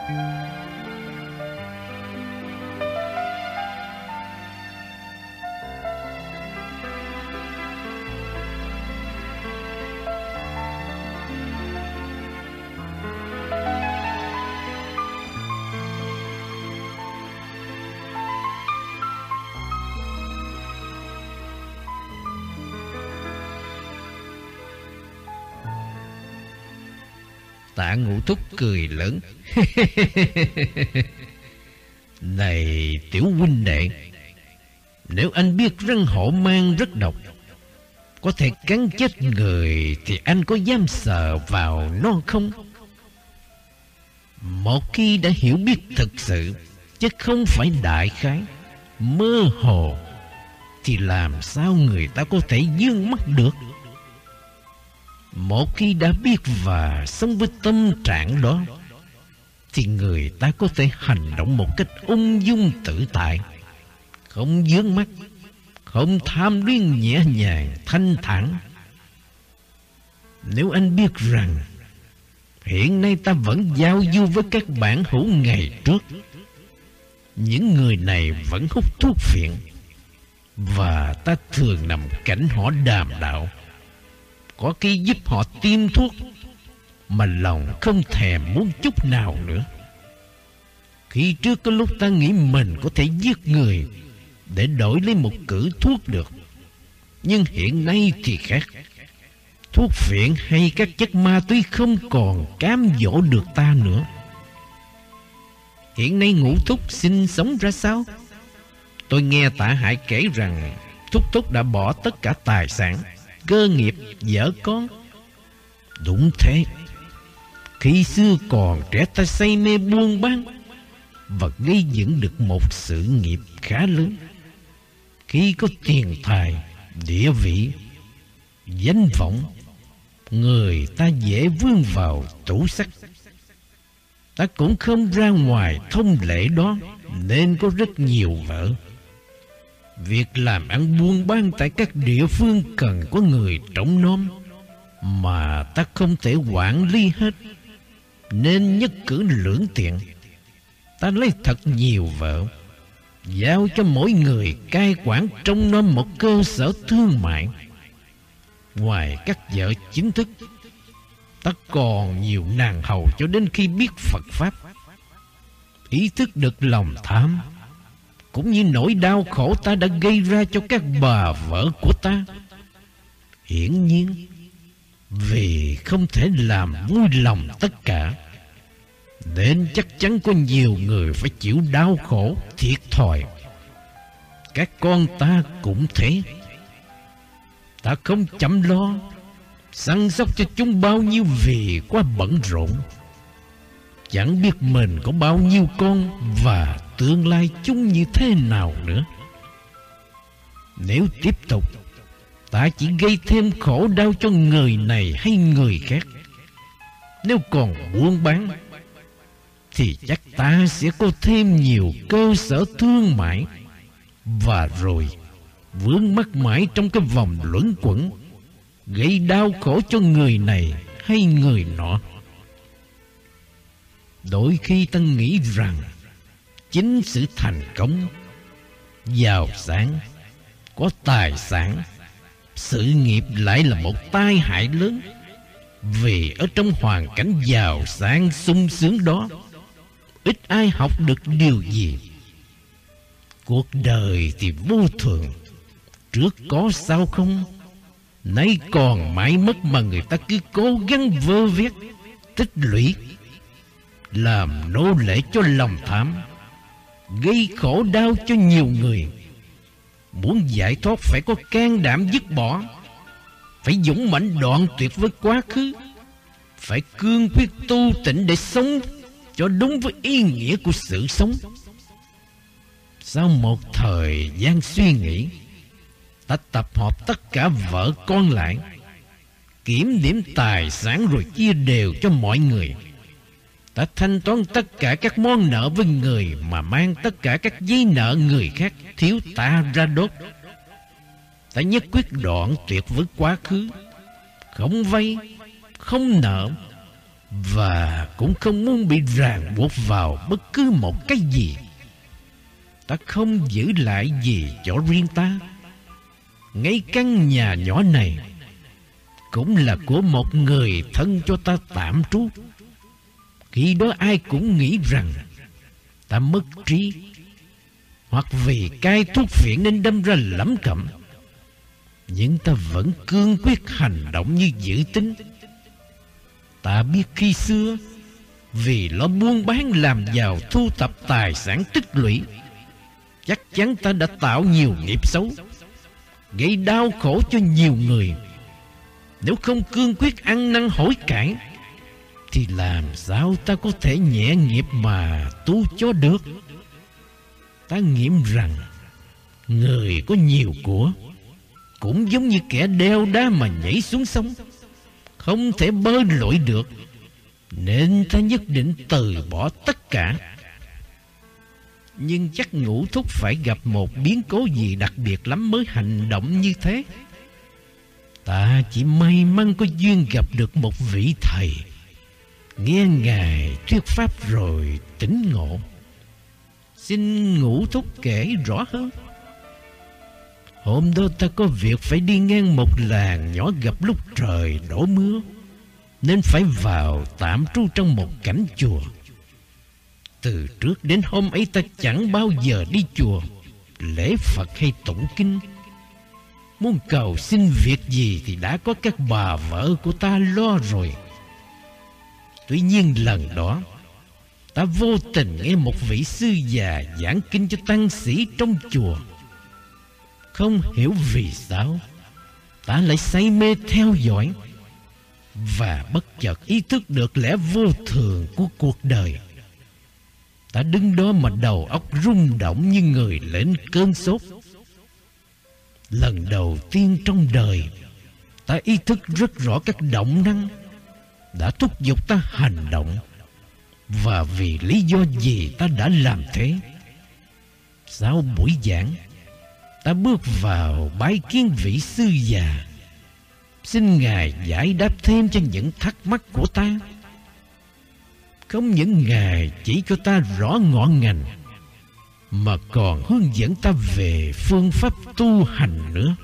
Tạ Ngũ Thúc cười lớn. Này tiểu huynh đệ, nếu anh biết răng hổ mang rất độc, có thể cắn chết người, thì anh có dám sờ vào nó không? Một khi đã hiểu biết thực sự, chứ không phải đại khái, mơ hồ, thì làm sao người ta có thể dương mắt được? Một khi đã biết và sống với tâm trạng đó, thì người ta có thể hành động một cách ung dung tự tại, không vướng mắc, không tham luyến, nhẹ nhàng thanh thản. Nếu anh biết rằng hiện nay ta vẫn giao du với các bạn hữu ngày trước, những người này vẫn hút thuốc phiện, và ta thường nằm cạnh họ đàm đạo, có khi giúp họ tiêm thuốc, mà lòng không thèm muốn chút nào nữa. Khi trước có lúc ta nghĩ mình có thể giết người để đổi lấy một cử thuốc được, nhưng hiện nay thì khác. Thuốc phiện hay các chất ma túy không còn cám dỗ được ta nữa. Hiện nay Ngũ Thúc sinh sống ra sao? Tôi nghe Tạ Hải kể rằng Thúc Thúc đã bỏ tất cả tài sản, cơ nghiệp, vợ con. Đúng thế. Khi xưa còn trẻ, ta say mê buôn bán và gây dựng được một sự nghiệp khá lớn. Khi có tiền tài, địa vị, danh vọng, người ta dễ vươn vào tủ sắt. Ta cũng không ra ngoài thông lệ đó, nên có rất nhiều vợ. Việc làm ăn buôn bán tại các địa phương cần có người trông nom, mà ta không thể quản lý hết, nên nhất cử lưỡng tiện. Ta lấy thật nhiều vợ, giao cho mỗi người cai quản trông nom một cơ sở thương mại. Ngoài các vợ chính thức, ta còn nhiều nàng hầu cho đến khi biết Phật Pháp, ý thức được lòng tham, cũng như nỗi đau khổ ta đã gây ra cho các bà vợ của ta. Hiển nhiên, vì không thể làm vui lòng tất cả, nên chắc chắn có nhiều người phải chịu đau khổ, thiệt thòi. Các con ta cũng thế. Ta không chăm lo, săn sóc cho chúng bao nhiêu vì quá bận rộn. Chẳng biết mình có bao nhiêu con và tương lai chúng như thế nào nữa. Nếu tiếp tục, ta chỉ gây thêm khổ đau cho người này hay người khác. Nếu còn buôn bán, thì chắc ta sẽ có thêm nhiều cơ sở thương mại, và rồi vướng mắc mãi trong cái vòng luẩn quẩn, gây đau khổ cho người này hay người nọ. Đôi khi ta nghĩ rằng chính sự thành công, giàu sang, có tài sản, sự nghiệp lại là một tai hại lớn. Vì ở trong hoàn cảnh giàu sang sung sướng đó, ít ai học được điều gì. Cuộc đời thì vô thường, trước có sau không, nay còn mãi mất, mà người ta cứ cố gắng vơ vét, tích lũy, làm nô lệ cho lòng tham, gây khổ đau cho nhiều người. Muốn giải thoát phải có can đảm dứt bỏ, phải dũng mãnh đoạn tuyệt với quá khứ, phải cương quyết tu tịnh để sống cho đúng với ý nghĩa của sự sống. Sau một thời gian suy nghĩ, ta tập hợp tất cả vợ con lại, kiểm điểm tài sản rồi chia đều cho mọi người. Ta thanh toán tất cả các món nợ với người, mà mang tất cả các giấy nợ người khác thiếu ta ra đốt. Ta nhất quyết đoạn tuyệt với quá khứ, không vay, không nợ, và cũng không muốn bị ràng buộc vào bất cứ một cái gì. Ta không giữ lại gì cho riêng ta. Ngay căn nhà nhỏ này cũng là của một người thân cho ta tạm trú. Khi đó ai cũng nghĩ rằng ta mất trí, hoặc vì cai thuốc phiện nên đâm ra lẩm cẩm. Nhưng ta vẫn cương quyết hành động như dự tính. Ta biết khi xưa vì lo buôn bán làm giàu, thu tập tài sản tích lũy, chắc chắn ta đã tạo nhiều nghiệp xấu, gây đau khổ cho nhiều người. Nếu không cương quyết ăn năn hối cải, thì làm sao ta có thể nhẹ nghiệp mà tu cho được? Ta nghiệm rằng người có nhiều của cũng giống như kẻ đeo đá mà nhảy xuống sông, không thể bơi lội được, nên ta nhất định từ bỏ tất cả. Nhưng chắc Ngũ Thúc phải gặp một biến cố gì đặc biệt lắm mới hành động như thế. Ta chỉ may mắn có duyên gặp được một vị thầy, nghe Ngài thuyết pháp rồi tỉnh ngộ. Xin Ngũ Thúc kể rõ hơn. Hôm đó ta có việc phải đi ngang một làng nhỏ gặp lúc trời đổ mưa, nên phải vào tạm trú trong một cảnh chùa. Từ trước đến hôm ấy ta chẳng bao giờ đi chùa lễ Phật hay tụng kinh. Muốn cầu xin việc gì thì đã có các bà vợ của ta lo rồi. Tuy nhiên lần đó ta vô tình nghe một vị sư già giảng kinh cho tăng sĩ trong chùa. Không hiểu vì sao ta lại say mê theo dõi, và bất chợt ý thức được lẽ vô thường của cuộc đời. Ta đứng đó mà đầu óc rung động như người lên cơn sốt. Lần đầu tiên trong đời, ta ý thức rất rõ các động năng đã thúc giục ta hành động, và vì lý do gì ta đã làm thế. Sau buổi giảng, ta bước vào bái kiến vị sư già, xin Ngài giải đáp thêm cho những thắc mắc của ta. Không những Ngài chỉ cho ta rõ ngọn ngành, mà còn hướng dẫn ta về phương pháp tu hành nữa.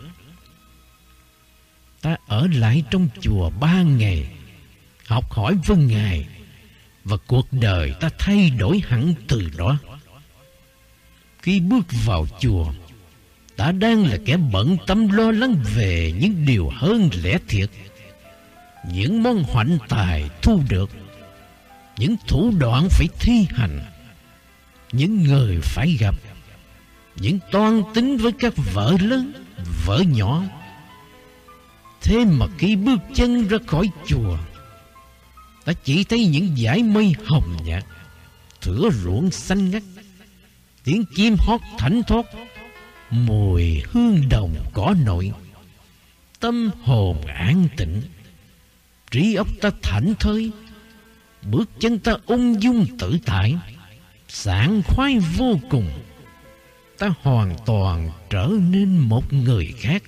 Ta ở lại trong chùa 3 ngày, học hỏi với Ngài, và cuộc đời ta thay đổi hẳn từ đó. Khi bước vào chùa, ta đang là kẻ bận tâm lo lắng về những điều hơn lẽ thiệt, những món hoạnh tài thu được, những thủ đoạn phải thi hành, những người phải gặp, những toan tính với các vợ lớn, vợ nhỏ. Thế mà khi bước chân ra khỏi chùa, ta chỉ thấy những dải mây hồng nhạt, thửa ruộng xanh ngắt, tiếng chim hót thảnh thót, mùi hương đồng cỏ nội. Tâm hồn an tịnh, trí óc ta thảnh thơi, bước chân ta ung dung tự tại, sảng khoái vô cùng. Ta hoàn toàn trở nên một người khác.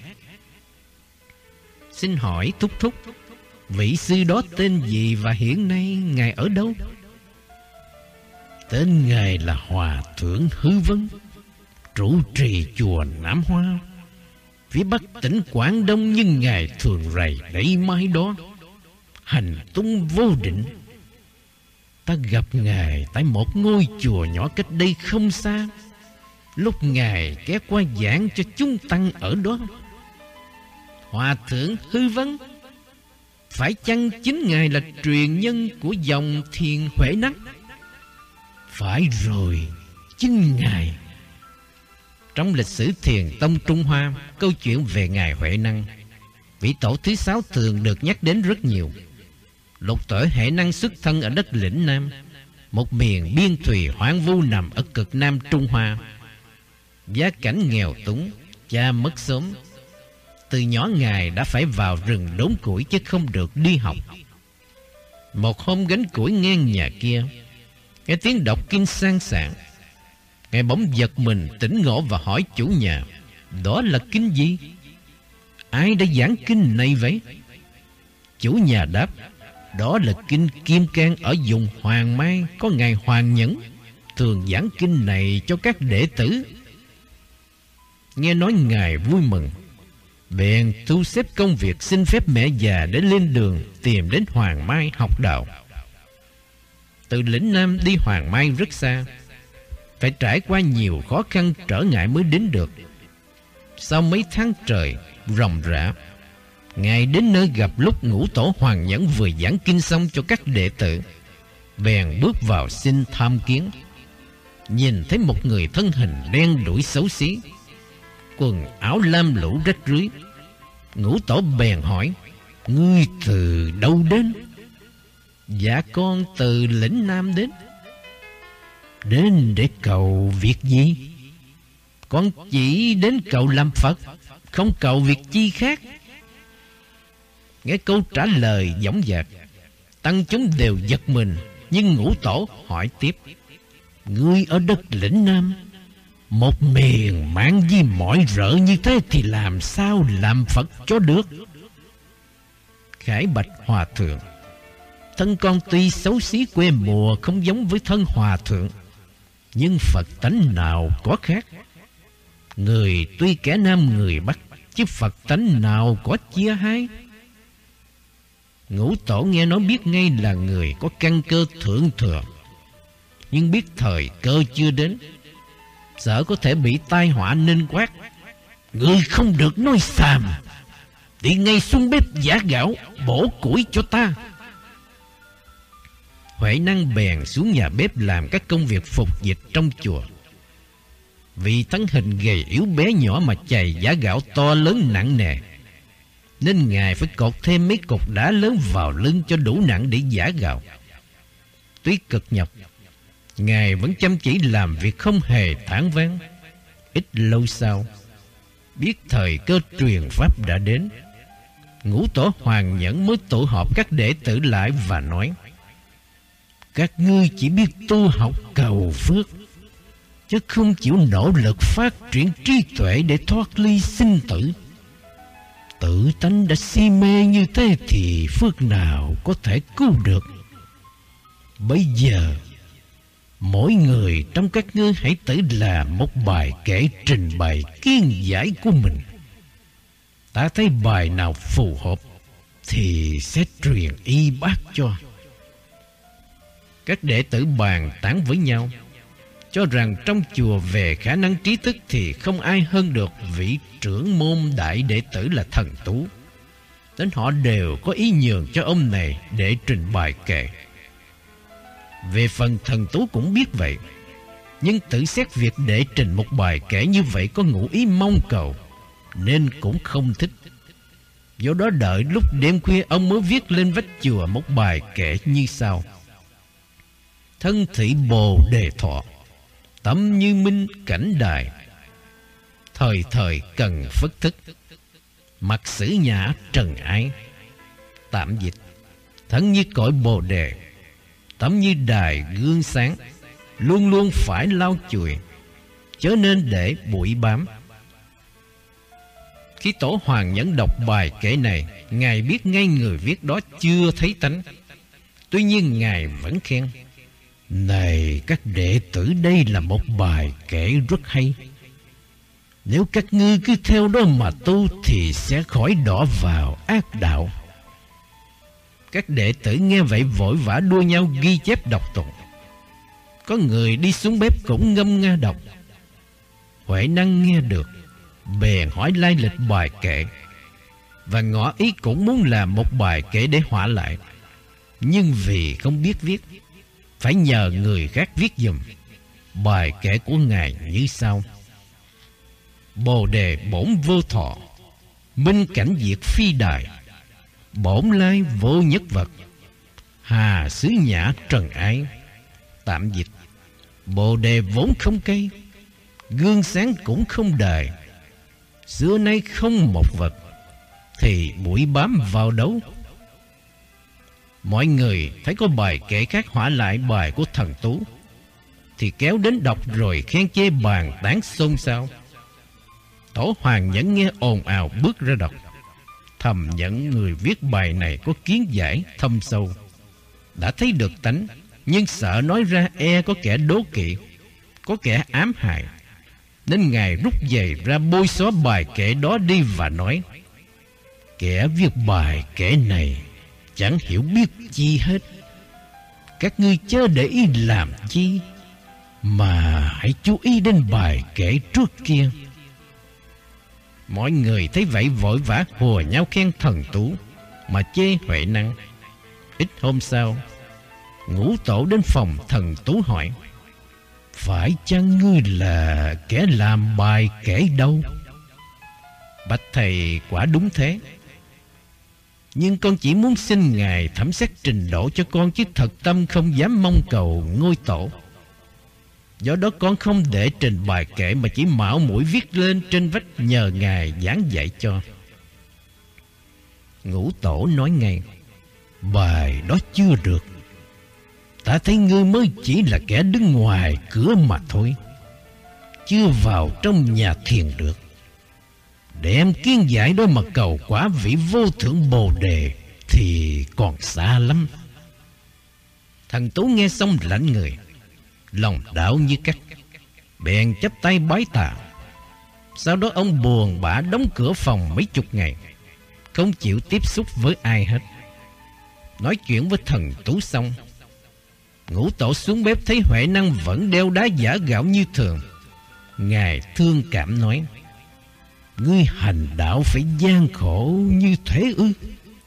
Xin hỏi Thúc Thúc, vị sư đó tên gì và hiện nay Ngài ở đâu? Tên Ngài là Hòa Thượng Hư Vân, trụ trì chùa Nam Hoa, phía bắc tỉnh Quảng Đông. Nhưng Ngài thường rày đẩy mái đó, hành tung vô định. Ta gặp Ngài tại một ngôi chùa nhỏ cách đây không xa, lúc Ngài ghé qua giảng cho chúng tăng ở đó. Hòa Thượng Hư Vân, phải chăng chính Ngài là truyền nhân của dòng Thiền Huệ Năng? Phải rồi, chính Ngài. Trong lịch sử Thiền Tông Trung Hoa, câu chuyện về Ngài Huệ Năng, vị tổ thứ 6 thường được nhắc đến rất nhiều. Lục tổ Huệ Năng xuất thân ở đất lĩnh Nam, một miền biên thùy hoang vu nằm ở cực Nam Trung Hoa. Gia cảnh nghèo túng, cha mất sớm. Từ nhỏ Ngài đã phải vào rừng đốn củi chứ không được đi học. Một hôm gánh củi ngang nhà kia, nghe tiếng đọc kinh sang sảng. Ngài bỗng giật mình tỉnh ngộ và hỏi chủ nhà, đó là kinh gì? Ai đã giảng kinh này vậy? Chủ nhà đáp, Đó là kinh Kim Cang ở vùng Hoàng Mai, có ngài Hoàng Nhẫn thường giảng kinh này cho các đệ tử. Nghe nói ngài vui mừng, bèn thu xếp công việc xin phép mẹ già để lên đường tìm đến Hoàng Mai học đạo. Từ lĩnh Nam đi Hoàng Mai rất xa, phải trải qua nhiều khó khăn trở ngại mới đến được. Sau mấy tháng trời ròng rã, ngài đến nơi gặp lúc Ngũ Tổ Hoàng Nhẫn vừa giảng kinh xong cho các đệ tử, bèn bước vào xin tham kiến. Nhìn thấy một người thân hình đen đủi xấu xí, quần áo lam lũ rách rưới, Ngũ Tổ bèn hỏi: "Ngươi từ đâu đến?" "Dạ con từ lĩnh Nam đến." "Đến để cầu việc gì?" "Con chỉ đến cầu làm Phật, không cầu việc chi khác." Nghe câu trả lời dõng dạc, tăng chúng đều giật mình. Nhưng Ngũ Tổ hỏi tiếp: "Ngươi ở đất lĩnh Nam, một miền mang di mọi rợ như thế thì làm sao làm Phật cho được?" Khải bạch Hòa Thượng: "Thân con tuy xấu xí quê mùa, không giống với thân Hòa Thượng, nhưng Phật tánh nào có khác. Người tuy kẻ Nam người Bắc, chứ Phật tánh nào có chia hai." Ngũ Tổ nghe nói biết ngay là người có căn cơ thượng thừa, nhưng biết thời cơ chưa đến, sợ có thể bị tai họa nên quát: "Ngươi không được nói xàm, đi ngay xuống bếp giã gạo bổ củi cho ta." Huệ Năng bèn xuống nhà bếp làm các công việc phục dịch trong chùa. Vì thân hình gầy yếu bé nhỏ mà chày giã gạo to lớn nặng nề, nên ngài phải cột thêm mấy cục đá lớn vào lưng cho đủ nặng để giã gạo. Tuy cực nhọc, ngài vẫn chăm chỉ làm việc không hề than vãn. Ít lâu sau, biết thời cơ truyền pháp đã đến, Ngũ Tổ Hoàng Nhẫn mới tụ họp các đệ tử lại và nói: "Các ngươi chỉ biết tu học cầu phước, chứ không chịu nỗ lực phát triển trí tuệ để thoát ly sinh tử. Tự tánh đã si mê như thế thì phước nào có thể cứu được. Bây giờ, mỗi người trong các ngươi hãy tự làm một bài kệ trình bày kiến giải của mình. Ta thấy bài nào phù hợp thì sẽ truyền y bác cho." Các đệ tử bàn tán với nhau, cho rằng trong chùa về khả năng trí thức thì không ai hơn được vị trưởng môn đại đệ tử là Thần Tú. Đến họ đều có ý nhường cho ông này để trình bày kệ. Về phần Thần Tú cũng biết vậy, nhưng tự xét việc để trình một bài kệ như vậy có ngụ ý mong cầu, nên cũng không thích. Do đó đợi lúc đêm khuya ông mới viết lên vách chùa một bài kệ như sau: "Thân thị Bồ Đề Thọ, tâm như minh cảnh đài, thời thời cần phất thức, mặt sử nhã trần ái." Tạm dịch: thân như cội Bồ Đề, tâm như đài gương sáng, luôn luôn phải lau chùi, chớ nên để bụi bám. Khi Tổ Hoàng Nhẫn đọc bài kệ này, ngài biết ngay người viết đó chưa thấy tánh. Tuy nhiên ngài vẫn khen: "Này các đệ tử, đây là một bài kệ rất hay. Nếu các ngươi cứ theo đó mà tu thì sẽ khỏi đọa vào ác đạo." Các đệ tử nghe vậy vội vã đua nhau ghi chép đọc tụng. Có người đi xuống bếp cũng ngâm nga đọc. Huệ Năng nghe được, bèn hỏi lai lịch bài kệ, và ngỏ ý cũng muốn làm một bài kệ để họa lại, nhưng vì không biết viết, phải nhờ người khác viết giùm. Bài kệ của ngài như sau: "Bồ Đề bổn vô thọ, minh cảnh diệt phi đài, bổn lai vô nhất vật, hà xứ nhã trần ái." Tạm dịch: Bồ Đề vốn không cây, gương sáng cũng không đời, xưa nay không một vật, thì bụi bám vào đâu? Mọi người thấy có bài kệ khác họa lại bài của Thần Tú thì kéo đến đọc rồi khen chê bàn tán xôn xao. Tổ Hoàng Nhẫn nghe ồn ào bước ra đọc, thầm nhận người viết bài này có kiến giải thâm sâu, Đã thấy được tánh, nhưng sợ nói ra e có kẻ đố kỵ, có kẻ ám hại, nên Ngài rút giày ra bôi xóa bài kệ đó đi và nói: kẻ viết bài kệ này chẳng hiểu biết chi hết. Các ngươi chớ để ý làm chi, mà hãy chú ý đến bài kệ trước kia. Mọi người thấy vậy vội vã hùa nhau khen Thần Tú, mà chê Huệ Năng. Ít hôm sau, Ngũ Tổ đến phòng Thần Tú hỏi: phải chăng ngươi là kẻ làm bài kể đâu? Bạch thầy, quả đúng thế. Nhưng con chỉ muốn xin Ngài thẩm xét trình độ cho con, chứ thật tâm không dám mong cầu ngôi tổ. Do đó con không để trình bài kể, mà chỉ mạo muội viết lên trên vách nhờ Ngài giảng dạy cho. Ngũ Tổ nói ngay: bài đó chưa được. Ta thấy ngươi mới chỉ là kẻ đứng ngoài cửa mà thôi, chưa vào trong nhà thiền được. Để em kiên giải đó mà cầu quả vị vô thượng Bồ Đề thì còn xa lắm. Thần Tú nghe xong lạnh người, lòng đảo như cắt, bèn chắp tay bái tạ. Sau đó ông buồn bã đóng cửa phòng mấy chục ngày, không chịu tiếp xúc với ai hết. Nói chuyện với Thần Tú xong, Ngũ Tổ xuống bếp thấy Huệ Năng vẫn đeo đá giã gạo như thường. Ngài thương cảm nói: ngươi hành đạo phải gian khổ như thế ư?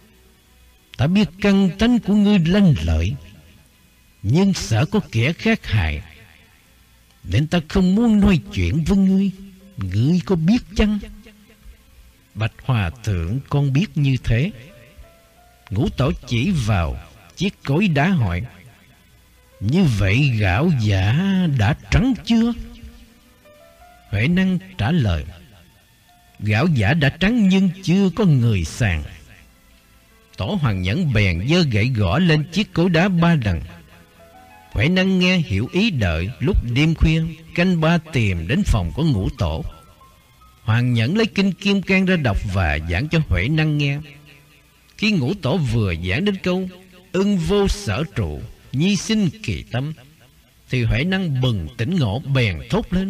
Ta biết căn tánh của ngươi lanh lợi, nhưng sợ có kẻ khác hại, nên ta không muốn nói chuyện với ngươi. Ngươi có biết chăng? Bạch Hòa Thượng, con biết như thế. Ngũ Tổ chỉ vào chiếc cối đá hỏi: như vậy gạo giả đã trắng chưa? Huệ Năng trả lời: gạo giả đã trắng nhưng chưa có người sàng. Tổ Hoàng Nhẫn bèn giơ gậy gõ lên chiếc cối đá 3 lần. Huệ Năng nghe hiểu ý, đợi lúc đêm khuya canh ba tìm đến phòng của Ngũ Tổ. Hoàng Nhẫn lấy kinh Kim Cang ra đọc và giảng cho Huệ Năng nghe. Khi Ngũ Tổ vừa giảng đến câu ưng vô sở trụ, nhi sinh kỳ tâm, thì Huệ Năng bừng tỉnh ngộ, bèn thốt lên: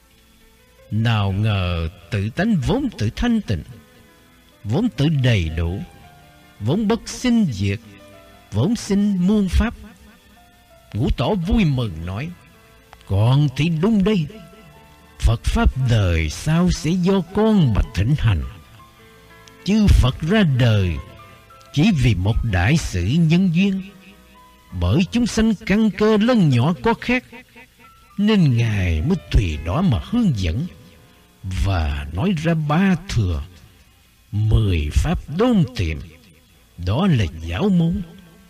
nào ngờ tự tánh vốn tự thanh tịnh, vốn tự đầy đủ, vốn bất sinh diệt, vốn sinh muôn pháp. Ngũ Tổ vui mừng nói: con thì đúng đây. Phật pháp đời sau sẽ do con mà thịnh hành. Chư Phật ra đời chỉ vì một đại sự nhân duyên. Bởi chúng sanh căn cơ lớn nhỏ có khác, nên Ngài mới tùy đó mà hướng dẫn và nói ra 3 thừa, 10 pháp đôn tiệm. Đó là giáo môn.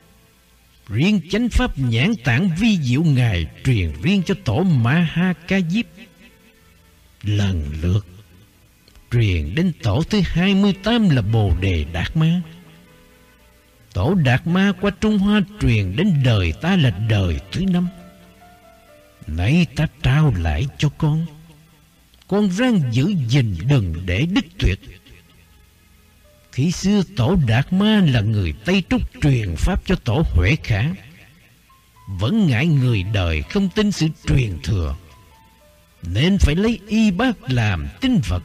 Riêng chánh pháp nhãn tạng vi diệu Ngài truyền riêng cho tổ Ma Ha Ca Diếp, lần lượt truyền đến tổ thứ 28 là Bồ Đề Đạt Ma. Tổ Đạt Ma qua Trung Hoa truyền đến đời ta là đời thứ 5. Nay ta trao lại cho con ráng giữ gìn đừng để đứt tuyệt. Khi xưa tổ Đạt Ma là người Tây Trúc truyền pháp cho tổ Huệ Khả, vẫn ngại người đời không tin sự truyền thừa, nên phải lấy y bác làm tín vật.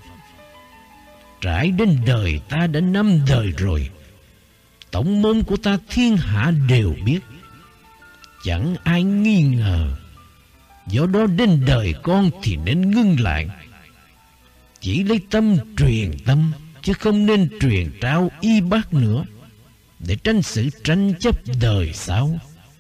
Trải đến đời ta đã 5 đời rồi, tổng môn của ta thiên hạ đều biết, chẳng ai nghi ngờ. Do đó đến đời con thì nên ngưng lại, chỉ lấy tâm truyền tâm, chứ không nên truyền trao y bác nữa, để tránh sự tranh chấp đời sau.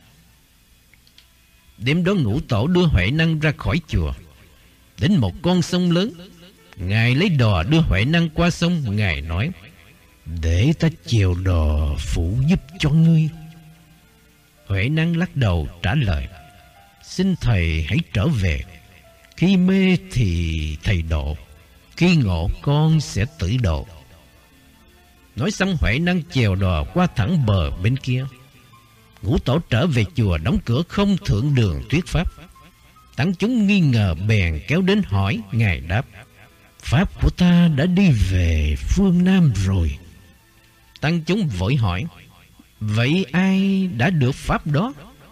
Đêm đó Ngũ Tổ đưa Huệ Năng ra khỏi chùa, đến một con sông lớn. Ngài lấy đò đưa Huệ Năng qua sông. Ngài nói: để ta chèo đò phụ giúp cho ngươi. Huệ Năng lắc đầu trả lời: xin thầy hãy trở về. Khi mê thì thầy độ, khi ngộ con sẽ tự độ. Nói xong Huệ Năng chèo đò qua thẳng bờ bên kia. Ngũ Tổ trở về chùa, đóng cửa không thượng đường thuyết pháp. Tăng chúng nghi ngờ bèn kéo đến hỏi. Ngài đáp: pháp của ta đã đi về phương Nam rồi. Tăng chúng vội hỏi: Vậy ai đã được pháp đó?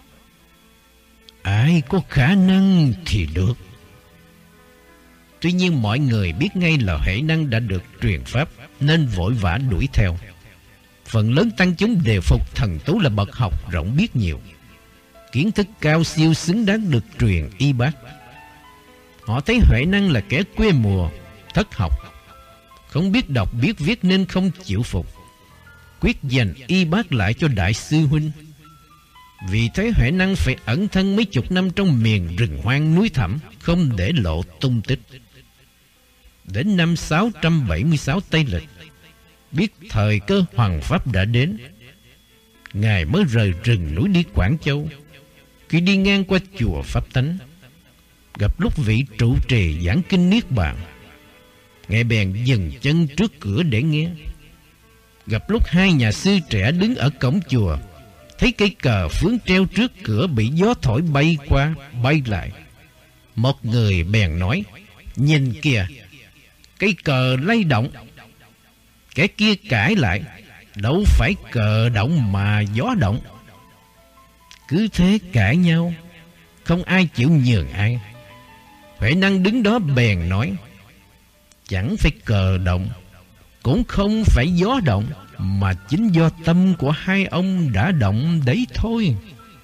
Ai có khả năng thì được. Tuy nhiên mọi người biết ngay là Huệ Năng đã được truyền pháp, nên vội vã đuổi theo. Phần lớn tăng chúng đều phục thần Tú là bậc học rộng biết nhiều, kiến thức cao siêu xứng đáng được truyền y bác. Họ thấy Huệ Năng là kẻ quê mùa, thất học, không biết đọc biết viết nên không chịu phục, quyết giành y bác lại cho đại sư huynh. Vì thế Huệ Năng phải ẩn thân mấy chục năm trong miền rừng hoang núi thẳm, không để lộ tung tích. Đến năm 676 Tây Lịch, biết thời cơ hoằng pháp đã đến, Ngài mới rời rừng núi đi Quảng Châu. Khi đi ngang qua chùa Pháp Tánh, gặp lúc vị trụ trì giảng kinh Niết Bàn, Ngài bèn dừng chân trước cửa để nghe. Gặp lúc hai nhà sư trẻ đứng ở cổng chùa, thấy cây cờ phướng treo trước cửa bị gió thổi bay qua bay lại. Một người bèn nói: "Nhìn kìa, cây cờ lay động." Kẻ kia cãi lại: "Đâu phải cờ động mà gió động." Cứ thế cãi nhau, không ai chịu nhường ai. Huệ Năng đứng đó bèn nói: "Chẳng phải cờ động, cũng không phải gió động, mà chính do tâm của hai ông đã động đấy thôi."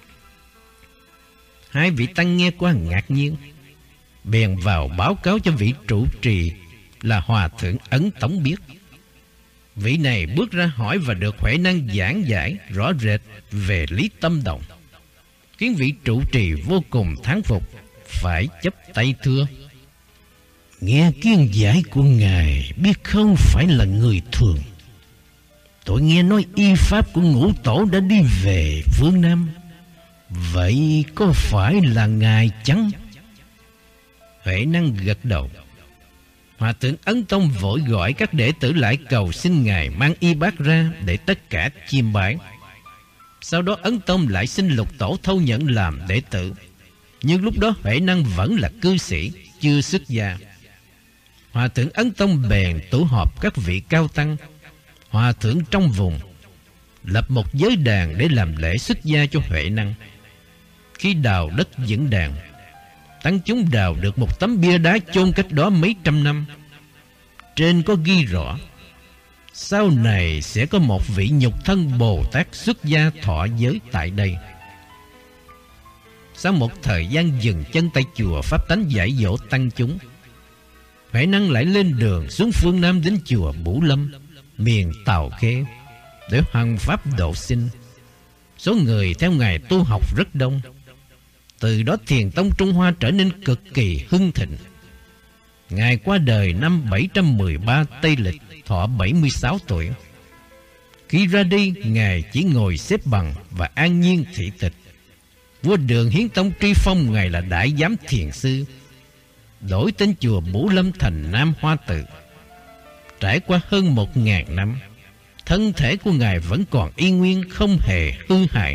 Hai vị tăng nghe qua ngạc nhiên, bèn vào báo cáo cho vị trụ trì là Hòa thượng Ấn Tống biết. Vị này bước ra hỏi và được Huệ Năng giảng giải rõ rệt về lý tâm động, khiến vị trụ trì vô cùng thán phục, phải chấp tay thưa: "Nghe kiến giải của Ngài biết không phải là người thường. Tôi nghe nói y pháp của Ngũ Tổ đã đi về phương Nam. Vậy có phải là Ngài chăng?" Huệ Năng gật đầu. Hòa thượng Ấn Tông vội gọi các đệ tử lại cầu xin Ngài mang y bác ra để tất cả chiêm bái. Sau đó Ấn Tông lại xin Lục Tổ thâu nhận làm đệ tử. Nhưng lúc đó Huệ Năng vẫn là cư sĩ, chưa xuất gia. Hòa thượng Ấn Tông bèn tụ họp các vị cao tăng, hòa thượng trong vùng, lập một giới đàn để làm lễ xuất gia cho Huệ Năng. Khi đào đất dựng đàn, tăng chúng đào được một tấm bia đá chôn cách đó mấy trăm năm. Trên có ghi rõ: "Sau này sẽ có một vị nhục thân Bồ Tát xuất gia thọ giới tại đây." Sau một thời gian dừng chân tại chùa Pháp Tánh dạy dỗ tăng chúng, Huệ Năng lại lên đường xuống phương Nam đến chùa Bửu Lâm, miền Tào Khê, để hoằng pháp độ sinh. Số người theo Ngài tu học rất đông. Từ đó Thiền tông Trung Hoa trở nên cực kỳ hưng thịnh. Ngài qua đời năm 713 Tây Lịch, thọ 76 tuổi. Khi ra đi, Ngài chỉ ngồi xếp bằng và an nhiên thị tịch. Vua Đường Hiến Tông truy phong Ngài là Đại Giám Thiền Sư, đổi tên chùa Bửu Lâm thành Nam Hoa Tự. Trải qua hơn 1000 năm, thân thể của Ngài vẫn còn y nguyên, không hề hư hại.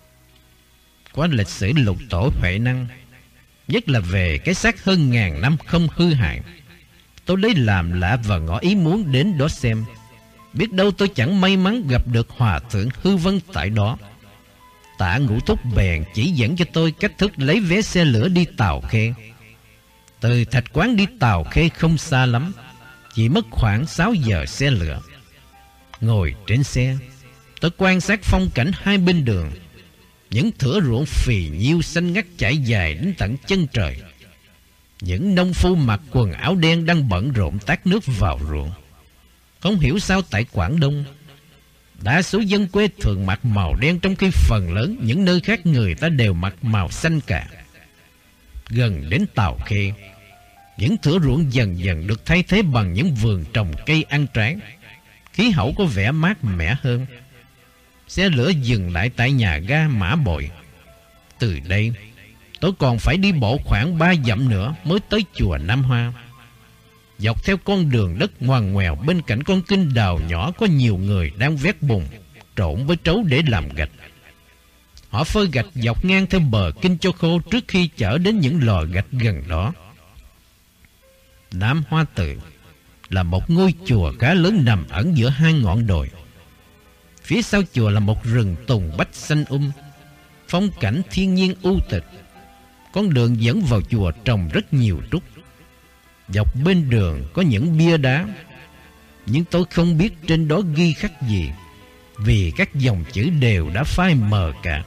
Qua lịch sử Lục Tổ Huệ Năng, nhất là về cái xác hơn 1000 năm không hư hại, tôi lấy làm lạ và ngỏ ý muốn đến đó xem. Biết đâu tôi chẳng may mắn gặp được Hòa thượng Hư Vân tại đó. Tạ Ngũ Thúc bèn chỉ dẫn cho tôi cách thức lấy vé xe lửa đi Tào Khê. Từ Thạch Quán đi Tào Khê không xa lắm, chỉ mất khoảng 6 giờ xe lửa. Ngồi trên xe, tôi quan sát phong cảnh hai bên đường. Những thửa ruộng phì nhiêu xanh ngắt trải dài đến tận chân trời. Những nông phu mặc quần áo đen đang bận rộn tát nước vào ruộng. Không hiểu sao tại Quảng Đông, đa số dân quê thường mặc màu đen, trong khi phần lớn những nơi khác người ta đều mặc màu xanh cả. Gần đến Tào Khê, những thửa ruộng dần dần được thay thế bằng những vườn trồng cây ăn trái. Khí hậu có vẻ mát mẻ hơn. Xe lửa dừng lại tại nhà ga Mã Bội. Từ đây tôi còn phải đi bộ khoảng 3 dặm nữa mới tới chùa Nam Hoa. Dọc theo con đường đất ngoằn ngoèo, bên cạnh con kênh đào nhỏ có nhiều người đang vét bùn trộn với trấu để làm gạch. Họ phơi gạch dọc ngang theo bờ kênh cho khô trước khi chở đến những lò gạch gần đó. Nam Hoa Tự là một ngôi chùa khá lớn nằm ẩn giữa hai ngọn đồi. Phía sau chùa là một rừng tùng bách xanh phong cảnh thiên nhiên u tịch. Con đường dẫn vào chùa trồng rất nhiều trúc. Dọc bên đường có những bia đá, nhưng tôi không biết trên đó ghi khắc gì, vì các dòng chữ đều đã phai mờ cả.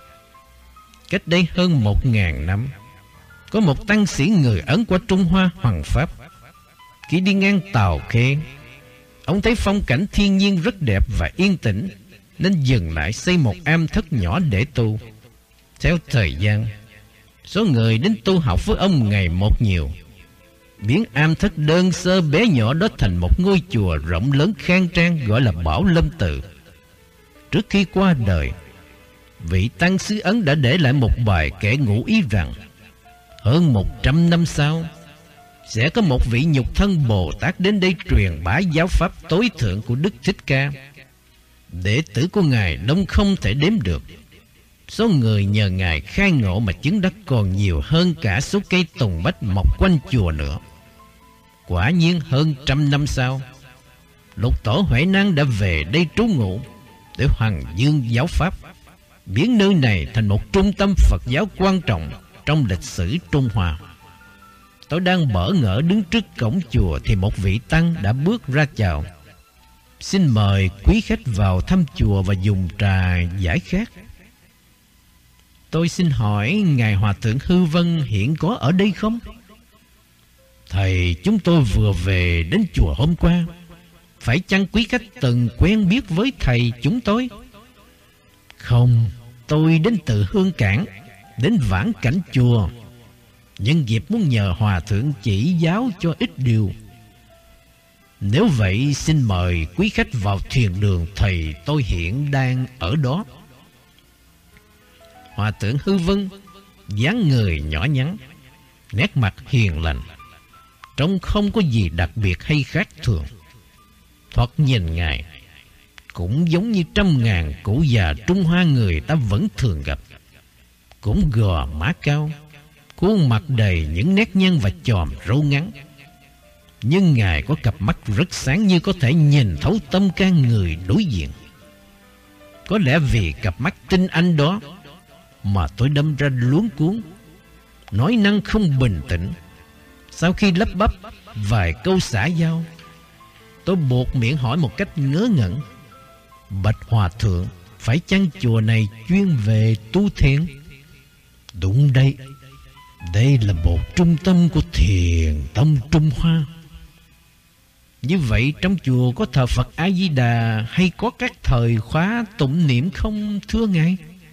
Cách đây hơn 1000 năm, có một tăng sĩ người Ấn qua Trung Hoa hoằng pháp. Khi đi ngang Tàu Khê, ông thấy phong cảnh thiên nhiên rất đẹp và yên tĩnh, nên dừng lại xây một am thất nhỏ để tu. Theo thời gian, số người đến tu học với ông ngày một nhiều, biến am thất đơn sơ bé nhỏ đó thành một ngôi chùa rộng lớn khang trang, gọi là Bảo Lâm Tự. Trước khi qua đời, vị tăng xứ Ấn đã để lại một bài kệ ngụ ý rằng hơn 100 năm sau sẽ có một vị nhục thân Bồ Tát đến đây truyền bá giáo pháp tối thượng của Đức Thích Ca. Đệ tử của Ngài đông không thể đếm được. Số người nhờ Ngài khai ngộ mà chứng đắc còn nhiều hơn cả số cây tùng bách mọc quanh chùa nữa. Quả nhiên hơn 100 năm sau, Lục Tổ Huệ Năng đã về đây trú ngụ để hoằng dương giáo pháp, biến nơi này thành một trung tâm Phật giáo quan trọng trong lịch sử Trung Hoa. Tôi đang bỡ ngỡ đứng trước cổng chùa thì một vị tăng đã bước ra chào: "Xin mời quý khách vào thăm chùa và dùng trà giải khát." Tôi xin hỏi Ngài Hòa Thượng Hư Vân hiện có ở đây không? "Thầy, chúng tôi vừa về đến chùa hôm qua. Phải chăng quý khách từng quen biết với thầy chúng tôi?" "Không, tôi đến từ Hương Cảng, đến vãn cảnh chùa, nhân dịp muốn nhờ Hòa Thượng chỉ giáo cho ít điều." "Nếu vậy xin mời quý khách vào thiền đường, thầy tôi hiện đang ở đó." Hòa Thượng Hư Vân dáng người nhỏ nhắn, nét mặt hiền lành, trông không có gì đặc biệt hay khác thường. Thoạt nhìn Ngài cũng giống như 100.000 cụ già Trung Hoa người ta vẫn thường gặp, cũng gò má cao, khuôn mặt đầy những nét nhăn và chòm râu ngắn. Nhưng Ngài có cặp mắt rất sáng, như có thể nhìn thấu tâm can người đối diện. Có lẽ vì cặp mắt tinh anh đó mà tôi đâm ra luống cuống, nói năng không bình tĩnh. Sau khi lắp bắp vài câu xã giao, tôi buộc miệng hỏi một cách ngớ ngẩn: "Bạch Hòa Thượng, phải chăng chùa này chuyên về tu thiền?" "Đúng đây, đây là một trung tâm của thiền tông Trung Hoa." "Như vậy trong chùa có thờ Phật A Di Đà hay có các thời khóa tụng niệm không thưa Ngài?"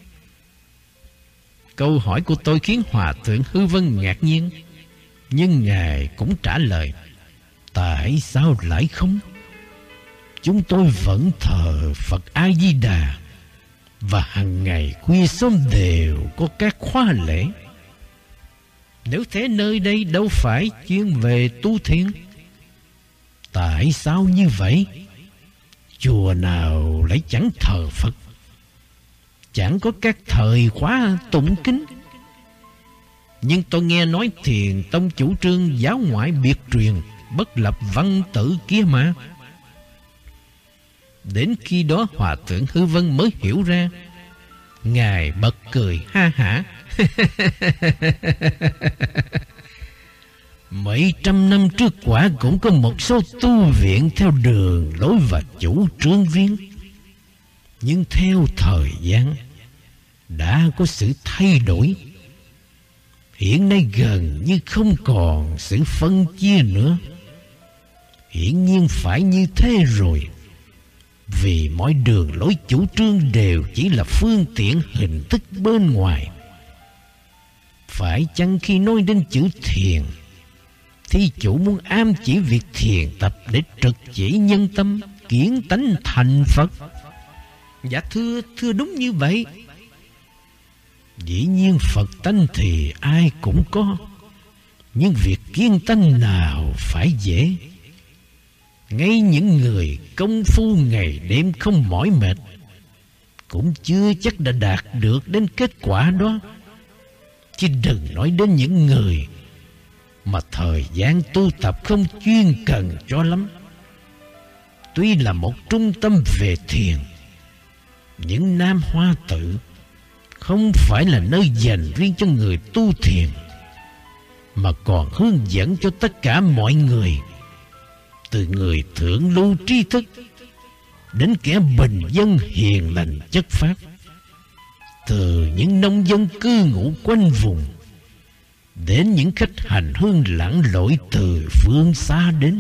Câu hỏi của tôi khiến Hòa Thượng Hư Vân ngạc nhiên, nhưng Ngài cũng trả lời: "Tại sao lại không? Chúng tôi vẫn thờ Phật A Di Đà, và hàng ngày khuya sớm đều có các khóa lễ." "Nếu thế nơi đây đâu phải chuyên về tu thiền." "Tại sao như vậy? Chùa nào lại chẳng thờ Phật, chẳng có các thời khóa tụng kinh?" "Nhưng tôi nghe nói thiền tông chủ trương giáo ngoại biệt truyền, bất lập văn tự kia mà." Đến khi đó Hòa Thượng Hư Vân mới hiểu ra. Ngài bật cười ha hả: "Mấy trăm năm trước quả cũng có một số tu viện theo đường lối và chủ trương riêng, nhưng theo thời gian đã có sự thay đổi. Hiện nay gần như không còn sự phân chia nữa. Hiển nhiên phải như thế rồi, vì mọi đường lối chủ trương đều chỉ là phương tiện hình thức bên ngoài. Phải chăng khi nói đến chữ thiền, thí chủ muốn ám chỉ việc thiền tập để trực chỉ nhân tâm, kiến tánh thành Phật?" "Dạ thưa đúng như vậy." "Dĩ nhiên Phật tánh thì ai cũng có, nhưng việc kiến tánh nào phải dễ. Ngay những người công phu ngày đêm không mỏi mệt cũng chưa chắc đã đạt được đến kết quả đó, chứ đừng nói đến những người mà thời gian tu tập không chuyên cần cho lắm. Tuy là một trung tâm về thiền, những Nam Hoa Tự không phải là nơi dành riêng cho người tu thiền, mà còn hướng dẫn cho tất cả mọi người, từ người thượng lưu tri thức đến kẻ bình dân hiền lành chất phác, từ những nông dân cư ngụ quanh vùng đến những khách hành hương lặn lội từ phương xa đến.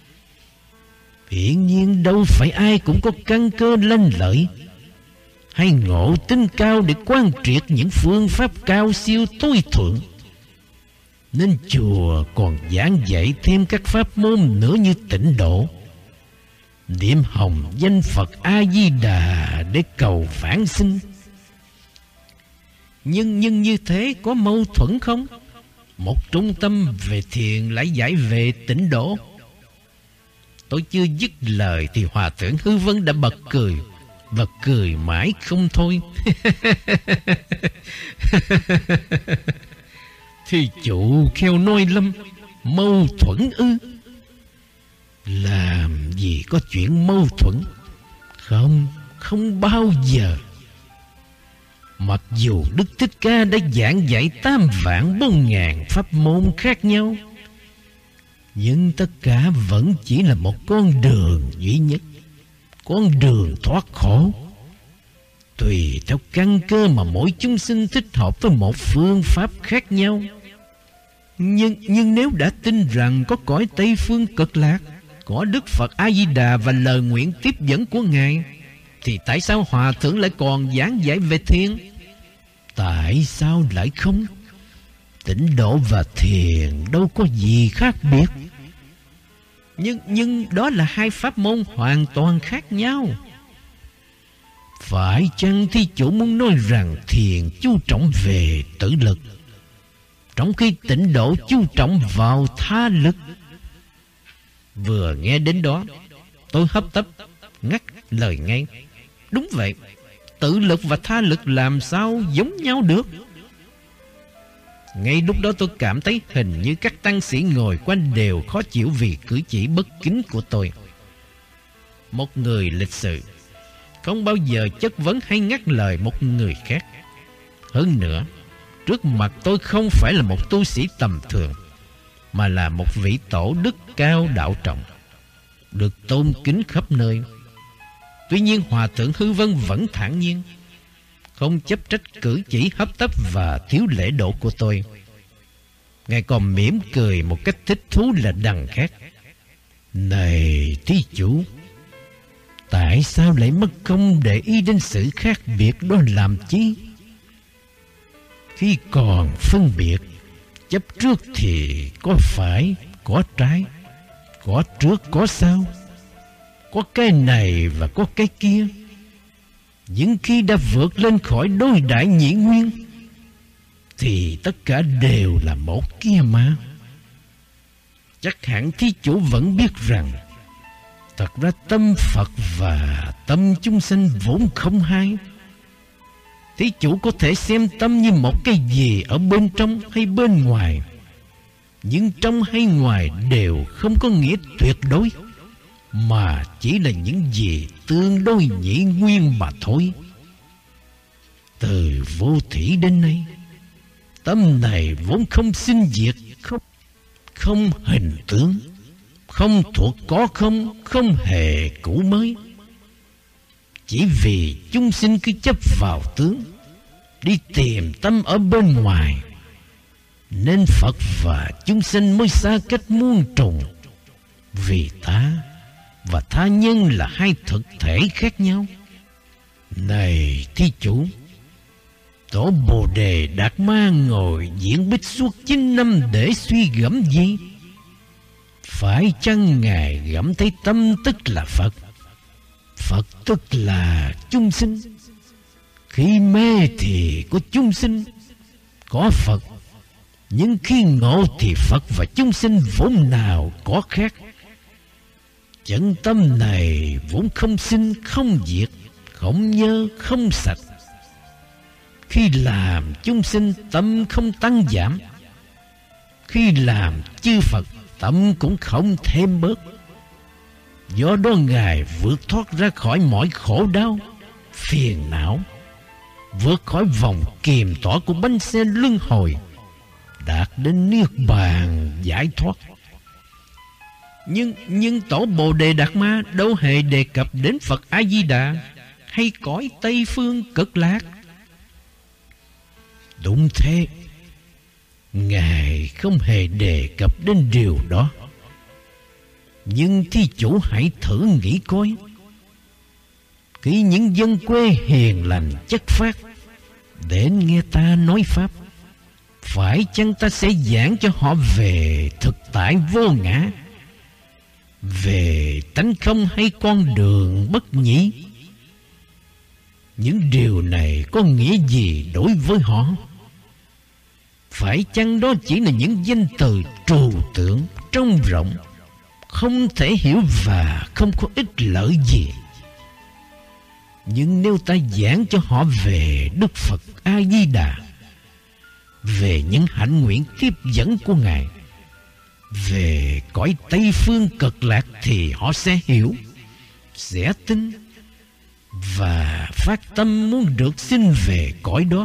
Hiển nhiên đâu phải ai cũng có căn cơ lanh lợi hay ngộ tính cao để quan triệt những phương pháp cao siêu tối thượng, nên chùa còn giảng dạy thêm các pháp môn nữa như tịnh độ, niệm hồng danh Phật A Di Đà để cầu vãng sinh. Nhưng như thế có mâu thuẫn không? Một trung tâm về thiền lại giải về tịnh độ. Tôi chưa dứt lời thì Hòa Thượng Hư Vân đã bật cười, và cười mãi không thôi. Thì chủ kheo nói lâm, mâu thuẫn ư? Làm gì có chuyện mâu thuẫn. Không bao giờ. Mặc dù Đức Thích Ca đã giảng dạy 8.400.000 pháp môn khác nhau, nhưng tất cả vẫn chỉ là một con đường duy nhất, con đường thoát khổ. Tùy theo căn cơ mà mỗi chúng sinh thích hợp với một phương pháp khác nhau. Nhưng nếu đã tin rằng có cõi Tây Phương Cực Lạc, có Đức Phật A Di Đà và lời nguyện tiếp dẫn của Ngài, thì tại sao Hòa Thượng lại còn giảng dạy về thiền? Tại sao lại không? Tịnh độ và thiền đâu có gì khác biệt. Nhưng đó là hai pháp môn hoàn toàn khác nhau. Phải chăng thí chủ muốn nói rằng thiền chú trọng về tự lực, trong khi tịnh độ chú trọng vào tha lực? Vừa nghe đến đó, tôi hấp tấp ngắt lời ngay. Đúng vậy, tự lực và tha lực làm sao giống nhau được? Ngay lúc đó tôi cảm thấy hình như các tăng sĩ ngồi quanh đều khó chịu vì cử chỉ bất kính của tôi. Một người lịch sự không bao giờ chất vấn hay ngắt lời một người khác. Hơn nữa, trước mặt tôi không phải là một tu sĩ tầm thường, mà là một vị tổ đức cao đạo trọng, được tôn kính khắp nơi. Tuy nhiên Hòa Thượng Hư Vân vẫn thản nhiên, không chấp trách cử chỉ hấp tấp và thiếu lễ độ của tôi. Ngài còn mỉm cười một cách thích thú là đằng khác. Này thí chủ, tại sao lại mất công để ý đến sự khác biệt đó làm chi? Khi còn phân biệt, chấp trước thì có phải, có trái, có trước có sau, có cái này và có cái kia. Nhưng khi đã vượt lên khỏi đôi đại nhị nguyên, thì tất cả đều là một kia mà. Chắc hẳn thí chủ vẫn biết rằng thật ra tâm Phật và tâm chúng sanh vốn không hai. Thí chủ có thể xem tâm như một cái gì ở bên trong hay bên ngoài, nhưng trong hay ngoài đều không có nghĩa tuyệt đối, mà chỉ là những gì tương đối nhị nguyên mà thôi. Từ vô thủy đến nay, tâm này vốn không sinh diệt, không hình tướng, không thuộc có không hề cũ mới. Chỉ vì chúng sinh cứ chấp vào tướng, đi tìm tâm ở bên ngoài, nên Phật và chúng sinh mới xa cách muôn trùng. Vì ta và tha nhân là hai thực thể khác nhau. Này thí chủ, Tổ Bồ Đề Đạt Ma ngồi diễn bích suốt 9 năm để suy gẫm gì? Phải chăng Ngài gẫm thấy tâm tức là Phật, Phật tức là chúng sinh? Khi mê thì có chúng sinh, có Phật, nhưng khi ngộ thì Phật và chúng sinh vốn nào có khác. Chân tâm này vốn không sinh, không diệt, không nhơ, không sạch. Khi làm chúng sinh, tâm không tăng giảm. Khi làm chư Phật, tâm cũng không thêm bớt. Do đó Ngài vượt thoát ra khỏi mọi khổ đau, phiền não, vượt khỏi vòng kiềm tỏa của bánh xe luân hồi, đạt đến niết bàn giải thoát. Nhưng tổ Bồ Đề Đạt Ma đâu hề đề cập đến Phật A Di Đà hay cõi Tây Phương Cực Lạc. Đúng thế, Ngài không hề đề cập đến điều đó. Nhưng thí chủ hãy thử nghĩ coi, khi những dân quê hiền lành chất phác đến nghe ta nói pháp, phải chăng ta sẽ giảng cho họ về thực tại vô ngã, về tánh không hay con đường bất nhị? Những điều này có nghĩa gì đối với họ? Phải chăng đó chỉ là những danh từ trừu tượng trông rộng, không thể hiểu và không có ích lợi gì? Nhưng nếu ta giảng cho họ về Đức Phật A Di Đà, về những hạnh nguyện tiếp dẫn của Ngài, về cõi Tây Phương Cực Lạc, thì họ sẽ hiểu, sẽ tin và phát tâm muốn được xin về cõi đó.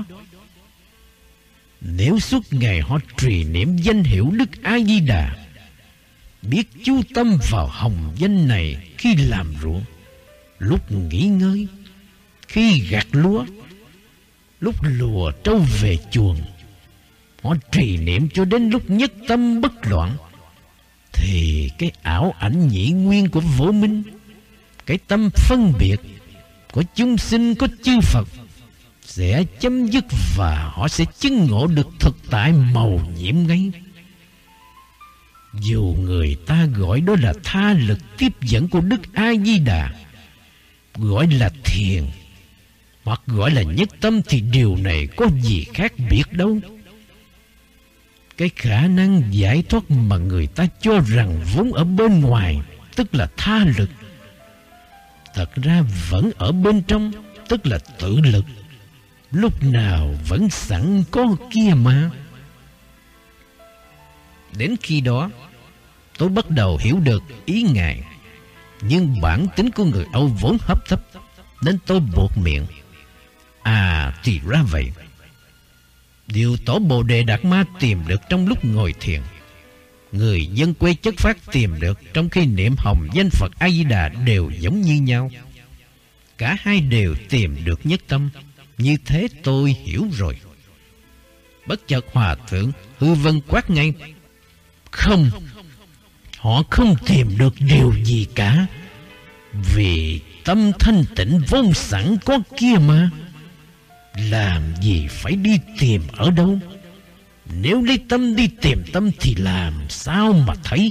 Nếu suốt ngày họ trì niệm danh hiệu Đức A Di Đà, biết chú tâm vào hồng danh này khi làm ruộng, lúc nghỉ ngơi, khi gặt lúa, lúc lùa trâu về chuồng, họ trì niệm cho đến lúc nhất tâm bất loạn, thì cái ảo ảnh nhị nguyên của vô minh, cái tâm phân biệt của chúng sinh có chư Phật sẽ chấm dứt, và họ sẽ chứng ngộ được thực tại màu nhiệm ngay. Dù người ta gọi đó là tha lực tiếp dẫn của Đức A Di Đà, gọi là thiền, hoặc gọi là nhất tâm, thì điều này có gì khác biệt đâu. Cái khả năng giải thoát mà người ta cho rằng vốn ở bên ngoài, tức là tha lực, thật ra vẫn ở bên trong, tức là tự lực, lúc nào vẫn sẵn có kia mà. Đến khi đó, tôi bắt đầu hiểu được ý Ngài. Nhưng bản tính của người Âu vốn hấp tấp, nên tôi buột miệng: à, thì ra vậy. Điều tổ Bồ Đề Đạt Ma tìm được trong lúc ngồi thiền, người dân quê chất phát tìm được trong khi niệm hồng danh Phật A Di Đà đều giống như nhau. Cả hai đều tìm được nhất tâm. Như thế tôi hiểu rồi. Bất chợt Hòa Thượng Hư Vân quát ngay: không, họ không tìm được điều gì cả, vì tâm thanh tịnh vốn sẵn có kia mà. Làm gì phải đi tìm ở đâu? Nếu lấy tâm đi tìm tâm thì làm sao mà thấy?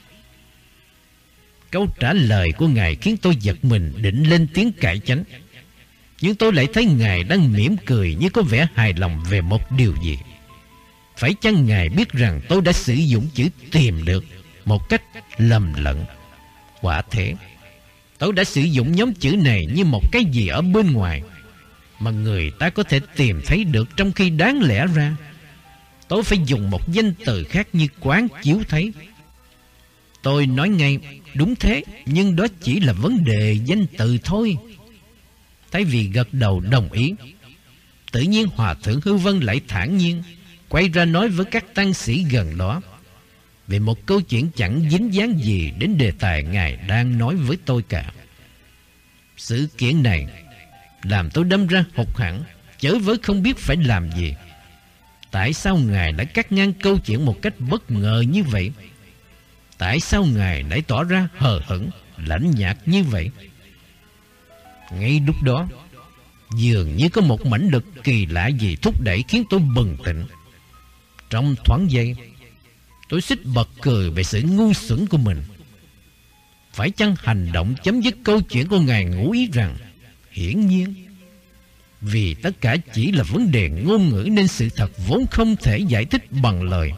Câu trả lời của Ngài khiến tôi giật mình, định lên tiếng cãi chánh. Nhưng tôi lại thấy Ngài đang mỉm cười, như có vẻ hài lòng về một điều gì. Phải chăng Ngài biết rằng tôi đã sử dụng chữ tìm được một cách lầm lẫn? Quả thế, tôi đã sử dụng nhóm chữ này như một cái gì ở bên ngoài mà người ta có thể tìm thấy được, trong khi đáng lẽ ra tôi phải dùng một danh từ khác như quán chiếu thấy. Tôi nói ngay: đúng thế, nhưng đó chỉ là vấn đề danh từ thôi. Thay vì gật đầu đồng ý, tự nhiên Hòa Thượng Hư Vân lại thản nhiên quay ra nói với các tăng sĩ gần đó về một câu chuyện chẳng dính dáng gì đến đề tài Ngài đang nói với tôi cả. Sự kiện này làm tôi đâm ra hụt hẫng, chớ với không biết phải làm gì. Tại sao Ngài đã cắt ngang câu chuyện một cách bất ngờ như vậy? Tại sao Ngài lại tỏ ra hờ hững, lạnh nhạt như vậy? Ngay lúc đó, dường như có một mãnh lực kỳ lạ gì thúc đẩy khiến tôi bừng tỉnh. Trong thoáng giây, tôi xích bật cười về sự ngu xuẩn của mình. Phải chăng hành động chấm dứt câu chuyện của Ngài ngụ ý rằng hiển nhiên, vì tất cả chỉ là vấn đề ngôn ngữ nên sự thật vốn không thể giải thích bằng lời.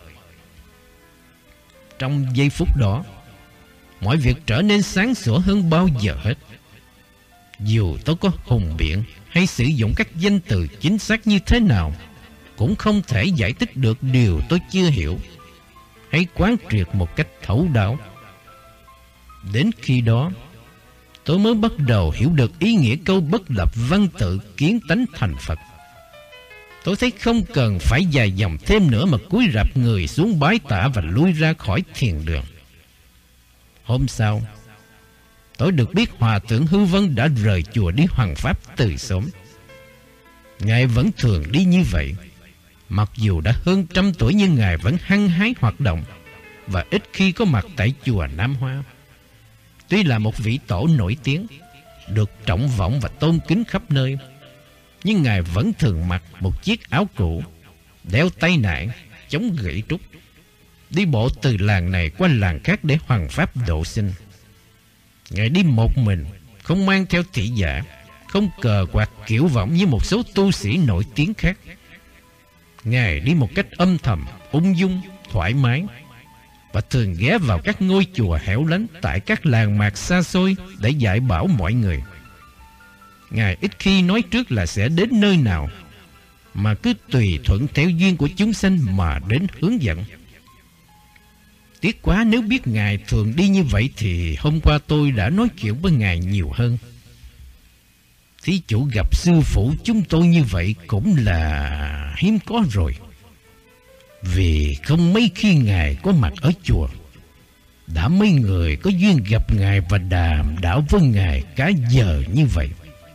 Trong giây phút đó, mọi việc trở nên sáng sủa hơn bao giờ hết. Dù tôi có hùng biện hay sử dụng các danh từ chính xác như thế nào, cũng không thể giải thích được điều tôi chưa hiểu hay quán triệt một cách thấu đáo. Đến khi đó, tôi mới bắt đầu hiểu được ý nghĩa câu bất lập văn tự kiến tánh thành Phật. Tôi thấy không cần phải dài dòng thêm nữa mà cúi rạp người xuống bái tạ và lui ra khỏi thiền đường. Hôm sau, tôi được biết Hòa thượng Hư Vân đã rời chùa đi hoằng pháp từ sớm. Ngài vẫn thường đi như vậy. Mặc dù đã hơn 100 tuổi nhưng Ngài vẫn hăng hái hoạt động và ít khi có mặt tại chùa Nam Hoa. Tuy là một vị tổ nổi tiếng, được trọng vọng và tôn kính khắp nơi, nhưng Ngài vẫn thường mặc một chiếc áo cũ, đeo tay nải, chống gậy trúc, đi bộ từ làng này qua làng khác để hoằng pháp độ sinh. Ngài đi một mình, không mang theo thị giả, không cờ quạt kiểu võng như một số tu sĩ nổi tiếng khác. Ngài đi một cách âm thầm, ung dung, thoải mái, và thường ghé vào các ngôi chùa hẻo lánh tại các làng mạc xa xôi để dạy bảo mọi người. Ngài ít khi nói trước là sẽ đến nơi nào, mà cứ tùy thuận theo duyên của chúng sanh mà đến hướng dẫn. Tiếc quá, nếu biết Ngài thường đi như vậy thì hôm qua tôi đã nói chuyện với Ngài nhiều hơn. Thí chủ gặp sư phụ chúng tôi như vậy cũng là hiếm có rồi, vì không mấy khi Ngài có mặt ở chùa. Đã mấy người có duyên gặp Ngài và đàm đạo với Ngài cả giờ như vậy.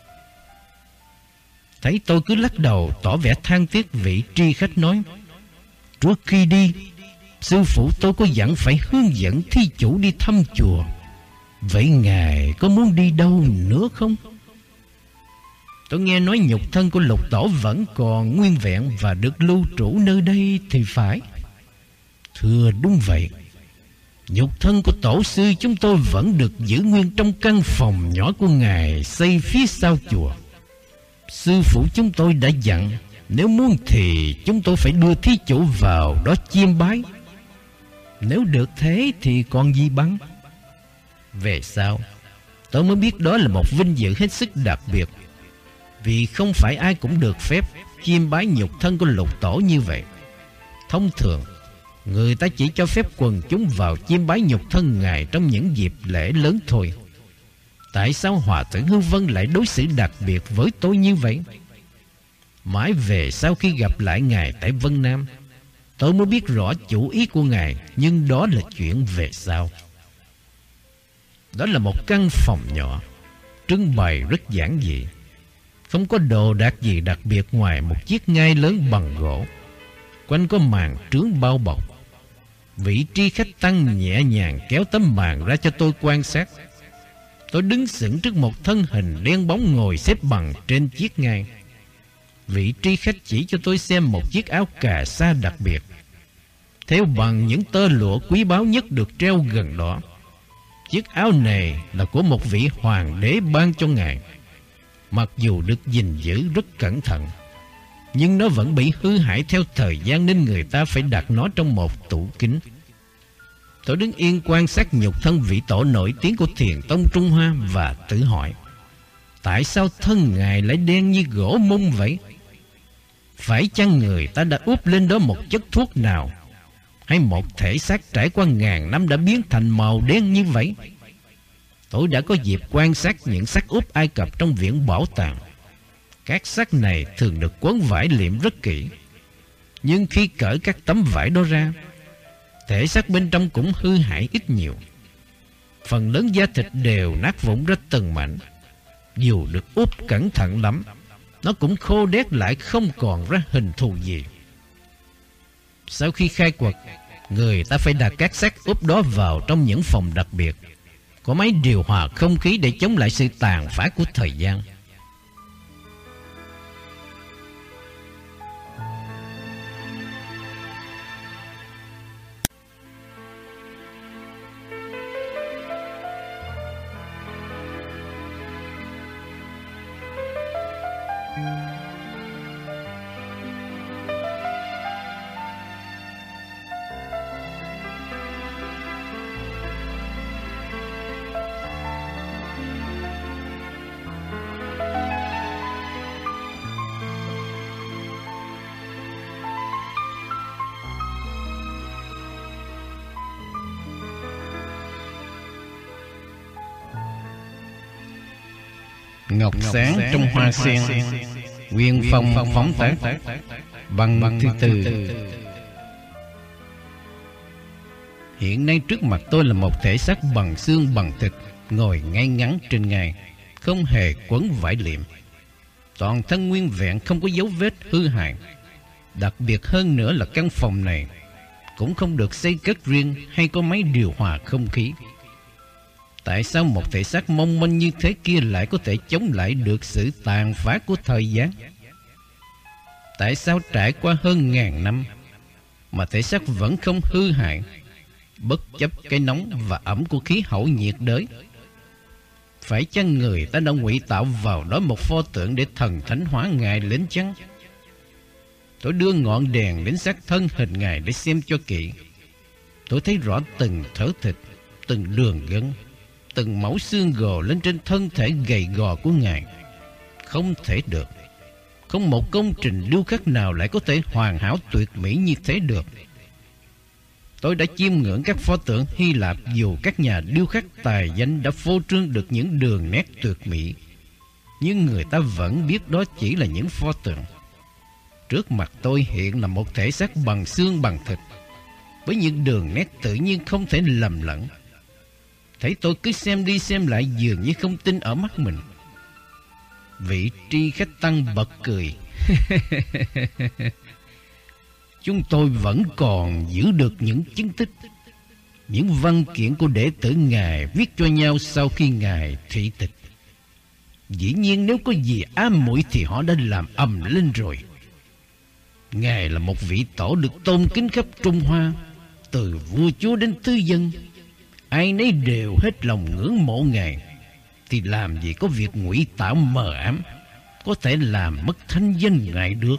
Thấy tôi cứ lắc đầu tỏ vẻ than tiếc, vị tri khách nói: trước khi đi, sư phụ tôi có dặn phải hướng dẫn thí chủ đi thăm chùa. Vậy Ngài có muốn đi đâu nữa không? Tôi nghe nói nhục thân của Lục Tổ vẫn còn nguyên vẹn và được lưu trữ nơi đây thì phải. Thưa đúng vậy. Nhục thân của tổ sư chúng tôi vẫn được giữ nguyên trong căn phòng nhỏ của Ngài xây phía sau chùa. Sư phụ chúng tôi đã dặn nếu muốn thì chúng tôi phải đưa thí chủ vào đó chiêm bái. Nếu được thế thì còn gì bằng. Về sau, tôi mới biết đó là một vinh dự hết sức đặc biệt, vì không phải ai cũng được phép chiêm bái nhục thân của Lục Tổ như vậy. Thông thường, người ta chỉ cho phép quần chúng vào chiêm bái nhục thân Ngài trong những dịp lễ lớn thôi. Tại sao Hòa thượng Hư Vân lại đối xử đặc biệt với tôi như vậy? Mãi về sau khi gặp lại Ngài tại Vân Nam, tôi mới biết rõ chủ ý của Ngài, nhưng đó là chuyện về sau. Đó là một căn phòng nhỏ, trưng bày rất giản dị, không có đồ đạc gì đặc biệt ngoài một chiếc ngai lớn bằng gỗ, quanh có màn trướng bao bọc. Vị tri khách tăng nhẹ nhàng kéo tấm màn ra cho tôi quan sát. Tôi đứng sững trước một thân hình đen bóng ngồi xếp bằng trên chiếc ngai. Vị tri khách chỉ cho tôi xem một chiếc áo cà sa đặc biệt, thêu bằng những tơ lụa quý báu nhất được treo gần đó. Chiếc áo này là của một vị hoàng đế ban cho Ngài. Mặc dù được gìn giữ rất cẩn thận, nhưng nó vẫn bị hư hại theo thời gian, nên người ta phải đặt nó trong một tủ kính. Tôi đứng yên quan sát nhục thân vị tổ nổi tiếng của Thiền Tông Trung Hoa và tự hỏi: tại sao thân Ngài lại đen như gỗ mung vậy? Phải chăng người ta đã úp lên đó một chất thuốc nào, hay một thể xác trải qua ngàn năm đã biến thành màu đen như vậy? Tôi đã có dịp quan sát những xác úp Ai Cập trong viện bảo tàng. Các xác này thường được quấn vải liệm rất kỹ, nhưng khi cởi các tấm vải đó ra, thể xác bên trong cũng hư hại ít nhiều. Phần lớn da thịt đều nát vụn ra từng mảnh. Dù được úp cẩn thận lắm, nó cũng khô đét lại, không còn ra hình thù gì. Sau khi khai quật, người ta phải đặt các xác úp đó vào trong những phòng đặc biệt, có máy điều hòa không khí để chống lại sự tàn phá của thời gian. ngọc sáng trong hoa sen, nguyên phong phóng tác, bằng thứ tư. Hiện nay trước mặt tôi là một thể xác bằng xương bằng thịt, ngồi ngay ngắn trên ngai, không hề quấn vải liệm, toàn thân nguyên vẹn, không có dấu vết hư hại. Đặc biệt hơn nữa là căn phòng này cũng không được xây cất riêng hay có máy điều hòa không khí. Tại sao một thể xác mong manh như thế kia lại có thể chống lại được sự tàn phá của thời gian? Tại sao trải qua hơn 1000 năm mà thể xác vẫn không hư hại, bất chấp cái nóng và ẩm của khí hậu nhiệt đới? Phải chăng người ta đã ngụy tạo vào đó một pho tượng để thần thánh hóa Ngài lên chăng? Tôi đưa ngọn đèn đến sát thân hình Ngài để xem cho kỹ. Tôi thấy rõ từng thớ thịt, từng đường gân, từng mẩu xương gồ lên trên thân thể gầy gò của Ngài. Không thể được. Không một công trình điêu khắc nào lại có thể hoàn hảo tuyệt mỹ như thế được. Tôi đã chiêm ngưỡng các pho tượng Hy Lạp, dù các nhà điêu khắc tài danh đã phô trương được những đường nét tuyệt mỹ, nhưng người ta vẫn biết đó chỉ là những pho tượng. Trước mặt tôi hiện là một thể xác bằng xương bằng thịt, với những đường nét tự nhiên không thể lầm lẫn. Thấy tôi cứ xem đi xem lại, dường như không tin ở mắt mình. Vị tri khách tăng bật cười. Chúng tôi vẫn còn giữ được những chứng tích, những văn kiện của đệ tử Ngài viết cho nhau sau khi Ngài thị tịch. Dĩ nhiên nếu có gì ám muội thì họ đã làm ầm lên rồi. Ngài là một vị tổ được tôn kính khắp Trung Hoa, từ vua chúa đến tư dân. Ai nấy đều hết lòng ngưỡng mộ Ngài, thì làm gì có việc ngụy tạo mờ ám có thể làm mất thanh danh Ngài được.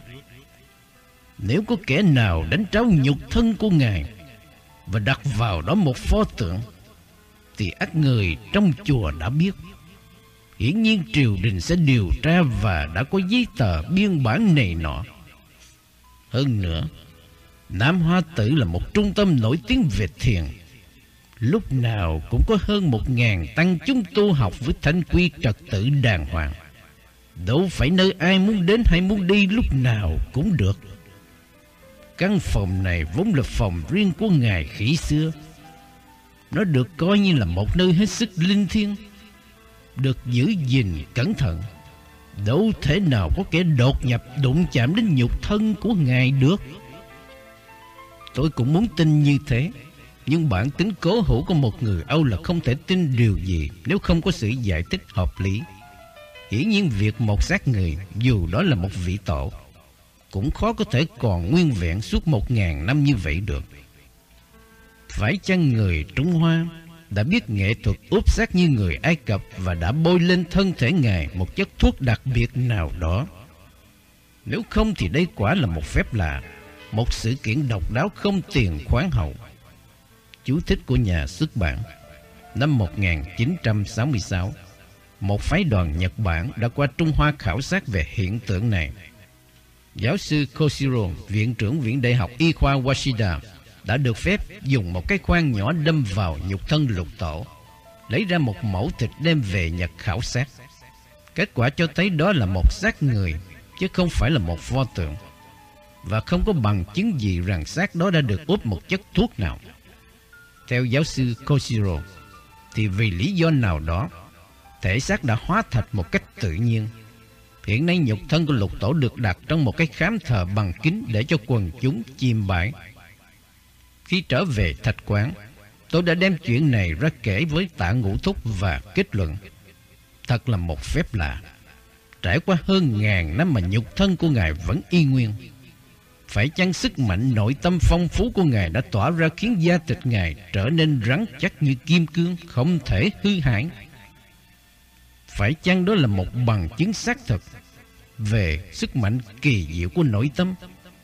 Nếu có kẻ nào đánh tráo nhục thân của Ngài và đặt vào đó một pho tượng, thì ắt người trong chùa đã biết. Hiển nhiên triều đình sẽ điều tra và đã có giấy tờ biên bản này nọ. Hơn nữa, Nam Hoa Tử là một trung tâm nổi tiếng về thiền. Lúc nào cũng có hơn 1000 tăng chúng tu học với thanh quy trật tự đàng hoàng. Đâu phải nơi ai muốn đến hay muốn đi lúc nào cũng được. Căn phòng này vốn là phòng riêng của Ngài khỉ xưa. Nó được coi như là một nơi hết sức linh thiêng, được giữ gìn cẩn thận. Đâu thể nào có kẻ đột nhập đụng chạm đến nhục thân của Ngài được. Tôi cũng muốn tin như thế, nhưng bản tính cố hữu của một người Âu là không thể tin điều gì nếu không có sự giải thích hợp lý. Hiển nhiên việc một xác người, dù đó là một vị tổ, cũng khó có thể còn nguyên vẹn suốt 1000 năm như vậy được. Phải chăng người Trung Hoa đã biết nghệ thuật úp xác như người Ai Cập và đã bôi lên thân thể Ngài một chất thuốc đặc biệt nào đó? Nếu không thì đây quả là một phép lạ, một sự kiện độc đáo không tiền khoáng hậu. Chú thích của nhà xuất bản. Năm 1966, một phái đoàn Nhật Bản đã qua Trung Hoa khảo sát về hiện tượng này. Giáo sư Koshiro, viện trưởng Viện Đại học Y khoa Washida, đã được phép dùng một cái khoan nhỏ đâm vào nhục thân lục tổ, lấy ra một mẫu thịt đem về Nhật khảo sát. Kết quả cho thấy đó là một xác người, chứ không phải là một pho tượng, và không có bằng chứng gì rằng xác đó đã được úp một chất thuốc nào. Theo giáo sư Koshiro, thì vì lý do nào đó, thể xác đã hóa thạch một cách tự nhiên. Hiện nay nhục thân của lục tổ được đặt trong một cái khám thờ bằng kính để cho quần chúng chiêm bái. Khi trở về thạch quán, tôi đã đem chuyện này ra kể với Tạ Ngũ Thúc và kết luận: thật là một phép lạ. Trải qua hơn 1000 năm mà nhục thân của Ngài vẫn y nguyên. Phải chăng sức mạnh nội tâm phong phú của Ngài đã tỏa ra khiến da thịt Ngài trở nên rắn chắc như kim cương, không thể hư hại? Phải chăng đó là một bằng chứng xác thực về sức mạnh kỳ diệu của nội tâm?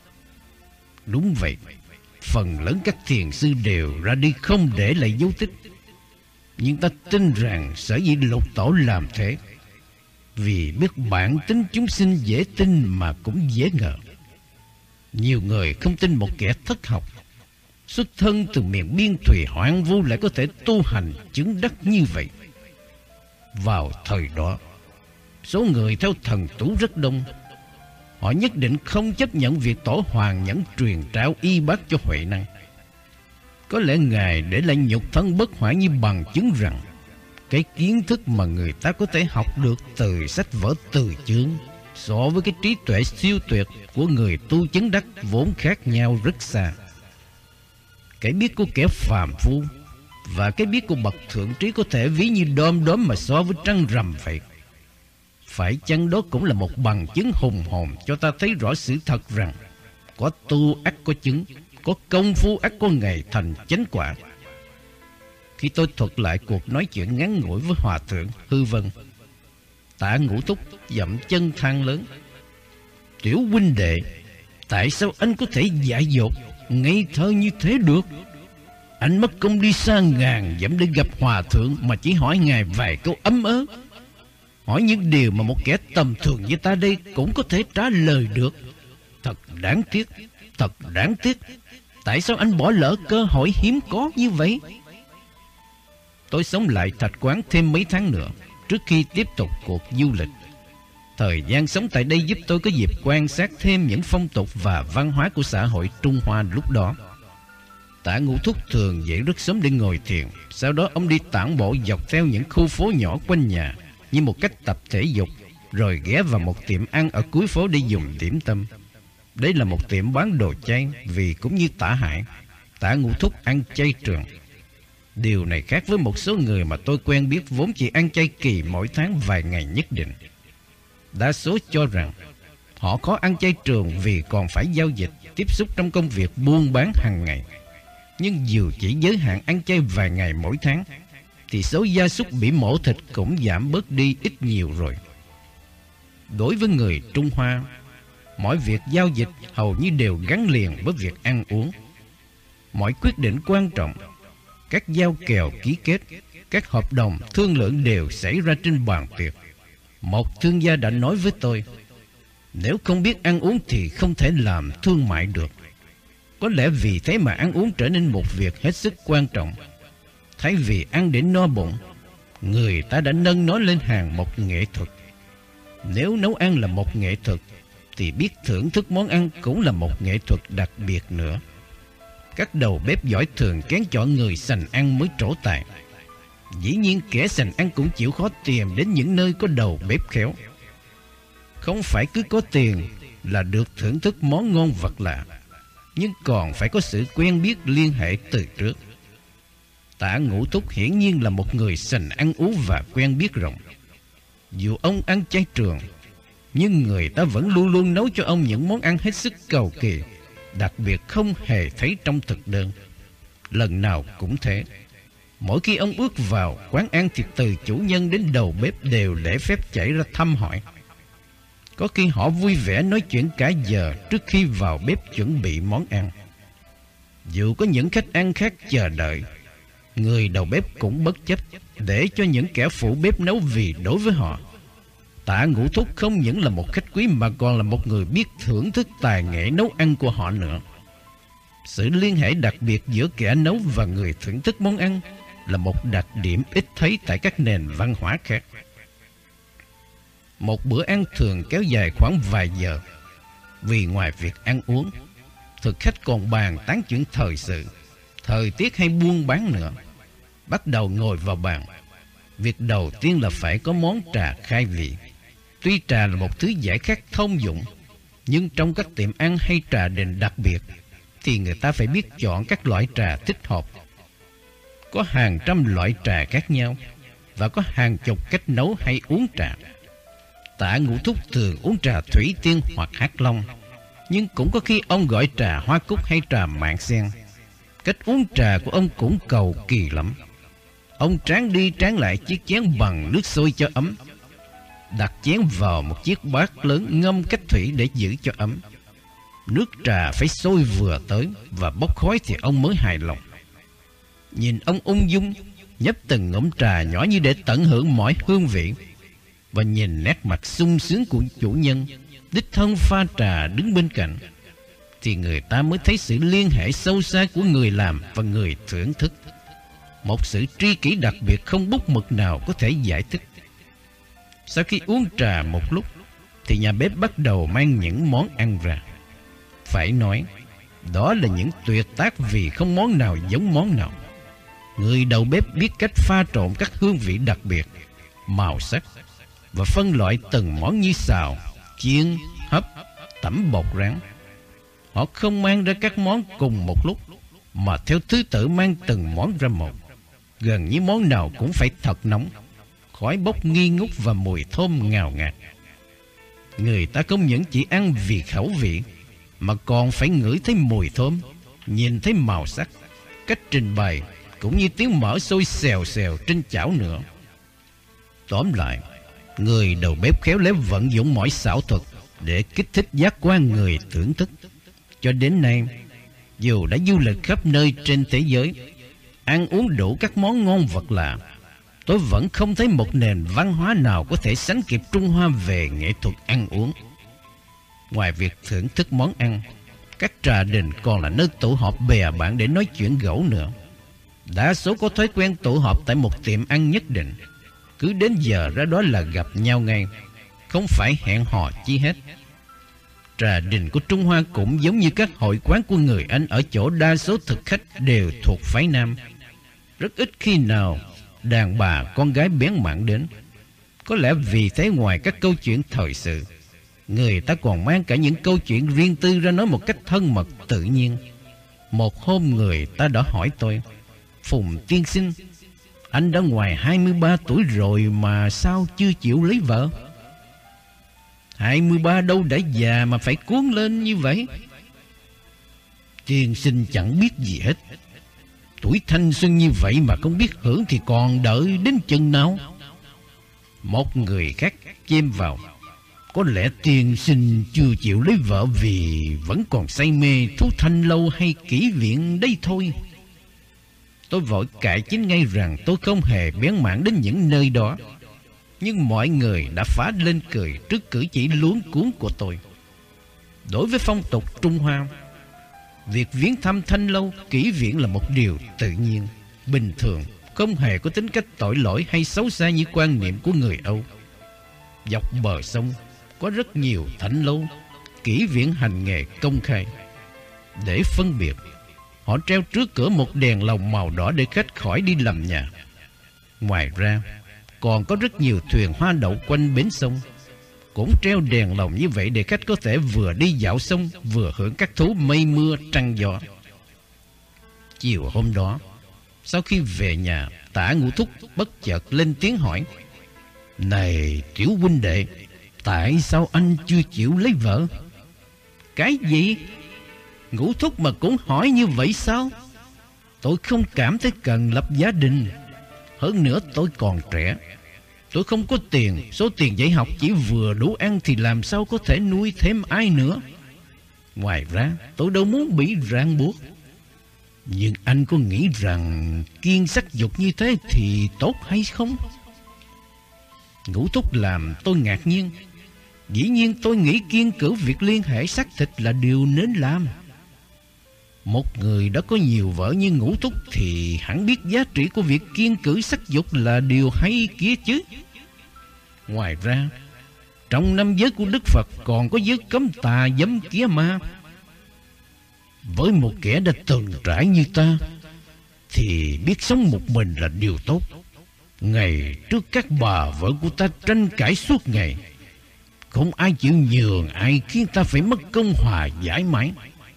Đúng vậy, phần lớn các thiền sư đều ra đi không để lại dấu tích. Nhưng ta tin rằng sở dĩ lục tổ làm thế vì biết bản tính chúng sinh dễ tin mà cũng dễ ngờ. Nhiều người không tin một kẻ thất học, xuất thân từ miền biên thùy hoang vu lại có thể tu hành chứng đắc như vậy. Vào thời đó, Số người theo thần tú rất đông. Họ nhất định không chấp nhận việc Tổ Hoàng Nhẫn truyền trao y bác cho Huệ Năng. Có lẽ Ngài để lại nhục thân bất hoại như bằng chứng rằng cái kiến thức mà người ta có thể học được từ sách vở từ chướng so với cái trí tuệ siêu tuyệt của người tu chứng đắc vốn khác nhau rất xa. Cái biết của kẻ phàm phu và cái biết của bậc thượng trí có thể ví như đom đóm mà so với trăng rằm vậy. Phải chăng đó cũng là một bằng chứng hùng hồn cho ta thấy rõ sự thật rằng có tu ắt có chứng, có công phu ắt có ngày thành chánh quả. Khi tôi thuật lại cuộc nói chuyện ngắn ngủi với Hòa thượng Hư Vân, Tạ Ngũ Thúc dậm chân than lớn: "Tiểu huynh đệ, tại sao anh có thể dại dột, ngây thơ như thế được? Anh mất công đi xa ngàn dặm để gặp Hòa thượng mà chỉ hỏi Ngài vài câu ấm ớ. Hỏi những điều mà một kẻ tầm thường như ta đây cũng có thể trả lời được. Thật đáng tiếc, thật đáng tiếc. Tại sao anh bỏ lỡ cơ hội hiếm có như vậy?" Tôi sống lại Thạch Quán thêm mấy tháng nữa trước khi tiếp tục cuộc du lịch. Thời gian sống tại đây giúp tôi có dịp quan sát thêm những phong tục và văn hóa của xã hội Trung Hoa lúc đó. Tạ Ngũ Thúc thường dậy rất sớm để ngồi thiền. Sau đó ông đi tản bộ dọc theo những khu phố nhỏ quanh nhà như một cách tập thể dục, rồi ghé vào một tiệm ăn ở cuối phố để dùng điểm tâm. Đây là một tiệm bán đồ chay, vì cũng như Tạ Hải, Tạ Ngũ Thúc ăn chay trường. Điều này khác với một số người mà tôi quen biết vốn chỉ ăn chay kỳ mỗi tháng vài ngày nhất định. Đa số cho rằng họ khó ăn chay trường vì còn phải giao dịch, tiếp xúc trong công việc buôn bán hàng ngày. Nhưng dù chỉ giới hạn ăn chay vài ngày mỗi tháng, thì số gia súc bị mổ thịt cũng giảm bớt đi ít nhiều rồi. Đối với người Trung Hoa, mọi việc giao dịch hầu như đều gắn liền với việc ăn uống. Mọi quyết định quan trọng, các giao kèo ký kết, các hợp đồng thương lượng đều xảy ra trên bàn tiệc. Một thương gia đã nói với tôi, nếu không biết ăn uống thì không thể làm thương mại được. Có lẽ vì thế mà ăn uống trở nên một việc hết sức quan trọng. Thay vì ăn để no bụng, người ta đã nâng nó lên hàng một nghệ thuật. Nếu nấu ăn là một nghệ thuật, thì biết thưởng thức món ăn cũng là một nghệ thuật đặc biệt nữa. Các đầu bếp giỏi thường kén chọn người sành ăn mới trổ tài. Dĩ nhiên kẻ sành ăn cũng chịu khó tìm đến những nơi có đầu bếp khéo. Không phải cứ có tiền là được thưởng thức món ngon vật lạ, nhưng còn phải có sự quen biết liên hệ từ trước. Tạ Ngũ Thúc hiển nhiên là một người sành ăn uống và quen biết rộng. Dù ông ăn chay trường, nhưng người ta vẫn luôn luôn nấu cho ông những món ăn hết sức cầu kỳ, đặc biệt không hề thấy trong thực đơn. Lần nào cũng thế. Mỗi khi ông bước vào quán ăn thì từ chủ nhân đến đầu bếp đều lễ phép chạy ra thăm hỏi. Có khi họ vui vẻ nói chuyện cả giờ trước khi vào bếp chuẩn bị món ăn. Dù có những khách ăn khác chờ đợi, người đầu bếp cũng bất chấp để cho những kẻ phụ bếp nấu, vì đối với họ, Tạ Ngũ Thúc không những là một khách quý mà còn là một người biết thưởng thức tài nghệ nấu ăn của họ nữa. Sự liên hệ đặc biệt giữa kẻ nấu và người thưởng thức món ăn là một đặc điểm ít thấy tại các nền văn hóa khác. Một bữa ăn thường kéo dài khoảng vài giờ, vì ngoài việc ăn uống, thực khách còn bàn tán chuyện thời sự, thời tiết hay buôn bán nữa. Bắt đầu ngồi vào bàn, việc đầu tiên là phải có món trà khai vị. Tuy trà là một thứ giải khát thông dụng, nhưng trong các tiệm ăn hay trà đình đặc biệt thì người ta phải biết chọn các loại trà thích hợp. Có hàng trăm loại trà khác nhau và có hàng chục cách nấu hay uống trà. Tạ Ngũ Thúc thường uống trà thủy tiên hoặc hắc long, nhưng cũng có khi ông gọi trà hoa cúc hay trà mạn sen. Cách uống trà của ông cũng cầu kỳ lắm. Ông tráng đi tráng lại chiếc chén bằng nước sôi cho ấm, đặt chén vào một chiếc bát lớn ngâm cách thủy để giữ cho ấm. Nước trà phải sôi vừa tới và bốc khói thì ông mới hài lòng. Nhìn ông ung dung nhấp từng ngụm trà nhỏ như để tận hưởng mọi hương vị, và nhìn nét mặt sung sướng của chủ nhân đích thân pha trà đứng bên cạnh, thì người ta mới thấy sự liên hệ sâu xa của người làm và người thưởng thức. Một sự tri kỷ đặc biệt không bút mực nào có thể giải thích. Sau khi uống trà một lúc thì nhà bếp bắt đầu mang những món ăn ra. Phải nói, đó là những tuyệt tác vì không món nào giống món nào. Người đầu bếp biết cách pha trộn các hương vị đặc biệt, màu sắc và phân loại từng món như xào, chiên, hấp, tẩm bột rán. Họ không mang ra các món cùng một lúc, mà theo thứ tự mang từng món ra một. Gần như món nào cũng phải thật nóng, khói bốc nghi ngút và mùi thơm ngào ngạt. Người ta không những chỉ ăn vì khẩu vị, mà còn phải ngửi thấy mùi thơm, nhìn thấy màu sắc, cách trình bày, cũng như tiếng mỡ sôi xèo xèo trên chảo nữa. Tóm lại, người đầu bếp khéo léo vận dụng mọi xảo thuật để kích thích giác quan người thưởng thức. Cho đến nay, dù đã du lịch khắp nơi trên thế giới, ăn uống đủ các món ngon vật lạ, tôi vẫn không thấy một nền văn hóa nào có thể sánh kịp Trung Hoa về nghệ thuật ăn uống. Ngoài việc thưởng thức món ăn, các trà đình còn là nơi tụ họp bè bạn để nói chuyện gẫu nữa. Đa số có thói quen tụ họp tại một tiệm ăn nhất định, cứ đến giờ ra đó là gặp nhau ngay, không phải hẹn hò chi hết. Trà đình của Trung Hoa cũng giống như các hội quán của người Anh ở chỗ đa số thực khách đều thuộc phái nam. Rất ít khi nào đàn bà con gái bén mảng đến. Có lẽ vì thế ngoài các câu chuyện thời sự, người ta còn mang cả những câu chuyện riêng tư ra nói một cách thân mật tự nhiên. Một hôm người ta đã hỏi tôi: Phùng tiên sinh, anh đã ngoài 23 tuổi rồi mà sao chưa chịu lấy vợ? 23 đâu đã già mà phải cuốn lên như vậy? Tiên sinh chẳng biết gì hết. Tuổi thanh xuân như vậy mà không biết hưởng thì còn đợi đến chừng nào? Một người khác chêm vào: Có lẽ tiên sinh chưa chịu lấy vợ vì vẫn còn say mê thú thanh lâu hay kỹ viện đấy thôi. Tôi vội cãi chính ngay rằng tôi không hề bén mảng đến những nơi đó. Nhưng mọi người đã phá lên cười trước cử chỉ luống cuống của tôi. Đối với phong tục Trung Hoa, việc viếng thăm thanh lâu, kỹ viện là một điều tự nhiên, bình thường, không hề có tính cách tội lỗi hay xấu xa như quan niệm của người Âu. Dọc bờ sông có rất nhiều thanh lâu, kỹ viện hành nghề công khai. Để phân biệt, họ treo trước cửa một đèn lồng màu đỏ để khách khỏi đi lầm nhà. Ngoài ra, còn có rất nhiều thuyền hoa đậu quanh bến sông, cũng treo đèn lồng như vậy để khách có thể vừa đi dạo sông vừa hưởng các thú mây mưa trăng gió. Chiều hôm đó, sau khi về nhà, Tả Ngũ Thúc bất chợt lên tiếng hỏi: Này Tiểu huynh đệ, tại sao anh chưa chịu lấy vợ? Cái gì? Ngũ Thúc mà cũng hỏi như vậy sao? Tôi không cảm thấy cần lập gia đình. Hơn nữa tôi còn trẻ, tôi không có tiền. Số tiền dạy học chỉ vừa đủ ăn thì làm sao có thể nuôi thêm ai nữa. Ngoài ra tôi đâu muốn bị ràng buộc. Nhưng anh có nghĩ rằng kiêng sắc dục như thế thì tốt hay không? Ngũ Thúc làm tôi ngạc nhiên. Dĩ nhiên tôi nghĩ kiêng cữ việc liên hệ xác thịt là điều nên làm. Một người đã có nhiều vợ như Ngũ Thúc thì hẳn biết giá trị của việc kiêng cữ sắc dục là điều hay kia chứ. Ngoài ra, trong năm giới của Đức Phật còn có giới cấm tà dâm kia mà. Với một kẻ đã từng trải như ta thì biết sống một mình là điều tốt. Ngày trước các bà vợ của ta tranh cãi suốt ngày, không ai chịu nhường ai khiến ta phải mất công hòa giải mãi.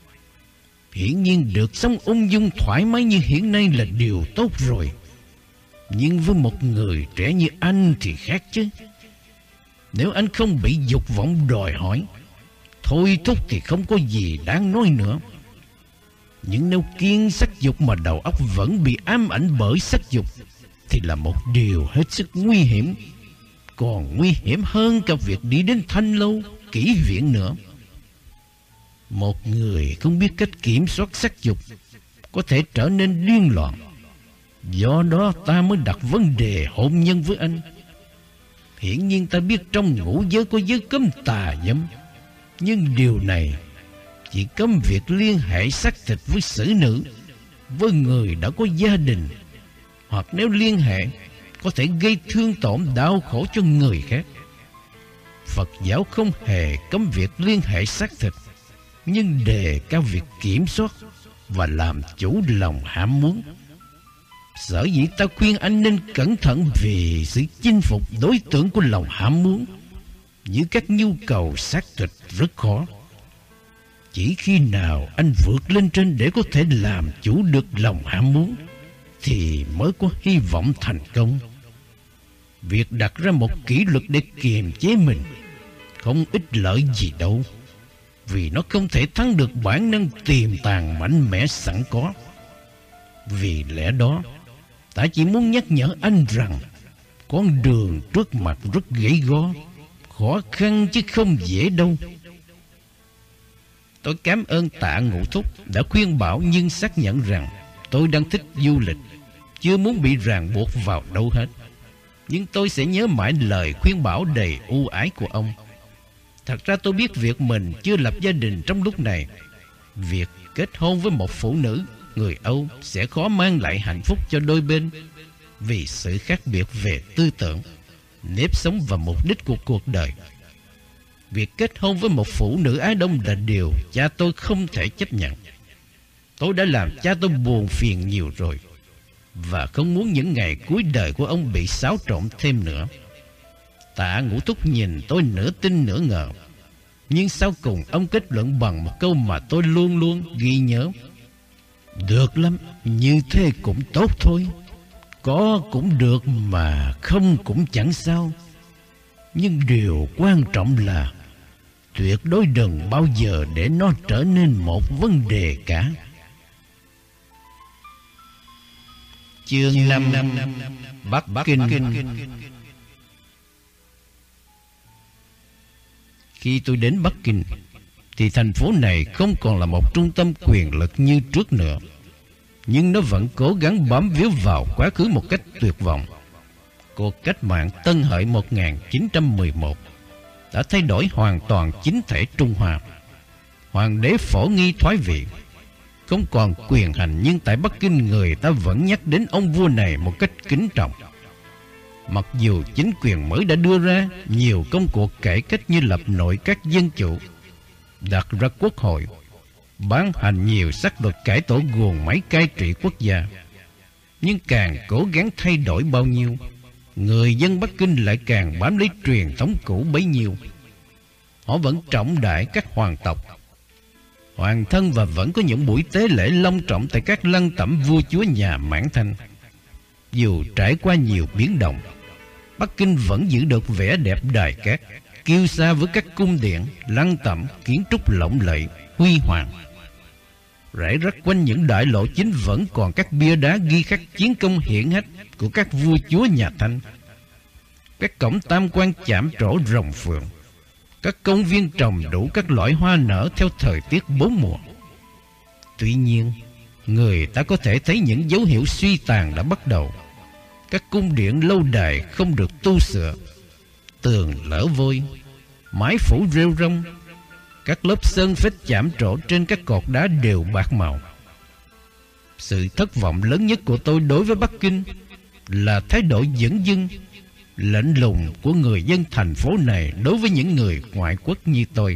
Hiển nhiên được sống ung dung thoải mái như hiện nay là điều tốt rồi. Nhưng với một người trẻ như anh thì khác chứ. Nếu anh không bị dục vọng đòi hỏi, thôi thúc thì không có gì đáng nói nữa. Nhưng nếu kiêng sắc dục mà đầu óc vẫn bị ám ảnh bởi sắc dục thì là một điều hết sức nguy hiểm. Còn nguy hiểm hơn cả việc đi đến thanh lâu, kỹ viện nữa. Một người không biết cách kiểm soát sắc dục có thể trở nên điên loạn. Do đó ta mới đặt vấn đề hôn nhân với anh. Hiển nhiên ta biết trong ngũ giới có giới cấm tà dâm, nhưng điều này chỉ cấm việc liên hệ xác thịt với xử nữ, với người đã có gia đình, hoặc nếu liên hệ có thể gây thương tổn đau khổ cho người khác. Phật giáo không hề cấm việc liên hệ xác thịt, nhưng đề cao việc kiểm soát và làm chủ lòng ham muốn. Sở dĩ ta khuyên anh nên cẩn thận vì sự chinh phục đối tượng của lòng ham muốn như các nhu cầu xác thịt rất khó. Chỉ khi nào anh vượt lên trên để có thể làm chủ được lòng ham muốn thì mới có hy vọng thành công. Việc đặt ra một kỷ luật để kiềm chế mình không ích lợi gì đâu, vì nó không thể thắng được bản năng tiềm tàng mạnh mẽ sẵn có. Vì lẽ đó, ta chỉ muốn nhắc nhở anh rằng con đường trước mặt rất gay go, khó khăn chứ không dễ đâu. Tôi cảm ơn Tạ Ngũ Thúc đã khuyên bảo, nhưng xác nhận rằng tôi đang thích du lịch, chưa muốn bị ràng buộc vào đâu hết. Nhưng tôi sẽ nhớ mãi lời khuyên bảo đầy ưu ái của ông. Thật ra tôi biết việc mình chưa lập gia đình trong lúc này, việc kết hôn với một phụ nữ người Âu sẽ khó mang lại hạnh phúc cho đôi bên, vì sự khác biệt về tư tưởng, nếp sống và mục đích của cuộc đời. Việc kết hôn với một phụ nữ Á Đông là điều cha tôi không thể chấp nhận. Tôi đã làm cha tôi buồn phiền nhiều rồi, và không muốn những ngày cuối đời của ông bị xáo trộn thêm nữa. Tạ Ngũ Thúc nhìn tôi nửa tin nửa ngờ, nhưng sau cùng ông kết luận bằng một câu mà tôi luôn luôn ghi nhớ: được lắm, như thế cũng tốt thôi. Có cũng được mà không cũng chẳng sao. Nhưng điều quan trọng là tuyệt đối đừng bao giờ để nó trở nên một vấn đề cả. Chương 5: Bắc Kinh. Khi tôi đến Bắc Kinh thì thành phố này không còn là một trung tâm quyền lực như trước nữa, nhưng nó vẫn cố gắng bám víu vào quá khứ một cách tuyệt vọng. Cuộc cách mạng Tân Hợi 1911 đã thay đổi hoàn toàn chính thể Trung Hoa. Hoàng đế Phổ Nghi thoái vị, không còn quyền hành, nhưng tại Bắc Kinh người ta vẫn nhắc đến ông vua này một cách kính trọng. Mặc dù chính quyền mới đã đưa ra nhiều công cuộc cải cách như lập nội các dân chủ, đặt ra quốc hội, ban hành nhiều sắc luật cải tổ guồng máy cai trị quốc gia, nhưng càng cố gắng thay đổi bao nhiêu, người dân Bắc Kinh lại càng bám lấy truyền thống cũ bấy nhiêu. Họ vẫn trọng đại các hoàng tộc, hoàng thân, và vẫn có những buổi tế lễ long trọng tại các lăng tẩm vua chúa nhà Mãn Thanh. Dù trải qua nhiều biến động, Bắc Kinh vẫn giữ được vẻ đẹp đài cát, kiêu sa với các cung điện, lăng tẩm, kiến trúc lộng lẫy, huy hoàng. Rải rác quanh những đại lộ chính vẫn còn các bia đá ghi khắc chiến công hiển hách của các vua chúa nhà Thanh. Các cổng tam quan chạm trổ rồng phượng, các công viên trồng đủ các loại hoa nở theo thời tiết bốn mùa. Tuy nhiên, người ta có thể thấy những dấu hiệu suy tàn đã bắt đầu. Các cung điện lâu đài không được tu sửa, tường lở vôi, mái phủ rêu rông, các lớp sơn phết chạm trổ trên các cột đá đều bạc màu. Sự thất vọng lớn nhất của tôi đối với Bắc Kinh là thái độ dửng dưng, lạnh lùng của người dân thành phố này đối với những người ngoại quốc như tôi.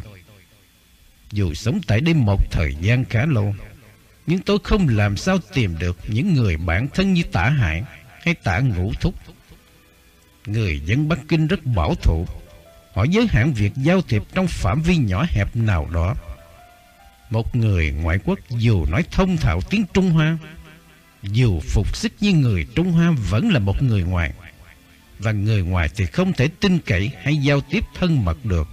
Dù sống tại đây một thời gian khá lâu, nhưng tôi không làm sao tìm được những người bạn thân như Tạ Hải hay Tạ Ngũ Thúc. Người dân Bắc Kinh rất bảo thủ. Họ giới hạn việc giao thiệp trong phạm vi nhỏ hẹp nào đó. Một người ngoại quốc dù nói thông thạo tiếng Trung Hoa, dù phục sức như người Trung Hoa, vẫn là một người ngoài, và người ngoài thì không thể tin cậy hay giao tiếp thân mật được.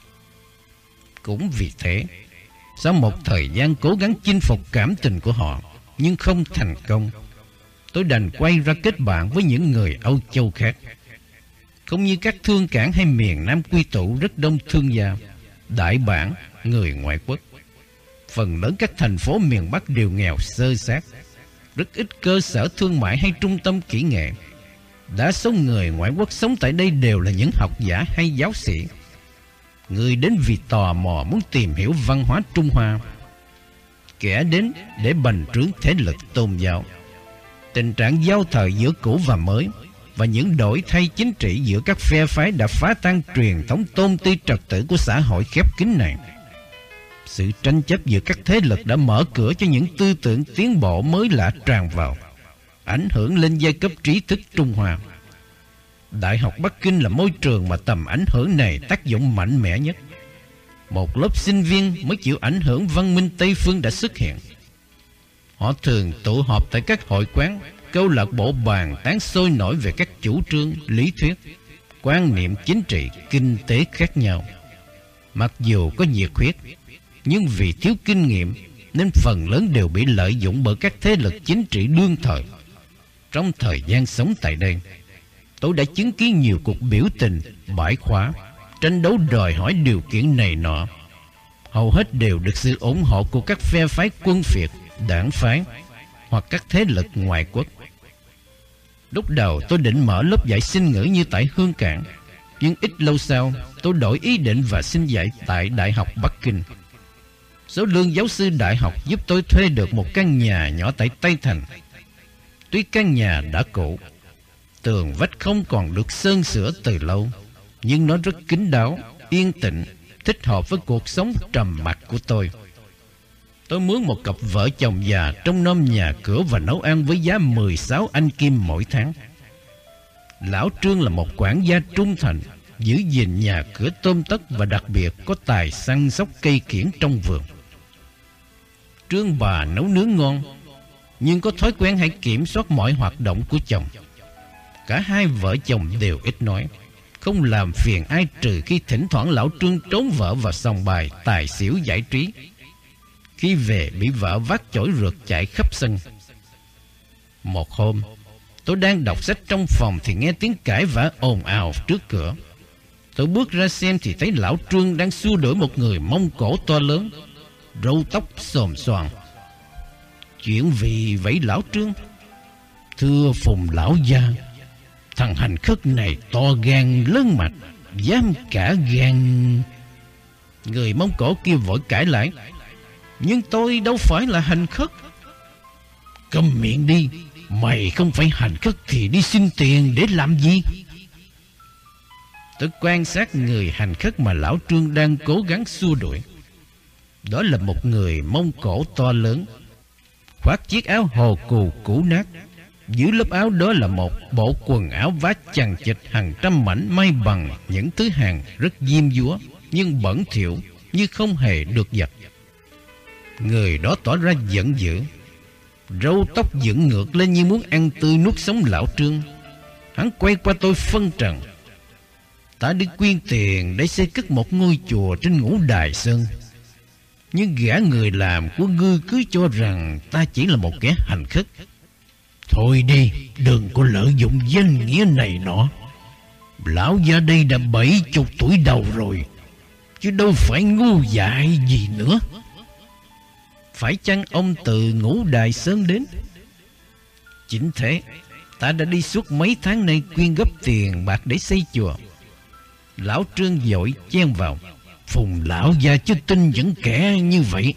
Cũng vì thế, sau một thời gian cố gắng chinh phục cảm tình của họ nhưng không thành công, tôi đành quay ra kết bạn với những người Âu Châu khác. Không như các thương cảng hay miền Nam quy tụ rất đông thương gia, đại bản, người ngoại quốc. Phần lớn các thành phố miền Bắc đều nghèo xơ xác, rất ít cơ sở thương mại hay trung tâm kỹ nghệ. Đa số người ngoại quốc sống tại đây đều là những học giả hay giáo sĩ, người đến vì tò mò muốn tìm hiểu văn hóa Trung Hoa, kẻ đến để bành trướng thế lực tôn giáo. Tình trạng giao thời giữa cũ và mới và những đổi thay chính trị giữa các phe phái đã phá tan truyền thống tôn ti trật tự của xã hội khép kín này. Sự tranh chấp giữa các thế lực đã mở cửa cho những tư tưởng tiến bộ mới lạ tràn vào, ảnh hưởng lên giai cấp trí thức Trung Hoa. Đại học Bắc Kinh là môi trường mà tầm ảnh hưởng này tác dụng mạnh mẽ nhất. Một lớp sinh viên mới chịu ảnh hưởng văn minh Tây phương đã xuất hiện. Họ thường tụ họp tại các hội quán, câu lạc bộ bàn tán sôi nổi về các chủ trương, lý thuyết, quan niệm chính trị, kinh tế khác nhau. Mặc dù có nhiệt huyết, nhưng vì thiếu kinh nghiệm nên phần lớn đều bị lợi dụng bởi các thế lực chính trị đương thời. Trong thời gian sống tại đây, tôi đã chứng kiến nhiều cuộc biểu tình, bãi khóa, tranh đấu đòi hỏi điều kiện này nọ. Hầu hết đều được sự ủng hộ của các phe phái quân phiệt, đảng phái hoặc các thế lực ngoại quốc. Lúc đầu tôi định mở lớp dạy sinh ngữ như tại Hương Cảng, nhưng ít lâu sau tôi đổi ý định và xin dạy tại Đại học Bắc Kinh. Số lương giáo sư đại học giúp tôi thuê được một căn nhà nhỏ tại Tây Thành. Tuy căn nhà đã cũ, tường vách không còn được sơn sửa từ lâu, nhưng nó rất kín đáo, yên tĩnh, thích hợp với cuộc sống trầm mặc của tôi. Tôi mướn một cặp vợ chồng già trông nom nhà cửa và nấu ăn với giá 16 Anh kim mỗi tháng. Lão Trương là một quản gia trung thành, giữ gìn nhà cửa tôm tất và đặc biệt có tài săn sóc cây kiểng trong vườn. Trương bà nấu nướng ngon, nhưng có thói quen hay kiểm soát mọi hoạt động của chồng. Cả hai vợ chồng đều ít nói, không làm phiền ai trừ khi thỉnh thoảng lão Trương trốn vợ vào sòng bài, tài xỉu giải trí. Khi về bị vợ vác chổi rượt chạy khắp sân. Một hôm, tôi đang đọc sách trong phòng thì nghe tiếng cãi vã ồn ào trước cửa. Tôi bước ra xem thì thấy lão Trương đang xua đuổi một người Mông Cổ to lớn, râu tóc xồm xoàm. Chuyện vì vậy lão Trương? Thưa Phùng lão gia, thằng hành khất này to gan lớn mạch, dám cả gan. Người Mông Cổ kia vội cãi lại, nhưng tôi đâu phải là hành khất. Câm miệng đi, mày không phải hành khất thì đi xin tiền để làm gì? Tôi quan sát người hành khất mà lão Trương đang cố gắng xua đuổi. Đó là một người Mông Cổ to lớn, khoác chiếc áo hồ cù cũ nát. Dưới lớp áo đó là một bộ quần áo vá chằng chịt hàng trăm mảnh may bằng những thứ hàng rất diêm dúa nhưng bẩn thỉu như không hề được giặt. Người đó tỏ ra giận dữ, râu tóc dựng ngược lên như muốn ăn tươi nuốt sống lão Trương. Hắn quay qua tôi phân trần: ta đi quyên tiền để xây cất một ngôi chùa trên Ngũ Đài Sơn, nhưng gã người làm của ngươi cứ cho rằng ta chỉ là một kẻ hành khất. Thôi đi, đừng có lợi dụng danh nghĩa này nọ. Lão gia đây đã 70 tuổi đầu rồi, chứ đâu phải ngu dại gì nữa. Phải chăng ông từ Ngũ Đài Sơn đến? Chính thế, ta đã đi suốt mấy tháng nay quyên góp tiền bạc để xây chùa. Lão Trương vội chen vào: Phùng lão gia chứ tin những kẻ như vậy.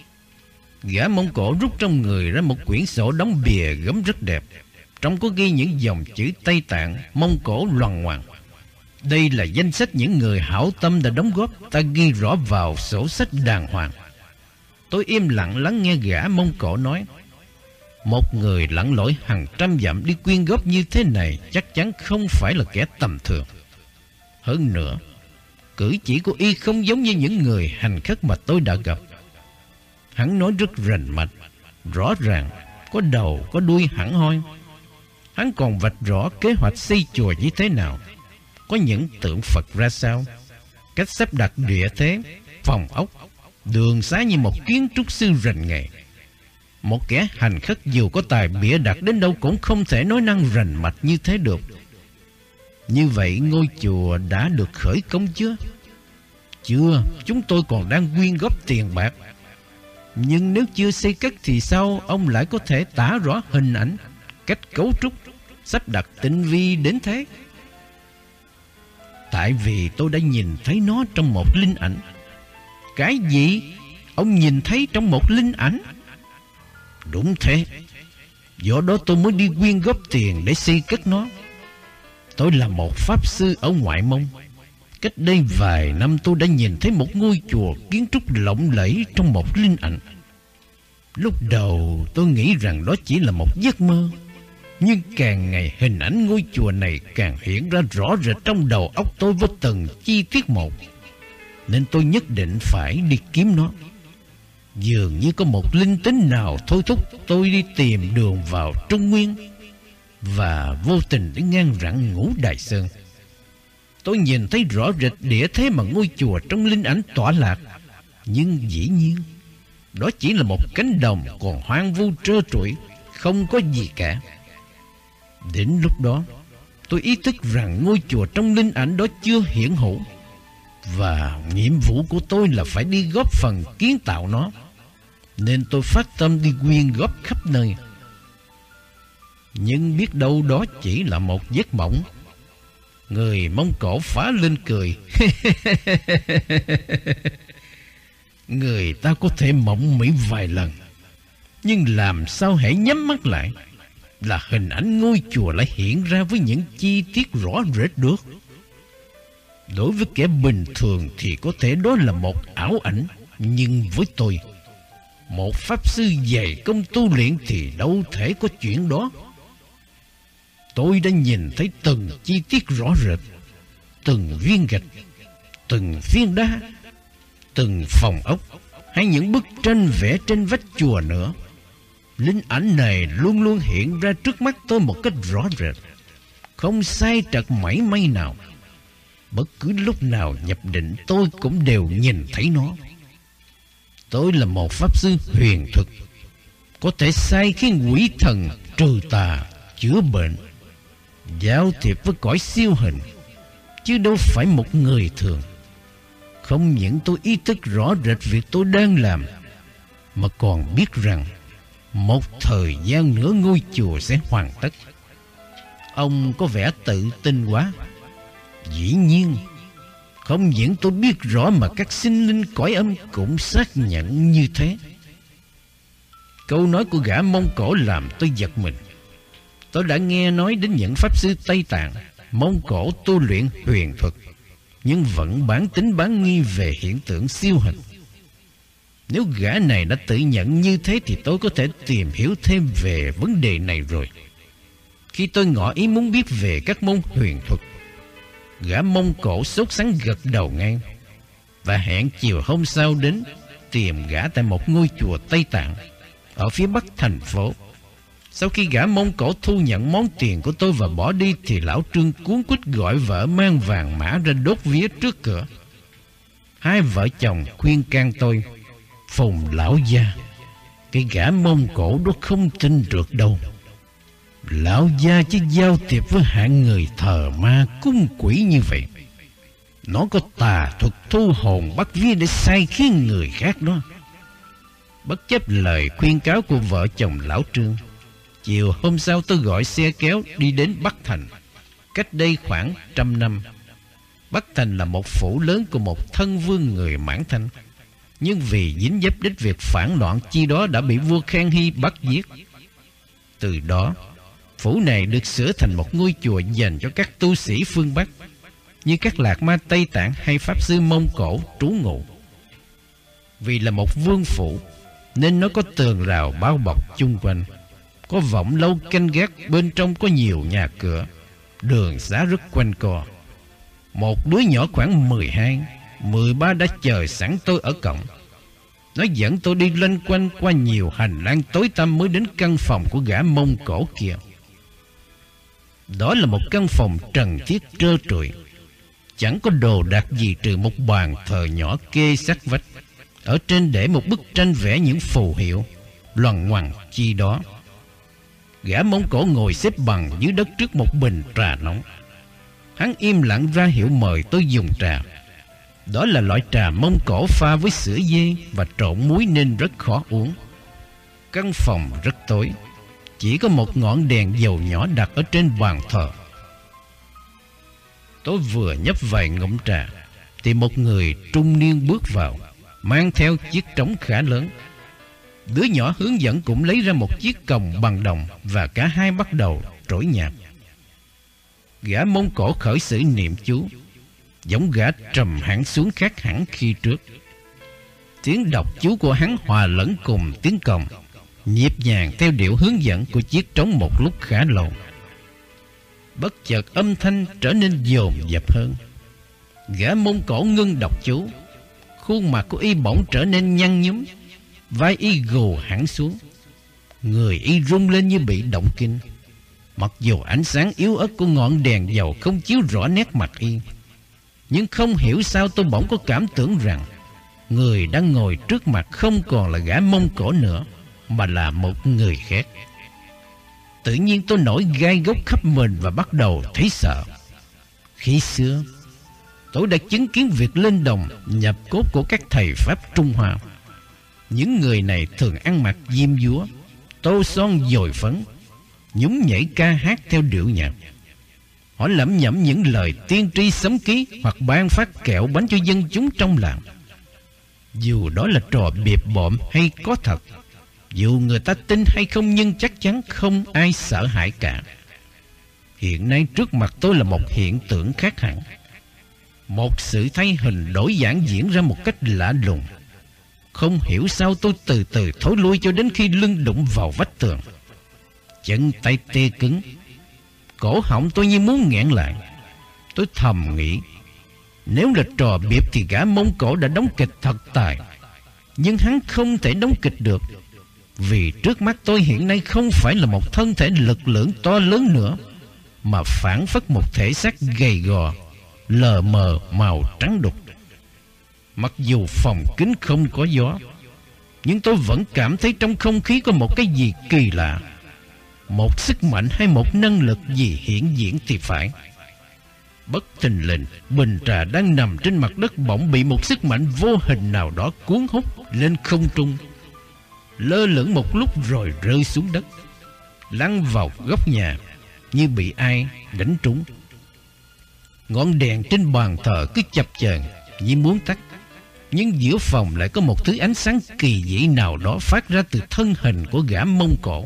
Gã Mông Cổ rút trong người ra một quyển sổ đóng bìa gấm rất đẹp, trong có ghi những dòng chữ Tây Tạng Mông Cổ loằng ngoằng. Đây là danh sách những người hảo tâm đã đóng góp, ta ghi rõ vào sổ sách đàng hoàng. Tôi im lặng lắng nghe gã Mông Cổ nói: một người lặn lội hàng trăm dặm đi quyên góp như thế này chắc chắn không phải là kẻ tầm thường. Hơn nữa, cử chỉ của y không giống như những người hành khất mà tôi đã gặp. Hắn nói rất rành mạch, rõ ràng, có đầu có đuôi hẳn hoi. Hắn còn vạch rõ kế hoạch xây chùa như thế nào, có những tượng Phật ra sao, cách sắp đặt địa thế, phòng ốc, đường xá như một kiến trúc sư rành nghề. Một kẻ hành khất dù có tài bịa đặt đến đâu cũng không thể nói năng rành mạch như thế được. Như vậy ngôi chùa đã được khởi công chưa? Chưa, chúng tôi còn đang quyên góp tiền bạc. Nhưng nếu chưa xây cất thì sao ông lại có thể tả rõ hình ảnh, cách cấu trúc, sắp đặt tinh vi đến thế? Tại vì tôi đã nhìn thấy nó trong một linh ảnh. Cái gì? Ông nhìn thấy trong một linh ảnh? Đúng thế. Do đó tôi mới đi quyên góp tiền để xây cất nó. Tôi là một pháp sư ở ngoại Mông. Cách đây vài năm tôi đã nhìn thấy một ngôi chùa kiến trúc lộng lẫy trong một linh ảnh. Lúc đầu tôi nghĩ rằng đó chỉ là một giấc mơ, nhưng càng ngày hình ảnh ngôi chùa này càng hiện ra rõ rệt trong đầu óc tôi với từng chi tiết một. Nên tôi nhất định phải đi kiếm nó. Dường như có một linh tính nào thôi thúc tôi đi tìm đường vào Trung Nguyên, và vô tình đi ngang rặng Ngũ Đài Sơn. Tôi nhìn thấy rõ rệt địa thế mà ngôi chùa trong linh ảnh tọa lạc. Nhưng dĩ nhiên đó chỉ là một cánh đồng còn hoang vu trơ trụi, không có gì cả. Đến lúc đó tôi ý thức rằng ngôi chùa trong linh ảnh đó chưa hiện hữu, và nhiệm vụ của tôi là phải đi góp phần kiến tạo nó. Nên tôi phát tâm đi quyên góp khắp nơi. Nhưng biết đâu đó chỉ là một giấc mộng. Người Mông Cổ phá lên cười. Người ta có thể mộng mị vài lần, nhưng làm sao hễ nhắm mắt lại là hình ảnh ngôi chùa lại hiện ra với những chi tiết rõ rệt được. Đối với kẻ bình thường thì có thể đó là một ảo ảnh, nhưng với tôi, một pháp sư dày công tu luyện, thì đâu thể có chuyện đó. Tôi đã nhìn thấy từng chi tiết rõ rệt, từng viên gạch, từng viên đá, từng phòng ốc, hay những bức tranh vẽ trên vách chùa nữa. Linh ảnh này luôn luôn hiện ra trước mắt tôi một cách rõ rệt, không sai trật mảy may nào. Bất cứ lúc nào nhập định tôi cũng đều nhìn thấy nó. Tôi là một pháp sư huyền thuật, có thể sai khiến quỷ thần trừ tà, chữa bệnh, giao thiệp với cõi siêu hình, chứ đâu phải một người thường. Không những tôi ý thức rõ rệt việc tôi đang làm, mà còn biết rằng một thời gian nữa ngôi chùa sẽ hoàn tất. Ông có vẻ tự tin quá. Dĩ nhiên, không những tôi biết rõ mà các sinh linh cõi âm cũng xác nhận như thế. Câu nói của gã Mông Cổ làm tôi giật mình. Tôi đã nghe nói đến những pháp sư Tây Tạng, Mông Cổ tu luyện huyền thuật, nhưng vẫn bán tín bán nghi về hiện tượng siêu hình. Nếu gã này đã tự nhận như thế thì tôi có thể tìm hiểu thêm về vấn đề này rồi. Khi tôi ngỏ ý muốn biết về các môn huyền thuật, gã Mông Cổ sốt sắng gật đầu ngay, và hẹn chiều hôm sau đến tìm gã tại một ngôi chùa Tây Tạng ở phía bắc thành phố. Sau khi gã Mông Cổ thu nhận món tiền của tôi và bỏ đi, thì lão Trương cuống quýt gọi vợ mang vàng mã ra đốt vía trước cửa. Hai vợ chồng khuyên can tôi: Phùng lão gia, cái gã Mông Cổ đó không tin được đâu. Lão gia chỉ giao thiệp với hạng người thờ ma cung quỷ như vậy. Nó có tà thuật thu hồn bắt vía để sai khiến người khác đó. Bất chấp lời khuyên cáo của vợ chồng lão Trương, chiều hôm sau tôi gọi xe kéo đi đến Bắc Thành. Cách đây khoảng 100 năm, Bắc Thành là một phủ lớn của một thân vương người Mãn Thanh, nhưng vì dính dấp đến việc phản loạn chi đó đã bị vua Khang Hy bắt giết. Từ đó, phủ này được sửa thành một ngôi chùa dành cho các tu sĩ phương Bắc, như các lạc ma Tây Tạng hay pháp sư Mông Cổ trú ngụ. Vì là một vương phủ nên nó có tường rào bao bọc chung quanh, có võng lâu canh gác, bên trong có nhiều nhà cửa, đường xá rất quanh co. Một đứa nhỏ khoảng 12, 13 đã chờ sẵn tôi ở cổng. Nó dẫn tôi đi loanh quanh qua nhiều hành lang tối tăm mới đến căn phòng của gã Mông Cổ kia. Đó là một căn phòng trần thiết trơ trụi, chẳng có đồ đạc gì trừ một bàn thờ nhỏ kê sát vách. Ở trên để một bức tranh vẽ những phù hiệu loằng ngoằng chi đó. Gã Mông Cổ ngồi xếp bằng dưới đất trước một bình trà nóng. Hắn im lặng ra hiệu mời tôi dùng trà. Đó là loại trà Mông Cổ pha với sữa dê và trộn muối nên rất khó uống. Căn phòng rất tối, chỉ có một ngọn đèn dầu nhỏ đặt ở trên bàn thờ. Tôi vừa nhấp vài ngụm trà thì một người trung niên bước vào, mang theo chiếc trống khá lớn. Đứa nhỏ hướng dẫn cũng lấy ra một chiếc còng bằng đồng, và cả hai bắt đầu trỗi nhạc. Gã Mông Cổ khởi sử niệm chú, giọng gã trầm hẳn xuống khác hẳn khi trước. Tiếng đọc chú của hắn hòa lẫn cùng tiếng còng, nhịp nhàng theo điệu hướng dẫn của chiếc trống một lúc khá lâu. Bất chợt âm thanh trở nên dồn dập hơn. Gã Mông Cổ ngưng đọc chú, khuôn mặt của y bỗng trở nên nhăn nhúm, vai y gù hẳn xuống, người y rung lên như bị động kinh. Mặc dù ánh sáng yếu ớt của ngọn đèn dầu không chiếu rõ nét mặt y, nhưng không hiểu sao tôi bỗng có cảm tưởng rằng người đang ngồi trước mặt không còn là gã Mông Cổ nữa, mà là một người khác. Tự nhiên tôi nổi gai góc khắp mình và bắt đầu thấy sợ. Khi xưa tôi đã chứng kiến việc lên đồng nhập cốt của các thầy Pháp Trung Hoa. Những người này thường ăn mặc diêm dúa, tô son dồi phấn, nhún nhảy ca hát theo điệu nhạc. Họ lẩm nhẩm những lời tiên tri sấm ký hoặc ban phát kẹo bánh cho dân chúng trong làng. Dù đó là trò biệp bợm hay có thật, dù người ta tin hay không, nhưng chắc chắn không ai sợ hãi cả. Hiện nay trước mặt tôi là một hiện tượng khác hẳn. Một sự thay hình đổi dạng diễn ra một cách lạ lùng. Không hiểu sao tôi từ từ thối lui cho đến khi lưng đụng vào vách tường. Chân tay tê cứng, cổ họng tôi như muốn nghẹn lại. Tôi thầm nghĩ, nếu là trò biệp thì gã Mông Cổ đã đóng kịch thật tài. Nhưng hắn không thể đóng kịch được, vì trước mắt tôi hiện nay không phải là một thân thể lực lưỡng to lớn nữa, mà phảng phất một thể xác gầy gò, lờ mờ màu trắng đục. Mặc dù phòng kín không có gió, nhưng tôi vẫn cảm thấy trong không khí có một cái gì kỳ lạ, một sức mạnh hay một năng lực gì hiển diễn thì phải. Bất thình lình, bình trà đang nằm trên mặt đất bỗng bị một sức mạnh vô hình nào đó cuốn hút lên không trung, lơ lửng một lúc rồi rơi xuống đất, lăn vào góc nhà như bị ai đánh trúng. Ngọn đèn trên bàn thờ cứ chập chờn như muốn tắt, nhưng giữa phòng lại có một thứ ánh sáng kỳ dị nào đó phát ra từ thân hình của gã Mông Cổ.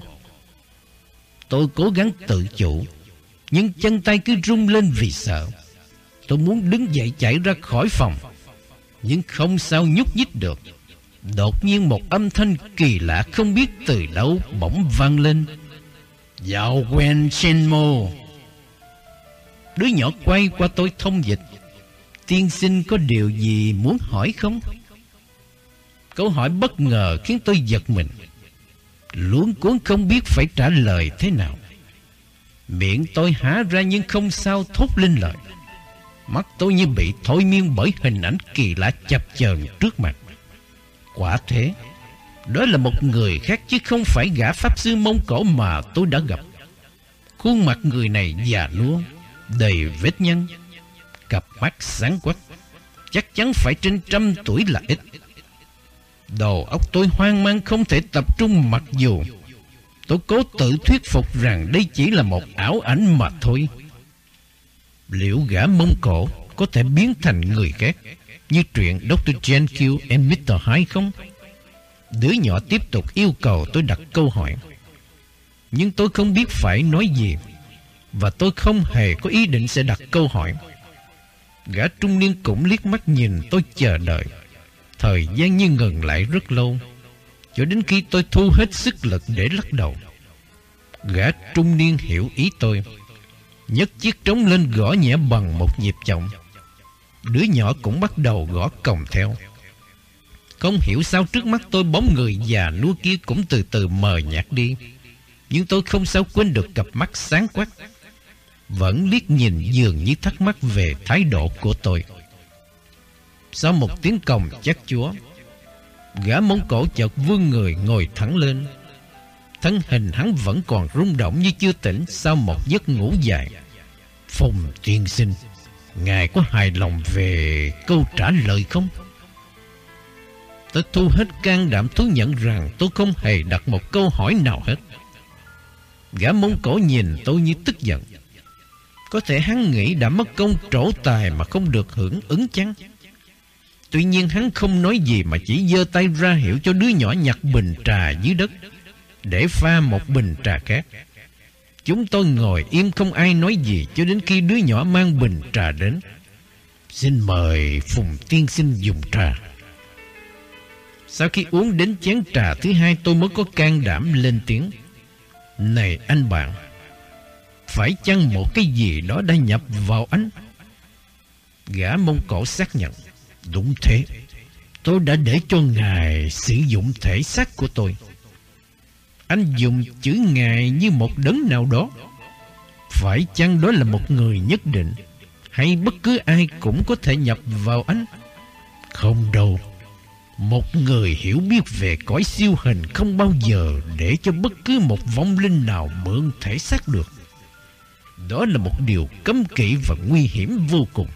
Tôi cố gắng tự chủ, nhưng chân tay cứ rung lên vì sợ. Tôi muốn đứng dậy chạy ra khỏi phòng, nhưng không sao nhúc nhích được. Đột nhiên một âm thanh kỳ lạ không biết từ đâu bỗng vang lên: "Dạo quen Shenmo." Đứa nhỏ quay qua tôi thông dịch: "Tiên sinh có điều gì muốn hỏi không?" Câu hỏi bất ngờ khiến tôi giật mình, luống cuống không biết phải trả lời thế nào. Miệng tôi há ra nhưng không sao thốt lên lời. Mắt tôi như bị thôi miên bởi hình ảnh kỳ lạ chập chờn trước mặt. Quả thế, đó là một người khác chứ không phải gã pháp sư Mông Cổ mà tôi đã gặp. Khuôn mặt người này già nua, đầy vết nhăn, cặp mắt sáng quắc, chắc chắn phải trên 100 tuổi là ít. Đầu óc tôi hoang mang không thể tập trung, mặc dù tôi cố tự thuyết phục rằng đây chỉ là một ảo ảnh mà thôi. Liệu gã Mông Cổ có thể biến thành người khác như truyện Dr. Jekyll and Mr. Hyde không? Đứa nhỏ tiếp tục yêu cầu tôi đặt câu hỏi, nhưng tôi không biết phải nói gì, và tôi không hề có ý định sẽ đặt câu hỏi. Gã trung niên cũng liếc mắt nhìn tôi chờ đợi. Thời gian như ngừng lại rất lâu, cho đến khi tôi thu hết sức lực để lắc đầu. Gã trung niên hiểu ý tôi, nhấc chiếc trống lên gõ nhẹ bằng một nhịp chậm. Đứa nhỏ cũng bắt đầu gõ còng theo. Không hiểu sao trước mắt tôi bóng người già nua kia cũng từ từ mờ nhạt đi, nhưng tôi không sao quên được cặp mắt sáng quắc, vẫn liếc nhìn dường như thắc mắc về thái độ của tôi. Sau một tiếng còng chát chúa, gã Mông Cổ chợt vươn người ngồi thẳng lên. Thân hình hắn vẫn còn rung động như chưa tỉnh sau một giấc ngủ dài. "Phùng tiên sinh, ngài có hài lòng về câu trả lời không?" Tôi thu hết can đảm thú nhận rằng tôi không hề đặt một câu hỏi nào hết. Gã Mông Cổ nhìn tôi như tức giận. Có thể hắn nghĩ đã mất công trổ tài mà không được hưởng ứng chăng? Tuy nhiên hắn không nói gì mà chỉ giơ tay ra hiệu cho đứa nhỏ nhặt bình trà dưới đất để pha một bình trà khác. Chúng tôi ngồi im không ai nói gì cho đến khi đứa nhỏ mang bình trà đến. Xin mời Phùng tiên sinh dùng trà. Sau khi uống đến chén trà thứ hai, tôi mới có can đảm lên tiếng. Này anh bạn, phải chăng một cái gì đó đã nhập vào anh? Gã Mông Cổ xác nhận. Đúng thế, tôi đã để cho ngài sử dụng thể xác của tôi. Anh dùng chữ ngài như một đấng nào đó. Phải chăng đó là một người nhất định, hay bất cứ ai cũng có thể nhập vào anh? Không đâu. Một người hiểu biết về cõi siêu hình không bao giờ để cho bất cứ một vong linh nào mượn thể xác được. Đó là một điều cấm kỵ và nguy hiểm vô cùng.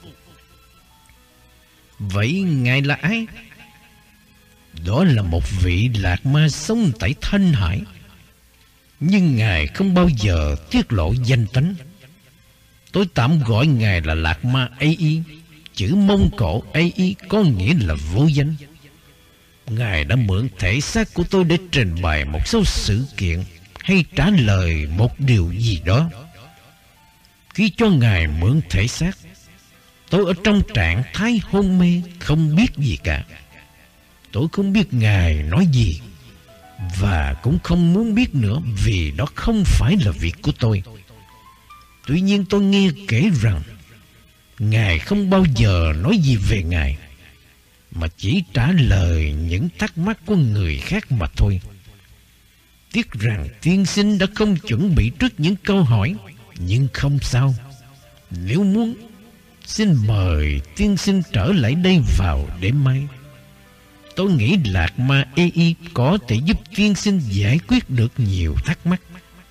Vậy ngài là ai? Đó là một vị lạc ma sống tại Thanh Hải. Nhưng ngài không bao giờ tiết lộ danh tánh. Tôi tạm gọi ngài là lạc ma AI. Chữ Mông Cổ AI có nghĩa là vô danh. Ngài đã mượn thể xác của tôi để trình bày một số sự kiện hay trả lời một điều gì đó. Khi cho ngài mượn thể xác, tôi ở trong trạng thái hôn mê, không biết gì cả. Tôi không biết ngài nói gì, và cũng không muốn biết nữa, vì đó không phải là việc của tôi. Tuy nhiên tôi nghe kể rằng ngài không bao giờ nói gì về ngài, mà chỉ trả lời những thắc mắc của người khác mà thôi. Tiếc rằng tiên sinh đã không chuẩn bị trước những câu hỏi, nhưng không sao. Nếu muốn, xin mời tiên sinh trở lại đây vào đêm mai. Tôi nghĩ lạc ma AI có thể giúp tiên sinh giải quyết được nhiều thắc mắc.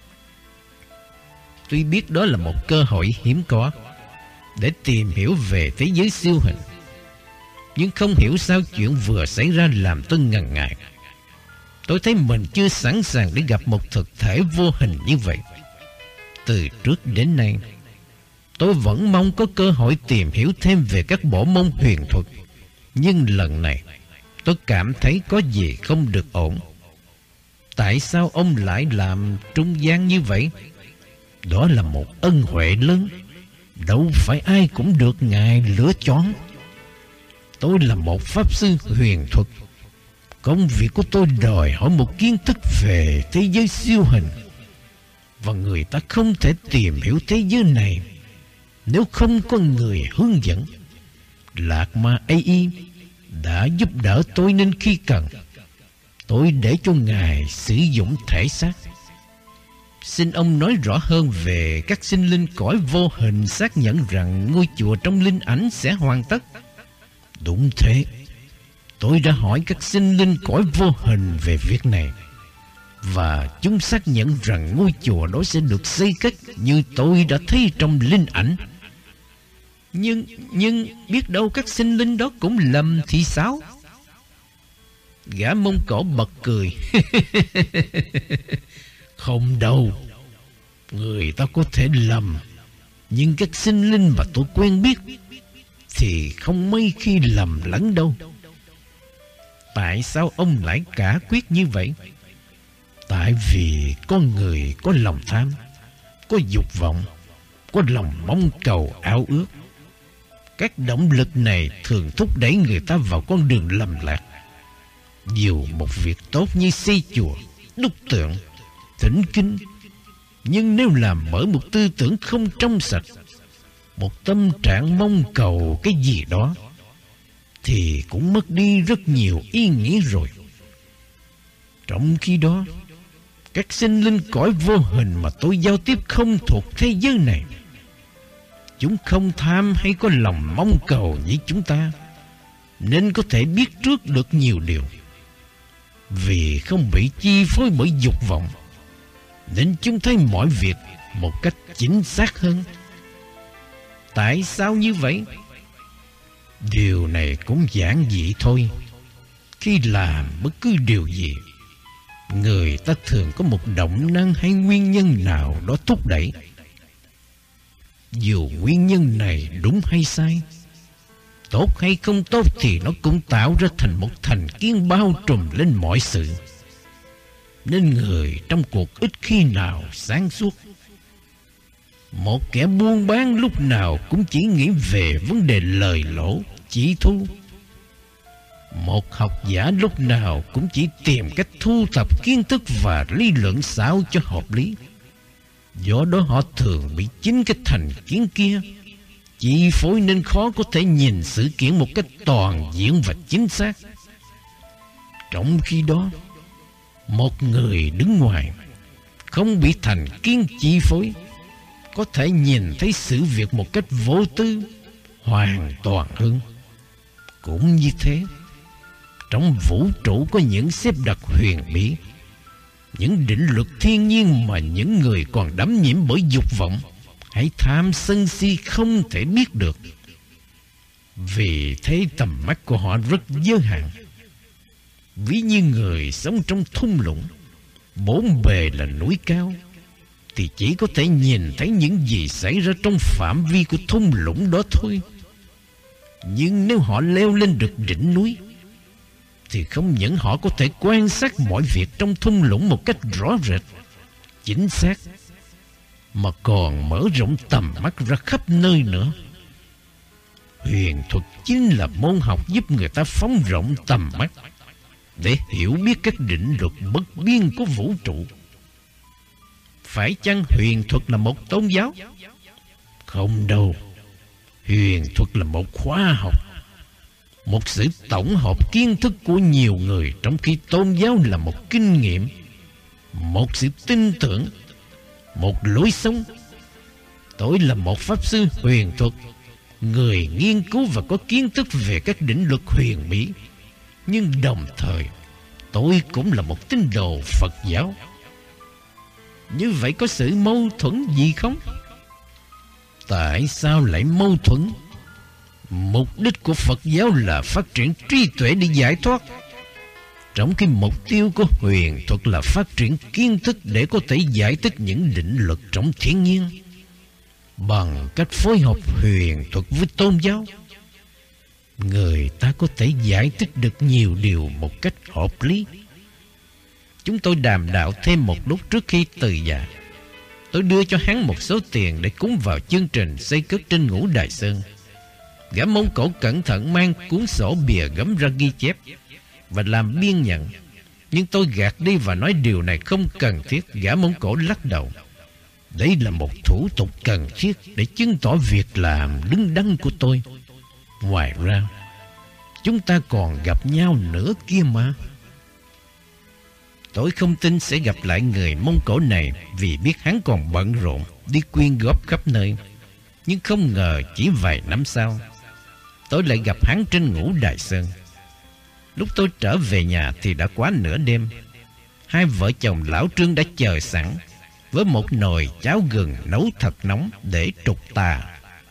Tuy biết đó là một cơ hội hiếm có để tìm hiểu về thế giới siêu hình, nhưng không hiểu sao chuyện vừa xảy ra làm tôi ngần ngại. Tôi thấy mình chưa sẵn sàng để gặp một thực thể vô hình như vậy. Từ trước đến nay, tôi vẫn mong có cơ hội tìm hiểu thêm về các bộ môn huyền thuật. Nhưng lần này, tôi cảm thấy có gì không được ổn. Tại sao ông lại làm trung gian như vậy? Đó là một ân huệ lớn, đâu phải ai cũng được ngài lựa chọn. Tôi là một pháp sư huyền thuật. Công việc của tôi đòi hỏi một kiến thức về thế giới siêu hình, và người ta không thể tìm hiểu thế giới này nếu không có người hướng dẫn. Lạc ma AI đã giúp đỡ tôi, nên khi cần, tôi để cho ngài sử dụng thể xác. Xin ông nói rõ hơn về các sinh linh cõi vô hình xác nhận rằng ngôi chùa trong linh ảnh sẽ hoàn tất. Đúng thế. Tôi đã hỏi các sinh linh cõi vô hình về việc này, và chúng xác nhận rằng ngôi chùa đó sẽ được xây cất như tôi đã thấy trong linh ảnh. Nhưng biết đâu các sinh linh đó cũng lầm thì sao? Gã Mông Cổ bật cười. Không đâu. Người ta có thể lầm, nhưng các sinh linh mà tôi quen biết thì không mấy khi lầm lẫn đâu. Tại sao ông lại cả quyết như vậy? Tại vì con người có lòng tham, có dục vọng, có lòng mong cầu ao ước. Các động lực này thường thúc đẩy người ta vào con đường lầm lạc. Dù một việc tốt như xây chùa, đúc tượng, thỉnh kinh, nhưng nếu làm bởi một tư tưởng không trong sạch, một tâm trạng mong cầu cái gì đó, thì cũng mất đi rất nhiều ý nghĩa rồi. Trong khi đó, các sinh linh cõi vô hình mà tôi giao tiếp không thuộc thế giới này. Chúng không tham hay có lòng mong cầu như chúng ta, nên có thể biết trước được nhiều điều. Vì không bị chi phối bởi dục vọng, nên chúng thấy mọi việc một cách chính xác hơn. Tại sao như vậy? Điều này cũng giản dị thôi. Khi làm bất cứ điều gì, người ta thường có một động năng hay nguyên nhân nào đó thúc đẩy. Dù nguyên nhân này đúng hay sai, tốt hay không tốt, thì nó cũng tạo ra thành một thành kiến bao trùm lên mọi sự. Nên người trong cuộc ít khi nào sáng suốt. Một kẻ buôn bán lúc nào cũng chỉ nghĩ về vấn đề lời lỗ, chỉ thu. Một học giả lúc nào cũng chỉ tìm cách thu thập kiến thức và lý luận sao cho hợp lý. Do đó họ thường bị chính cái thành kiến kia chi phối, nên khó có thể nhìn sự kiện một cách toàn diện và chính xác. Trong khi đó, một người đứng ngoài, không bị thành kiến chi phối, có thể nhìn thấy sự việc một cách vô tư, hoàn toàn hơn. Cũng như thế, trong vũ trụ có những xếp đặt huyền bí, những định luật thiên nhiên mà những người còn đắm nhiễm bởi dục vọng hay tham sân si không thể biết được. Vì thế tầm mắt của họ rất giới hạn. Ví như người sống trong thung lũng, bốn bề là núi cao, thì chỉ có thể nhìn thấy những gì xảy ra trong phạm vi của thung lũng đó thôi. Nhưng nếu họ leo lên được đỉnh núi, thì không những họ có thể quan sát mọi việc trong thung lũng một cách rõ rệt, chính xác, mà còn mở rộng tầm mắt ra khắp nơi nữa. Huyền thuật chính là môn học giúp người ta phóng rộng tầm mắt để hiểu biết các định luật bất biên của vũ trụ. Phải chăng huyền thuật là một tôn giáo? Không đâu. Huyền thuật là một khoa học, một sự tổng hợp kiến thức của nhiều người, trong khi tôn giáo là một kinh nghiệm, một sự tin tưởng, một lối sống. Tôi là một pháp sư huyền thuật, người nghiên cứu và có kiến thức về các định luật huyền bí, nhưng đồng thời tôi cũng là một tín đồ Phật giáo. Như vậy có sự mâu thuẫn gì không? Tại sao lại mâu thuẫn? Mục đích của Phật giáo là phát triển trí tuệ để giải thoát, trong khi mục tiêu của huyền thuật là phát triển kiến thức để có thể giải thích những định luật trong thiên nhiên. Bằng cách phối hợp huyền thuật với tôn giáo, người ta có thể giải thích được nhiều điều một cách hợp lý. Chúng tôi đàm đạo thêm một lúc trước khi từ già. Tôi đưa cho hắn một số tiền để cúng vào chương trình xây cất trên Ngũ Đài Sơn. Gã Mông Cổ cẩn thận mang cuốn sổ bìa gấm ra ghi chép và làm biên nhận, nhưng tôi gạt đi và nói điều này không cần thiết. Gã Mông Cổ lắc đầu. Đây là một thủ tục cần thiết để chứng tỏ việc làm đứng đắn của tôi. Ngoài ra, chúng ta còn gặp nhau nữa kia mà. Tôi không tin sẽ gặp lại người Mông Cổ này, vì biết hắn còn bận rộn đi quyên góp khắp nơi. Nhưng không ngờ chỉ vài năm sau, tôi lại gặp hắn trên Ngũ Đài Sơn. Lúc tôi trở về nhà thì đã quá nửa đêm. Hai vợ chồng lão Trương đã chờ sẵn với một nồi cháo gừng nấu thật nóng để trục tà.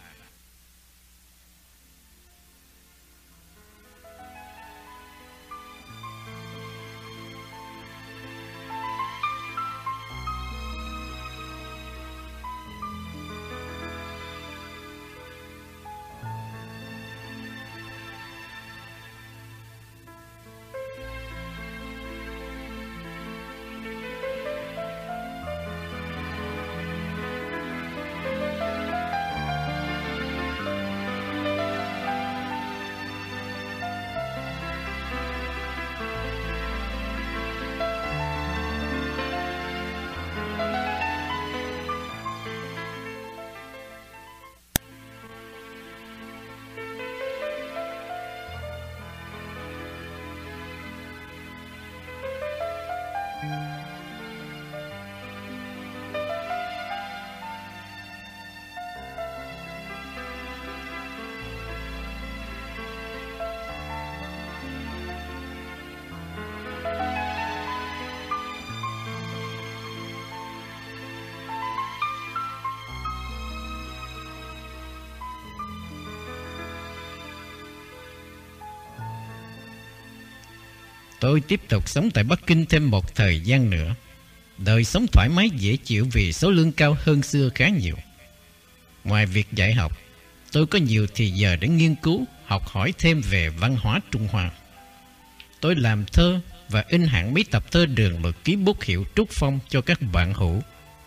Tôi tiếp tục sống tại Bắc Kinh thêm một thời gian nữa. Đời sống thoải mái dễ chịu vì số lương cao hơn xưa khá nhiều. Ngoài việc dạy học, tôi có nhiều thì giờ để nghiên cứu, học hỏi thêm về văn hóa Trung Hoa. Tôi làm thơ và in hẳn mấy tập thơ Đường Mực ký bút hiệu Trúc Phong cho các bạn hữu.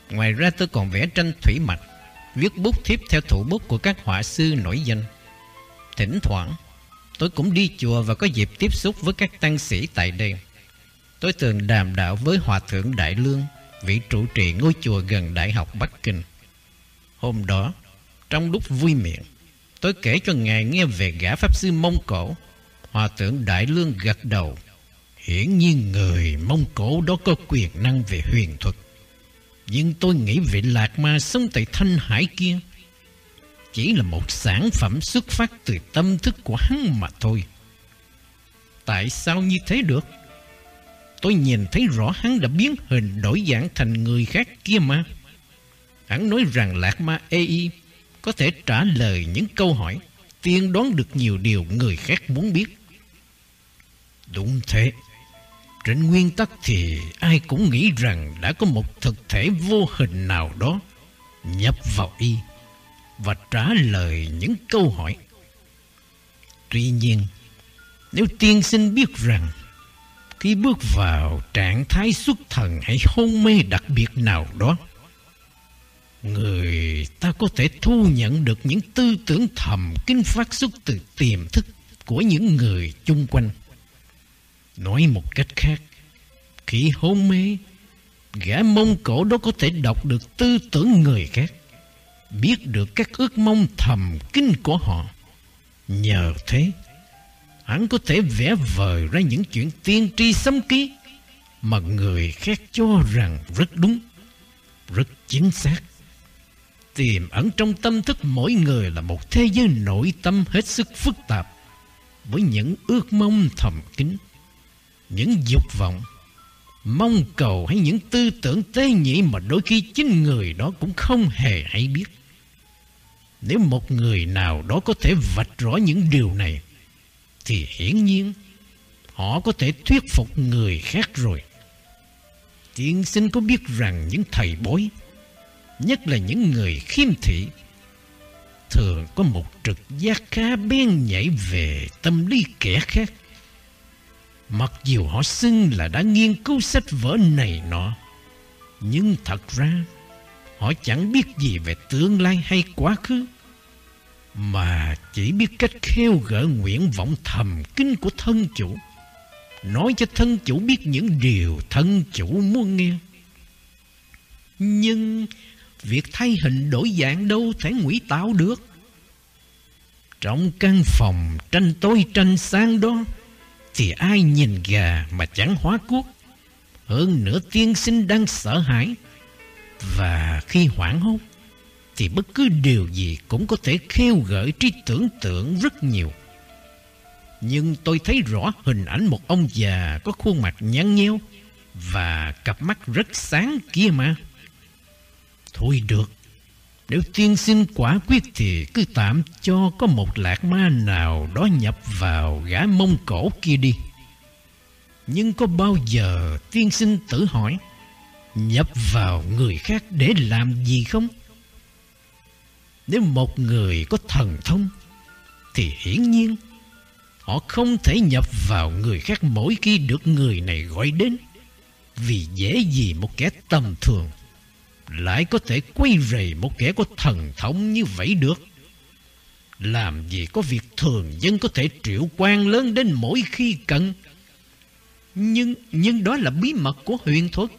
Ngoài ra tôi còn vẽ tranh thủy mặc, viết bút thiếp theo thủ bút của các họa sư nổi danh. Thỉnh thoảng tôi cũng đi chùa và có dịp tiếp xúc với các tăng sĩ tại đây. Tôi thường đàm đạo với Hòa thượng Đại Lương, vị trụ trì ngôi chùa gần Đại học Bắc Kinh. Hôm đó, trong lúc vui miệng, tôi kể cho ngài nghe về gã pháp sư Mông Cổ. Hòa thượng Đại Lương gật đầu. Hiển nhiên người Mông Cổ đó có quyền năng về huyền thuật, nhưng tôi nghĩ vị Lạc Ma sống tại Thanh Hải kia chỉ là một sản phẩm xuất phát từ tâm thức của hắn mà thôi. Tại sao như thế được? Tôi nhìn thấy rõ hắn đã biến hình đổi dạng thành người khác kia mà. Hắn nói rằng Lạc Ma AI có thể trả lời những câu hỏi, tiên đoán được nhiều điều người khác muốn biết. Đúng thế. Trên nguyên tắc thì ai cũng nghĩ rằng đã có một thực thể vô hình nào đó nhập vào y và trả lời những câu hỏi. Tuy nhiên, nếu tiên sinh biết rằng khi bước vào trạng thái xuất thần hay hôn mê đặc biệt nào đó, người ta có thể thu nhận được những tư tưởng thầm kín phát xuất từ tiềm thức của những người chung quanh. Nói một cách khác, khi hôn mê, gã Mông Cổ đó có thể đọc được tư tưởng người khác, biết được các ước mong thầm kín của họ. Nhờ thế, hắn có thể vẽ vời ra những chuyện tiên tri sấm ký mà người khác cho rằng rất đúng, rất chính xác. Tiềm ẩn trong tâm thức mỗi người là một thế giới nội tâm hết sức phức tạp, với những ước mong thầm kín, những dục vọng, mong cầu hay những tư tưởng tế nhị mà đôi khi chính người đó cũng không hề hay biết. Nếu một người nào đó có thể vạch rõ những điều này, thì hiển nhiên họ có thể thuyết phục người khác rồi. Tiên sinh có biết rằng những thầy bói, nhất là những người khiêm thị, thường có một trực giác khá bén nhạy về tâm lý kẻ khác. Mặc dù họ xưng là đã nghiên cứu sách vở này nọ, nhưng thật ra họ chẳng biết gì về tương lai hay quá khứ, mà chỉ biết cách khêu gợi nguyện vọng thầm kín của thân chủ, nói cho thân chủ biết những điều thân chủ muốn nghe. Nhưng việc thay hình đổi dạng đâu thể ngụy tạo được. Trong căn phòng tranh tối tranh sáng đó thì ai nhìn gà mà chẳng hóa cuốc. Hơn nữa tiên sinh đang sợ hãi, và khi hoảng hốt thì bất cứ điều gì cũng có thể khêu gợi trí tưởng tượng rất nhiều. Nhưng tôi thấy rõ hình ảnh một ông già có khuôn mặt nhăn nheo và cặp mắt rất sáng kia mà. Thôi được, nếu tiên sinh quả quyết thì cứ tạm cho có một Lạc Ma nào đó nhập vào gã Mông Cổ kia đi. Nhưng có bao giờ tiên sinh tự hỏi nhập vào người khác để làm gì không? Nếu một người có thần thông thì hiển nhiên họ không thể nhập vào người khác mỗi khi được người này gọi đến, vì dễ gì một kẻ tầm thường lại có thể quấy rầy một kẻ có thần thông như vậy được. Làm gì có việc thường dân có thể triệu quan lớn đến mỗi khi cần. Nhưng đó là bí mật của huyền thuật.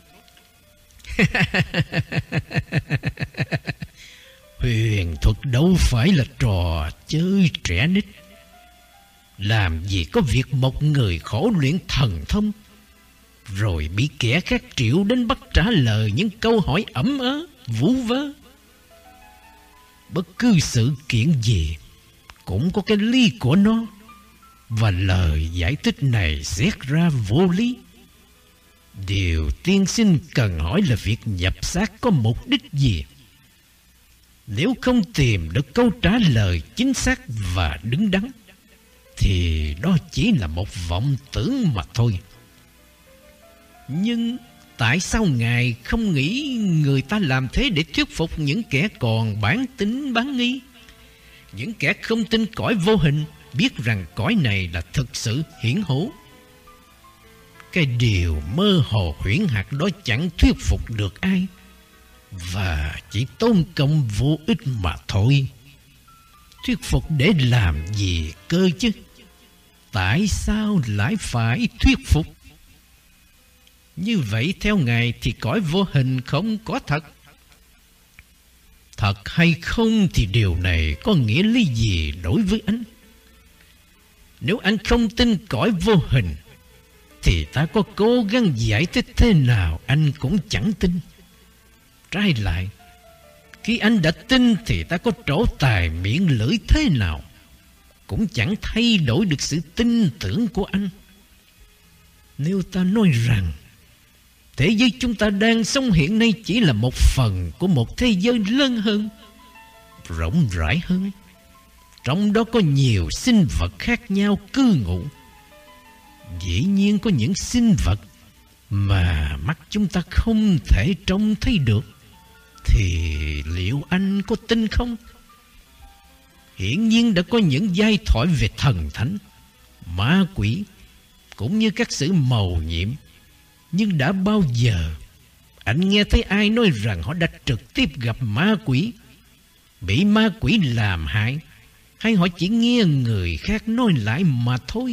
Huyền thuật đâu phải là trò chơi trẻ nít. Làm gì có việc một người khổ luyện thần thông rồi bị kẻ khác triệu đến bắt trả lời những câu hỏi ẩm ớ, vu vơ. Bất cứ sự kiện gì cũng có cái lý của nó, và lời giải thích này xét ra vô lý. Điều tiên sinh cần hỏi là việc nhập xác có mục đích gì. Nếu không tìm được câu trả lời chính xác và đứng đắn thì đó chỉ là một vọng tưởng mà thôi. Nhưng tại sao Ngài không nghĩ người ta làm thế để thuyết phục những kẻ còn bán tín bán nghi, những kẻ không tin cõi vô hình, biết rằng cõi này là thực sự hiển hữu? Cái điều mơ hồ huyễn hoặc đó chẳng thuyết phục được ai, và chỉ tốn công vô ích mà thôi. Thuyết phục để làm gì cơ chứ? Tại sao lại phải thuyết phục? Như vậy theo Ngài thì cõi vô hình không có thật. Thật hay không thì điều này có nghĩa lý gì đối với anh? Nếu anh không tin cõi vô hình thì ta có cố gắng giải thích thế nào anh cũng chẳng tin. Trái lại, khi anh đã tin thì ta có trổ tài miệng lưỡi thế nào cũng chẳng thay đổi được sự tin tưởng của anh. Nếu ta nói rằng thế giới chúng ta đang sống hiện nay chỉ là một phần của một thế giới lớn hơn, rộng rãi hơn, trong đó có nhiều sinh vật khác nhau cư ngụ. Dĩ nhiên có những sinh vật mà mắt chúng ta không thể trông thấy được, thì liệu anh có tin không? Hiển nhiên đã có những giai thoại về thần thánh, ma quỷ, cũng như các sự mầu nhiệm. Nhưng đã bao giờ anh nghe thấy ai nói rằng họ đã trực tiếp gặp ma quỷ, bị ma quỷ làm hại, hay họ chỉ nghe người khác nói lại mà thôi?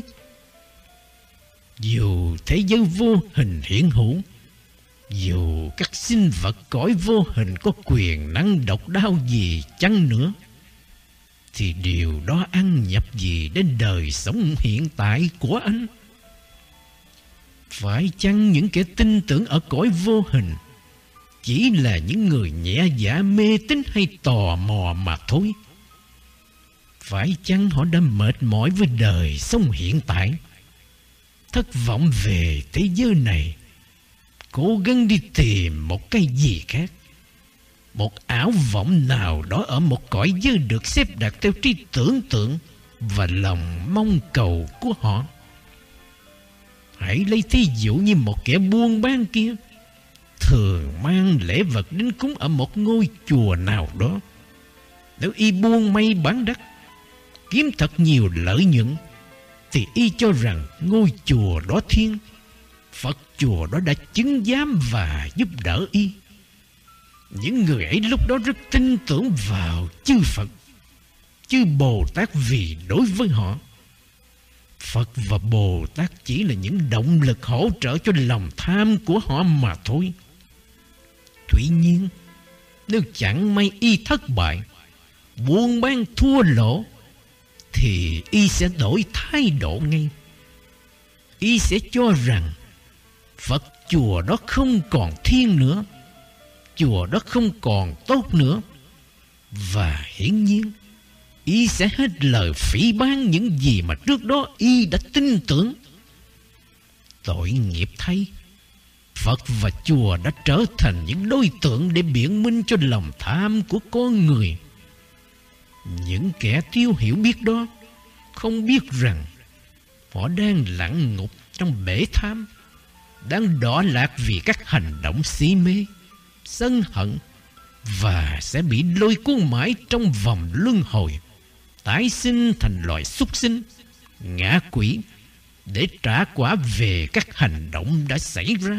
Dù thế giới vô hình hiện hữu, dù các sinh vật cõi vô hình có quyền năng độc đáo gì chăng nữa, thì điều đó ăn nhập gì đến đời sống hiện tại của anh? Phải chăng những kẻ tin tưởng ở cõi vô hình chỉ là những người nhẹ dạ mê tín hay tò mò mà thôi? Phải chăng họ đã mệt mỏi với đời sống hiện tại, thất vọng về thế giới này, cố gắng đi tìm một cái gì khác, một ảo vọng nào đó ở một cõi giới được xếp đặt theo trí tưởng tượng và lòng mong cầu của họ? Hãy lấy thí dụ như một kẻ buôn bán kia thường mang lễ vật đến cúng ở một ngôi chùa nào đó. Nếu y buôn may bán đắt, kiếm thật nhiều lợi nhuận, thì y cho rằng ngôi chùa đó thiên, Phật chùa đó đã chứng giám và giúp đỡ y. Những người ấy lúc đó rất tin tưởng vào chư Phật, chư Bồ Tát, vì đối với họ, Phật và Bồ Tát chỉ là những động lực hỗ trợ cho lòng tham của họ mà thôi. Tuy nhiên, nếu chẳng may y thất bại, buôn bán thua lỗ, thì y sẽ đổi thái độ ngay. Y sẽ cho rằng Phật chùa đó không còn thiên nữa, chùa đó không còn tốt nữa, và hiển nhiên y sẽ hết lời phỉ báng những gì mà trước đó y đã tin tưởng. Tội nghiệp thay, Phật và chùa đã trở thành những đối tượng để biện minh cho lòng tham của con người. Những kẻ thiếu hiểu biết đó không biết rằng họ đang lặn ngục trong bể tham, đang đọa lạc vì các hành động si mê, sân hận, và sẽ bị lôi cuốn mãi trong vòng luân hồi, tái sinh thành loài súc sinh, ngạ quỷ, để trả quả về các hành động đã xảy ra.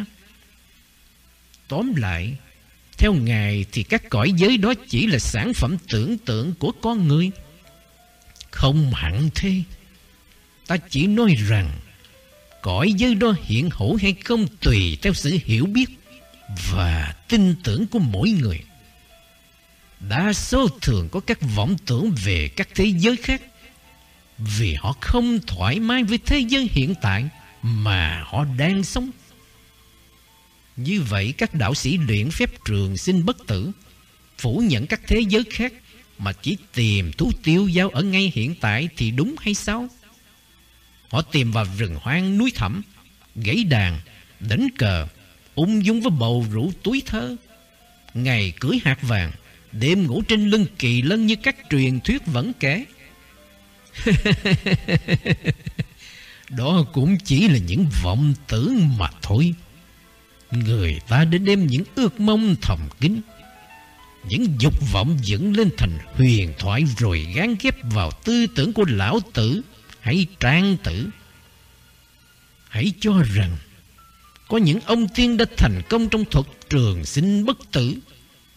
Tóm lại, theo Ngài thì các cõi giới đó chỉ là sản phẩm tưởng tượng của con người. Không hẳn thế. Ta chỉ nói rằng cõi giới đó hiện hữu hay không tùy theo sự hiểu biết và tin tưởng của mỗi người. Đa số thường có các vọng tưởng về các thế giới khác, vì họ không thoải mái với thế giới hiện tại mà họ đang sống. Như vậy các đạo sĩ luyện phép trường sinh bất tử, phủ nhận các thế giới khác mà chỉ tìm thú tiêu dao ở ngay hiện tại thì đúng hay sao? Họ tìm vào rừng hoang núi thẳm, gãy đàn, đánh cờ, ung dung với bầu rượu túi thơ, ngày cưới hạt vàng, đêm ngủ trên lưng kỳ lân như các truyền thuyết vẫn kể. Đó cũng chỉ là những vọng tưởng mà thôi. Người ta đã đem những ước mong thầm kín, những dục vọng dựng lên thành huyền thoại, rồi gán ghép vào tư tưởng của lão tử hay trang tử. Hãy cho rằng có những ông tiên đã thành công trong thuật trường sinh bất tử,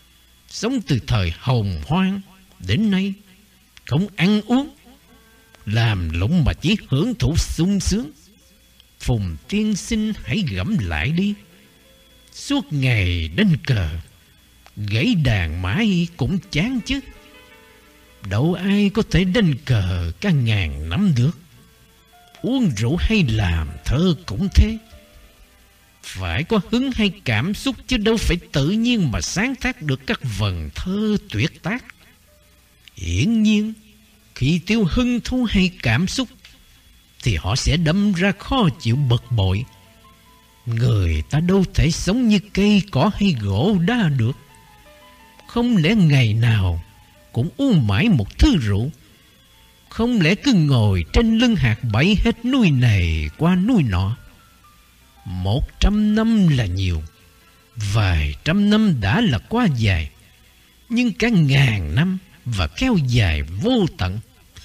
sống từ thời hồng hoang đến nay, không ăn uống, làm lụng mà chỉ hưởng thụ sung sướng. Phùng tiên sinh hãy gẫm lại đi. Suốt ngày đánh cờ, gãy đàn mãi cũng chán chứ. Đâu ai có thể đánh cờ cả ngàn năm được. Uống rượu hay làm thơ cũng thế. Phải có hứng hay cảm xúc, chứ đâu phải tự nhiên mà sáng tác được các vần thơ tuyệt tác. Hiển nhiên, khi tiêu hứng thú hay cảm xúc thì họ sẽ đâm ra khó chịu bực bội. Người ta đâu thể sống như cây cỏ hay gỗ đá được. Không lẽ ngày nào cũng uống mãi một thứ rượu? Không lẽ cứ ngồi trên lưng hạt bay hết núi này qua núi nọ? 100 năm là nhiều, vài trăm năm đã là quá dài, nhưng cả ngàn năm và kéo dài vô tận.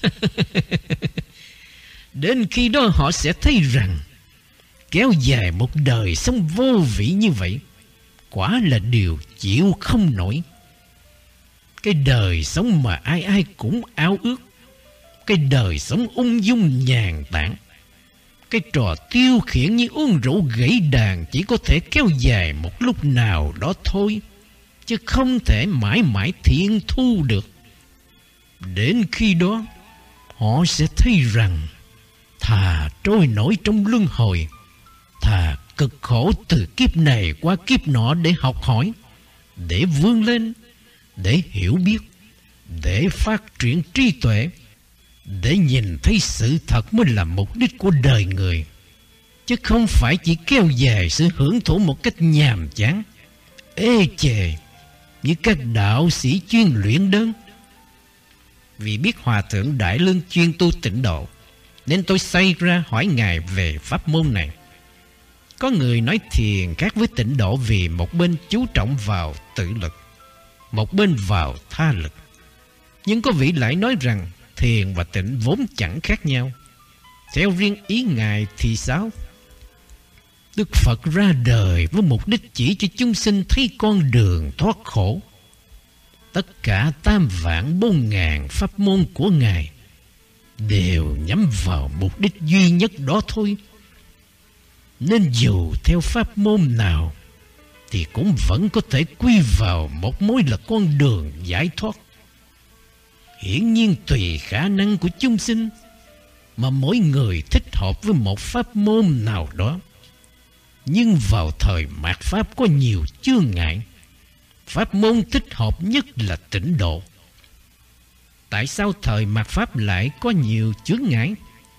Đến khi đó họ sẽ thấy rằng kéo dài một đời sống vô vị như vậy quả là điều chịu không nổi. Cái đời sống mà ai ai cũng ao ước, cái đời sống ung dung nhàn tản, cái trò tiêu khiển như uống rượu gãy đàn chỉ có thể kéo dài một lúc nào đó thôi, chứ không thể mãi mãi thiện thu được. Đến khi đó họ sẽ thấy rằng thà trôi nổi trong luân hồi, thà cực khổ từ kiếp này qua kiếp nọ để học hỏi, để vươn lên, để hiểu biết, để phát triển trí tuệ, để nhìn thấy sự thật mới là mục đích của đời người, chứ không phải chỉ kéo dài sự hưởng thụ một cách nhàm chán, ê chề như các đạo sĩ chuyên luyện đơn. Vì biết Hòa Thượng Đại Lương chuyên tu tịnh độ, nên tôi xây ra hỏi Ngài về pháp môn này. Có người nói thiền khác với tịnh độ vì một bên chú trọng vào tự lực, một bên vào tha lực. Nhưng có vị lại nói rằng thiền và tịnh vốn chẳng khác nhau. Theo riêng ý Ngài thì sao? Đức Phật ra đời với mục đích chỉ cho chúng sinh thấy con đường thoát khổ. Tất cả 8.400.000 pháp môn của Ngài đều nhắm vào mục đích duy nhất đó thôi. Nên dù theo pháp môn nào thì cũng vẫn có thể quy vào một mối là con đường giải thoát. Hiển nhiên tùy khả năng của chúng sinh mà mỗi người thích hợp với một pháp môn nào đó. Nhưng vào thời mạt Pháp có nhiều chướng ngại. Pháp môn thích hợp nhất là tịnh độ. Tại sao thời mạt Pháp lại có nhiều chướng ngại?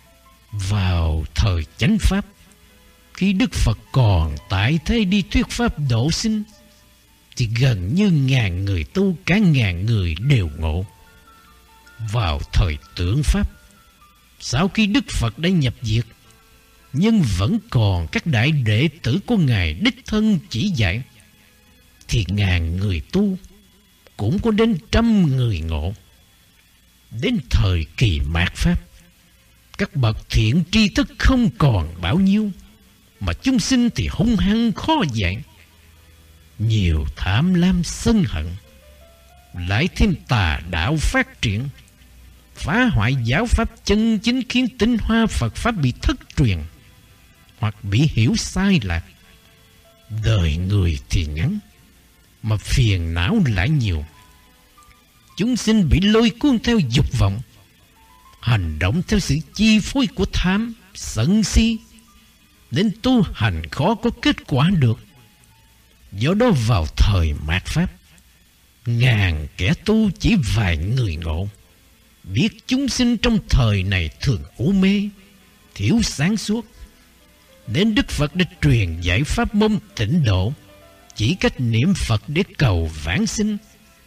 Vào thời chánh Pháp, khi Đức Phật còn tại thế đi thuyết pháp độ sinh, thì gần như 1.000 người tu, cả 1.000 người đều ngộ. Vào thời tượng Pháp, sau khi Đức Phật đã nhập diệt, nhưng vẫn còn các đại đệ tử của Ngài đích thân chỉ dạy, thì 1.000 người tu cũng có đến 100 người ngộ. Đến thời kỳ mạt Pháp, các bậc thiện tri thức không còn bao nhiêu, mà chúng sinh thì hung hăng khó dạy. Nhiều tham lam sân hận, lại thêm tà đạo phát triển, phá hoại giáo pháp chân chính, khiến tinh hoa Phật Pháp bị thất truyền hoặc bị hiểu sai lạc. Đời người thì ngắn, mà phiền não lại nhiều. Chúng sinh bị lôi cuốn theo dục vọng, hành động theo sự chi phối của tham, sân si, nên tu hành khó có kết quả được. Do đó vào thời mạt Pháp, 1.000 kẻ tu chỉ vài người ngộ. Biết chúng sinh trong thời này thường u mê, thiếu sáng suốt, nên Đức Phật đã truyền dạy pháp môn tịnh độ, chỉ cách niệm Phật để cầu vãng sinh.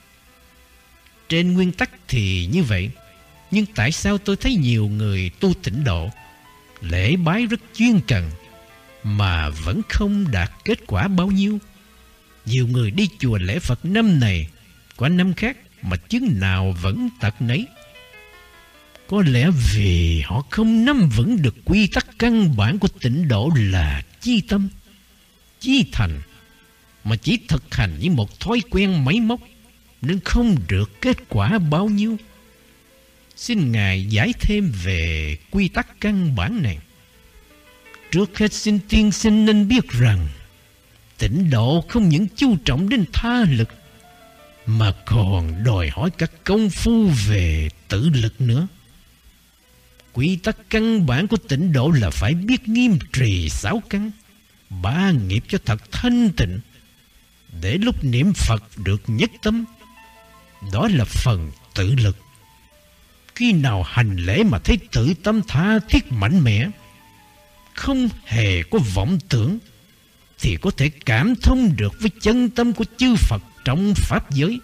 Trên nguyên tắc thì như vậy, nhưng tại sao tôi thấy nhiều người tu tịnh độ, lễ bái rất chuyên cần, mà vẫn không đạt kết quả bao nhiêu? Nhiều người đi chùa lễ Phật năm này qua năm khác mà chứng nào vẫn tật nấy. Có lẽ vì họ không nắm vững được quy tắc căn bản của tịnh độ là chi tâm, chi thành, mà chỉ thực hành như một thói quen máy móc, nên không được kết quả bao nhiêu. Xin Ngài giải thêm về quy tắc căn bản này. Trước hết xin tiên sinh nên biết rằng tịnh độ không những chú trọng đến tha lực, mà còn đòi hỏi các công phu về tự lực nữa. Quy tắc căn bản của tịnh độ là phải biết nghiêm trì 6 căn, 3 nghiệp cho thật thanh tịnh, để lúc niệm Phật được nhất tâm. Đó là phần tự lực. Khi nào hành lễ mà thấy tự tâm tha thiết mạnh mẽ, không hề có vọng tưởng, thì có thể cảm thông được với chân tâm của chư Phật trong Pháp giới.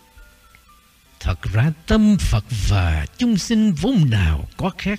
Thật ra tâm Phật và chúng sinh vốn nào có khác,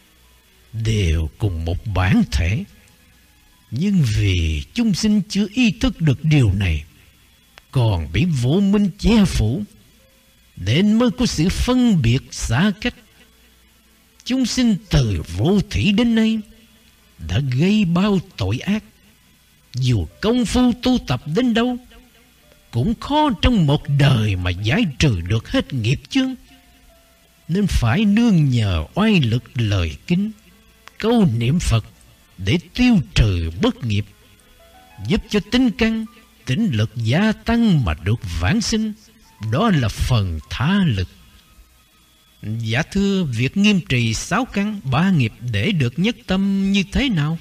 đều cùng một bản thể. Nhưng vì chúng sinh chưa ý thức được điều này, còn bị vô minh che phủ, nên mới có sự phân biệt xa cách. Chúng sinh từ vô thủy đến nay đã gây bao tội ác. Dù công phu tu tập đến đâu, cũng khó trong một đời mà giải trừ được hết nghiệp chướng. Nên phải nương nhờ oai lực lời kinh, câu niệm Phật để tiêu trừ bất nghiệp, giúp cho tinh căn, tĩnh lực gia tăng mà được vãng sinh. Đó là phần tha lực. Dạ thưa, việc nghiêm trì 6 căn 3 nghiệp để được nhất tâm như thế nào?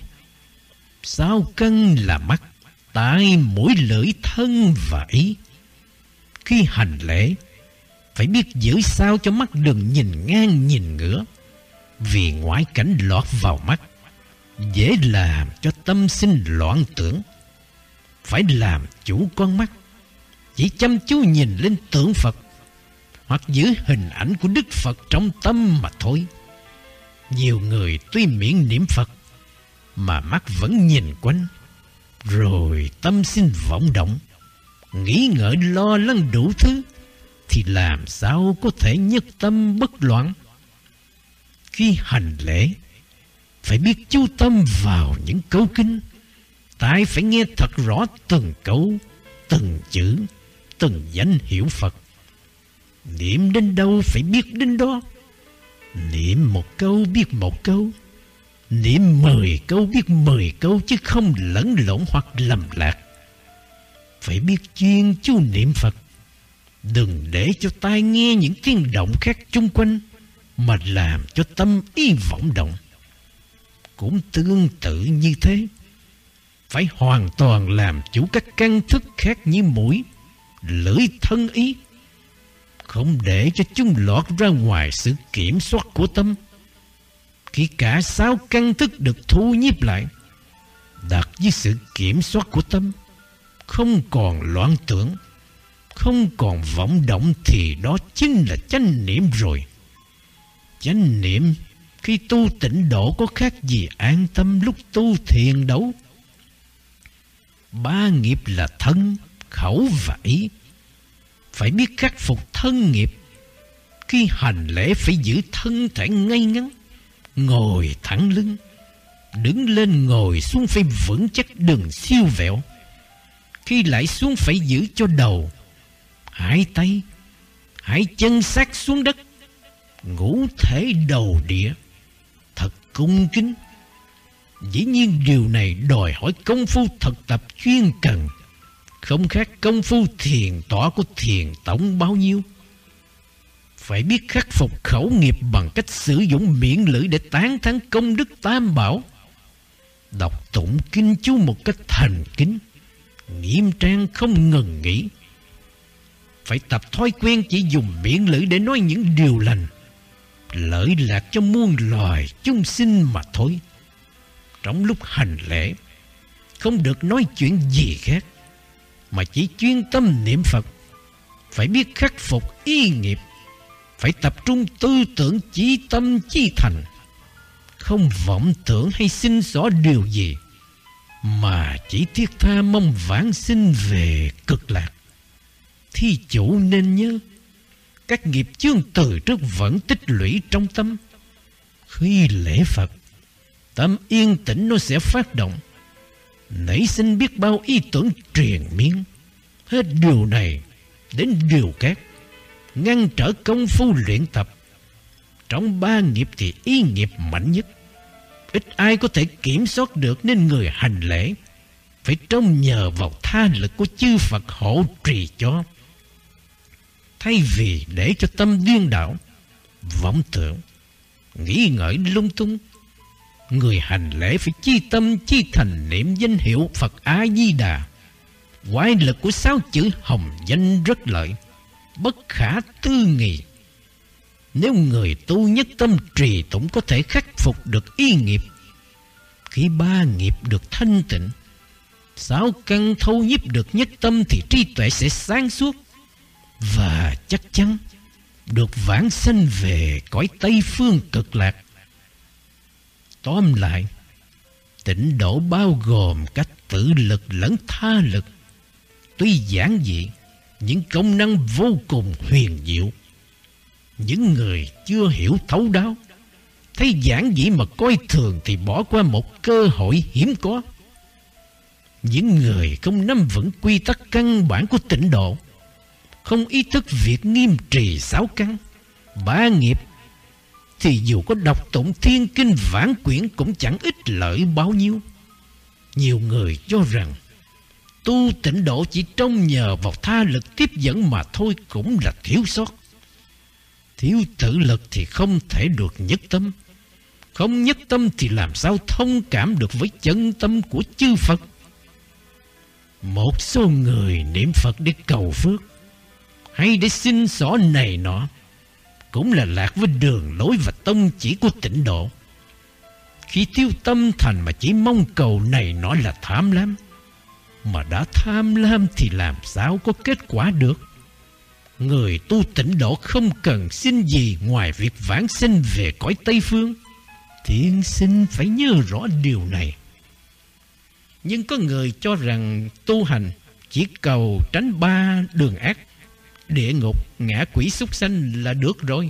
6 căn là mắt, tai, mũi, lưỡi, thân và ý. Khi hành lễ, phải biết giữ sao cho mắt đừng nhìn ngang nhìn ngửa, vì ngoại cảnh lọt vào mắt dễ làm cho tâm sinh loạn tưởng. Phải làm chủ con mắt, chỉ chăm chú nhìn lên tượng Phật, hoặc giữ hình ảnh của Đức Phật trong tâm mà thôi. Nhiều người tuy miệng niệm Phật mà mắt vẫn nhìn quanh, rồi tâm sinh vọng động, nghĩ ngợi lo lắng đủ thứ, thì làm sao có thể nhất tâm bất loạn? Khi hành lễ, phải biết chú tâm vào những câu kinh, tai phải nghe thật rõ từng câu, từng chữ, từng danh hiệu Phật. Niệm đến đâu phải biết đến đó. Niệm một câu biết một câu, niệm 10 câu biết 10 câu, chứ không lẫn lộn hoặc lầm lạc. Phải biết chuyên chú niệm Phật, đừng để cho tai nghe những tiếng động khác chung quanh mà làm cho tâm ý vọng động. Cũng tương tự như thế, phải hoàn toàn làm chủ các căn thức khác như mũi, lưỡi, thân, ý, không để cho chúng lọt ra ngoài sự kiểm soát của tâm. Khi cả 6 căn thức được thu nhiếp lại, đặt dưới sự kiểm soát của tâm, không còn loạn tưởng, không còn vọng động, thì đó chính là chánh niệm rồi. Chánh niệm khi tu tịnh độ có khác gì an tâm lúc tu thiền đâu. 3 nghiệp là thân, khẩu và ý. Phải biết khắc phục thân nghiệp. Khi hành lễ phải giữ thân thể ngay ngắn, ngồi thẳng lưng, đứng lên ngồi xuống phải vững chắc, đừng siêu vẹo. Khi lại xuống phải giữ cho đầu, 2 tay, 2 chân sát xuống đất, ngũ thể đầu địa, thật cung kính. Dĩ nhiên điều này đòi hỏi công phu thực tập chuyên cần, không khác công phu thiền tọa của thiền tổng bao nhiêu. Phải biết khắc phục khẩu nghiệp bằng cách sử dụng miệng lưỡi để tán thán công đức Tam Bảo, đọc tụng kinh chú một cách thành kính, nghiêm trang không ngừng nghỉ. Phải tập thói quen chỉ dùng miệng lưỡi để nói những điều lành, lợi lạc cho muôn loài chúng sinh mà thôi. Trong lúc hành lễ, không được nói chuyện gì khác, mà chỉ chuyên tâm niệm Phật. Phải biết khắc phục ý nghiệp, phải tập trung tư tưởng chí tâm chí thành, không vọng tưởng hay xin xỏ điều gì, mà chỉ thiết tha mong vãng sinh về cực lạc. Thí chủ nên nhớ, các nghiệp chướng từ trước vẫn tích lũy trong tâm. Khi lễ Phật, tâm yên tĩnh nó sẽ phát động, nảy sinh biết bao ý tưởng triền miên. Hết điều này đến điều khác, ngăn trở công phu luyện tập. Trong ba nghiệp thì ý nghiệp mạnh nhất, ít ai có thể kiểm soát được, nên người hành lễ phải trông nhờ vào tha lực của chư Phật hộ trì cho. Thay vì để cho tâm điên đảo, vọng tưởng, nghĩ ngợi lung tung, người hành lễ phải chi tâm chi thành niệm danh hiệu Phật A Di Đà. Quái lực của 6 chữ hồng danh rất lợi, bất khả tư nghị. Nếu người tu nhất tâm trì tụng có thể khắc phục được ý nghiệp, khi ba nghiệp được thanh tịnh, 6 căn thâu nhiếp được nhất tâm, thì trí tuệ sẽ sáng suốt và chắc chắn được vãng sanh về cõi Tây Phương Cực Lạc. Tóm lại, tịnh độ bao gồm cả tự lực lẫn tha lực. Tuy giản dị, những công năng vô cùng huyền diệu. Những người chưa hiểu thấu đáo, thấy giản dị mà coi thường thì bỏ qua một cơ hội hiếm có. Những người không nắm vững quy tắc căn bản của tịnh độ, không ý thức việc nghiêm trì 6 căn, 3 nghiệp, thì dù có đọc tụng thiên kinh vãn quyển cũng chẳng ích lợi bao nhiêu. Nhiều người cho rằng tu tịnh độ chỉ trông nhờ vào tha lực tiếp dẫn mà thôi cũng là thiếu sót. Thiếu tự lực thì không thể được nhất tâm, không nhất tâm thì làm sao thông cảm được với chân tâm của chư Phật. Một số người niệm Phật để cầu phước hay để xin xỏ này nọ cũng là lạc với đường lối và tông chỉ của tịnh độ. Khi thiếu tâm thành mà chỉ mong cầu này nọ là tham lam. Mà đã tham lam thì làm sao có kết quả được. Người tu tịnh độ không cần xin gì ngoài việc vãng sinh về cõi Tây Phương. Thiện sinh phải nhớ rõ điều này. Nhưng có người cho rằng tu hành chỉ cầu tránh 3 đường ác, địa ngục, ngạ quỷ, súc sanh là được rồi.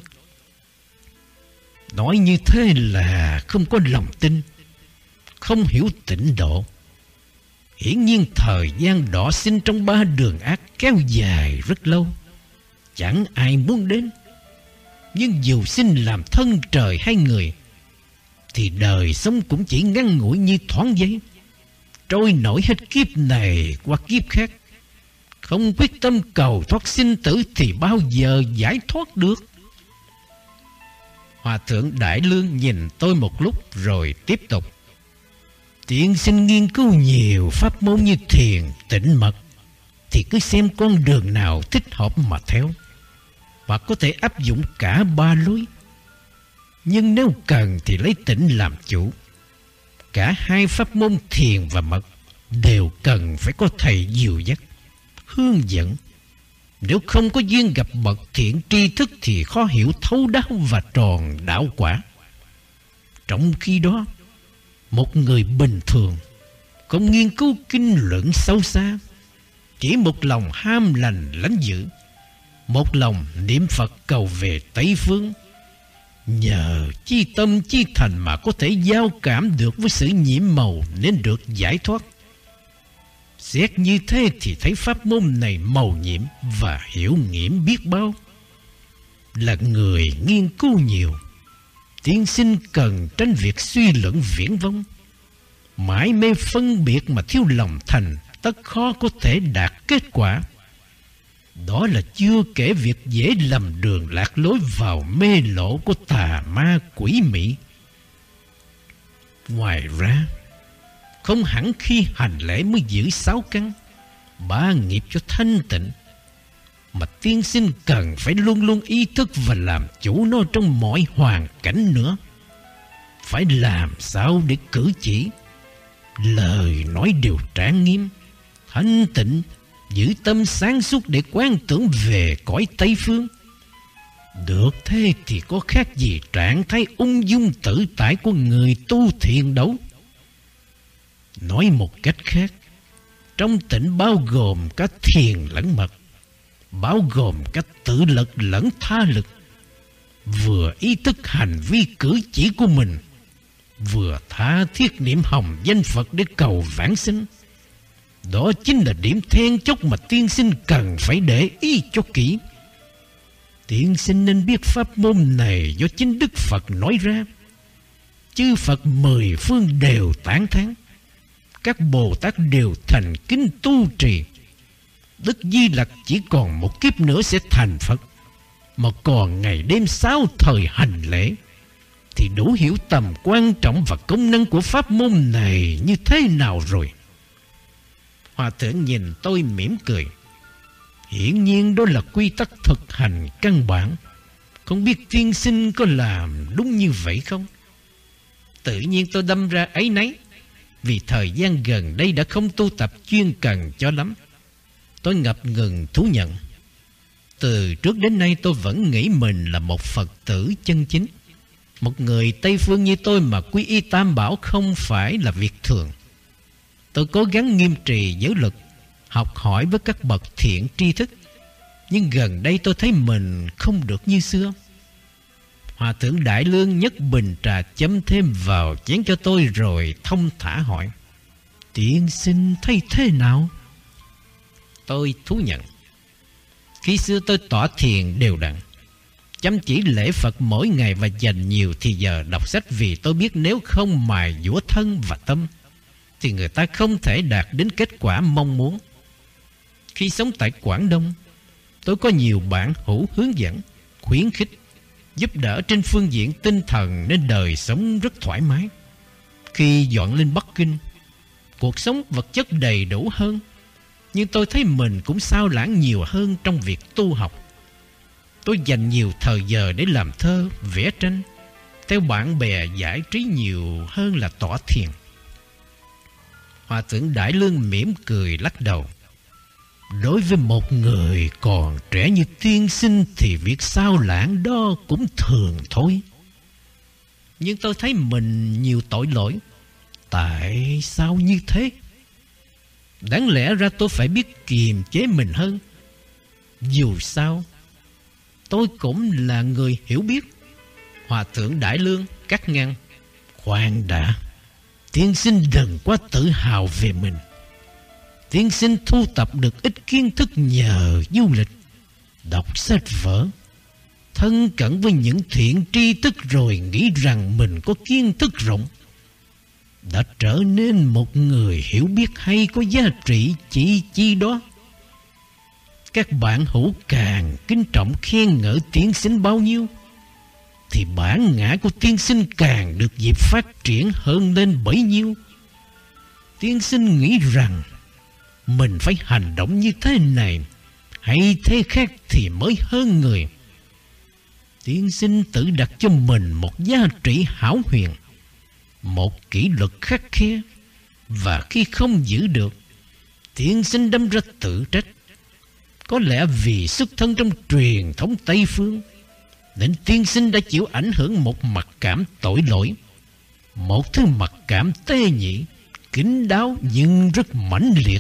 Nói như thế là không có lòng tin, không hiểu tịnh độ. Hiển nhiên thời gian đọa sinh trong 3 đường ác kéo dài rất lâu, chẳng ai muốn đến. Nhưng dù xin làm thân trời hay người, thì đời sống cũng chỉ ngắn ngủi như thoáng giây, trôi nổi hết kiếp này qua kiếp khác. Không quyết tâm cầu thoát sinh tử thì bao giờ giải thoát được. Hòa thượng Đại Lương nhìn tôi một lúc rồi tiếp tục: Tiên sinh nghiên cứu nhiều pháp môn như thiền, tĩnh mật, thì cứ xem con đường nào thích hợp mà theo, hoặc có thể áp dụng cả 3 lối. Nhưng nếu cần thì lấy tĩnh làm chủ. Cả 2 pháp môn thiền và mật đều cần phải có thầy dìu dắt, hướng dẫn. Nếu không có duyên gặp bậc thiện tri thức thì khó hiểu thấu đáo và tròn đạo quả. Trong khi đó, một người bình thường không nghiên cứu kinh luận sâu xa, chỉ một lòng ham lành lánh dữ, một lòng niệm Phật cầu về Tây Phương, nhờ chi tâm chi thành mà có thể giao cảm được với sự nhiễm màu nên được giải thoát. Xét như thế thì thấy pháp môn này màu nhiệm và hiểu nghiễm biết bao. Là người nghiên cứu nhiều, tiên sinh cần tránh việc suy luận viển vông. Mãi mê phân biệt mà thiếu lòng thành, tất khó có thể đạt kết quả. Đó là chưa kể việc dễ lầm đường lạc lối vào mê lộ của tà ma quỷ mị. Ngoài ra, không hẳn khi hành lễ mới giữ 6 căn, 3 nghiệp cho thanh tịnh, mà tiên sinh cần phải luôn luôn ý thức và làm chủ nó trong mọi hoàn cảnh nữa. Phải làm sao để cử chỉ, lời nói đều trang nghiêm, thanh tịnh, giữ tâm sáng suốt để quán tưởng về cõi Tây Phương. Được thế thì có khác gì trạng thái ung dung tự tại của người tu thiền đấu. Nói một cách khác, trong tịnh bao gồm cả thiền lẫn mật, bao gồm cả tự lực lẫn tha lực. Vừa ý thức hành vi cử chỉ của mình, vừa tha thiết niệm hồng danh Phật để cầu vãng sinh. Đó chính là điểm then chốt mà tiên sinh cần phải để ý cho kỹ. Tiên sinh nên biết pháp môn này do chính Đức Phật nói ra. Chư Phật mười phương đều tán thán, các Bồ Tát đều thành kính tu trì. Đức Di Lặc chỉ còn một kiếp nữa sẽ thành Phật, mà còn ngày đêm 6 thời hành lễ, thì đủ hiểu tầm quan trọng và công năng của pháp môn này như thế nào rồi. Hòa thượng nhìn tôi mỉm cười. Hiển nhiên đó là quy tắc thực hành căn bản. Không biết tiên sinh có làm đúng như vậy không? Tự nhiên tôi đâm ra áy náy, vì thời gian gần đây đã không tu tập chuyên cần cho lắm. Tôi ngập ngừng thú nhận. Từ trước đến nay tôi vẫn nghĩ mình là một Phật tử chân chính. Một người Tây Phương như tôi mà quy y Tam Bảo không phải là việc thường. Tôi cố gắng nghiêm trì giới luật, học hỏi với các bậc thiện tri thức. Nhưng gần đây tôi thấy mình không được như xưa. Hòa thượng Đại Lương nhấc bình trà chấm thêm vào chén cho tôi rồi thông thả hỏi: Tiên sinh thấy thế nào? Tôi thú nhận. Khi xưa tôi tọa thiền đều đặn, chăm chỉ lễ Phật mỗi ngày và dành nhiều thì giờ đọc sách, vì tôi biết nếu không mài dũa thân và tâm thì người ta không thể đạt đến kết quả mong muốn. Khi sống tại Quảng Đông, tôi có nhiều bạn hữu hướng dẫn, khuyến khích, giúp đỡ trên phương diện tinh thần nên đời sống rất thoải mái. Khi dọn lên Bắc Kinh, cuộc sống vật chất đầy đủ hơn, nhưng tôi thấy mình cũng sao lãng nhiều hơn trong việc tu học. Tôi dành nhiều thời giờ để làm thơ, vẽ tranh, theo bạn bè giải trí nhiều hơn là tọa thiền. Hòa thượng Đại Lương mỉm cười lắc đầu. Đối với một người còn trẻ như tiên sinh thì việc sao lãng đó cũng thường thôi. Nhưng tôi thấy mình nhiều tội lỗi. Tại sao như thế? Đáng lẽ ra tôi phải biết kiềm chế mình hơn. Dù sao, tôi cũng là người hiểu biết. Hòa thượng Đại Lương cắt ngang. Khoan đã, tiên sinh đừng quá tự hào về mình. Tiên sinh thu tập được ít kiến thức nhờ du lịch, đọc sách vở, thân cận với những thiện tri thức rồi nghĩ rằng mình có kiến thức rộng, đã trở nên một người hiểu biết hay có giá trị chi đó. Các bạn hữu càng kính trọng khen ngợi tiên sinh bao nhiêu, thì bản ngã của tiên sinh càng được dịp phát triển hơn lên bấy nhiêu. Tiên sinh nghĩ rằng mình phải hành động như thế này hay thế khác thì mới hơn người. Tiên sinh tự đặt cho mình một giá trị hão huyền, một kỷ luật khắt khe, và khi không giữ được, tiên sinh đâm ra tự trách. Có lẽ vì xuất thân trong truyền thống Tây Phương nên tiên sinh đã chịu ảnh hưởng một mặc cảm tội lỗi, một thứ mặc cảm tê nhị, kín đáo nhưng rất mãnh liệt.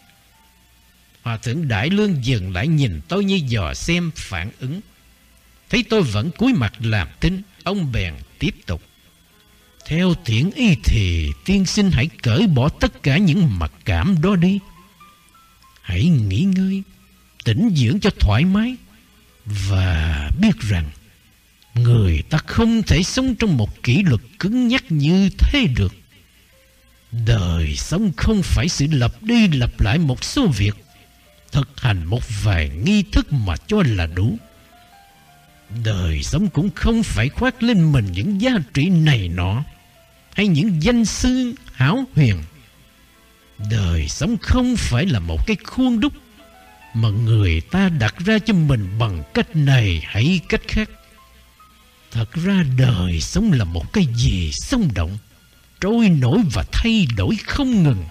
Hòa thượng Đại Lương dừng lại nhìn tôi như dò xem phản ứng. Thấy tôi vẫn cúi mặt làm thinh, ông bèn tiếp tục. Theo tiện ý thì tiên sinh hãy cởi bỏ tất cả những mặc cảm đó đi. Hãy nghỉ ngơi, tĩnh dưỡng cho thoải mái, và biết rằng người ta không thể sống trong một kỷ luật cứng nhắc như thế được. Đời sống không phải sự lặp đi lặp lại một số việc, thực hành một vài nghi thức mà cho là đủ. Đời sống cũng không phải khoác lên mình những giá trị này nọ, hay những danh xưng hão huyền. Đời sống không phải là một cái khuôn đúc mà người ta đặt ra cho mình bằng cách này hay cách khác. Thật ra đời sống là một cái gì sống động, trôi nổi và thay đổi không ngừng.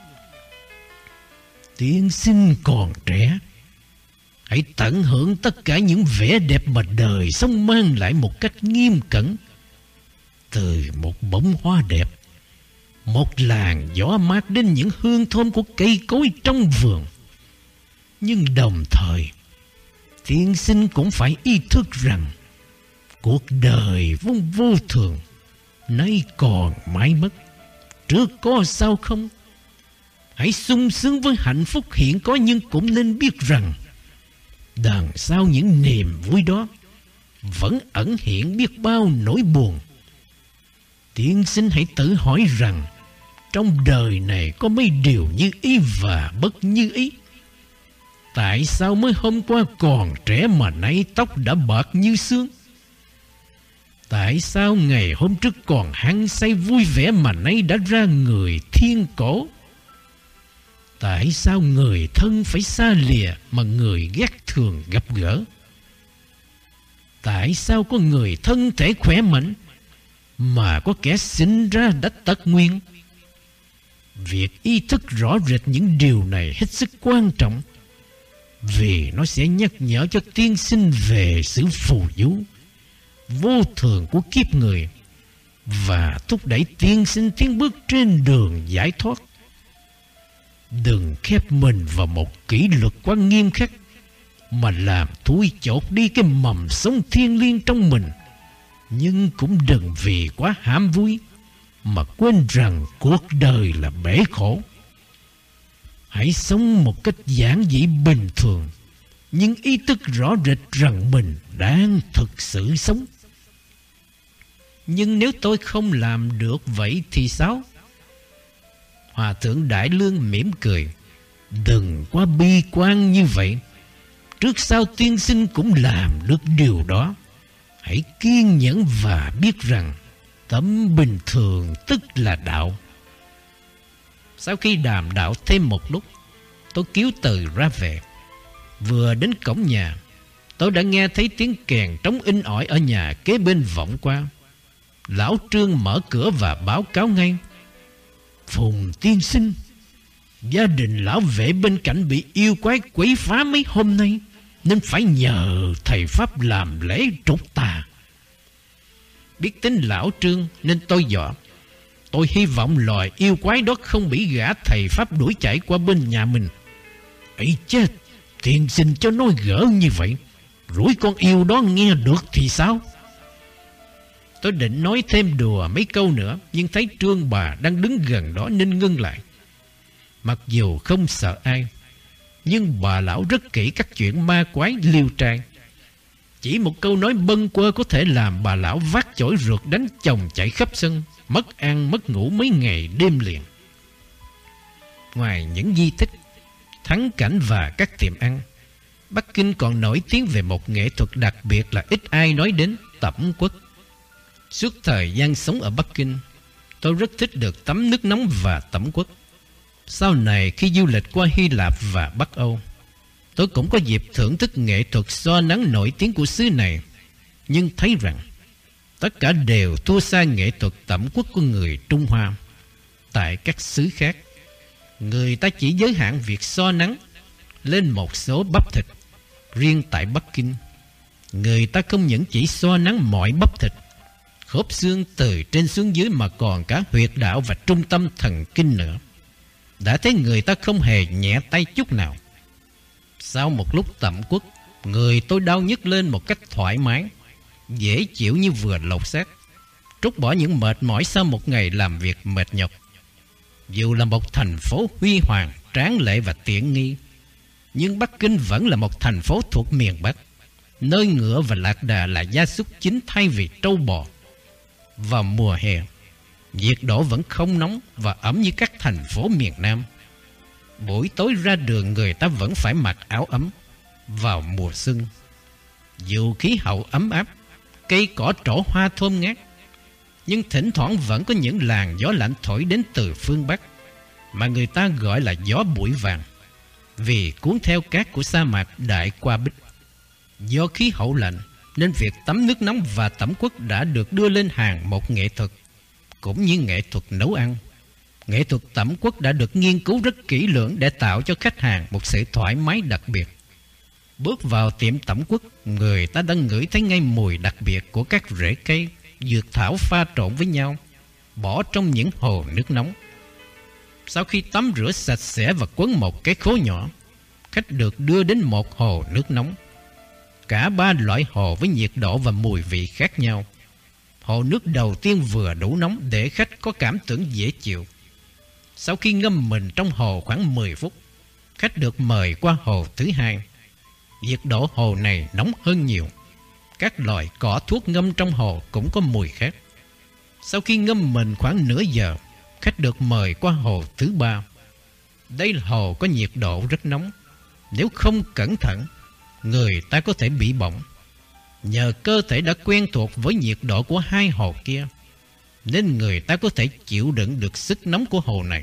Tiên sinh còn trẻ, hãy tận hưởng tất cả những vẻ đẹp mà đời sống mang lại một cách nghiêm cẩn. Từ một bông hoa đẹp, một làn gió mát đến những hương thơm của cây cối trong vườn. Nhưng đồng thời, tiên sinh cũng phải ý thức rằng cuộc đời vốn vô thường, nay còn mãi mất, trước có sao không. Hãy sung sướng với hạnh phúc hiện có, nhưng cũng nên biết rằng đằng sau những niềm vui đó vẫn ẩn hiện biết bao nỗi buồn. Tiên sinh hãy tự hỏi rằng trong đời này có mấy điều như ý và bất như ý. Tại sao mới hôm qua còn trẻ mà nay tóc đã bạc như xương? Tại sao ngày hôm trước còn hăng say vui vẻ mà nay đã ra người thiên cổ? Tại sao người thân phải xa lìa mà người ghét thường gặp gỡ? Tại sao có người thân thể khỏe mạnh mà có kẻ sinh ra đã tật nguyền? Việc ý thức rõ rệt những điều này hết sức quan trọng, vì nó sẽ nhắc nhở cho tiên sinh về sự phù du vô thường của kiếp người và thúc đẩy tiên sinh tiến bước trên đường giải thoát. Đừng khép mình vào một kỷ luật quá nghiêm khắc mà làm thui chột đi cái mầm sống thiêng liêng trong mình. Nhưng cũng đừng vì quá ham vui mà quên rằng cuộc đời là bể khổ. Hãy sống một cách giản dị bình thường, nhưng ý thức rõ rệt rằng mình đang thực sự sống. Nhưng nếu tôi không làm được vậy thì sao? Hòa thượng Đại Lương mỉm cười. Đừng quá bi quan như vậy. Trước sau tiên sinh cũng làm được điều đó. Hãy kiên nhẫn và biết rằng tấm bình thường tức là đạo. Sau khi đàm đạo thêm một lúc, tôi cứu từ ra về. Vừa đến cổng nhà, tôi đã nghe thấy tiếng kèn trống inh ỏi ở nhà kế bên vọng qua. Lão Trương mở cửa và báo cáo ngay: Phùng tiên sinh, gia đình lão vệ bên cạnh bị yêu quái quấy phá mấy hôm nay, nên phải nhờ thầy pháp làm lễ trục tà. Biết tính lão Trương nên tôi dọa: Tôi hy vọng loài yêu quái đó không bị gã thầy pháp đuổi chạy qua bên nhà mình. Ấy chết, tiên sinh cho nói gỡ như vậy, rủi con yêu đó nghe được thì sao? Tôi định nói thêm đùa mấy câu nữa, nhưng thấy Trương bà đang đứng gần đó nên ngưng lại. Mặc dù không sợ ai, nhưng bà lão rất kỹ các chuyện ma quái liêu trai. Chỉ một câu nói bâng quơ có thể làm bà lão vác chổi rượt đánh chồng chạy khắp sân, mất ăn mất ngủ mấy ngày đêm liền. Ngoài những di tích, thắng cảnh và các tiệm ăn, Bắc Kinh còn nổi tiếng về một nghệ thuật đặc biệt là ít ai nói đến, tẩm quất. Suốt thời gian sống ở Bắc Kinh, tôi rất thích được tắm nước nóng và tẩm quất. Sau này khi du lịch qua Hy Lạp và Bắc Âu, tôi cũng có dịp thưởng thức nghệ thuật xoa nắng nổi tiếng của xứ này, nhưng thấy rằng tất cả đều thua xa nghệ thuật tẩm quất của người Trung Hoa. Tại các xứ khác, người ta chỉ giới hạn việc xoa nắng lên một số bắp thịt. Riêng tại Bắc Kinh, người ta không những chỉ xoa nắng mọi bắp thịt, khớp xương từ trên xuống dưới, mà còn cả huyệt đạo và trung tâm thần kinh nữa. Đã thấy người ta không hề nhẹ tay chút nào. Sau một lúc tẩm quất, người tôi đau nhức lên một cách thoải mái, dễ chịu như vừa lột xác, trút bỏ những mệt mỏi sau một ngày làm việc mệt nhọc. Dù là một thành phố huy hoàng, tráng lệ và tiện nghi, nhưng Bắc Kinh vẫn là một thành phố thuộc miền Bắc, nơi ngựa và lạc đà là gia súc chính thay vì trâu bò. Vào mùa hè, nhiệt độ vẫn không nóng và ẩm như các thành phố miền Nam. Buổi tối ra đường người ta vẫn phải mặc áo ấm. Vào mùa xuân, dù khí hậu ấm áp, cây cỏ trổ hoa thơm ngát, nhưng thỉnh thoảng vẫn có những làn gió lạnh thổi đến từ phương Bắc, mà người ta gọi là gió bụi vàng, vì cuốn theo cát của sa mạc Đại Qua Bích. Do khí hậu lạnh nên việc tắm nước nóng và tẩm quất đã được đưa lên hàng một nghệ thuật, cũng như nghệ thuật nấu ăn. Nghệ thuật tẩm quất đã được nghiên cứu rất kỹ lưỡng để tạo cho khách hàng một sự thoải mái đặc biệt. Bước vào tiệm tẩm quất, người ta đã ngửi thấy ngay mùi đặc biệt của các rễ cây, dược thảo pha trộn với nhau, bỏ trong những hồ nước nóng. Sau khi tắm rửa sạch sẽ và quấn một cái khố nhỏ, khách được đưa đến một hồ nước nóng. Cả 3 loại hồ với nhiệt độ và mùi vị khác nhau. Hồ nước đầu tiên vừa đủ nóng để khách có cảm tưởng dễ chịu. Sau khi ngâm mình trong hồ khoảng 10 phút, khách được mời qua hồ thứ hai. Nhiệt độ hồ này nóng hơn nhiều. Các loại cỏ thuốc ngâm trong hồ cũng có mùi khác. Sau khi ngâm mình khoảng nửa giờ, khách được mời qua hồ thứ ba. Đây là hồ có nhiệt độ rất nóng. Nếu không cẩn thận, người ta có thể bị bỏng. Nhờ cơ thể đã quen thuộc với nhiệt độ của hai hồ kia, nên người ta có thể chịu đựng được sức nóng của hồ này.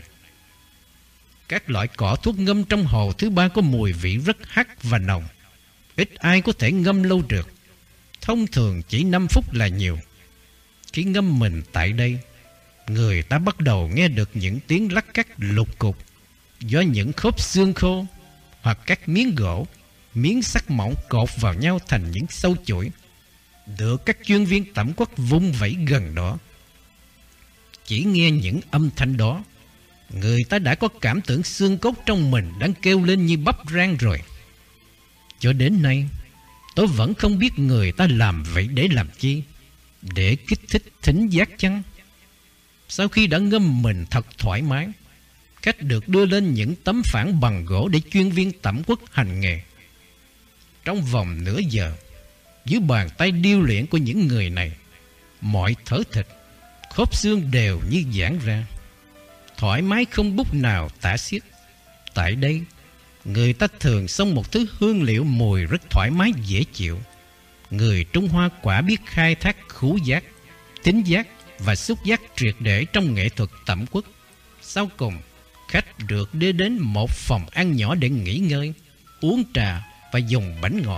Các loại cỏ thuốc ngâm trong hồ thứ ba có mùi vị rất hắc và nồng. Ít ai có thể ngâm lâu được. Thông thường chỉ 5 phút là nhiều. Khi ngâm mình tại đây, người ta bắt đầu nghe được những tiếng lắc cắt lục cục do những khớp xương khô hoặc các miếng gỗ, miếng sắt mỏng cột vào nhau thành những sâu chuỗi, được các chuyên viên tẩm quất vung vẩy gần đó. Chỉ nghe những âm thanh đó, người ta đã có cảm tưởng xương cốt trong mình đang kêu lên như bắp rang rồi. Cho đến nay, tôi vẫn không biết người ta làm vậy để làm chi, để kích thích thính giác chăng? Sau khi đã ngâm mình thật thoải mái, khách được đưa lên những tấm phản bằng gỗ để chuyên viên tẩm quất hành nghề. Trong vòng nửa giờ, dưới bàn tay điêu luyện của những người này, mọi thớ thịt, khớp xương đều như giãn ra, thoải mái không bút nào tả xiết. Tại đây, người ta thường xông một thứ hương liệu mùi rất thoải mái dễ chịu. Người Trung Hoa quả biết khai thác khứu giác, thính giác và xúc giác triệt để trong nghệ thuật tẩm quất. Sau cùng, khách được đưa đến một phòng ăn nhỏ để nghỉ ngơi, uống trà và dùng bánh ngọt.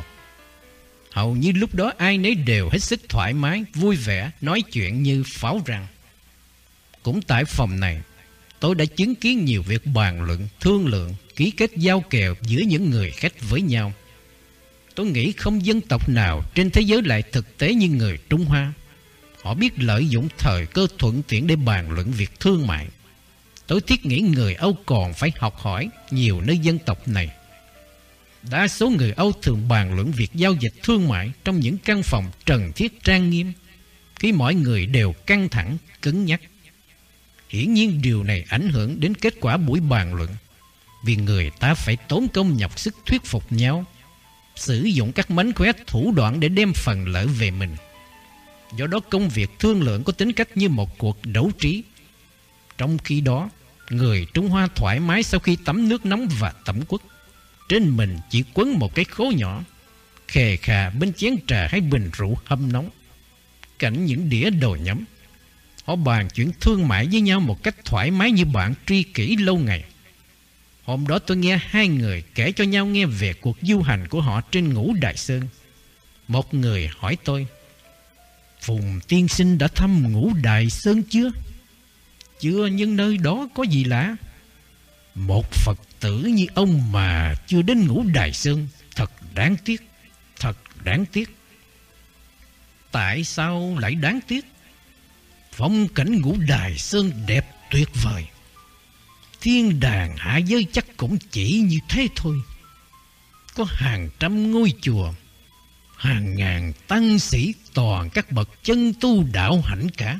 Hầu như lúc đó ai nấy đều hết sức thoải mái, vui vẻ, nói chuyện như pháo răng. Cũng tại phòng này, tôi đã chứng kiến nhiều việc bàn luận, thương lượng, ký kết giao kèo giữa những người khách với nhau. Tôi nghĩ không dân tộc nào trên thế giới lại thực tế như người Trung Hoa. Họ biết lợi dụng thời cơ thuận tiện để bàn luận việc thương mại. Tôi thiết nghĩ người Âu còn phải học hỏi nhiều nơi dân tộc này. Đa số người Âu thường bàn luận việc giao dịch thương mại trong những căn phòng trần thiết trang nghiêm, khi mọi người đều căng thẳng, cứng nhắc. Hiển nhiên điều này ảnh hưởng đến kết quả buổi bàn luận, vì người ta phải tốn công nhọc sức thuyết phục nhau, sử dụng các mánh khóe thủ đoạn để đem phần lợi về mình. Do đó công việc thương lượng có tính cách như một cuộc đấu trí. Trong khi đó, người Trung Hoa thoải mái sau khi tắm nước nóng và tẩm quất. Trên mình chỉ quấn một cái khố nhỏ, khề khà bên chén trà hay bình rượu hâm nóng, cạnh những đĩa đồ nhắm. Họ bàn chuyện thương mại với nhau một cách thoải mái như bạn tri kỷ lâu ngày. Hôm đó tôi nghe hai người kể cho nhau nghe về cuộc du hành của họ trên Ngũ Đài Sơn. Một người hỏi tôi: Phùng tiên sinh đã thăm Ngũ Đài Sơn chưa? Chưa, nhưng nơi đó có gì lạ? Một Phật tử như ông mà chưa đến Ngũ Đài Sơn, thật đáng tiếc, thật đáng tiếc. Tại sao lại đáng tiếc? Phong cảnh Ngũ Đài Sơn đẹp tuyệt vời. Thiên đàng hạ giới chắc cũng chỉ như thế thôi. Có hàng trăm ngôi chùa, hàng ngàn tăng sĩ, toàn các bậc chân tu đạo hạnh cả.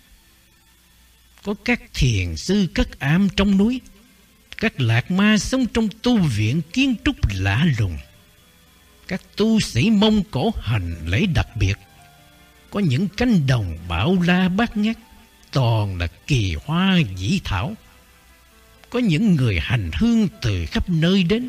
Có các thiền sư cất am trong núi, các lạc ma sống trong tu viện kiến trúc lạ lùng, các tu sĩ Mông Cổ hành lễ đặc biệt. Có những cánh đồng bao la bát ngát, toàn là kỳ hoa dĩ thảo. Có những người hành hương từ khắp nơi đến,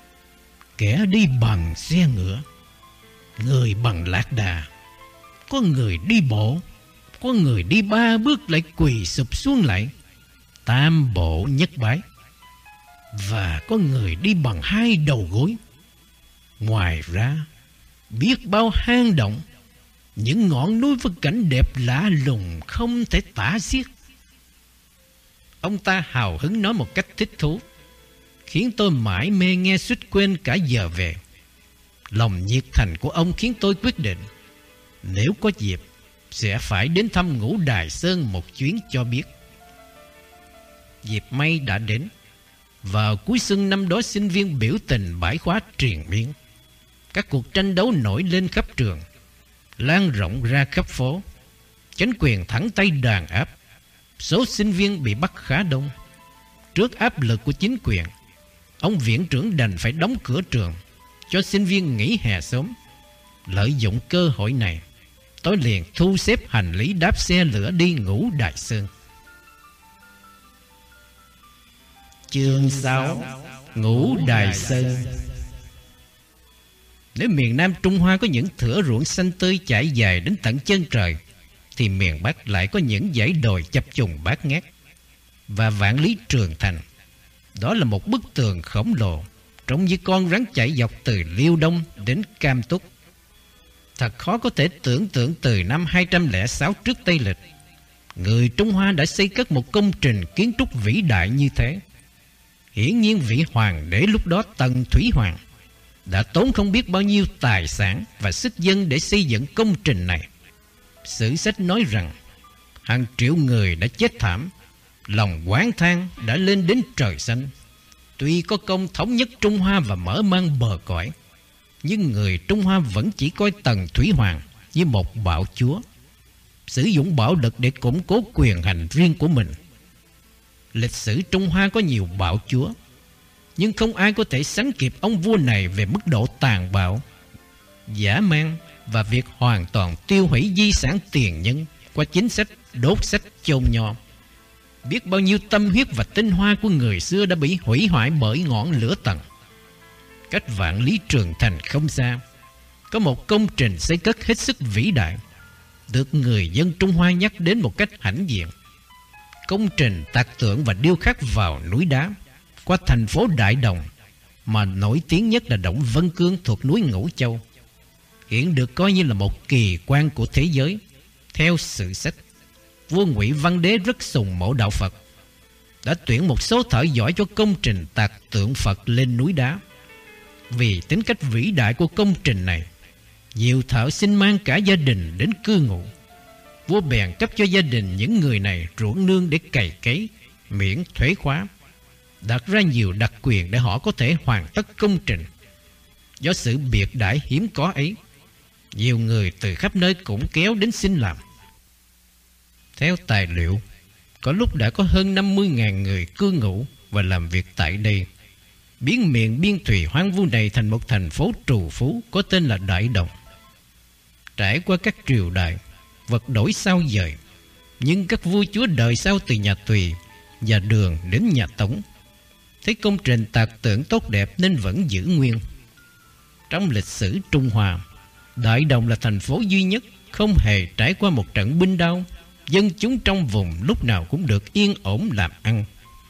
kẻ đi bằng xe ngựa, người bằng lạc đà, có người đi bộ, có người đi 3 bước lại quỳ sụp xuống lại, tam bộ nhất bái, và có người đi bằng 2 đầu gối. Ngoài ra, biết bao hang động, những ngọn núi với cảnh đẹp lạ lùng không thể tả xiết. Ông ta hào hứng nói một cách thích thú, khiến tôi mải mê nghe suýt quên cả giờ về. Lòng nhiệt thành của ông khiến tôi quyết định, nếu có dịp, sẽ phải đến thăm Ngũ Đài Sơn một chuyến cho biết. Dịp may đã đến. Vào cuối xuân năm đó, sinh viên biểu tình bãi khóa triền miên. Các cuộc tranh đấu nổi lên khắp trường, lan rộng ra khắp phố. Chính quyền thẳng tay đàn áp. Số sinh viên bị bắt khá đông. trước áp lực của chính quyền, ông viện trưởng đành phải đóng cửa trường, cho sinh viên nghỉ hè sớm. Lợi dụng cơ hội này, tôi liền thu xếp hành lý đáp xe lửa đi Ngũ Đài Sơn. Chương 6: Ngũ Đài Sơn. Nếu miền Nam Trung Hoa có những thửa ruộng xanh tươi trải dài đến tận chân trời, thì miền Bắc lại có những dãy đồi chập trùng bát ngát và vạn lý trường thành. Đó là một bức tường khổng lồ, trông như con rắn chạy dọc từ Liêu Đông đến Cam Túc. Thật khó có thể tưởng tượng từ năm 206 trước Tây Lịch, người Trung Hoa đã xây cất một công trình kiến trúc vĩ đại như thế. Hiển nhiên vị hoàng đế lúc đó Tần Thủy Hoàng đã tốn không biết bao nhiêu tài sản và sức dân để xây dựng công trình này. Sử sách nói rằng hàng triệu người đã chết thảm, lòng oán than đã lên đến trời xanh. Tuy có công thống nhất Trung Hoa và mở mang bờ cõi, nhưng người Trung Hoa vẫn chỉ coi Tần Thủy Hoàng như một bạo chúa, sử dụng bạo lực để củng cố quyền hành riêng của mình. Lịch sử Trung Hoa có nhiều bạo chúa, nhưng không ai có thể sánh kịp ông vua này về mức độ tàn bạo, dã man và việc hoàn toàn tiêu hủy di sản tiền nhân qua chính sách đốt sách chôn nho. Biết bao nhiêu tâm huyết và tinh hoa của người xưa đã bị hủy hoại bởi ngọn lửa Tần. Cách vạn lý trường thành không xa, có một công trình xây cất hết sức vĩ đại, được người dân Trung Hoa nhắc đến một cách hãnh diện. Công trình tạc tượng và điêu khắc vào núi đá qua thành phố Đại Đồng, mà nổi tiếng nhất là Động Vân Cương thuộc núi Ngũ Châu, hiện được coi như là một kỳ quan của thế giới. Theo sử sách, vua Ngụy Văn Đế rất sùng mộ đạo Phật, đã tuyển một số thợ giỏi cho công trình tạc tượng Phật lên núi đá. Vì tính cách vĩ đại của công trình này, nhiều thợ xin mang cả gia đình đến cư ngụ. Vua bèn cấp cho gia đình những người này ruộng nương để cày cấy, miễn thuế khóa, đặt ra nhiều đặc quyền để họ có thể hoàn tất công trình. Do sự biệt đãi hiếm có ấy, nhiều người từ khắp nơi cũng kéo đến xin làm. Theo tài liệu, có lúc đã có hơn 50.000 người cư ngụ và làm việc tại đây, biến miền biên thùy hoang vu này thành một thành phố trù phú có tên là Đại Đồng. Trải qua các triều đại, vật đổi sao dời, nhưng các vua chúa đời sau từ nhà Tùy và Đường đến nhà Tống thấy công trình tạc tượng tốt đẹp nên vẫn giữ nguyên. Trong lịch sử Trung Hoa, Đại Đồng là thành phố duy nhất không hề trải qua một trận binh đao. Dân chúng trong vùng lúc nào cũng được yên ổn làm ăn.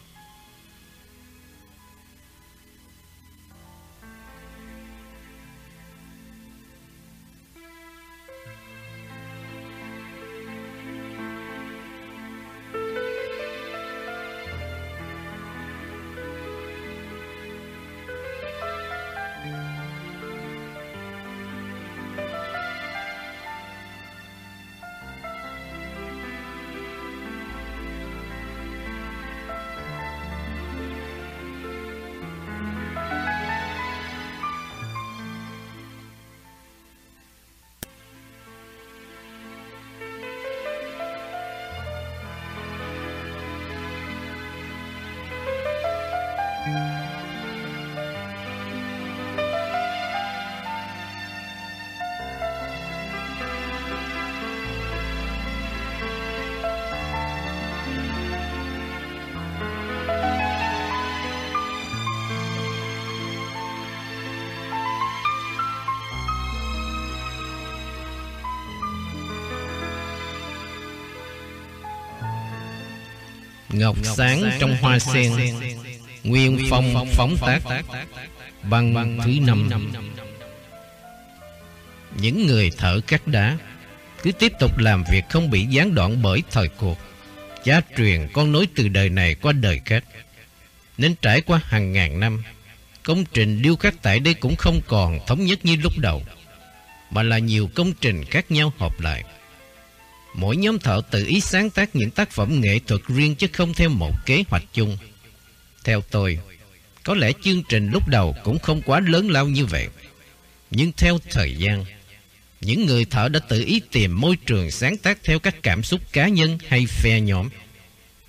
Ngọc sáng trong hoa sen, nguyên phong phóng tác, băng thứ 5. Những người thợ cắt đá cứ tiếp tục làm việc không bị gián đoạn bởi thời cuộc, cha truyền con nối từ đời này qua đời khác, nên trải qua hàng ngàn năm, công trình điêu khắc tại đây cũng không còn thống nhất như lúc đầu, mà là nhiều công trình khác nhau hợp lại. Mỗi nhóm thợ tự ý sáng tác những tác phẩm nghệ thuật riêng chứ không theo một kế hoạch chung. Theo tôi, có lẽ chương trình lúc đầu cũng không quá lớn lao như vậy. Nhưng theo thời gian, những người thợ đã tự ý tìm môi trường sáng tác theo các cảm xúc cá nhân hay phe nhóm.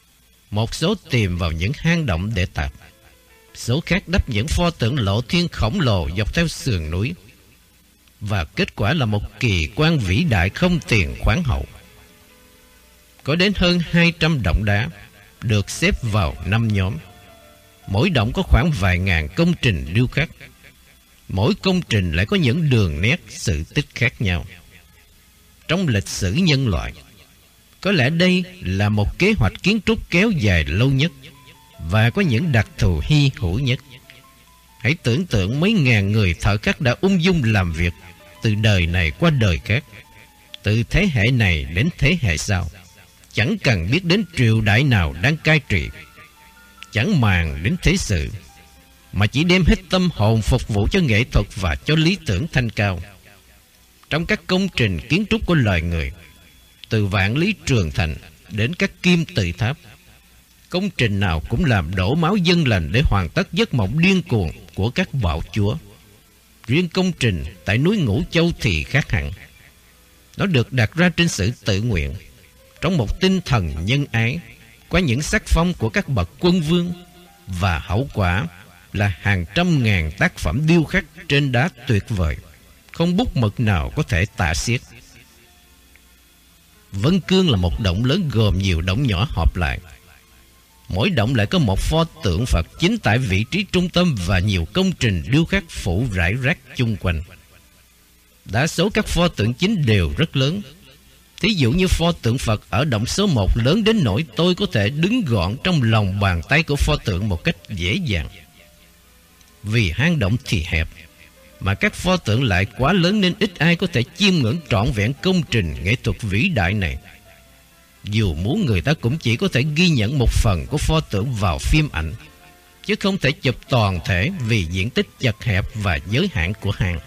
Một số tìm vào những hang động để tạp, số khác đắp những pho tượng lộ thiên khổng lồ dọc theo sườn núi. Và kết quả là một kỳ quan vĩ đại không tiền khoáng hậu. Có đến hơn 200 động đá được xếp vào 5 nhóm. Mỗi động có khoảng vài ngàn công trình điêu khắc. Mỗi công trình lại có những đường nét sự tích khác nhau. Trong lịch sử nhân loại, có lẽ đây là một kế hoạch kiến trúc kéo dài lâu nhất và có những đặc thù hy hữu nhất. Hãy tưởng tượng mấy ngàn người thợ khắc đã ung dung làm việc từ đời này qua đời khác, từ thế hệ này đến thế hệ sau, chẳng cần biết đến triều đại nào đang cai trị, chẳng màng đến thế sự, mà chỉ đem hết tâm hồn phục vụ cho nghệ thuật và cho lý tưởng thanh cao. Trong các công trình kiến trúc của loài người, từ vạn lý trường thành đến các kim tự tháp, công trình nào cũng làm đổ máu dân lành để hoàn tất giấc mộng điên cuồng của các bạo chúa. Riêng công trình tại núi Ngũ Châu thì khác hẳn. Nó được đặt ra trên sự tự nguyện, trong một tinh thần nhân ái, qua những sắc phong của các bậc quân vương, và hậu quả là hàng trăm ngàn tác phẩm điêu khắc trên đá tuyệt vời, không bút mực nào có thể tả xiết. Vân Cương là một động lớn gồm nhiều động nhỏ họp lại. Mỗi động lại có một pho tượng Phật chính tại vị trí trung tâm và nhiều công trình điêu khắc phủ rải rác chung quanh. Đa số các pho tượng chính đều rất lớn. Thí dụ như pho tượng Phật ở động số 1 lớn đến nỗi tôi có thể đứng gọn trong lòng bàn tay của pho tượng một cách dễ dàng. Vì hang động thì hẹp, mà các pho tượng lại quá lớn nên ít ai có thể chiêm ngưỡng trọn vẹn công trình nghệ thuật vĩ đại này. Dù muốn, người ta cũng chỉ có thể ghi nhận một phần của pho tượng vào phim ảnh, chứ không thể chụp toàn thể vì diện tích chật hẹp và giới hạn của hang.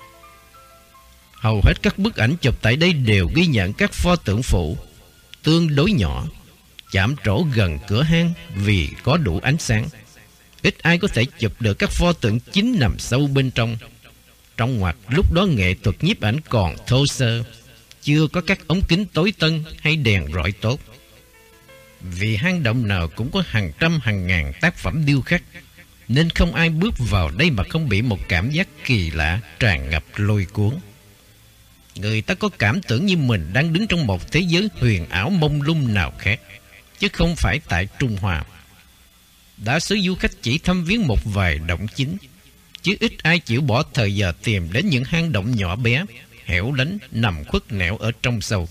Hầu hết các bức ảnh chụp tại đây đều ghi nhận các pho tượng phụ tương đối nhỏ, chạm trổ gần cửa hang vì có đủ ánh sáng. Ít ai có thể chụp được các pho tượng chính nằm sâu bên trong. Trong ngoặc lúc đó nghệ thuật nhiếp ảnh còn thô sơ, chưa có các ống kính tối tân hay đèn rọi tốt. Vì hang động nào cũng có hàng trăm hàng ngàn tác phẩm điêu khắc, nên không ai bước vào đây mà không bị một cảm giác kỳ lạ tràn ngập lôi cuốn. Người ta có cảm tưởng như mình đang đứng trong một thế giới huyền ảo mông lung nào khác, chứ không phải tại Trung Hoa. Đa số du khách chỉ thăm viếng một vài động chính, chứ ít ai chịu bỏ thời giờ tìm đến những hang động nhỏ bé, hẻo lánh, nằm khuất nẻo ở trong sâu.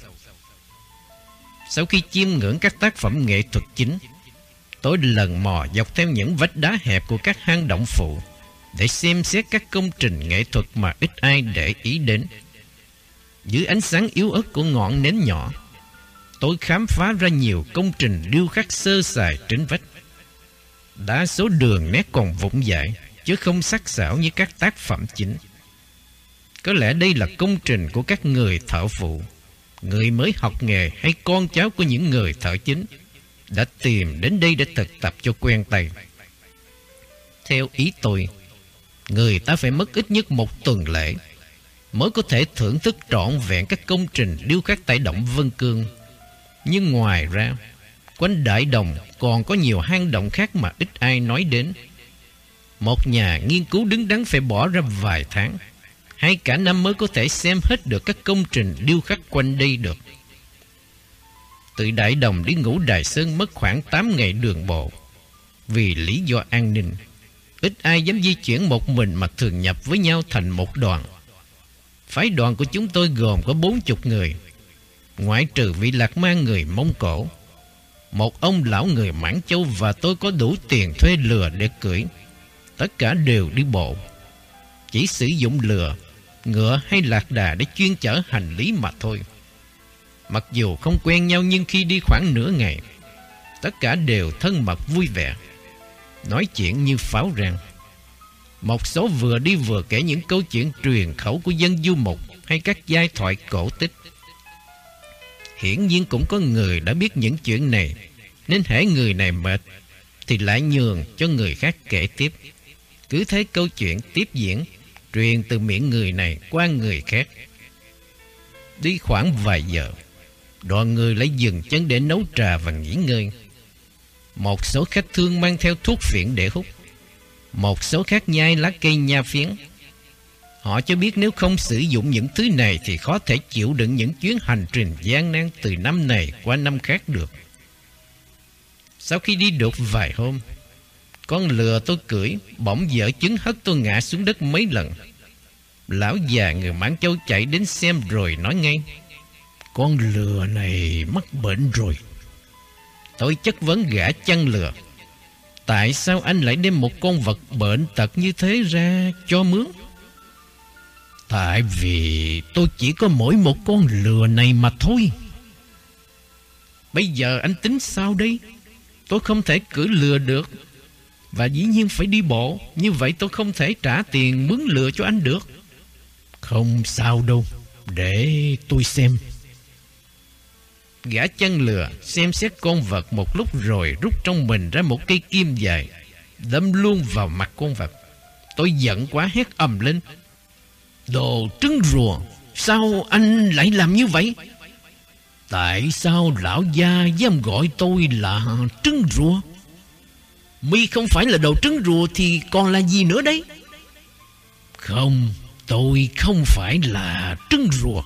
Sau khi chiêm ngưỡng các tác phẩm nghệ thuật chính, tôi lần mò dọc theo những vách đá hẹp của các hang động phụ để xem xét các công trình nghệ thuật mà ít ai để ý đến. Dưới ánh sáng yếu ớt của ngọn nến nhỏ, tôi khám phá ra nhiều công trình điêu khắc sơ sài trên vách. Đa số đường nét còn vụng dại, chứ không sắc sảo như các tác phẩm chính. Có lẽ đây là công trình của các người thợ phụ, người mới học nghề hay con cháu của những người thợ chính, đã tìm đến đây để thực tập cho quen tay. Theo ý tôi, người ta phải mất ít nhất một tuần lễ mới có thể thưởng thức trọn vẹn các công trình điêu khắc tại động Vân Cương. Nhưng ngoài ra, quanh đại đồng còn có nhiều hang động khác mà ít ai nói đến. Một nhà nghiên cứu đứng đắn phải bỏ ra vài tháng hay cả năm mới có thể xem hết được các công trình điêu khắc quanh đây được. Từ Đại Đồng đi Ngũ Đài Sơn mất khoảng 8 ngày đường bộ. Vì lý do an ninh, ít ai dám di chuyển một mình mà thường nhập với nhau thành một đoàn. Phái đoàn của chúng tôi gồm có 40 người, ngoại trừ vị lạc ma người Mông Cổ, một ông lão người Mãn Châu và tôi có đủ tiền thuê lừa để cưỡi. Tất cả đều đi bộ, chỉ sử dụng lừa, ngựa hay lạc đà để chuyên chở hành lý mà thôi. Mặc dù không quen nhau nhưng khi đi khoảng nửa ngày, tất cả đều thân mật vui vẻ, nói chuyện như pháo rang. Một số vừa đi vừa kể những câu chuyện truyền khẩu của dân du mục hay các giai thoại cổ tích. Hiển nhiên cũng có người đã biết những chuyện này, nên hễ người này mệt thì lại nhường cho người khác kể tiếp. Cứ thế câu chuyện tiếp diễn, truyền từ miệng người này qua người khác. Đi khoảng vài giờ, đoàn người lại dừng chân để nấu trà và nghỉ ngơi. Một số khách thương mang theo thuốc phiện để hút. Một số khác nhai lá cây nha phiến. Họ cho biết nếu không sử dụng những thứ này thì khó thể chịu đựng những chuyến hành trình gian nan từ năm này qua năm khác được. Sau khi đi được vài hôm, con lừa tôi cưỡi bỗng dở chứng hất tôi ngã xuống đất mấy lần. Lão già người Mãn Châu chạy đến xem rồi nói ngay: "Con lừa này mắc bệnh rồi." Tôi chất vấn gã chăn lừa: "Tại sao anh lại đem một con vật bệnh tật như thế ra cho mướn?" "Tại vì tôi chỉ có mỗi một con lừa này mà thôi." "Bây giờ anh tính sao đây? Tôi không thể cưỡi lừa được, và dĩ nhiên phải đi bộ. Như vậy tôi không thể trả tiền mướn lừa cho anh được." "Không sao đâu, để tôi xem." Gã chăn lừa xem xét con vật một lúc rồi rút trong mình ra một cây kim dài, đâm luôn vào mặt con vật. Tôi giận quá hét ầm lên: "Đồ trứng rùa, sao anh lại làm như vậy?" "Tại sao lão gia dám gọi tôi là trứng rùa?" "Mi không phải là đồ trứng rùa thì còn là gì nữa đấy?" "Không, tôi không phải là trứng rùa."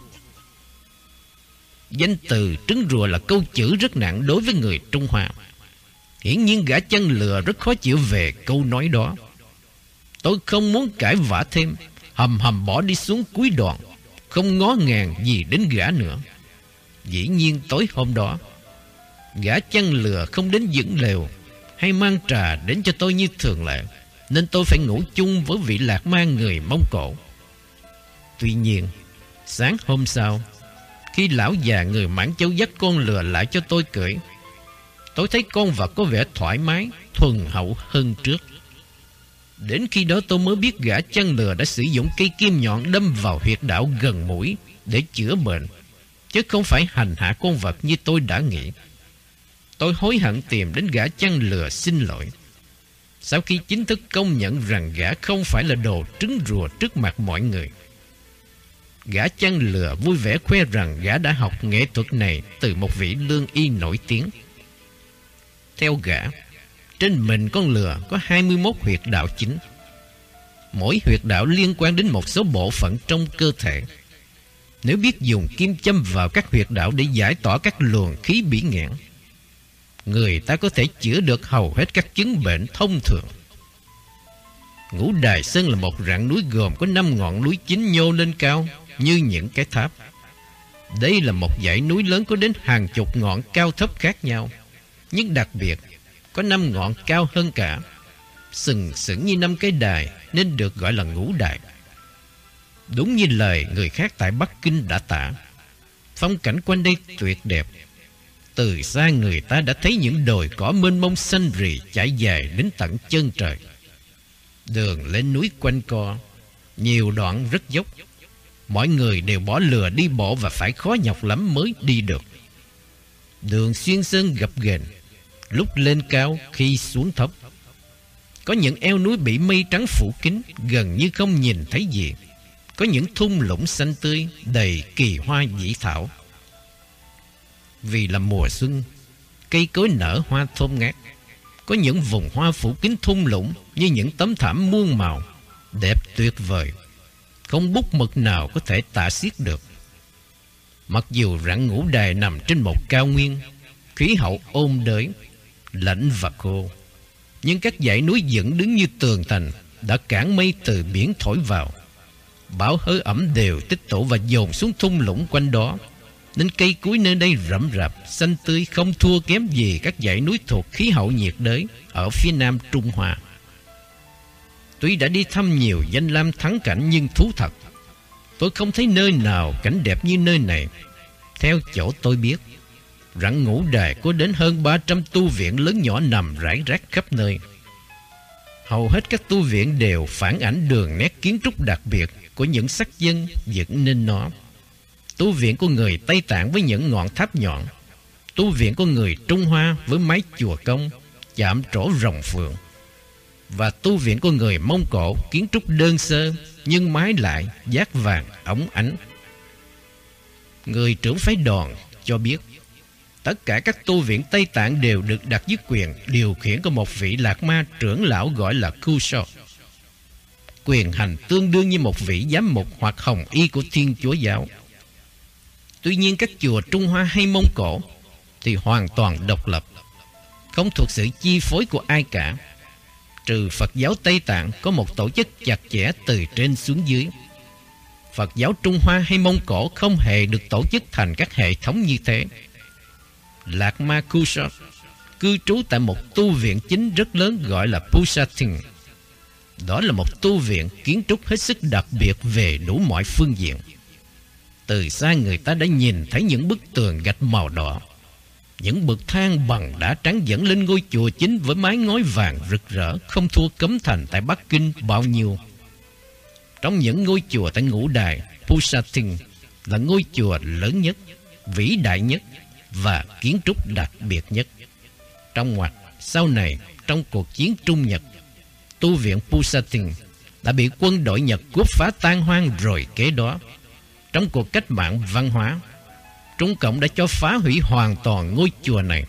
Danh từ trứng rùa là câu chữ rất nặng đối với người Trung Hoa. Hiển nhiên gã chăn lừa rất khó chịu về câu nói đó. Tôi không muốn cãi vã thêm, hầm hầm bỏ đi xuống cuối đoạn, không ngó ngàng gì đến gã nữa. Dĩ nhiên tối hôm đó, gã chăn lừa không đến dựng lều hay mang trà đến cho tôi như thường lệ, nên tôi phải ngủ chung với vị lạc ma người Mông Cổ. Tuy nhiên, sáng hôm sau, khi lão già người Mãn Châu dắt con lừa lại cho tôi cưỡi, tôi thấy con vật có vẻ thoải mái, thuần hậu hơn trước. Đến khi đó tôi mới biết gã chăn lừa đã sử dụng cây kim nhọn đâm vào huyệt đạo gần mũi để chữa bệnh, chứ không phải hành hạ con vật như tôi đã nghĩ. Tôi hối hận tìm đến gã chăn lừa xin lỗi. Sau khi chính thức công nhận rằng gã không phải là đồ trứng rùa trước mặt mọi người, gã chăn lừa vui vẻ khoe rằng gã đã học nghệ thuật này từ một vị lương y nổi tiếng. Theo gã, trên mình con lừa có 21 huyệt đạo chính. Mỗi huyệt đạo liên quan đến một số bộ phận trong cơ thể. Nếu biết dùng kim châm vào các huyệt đạo để giải tỏa các luồng khí bị nghẽn, người ta có thể chữa được hầu hết các chứng bệnh thông thường. Ngũ Đài Sơn là một rặng núi gồm có 5 ngọn núi chính nhô lên cao như những cái tháp. Đây là một dãy núi lớn có đến hàng chục ngọn cao thấp khác nhau, nhưng đặc biệt có 5 ngọn cao hơn cả, sừng sững như 5 cái đài nên được gọi là Ngũ Đài. Đúng như lời người khác tại Bắc Kinh đã tả, phong cảnh quanh đây tuyệt đẹp. Từ xa người ta đã thấy những đồi cỏ mênh mông xanh rì trải dài đến tận chân trời. Đường lên núi quanh co, nhiều đoạn rất dốc. Mọi người đều bỏ lừa đi bộ và phải khó nhọc lắm mới đi được. Đường xuyên sơn gập ghềnh, lúc lên cao khi xuống thấp. Có những eo núi bị mây trắng phủ kín, gần như không nhìn thấy gì. Có những thung lũng xanh tươi, đầy kỳ hoa dĩ thảo. Vì là mùa xuân, cây cối nở hoa thơm ngát. Có những vùng hoa phủ kín thung lũng như những tấm thảm muôn màu, đẹp tuyệt vời, không bút mực nào có thể tả xiết được. Mặc dù rặng Ngũ Đài nằm trên một cao nguyên, khí hậu ôn đới, lạnh và khô, nhưng các dãy núi dựng đứng như tường thành đã cản mây từ biển thổi vào. Bão hơi ẩm đều tích tụ và dồn xuống thung lũng quanh đó, nên cây cối nơi đây rậm rạp, xanh tươi không thua kém gì các dãy núi thuộc khí hậu nhiệt đới ở phía nam Trung Hoa. Tuy đã đi thăm nhiều danh lam thắng cảnh nhưng thú thật, tôi không thấy nơi nào cảnh đẹp như nơi này. Theo chỗ tôi biết, rặng Ngũ Đài có đến hơn 300 tu viện lớn nhỏ nằm rải rác khắp nơi. Hầu hết các tu viện đều phản ảnh đường nét kiến trúc đặc biệt của những sắc dân dựng nên nó. Tu viện của người Tây Tạng với những ngọn tháp nhọn, tu viện của người Trung Hoa với mái chùa công, chạm trổ rồng phượng, và tu viện của người Mông Cổ kiến trúc đơn sơ nhưng mái lại dát vàng óng ánh. Người trưởng phái Đoàn cho biết, Tất cả các tu viện Tây Tạng đều được đặt dưới quyền điều khiển của một vị Lạc Ma trưởng lão gọi là Kusho. Quyền hành tương đương như một vị giám mục hoặc hồng y của Thiên Chúa giáo. Tuy nhiên các chùa Trung Hoa hay Mông Cổ thì hoàn toàn độc lập, không thuộc sự chi phối của ai cả. Trừ Phật giáo Tây Tạng có một tổ chức chặt chẽ từ trên xuống dưới. Phật giáo Trung Hoa hay Mông Cổ không hề được tổ chức thành các hệ thống như thế. Lạc Ma Kusho cư trú tại một tu viện chính rất lớn gọi là Pusathing. Đó là một tu viện kiến trúc hết sức đặc biệt về đủ mọi phương diện. Từ xa người ta đã nhìn thấy những bức tường gạch màu đỏ, những bậc thang bằng đá trắng dẫn lên ngôi chùa chính với mái ngói vàng rực rỡ, không thua Cấm Thành tại Bắc Kinh bao nhiêu. Trong những ngôi chùa tại Ngũ Đài, Pusathing là ngôi chùa lớn nhất, vĩ đại nhất và kiến trúc đặc biệt nhất. Trong ngoặt, sau này trong cuộc chiến Trung Nhật, tu viện Pusathing đã bị quân đội Nhật cướp phá tan hoang, rồi kế đó trong cuộc cách mạng văn hóa, Trung Cộng đã cho phá hủy hoàn toàn ngôi chùa này.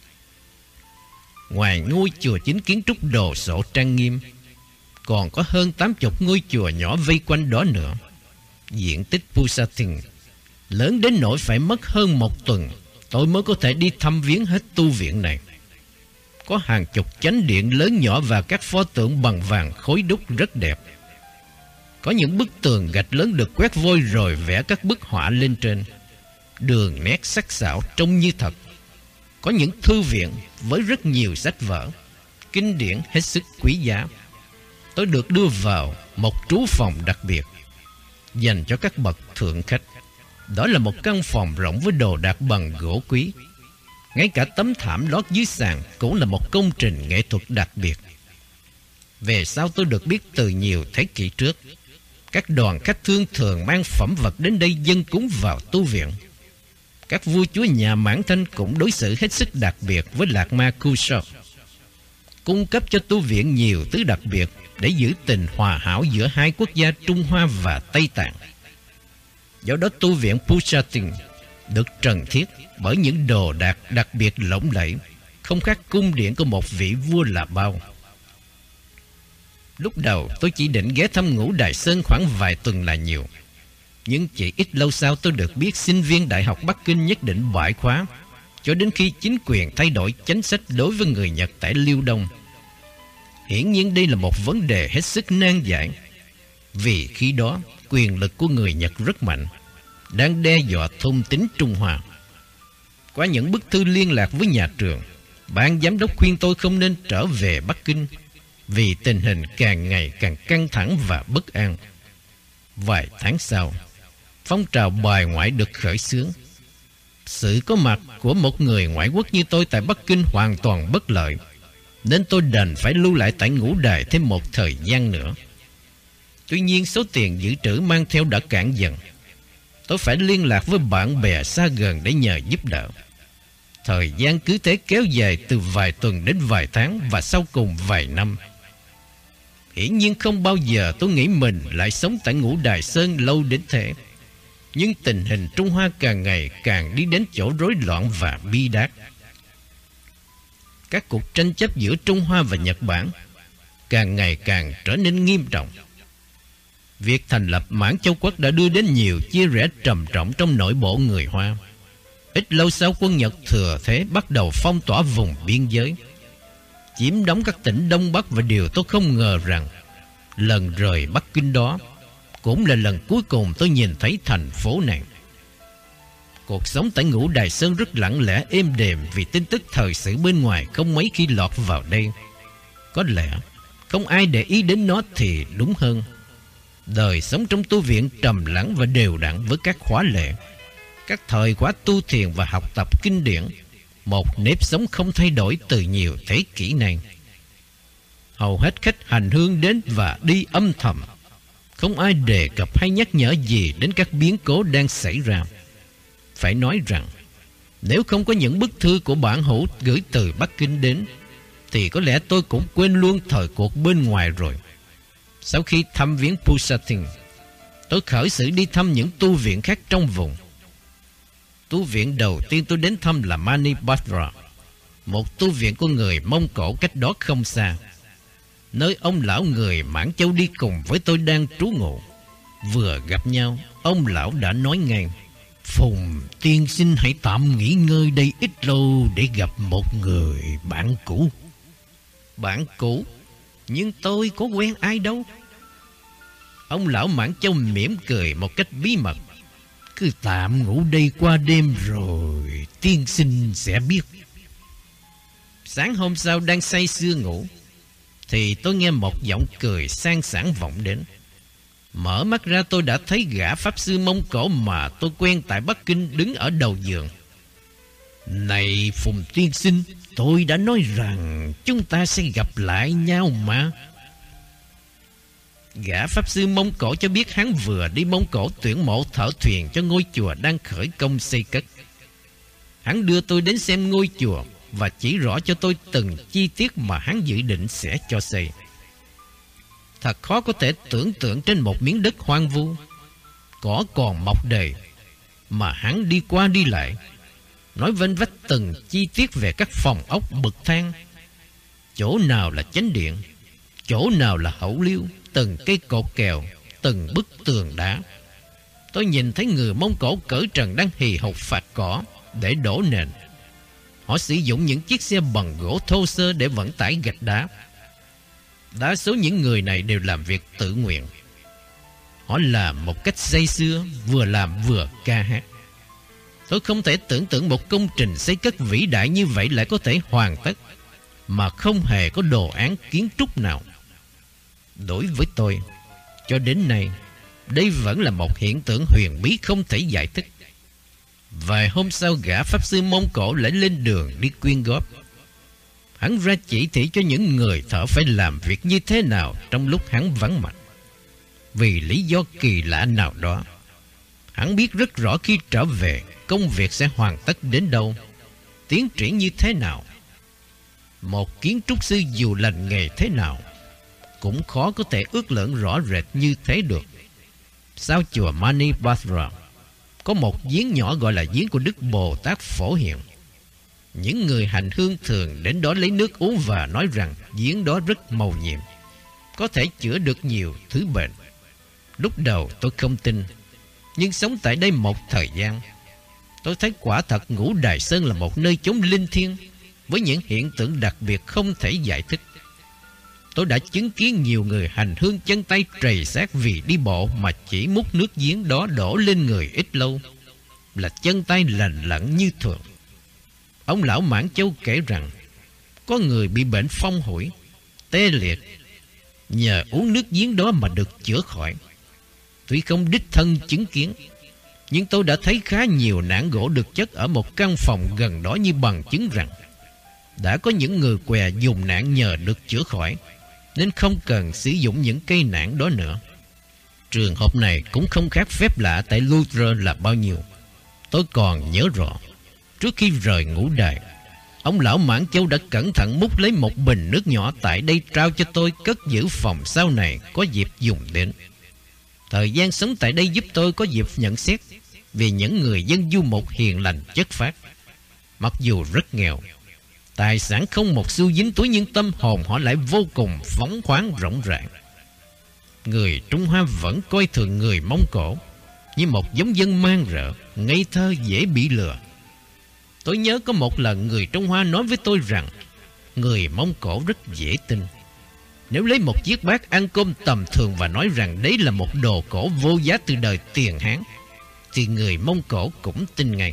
Ngoài ngôi chùa chính kiến trúc đồ sộ trang nghiêm, còn có hơn 80 ngôi chùa nhỏ vây quanh đó nữa. Diện tích Pusathing lớn đến nỗi phải mất hơn một tuần tôi mới có thể đi thăm viếng hết tu viện này. Có hàng chục chánh điện lớn nhỏ và các pho tượng bằng vàng khối đúc rất đẹp. Có những bức tường gạch lớn được quét vôi rồi vẽ các bức họa lên trên. Đường nét sắc sảo trông như thật. Có những thư viện với rất nhiều sách vở, kinh điển hết sức quý giá. Tôi được đưa vào một trú phòng đặc biệt dành cho các bậc thượng khách. Đó là một căn phòng rộng với đồ đạc bằng gỗ quý. Ngay cả tấm thảm lót dưới sàn cũng là một công trình nghệ thuật đặc biệt. Về sau tôi được biết từ nhiều thế kỷ trước, các đoàn khách thương thường mang phẩm vật đến đây dâng cúng vào tu viện. Các vua chúa nhà Mãn Thanh cũng đối xử hết sức đặc biệt với Lạc Ma Kusho, cung cấp cho tu viện nhiều thứ đặc biệt để giữ tình hòa hảo giữa hai quốc gia Trung Hoa và Tây Tạng. Do đó tu viện Pusathing được trần thiết bởi những đồ đạc đặc biệt lộng lẫy, không khác cung điện của một vị vua là bao. Lúc đầu tôi chỉ định ghé thăm Ngũ Đài Sơn khoảng vài tuần là nhiều, nhưng chỉ ít lâu sau tôi được biết sinh viên Đại học Bắc Kinh nhất định bãi khóa cho đến khi chính quyền thay đổi chính sách đối với người Nhật tại Liêu Đông. Hiển nhiên đây là một vấn đề hết sức nan giải, vì khi đó quyền lực của người Nhật rất mạnh, đang đe dọa thôn tính Trung Hoa. Qua những bức thư liên lạc với nhà trường, ban giám đốc khuyên tôi không nên trở về Bắc Kinh vì tình hình càng ngày càng căng thẳng và bất an. Vài tháng sau, phong trào bài ngoại được khởi xướng. Sự có mặt của một người ngoại quốc như tôi tại Bắc Kinh hoàn toàn bất lợi, nên tôi đành phải lưu lại tại Ngũ Đài thêm một thời gian nữa. Tuy nhiên số tiền dự trữ mang theo đã cạn dần. Tôi phải liên lạc với bạn bè xa gần để nhờ giúp đỡ. Thời gian cứ thế kéo dài từ vài tuần đến vài tháng và sau cùng vài năm. Hiển nhiên không bao giờ tôi nghĩ mình lại sống tại Ngũ Đài Sơn lâu đến thế. Nhưng tình hình Trung Hoa càng ngày càng đi đến chỗ rối loạn và bi đát. Các cuộc tranh chấp giữa Trung Hoa và Nhật Bản càng ngày càng trở nên nghiêm trọng. Việc thành lập Mãn Châu Quốc đã đưa đến nhiều chia rẽ trầm trọng trong nội bộ người Hoa. Ít lâu sau, quân Nhật thừa thế bắt đầu phong tỏa vùng biên giới, chiếm đóng các tỉnh Đông Bắc, và điều tôi không ngờ rằng lần rời Bắc Kinh đó cũng là lần cuối cùng tôi nhìn thấy thành phố này. Cuộc sống tại Ngũ Đài Sơn rất lặng lẽ êm đềm vì tin tức thời sự bên ngoài không mấy khi lọt vào đây. Có lẽ không ai để ý đến nó thì đúng hơn. Đời sống trong tu viện trầm lắng và đều đặn với các khóa lệ, các thời khóa tu thiền và học tập kinh điển, một nếp sống không thay đổi từ nhiều thế kỷ này. Hầu hết khách hành hương đến và đi âm thầm, không ai đề cập hay nhắc nhở gì đến các biến cố đang xảy ra. Phải nói rằng, nếu không có những bức thư của bản hữu gửi từ Bắc Kinh đến, thì có lẽ tôi cũng quên luôn thời cuộc bên ngoài rồi. Sau khi thăm viếng Pusathing, tôi khởi sự đi thăm những tu viện khác trong vùng. Tu viện đầu tiên tôi đến thăm là Manipatra, một tu viện của người Mông Cổ cách đó không xa, nơi ông lão người Mãn Châu đi cùng với tôi đang trú ngụ. Vừa gặp nhau, ông lão đã nói ngay: Phùng tiên sinh hãy tạm nghỉ ngơi đây ít lâu để gặp một người bạn cũ. Bạn cũ? Nhưng tôi có quen ai đâu. Ông lão Mãn Châu mỉm cười một cách bí mật: Cứ tạm ngủ đây qua đêm rồi tiên sinh sẽ biết. Sáng hôm sau đang say sưa ngủ thì tôi nghe một giọng cười sang sảng vọng đến. Mở mắt ra tôi đã thấy gã pháp sư Mông Cổ mà tôi quen tại Bắc Kinh đứng ở đầu giường. Này Phùng tiên sinh, tôi đã nói rằng chúng ta sẽ gặp lại nhau mà. Gã pháp sư Mông Cổ cho biết hắn vừa đi Mông Cổ tuyển mộ thợ thuyền cho ngôi chùa đang khởi công xây cất. Hắn đưa tôi đến xem ngôi chùa và chỉ rõ cho tôi từng chi tiết mà hắn dự định sẽ cho xây. Thật khó có thể tưởng tượng trên một miếng đất hoang vu, cỏ còn mọc đầy, mà hắn đi qua đi lại, nói vênh vách từng chi tiết về các phòng ốc bậc thang, chỗ nào là chánh điện, chỗ nào là hậu liêu, từng cây cột kèo, từng bức tường đá. Tôi nhìn thấy người Mông Cổ cởi trần đang hì hục phạt cỏ để đổ nền. Họ sử dụng những chiếc xe bằng gỗ thô sơ để vận tải gạch đá. Đa số những người này đều làm việc tự nguyện. Họ làm một cách say sưa, vừa làm vừa ca hát. Tôi không thể tưởng tượng một công trình xây cất vĩ đại như vậy lại có thể hoàn tất mà không hề có đồ án kiến trúc nào. Đối với tôi, cho đến nay, đây vẫn là một hiện tượng huyền bí không thể giải thích. Vài hôm sau, gã pháp sư Mông Cổ lại lên đường đi quyên góp. Hắn ra chỉ thị cho những người thợ phải làm việc như thế nào trong lúc hắn vắng mặt. Vì lý do kỳ lạ nào đó, hắn biết rất rõ khi trở về công việc sẽ hoàn tất đến đâu, tiến triển như thế nào. Một kiến trúc sư dù lành nghề thế nào cũng khó có thể ước lượng rõ rệt như thế được. Sau chùa Manipatra có một giếng nhỏ gọi là giếng của Đức Bồ Tát Phổ Hiền. Những người hành hương thường đến đó lấy nước uống và nói rằng giếng đó rất mầu nhiệm, có thể chữa được nhiều thứ bệnh. Lúc đầu tôi không tin, nhưng sống tại đây một thời gian, tôi thấy quả thật Ngũ Đài Sơn là một nơi chốn linh thiêng với những hiện tượng đặc biệt không thể giải thích. Tôi đã chứng kiến nhiều người hành hương chân tay trầy xát vì đi bộ mà chỉ múc nước giếng đó đổ lên người ít lâu là chân tay lành lặn như thường. Ông lão Mãn Châu kể rằng có người bị bệnh phong hủi, tê liệt, nhờ uống nước giếng đó mà được chữa khỏi. Tuy không đích thân chứng kiến, nhưng tôi đã thấy khá nhiều nạng gỗ được chất ở một căn phòng gần đó như bằng chứng rằng đã có những người què dùng nạng nhờ được chữa khỏi, nên không cần sử dụng những cây nạng đó nữa. Trường hợp này cũng không khác phép lạ tại Louvre là bao nhiêu. Tôi còn nhớ rõ, trước khi rời Ngũ Đài, ông lão Mãn Châu đã cẩn thận múc lấy một bình nước nhỏ tại đây trao cho tôi cất giữ phòng sau này có dịp dùng đến. Thời gian sống tại đây giúp tôi có dịp nhận xét về những người dân du mục hiền lành chất phác. Mặc dù rất nghèo, tài sản không một xu dính túi, nhưng tâm hồn họ lại vô cùng phóng khoáng rộng rãi. Người Trung Hoa vẫn coi thường người Mông Cổ như một giống dân man rợ, ngây thơ, dễ bị lừa. Tôi nhớ có một lần người Trung Hoa nói với tôi rằng người Mông Cổ rất dễ tin. Nếu lấy một chiếc bát ăn cơm tầm thường và nói rằng đấy là một đồ cổ vô giá từ đời Tiền Hán, thì người Mông Cổ cũng tin ngay.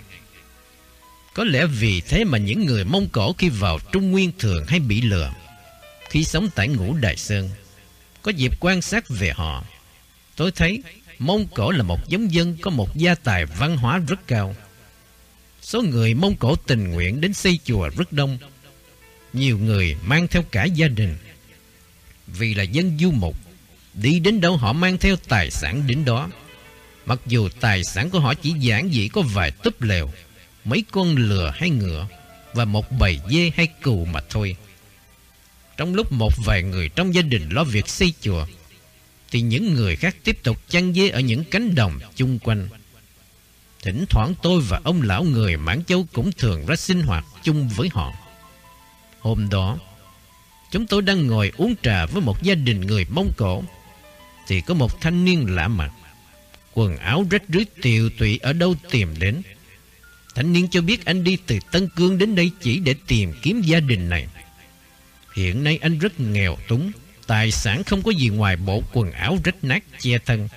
Có lẽ vì thế mà những người Mông Cổ khi vào Trung Nguyên thường hay bị lừa. Khi sống tại Ngũ Đài Sơn, có dịp quan sát về họ, tôi thấy Mông Cổ là một giống dân có một gia tài văn hóa rất cao. Số người Mông Cổ tình nguyện đến xây chùa rất đông. Nhiều người mang theo cả gia đình. Vì là dân du mục, đi đến đâu họ mang theo tài sản đến đó. Mặc dù tài sản của họ chỉ giản dị có vài túp lều, mấy con lừa hay ngựa và một bầy dê hay cừu mà thôi. Trong lúc một vài người trong gia đình lo việc xây chùa, thì những người khác tiếp tục chăn dê ở những cánh đồng chung quanh. Thỉnh thoảng tôi và ông lão người Mãn Châu cũng thường ra sinh hoạt chung với họ. Hôm đó, chúng tôi đang ngồi uống trà với một gia đình người Mông Cổ, thì có một thanh niên lạ mặt, quần áo rách rưới tiều tụy ở đâu tìm đến. Thanh niên cho biết anh đi từ Tân Cương đến đây chỉ để tìm kiếm gia đình này. Hiện nay anh rất nghèo túng, tài sản không có gì ngoài bộ quần áo rách nát che thân.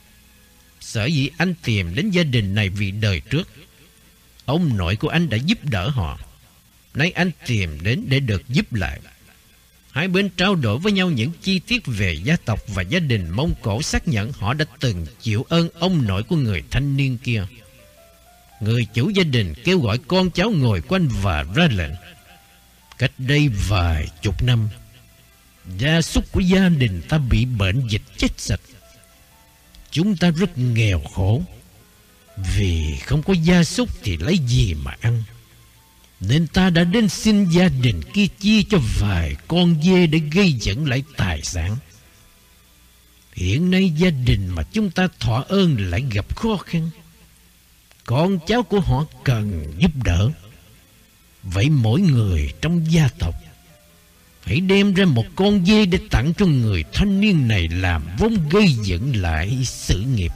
Sở dĩ anh tìm đến gia đình này vì đời trước ông nội của anh đã giúp đỡ họ. Nay anh tìm đến để được giúp lại. Hai bên trao đổi với nhau những chi tiết về gia tộc và gia đình Mông Cổ, xác nhận họ đã từng chịu ơn ông nội của người thanh niên kia. Người chủ gia đình kêu gọi con cháu ngồi quanh và ra lệnh. Cách đây vài chục năm, gia súc của gia đình ta bị bệnh dịch chết sạch. Chúng ta rất nghèo khổ, vì không có gia súc thì lấy gì mà ăn, nên ta đã đến xin gia đình kia chia cho vài con dê để gây dựng lại tài sản. Hiện nay gia đình mà chúng ta thọ ơn lại gặp khó khăn, con cháu của họ cần giúp đỡ. Vậy mỗi người trong gia tộc hãy đem ra một con dê để tặng cho người thanh niên này làm vốn gây dựng lại sự nghiệp.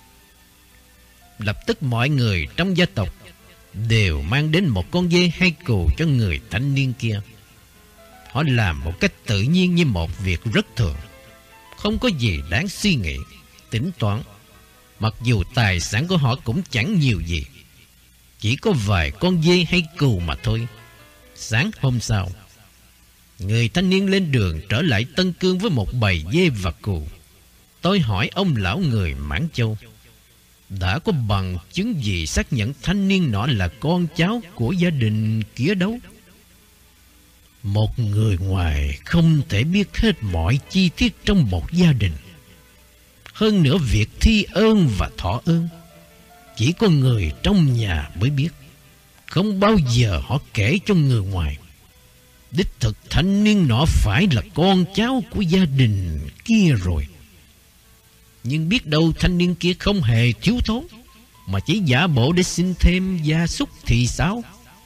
Lập tức mọi người trong gia tộc đều mang đến một con dê hay cừu cho người thanh niên kia. Họ làm một cách tự nhiên như một việc rất thường, không có gì đáng suy nghĩ, tính toán. Mặc dù tài sản của họ cũng chẳng nhiều gì, chỉ có vài con dê hay cừu mà thôi. Sáng hôm sau, người thanh niên lên đường trở lại Tân Cương với một bầy dê và cừu. Tôi hỏi ông lão người Mãn Châu, đã có bằng chứng gì xác nhận thanh niên nọ là con cháu của gia đình kia đâu? Một người ngoài không thể biết hết mọi chi tiết trong một gia đình. Hơn nữa, việc thi ơn và thọ ơn chỉ có người trong nhà mới biết, không bao giờ họ kể cho người ngoài. Đích thực thanh niên nọ phải là con cháu của gia đình kia rồi. Nhưng biết đâu thanh niên kia không hề thiếu thốn, mà chỉ giả bộ để xin thêm gia súc thì sao?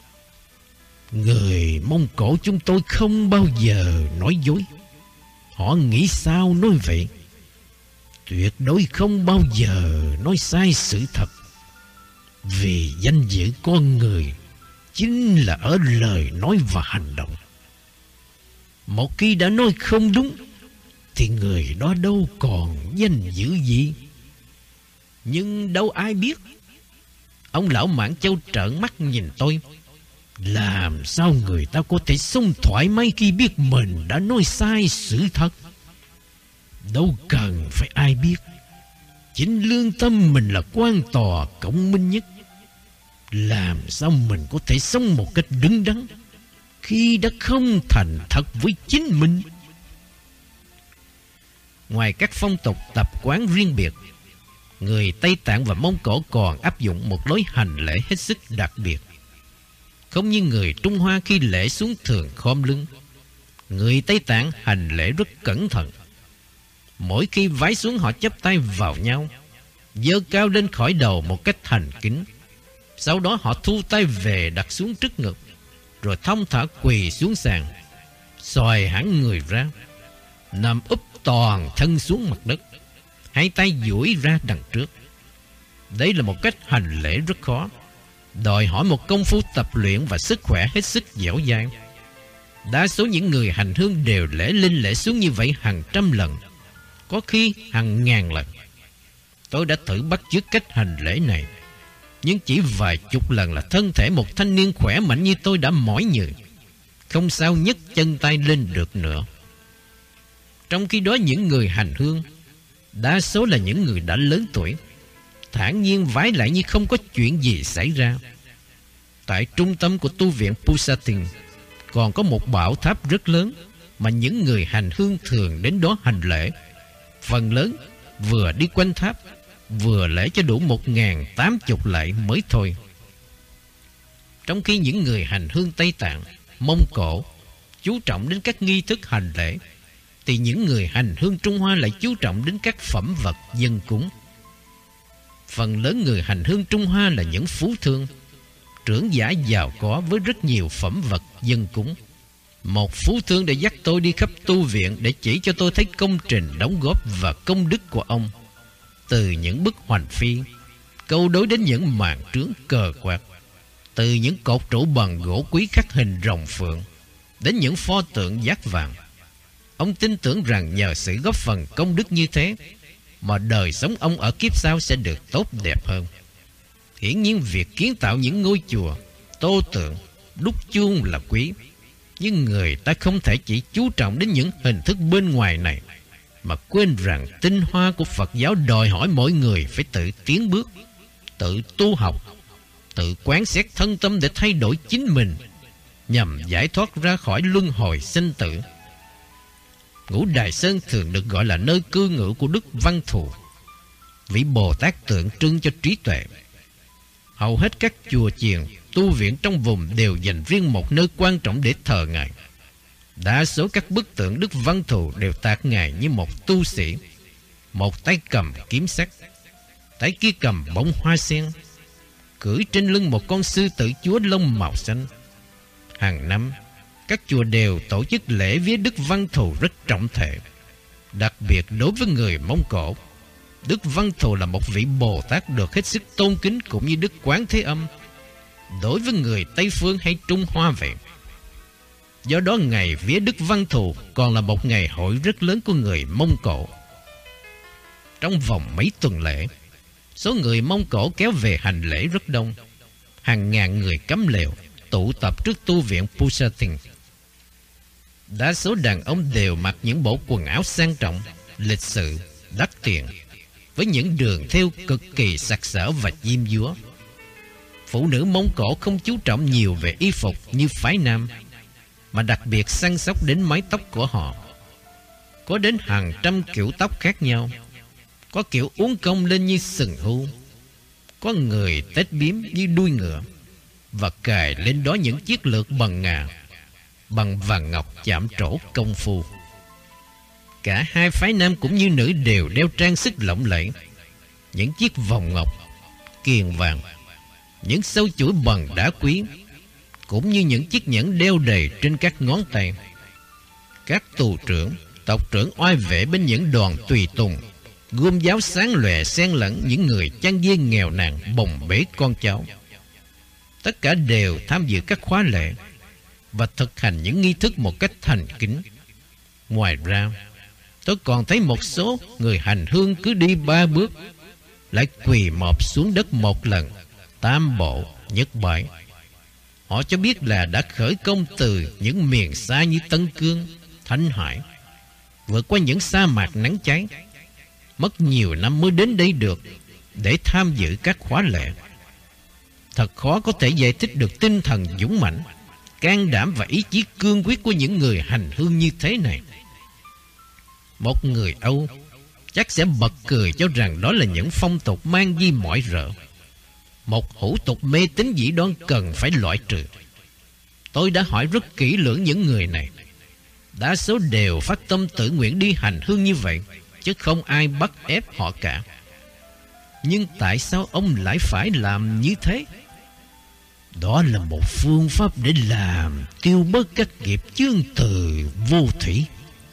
Người Mông Cổ chúng tôi không bao giờ nói dối. Họ nghĩ sao nói vậy, tuyệt đối không bao giờ nói sai sự thật. Vì danh dự con người chính là ở lời nói và hành động. Một khi đã nói không đúng thì người đó đâu còn danh dự gì. Nhưng đâu ai biết. Ông lão Mãn Châu trợn mắt nhìn tôi. Làm sao người ta có thể sống thoải mái khi biết mình đã nói sai sự thật? Đâu cần phải ai biết. Chính lương tâm mình là quan tòa cộng minh nhất. Làm sao mình có thể sống một cách đứng đắn khi đã không thành thật với chính mình? Ngoài các phong tục tập quán riêng biệt, người Tây Tạng và Mông Cổ còn áp dụng một lối hành lễ hết sức đặc biệt. Không như người Trung Hoa khi lễ xuống thường khom lưng, người Tây Tạng hành lễ rất cẩn thận. Mỗi khi vái xuống họ chắp tay vào nhau, giơ cao lên khỏi đầu một cách thành kính. Sau đó họ thu tay về đặt xuống trước ngực, rồi thong thả quỳ xuống sàn, xòi hẳn người ra, nằm úp toàn thân xuống mặt đất, hai tay duỗi ra đằng trước. Đây là một cách hành lễ rất khó, đòi hỏi một công phu tập luyện và sức khỏe hết sức dẻo dai. Đa số những người hành hương đều lễ lên lễ xuống như vậy hàng trăm lần, có khi hàng ngàn lần. Tôi đã thử bắt chước cách hành lễ này, nhưng chỉ vài chục lần là thân thể một thanh niên khỏe mạnh như tôi đã mỏi nhừ, không sao nhấc chân tay lên được nữa. Trong khi đó những người hành hương đa số là những người đã lớn tuổi, thản nhiên vái lại như không có chuyện gì xảy ra. Tại trung tâm của tu viện Pusatin còn có một bảo tháp rất lớn mà những người hành hương thường đến đó hành lễ. Phần lớn vừa đi quanh tháp vừa lễ cho đủ 1080 lạy mới thôi. Trong khi những người hành hương Tây Tạng, Mông Cổ chú trọng đến các nghi thức hành lễ, thì những người hành hương Trung Hoa lại chú trọng đến các phẩm vật dân cúng. Phần lớn người hành hương Trung Hoa là những phú thương, trưởng giả giàu có với rất nhiều phẩm vật dân cúng. Một phú thương đã dắt tôi đi khắp tu viện để chỉ cho tôi thấy công trình đóng góp và công đức của ông. Từ những bức hoành phi, câu đối đến những màn trướng cờ quạt, từ những cột trụ bằng gỗ quý khắc hình rồng phượng đến những pho tượng dát vàng. Ông tin tưởng rằng nhờ sự góp phần công đức như thế mà đời sống ông ở kiếp sau sẽ được tốt đẹp hơn. Hiển nhiên việc kiến tạo những ngôi chùa, tô tượng, đúc chuông là quý, nhưng người ta không thể chỉ chú trọng đến những hình thức bên ngoài này mà quên rằng tinh hoa của Phật giáo đòi hỏi mỗi người phải tự tiến bước, tự tu học, tự quán xét thân tâm để thay đổi chính mình, nhằm giải thoát ra khỏi luân hồi sinh tử. Ngũ Đài Sơn thường được gọi là nơi cư ngụ của Đức Văn Thù, vị Bồ Tát tượng trưng cho trí tuệ. Hầu hết các chùa chiền, tu viện trong vùng đều dành riêng một nơi quan trọng để thờ Ngài. Đa số các bức tượng Đức Văn Thù đều tạc Ngài như một tu sĩ, một tay cầm kiếm sắt, tay kia cầm bông hoa sen, cưỡi trên lưng một con sư tử chúa lông màu xanh. Hàng năm, các chùa đều tổ chức lễ viếng Đức Văn Thù rất trọng thể. Đặc biệt đối với người Mông Cổ, Đức Văn Thù là một vị Bồ Tát được hết sức tôn kính cũng như Đức Quán Thế Âm đối với người Tây Phương hay Trung Hoa vậy. Do đó ngày viếng Đức Văn Thù còn là một ngày hội rất lớn của người Mông Cổ. Trong vòng mấy tuần lễ, số người Mông Cổ kéo về hành lễ rất đông. Hàng ngàn người cắm lều tụ tập trước tu viện Pusathing. Đa số đàn ông đều mặc những bộ quần áo sang trọng, lịch sự, đắt tiền, với những đường thêu cực kỳ sặc sỡ và diêm dúa. Phụ nữ Mông Cổ không chú trọng nhiều về y phục như phái Nam, mà đặc biệt săn sóc đến mái tóc của họ. Có đến hàng trăm kiểu tóc khác nhau. Có kiểu uốn cong lên như sừng hươu, có người tết biếm như đuôi ngựa, và cài lên đó những chiếc lược bằng ngà, bằng vàng ngọc chạm trổ công phu. Cả hai phái nam cũng như nữ đều đeo trang sức lộng lẫy, những chiếc vòng ngọc, kiềng vàng, những sâu chuỗi bằng đá quý, cũng như những chiếc nhẫn đeo đầy trên các ngón tay. Các tù trưởng, tộc trưởng oai vệ bên những đoàn tùy tùng, gươm giáo sáng lòe xen lẫn những người chăn dê nghèo nàn bồng bế con cháu. Tất cả đều tham dự các khóa lễ và thực hành những nghi thức một cách thành kính. Ngoài ra, tôi còn thấy một số người hành hương cứ đi 3 bước lại quỳ mọp xuống đất một lần, tam bộ nhất bái. Họ cho biết là đã khởi công từ những miền xa như Tân Cương, Thanh Hải, vượt qua những sa mạc nắng cháy, mất nhiều năm mới đến đây được để tham dự các khóa lễ. Thật khó có thể giải thích được tinh thần dũng mãnh, can đảm và ý chí cương quyết của những người hành hương như thế này. Một người Âu chắc sẽ bật cười cho rằng đó là những phong tục mang di mọi rợ, một hủ tục mê tín dĩ đoan cần phải loại trừ. Tôi đã hỏi rất kỹ lưỡng những người này. Đa số đều phát tâm tự nguyện đi hành hương như vậy, chứ không ai bắt ép họ cả. Nhưng tại sao ông lại phải làm như thế? Đó là một phương pháp để làm tiêu bớt các nghiệp chướng từ vô thủy.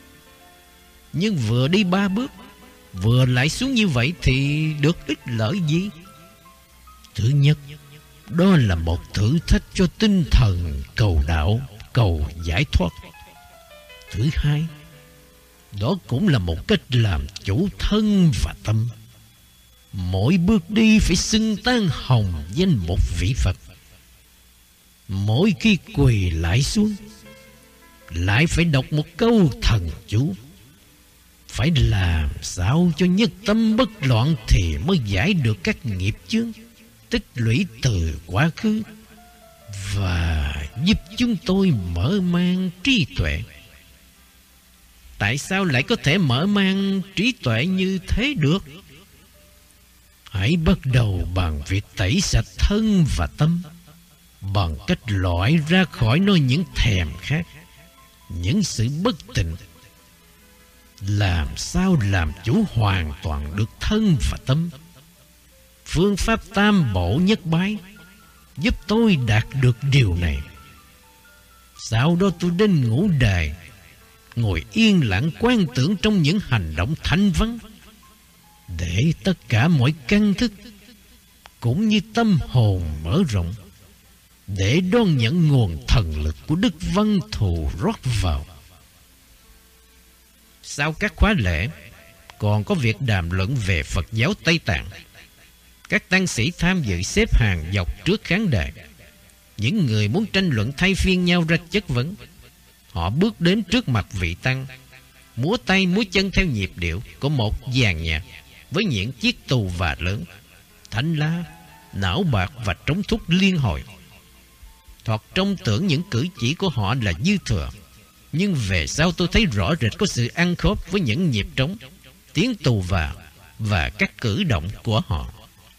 Nhưng vừa đi 3 bước, vừa lại xuống như vậy thì được ích lợi gì? Thứ nhất, đó là một thử thách cho tinh thần cầu đạo, cầu giải thoát. Thứ hai, đó cũng là một cách làm chủ thân và tâm. Mỗi bước đi phải xưng tán hồng danh một vị Phật. Mỗi khi quỳ lại xuống, lại phải đọc một câu thần chú. Phải làm sao cho nhất tâm bất loạn thì mới giải được các nghiệp chướng tích lũy từ quá khứ và giúp chúng tôi mở mang trí tuệ. Tại sao lại có thể mở mang trí tuệ như thế được? Hãy bắt đầu bằng việc tẩy sạch thân và tâm, bằng cách loại ra khỏi nó những thèm khát, những sự bất tịnh. Làm sao làm chủ hoàn toàn được thân và tâm? phương pháp tam bộ nhất bái giúp tôi đạt được điều này. Sau đó tôi đến ngũ đài, ngồi yên lặng quan tưởng trong những hành động thanh vắng, để tất cả mọi căn thức cũng như tâm hồn mở rộng, để đón nhận nguồn thần lực của Đức Văn Thù rót vào. Sau các khóa lễ, còn có việc đàm luận về Phật giáo Tây Tạng. Các tăng sĩ tham dự xếp hàng dọc trước khán đài. Những người muốn tranh luận thay phiên nhau ra chất vấn. Họ bước đến trước mặt vị tăng, múa tay múa chân theo nhịp điệu của một dàn nhạc với những chiếc tù và lớn, thanh la, não bạc và trống thúc liên hồi. Thoạt trông tưởng những cử chỉ của họ là dư thừa, nhưng về sau tôi thấy rõ rệt có sự ăn khớp với những nhịp trống, tiếng tù và các cử động của họ.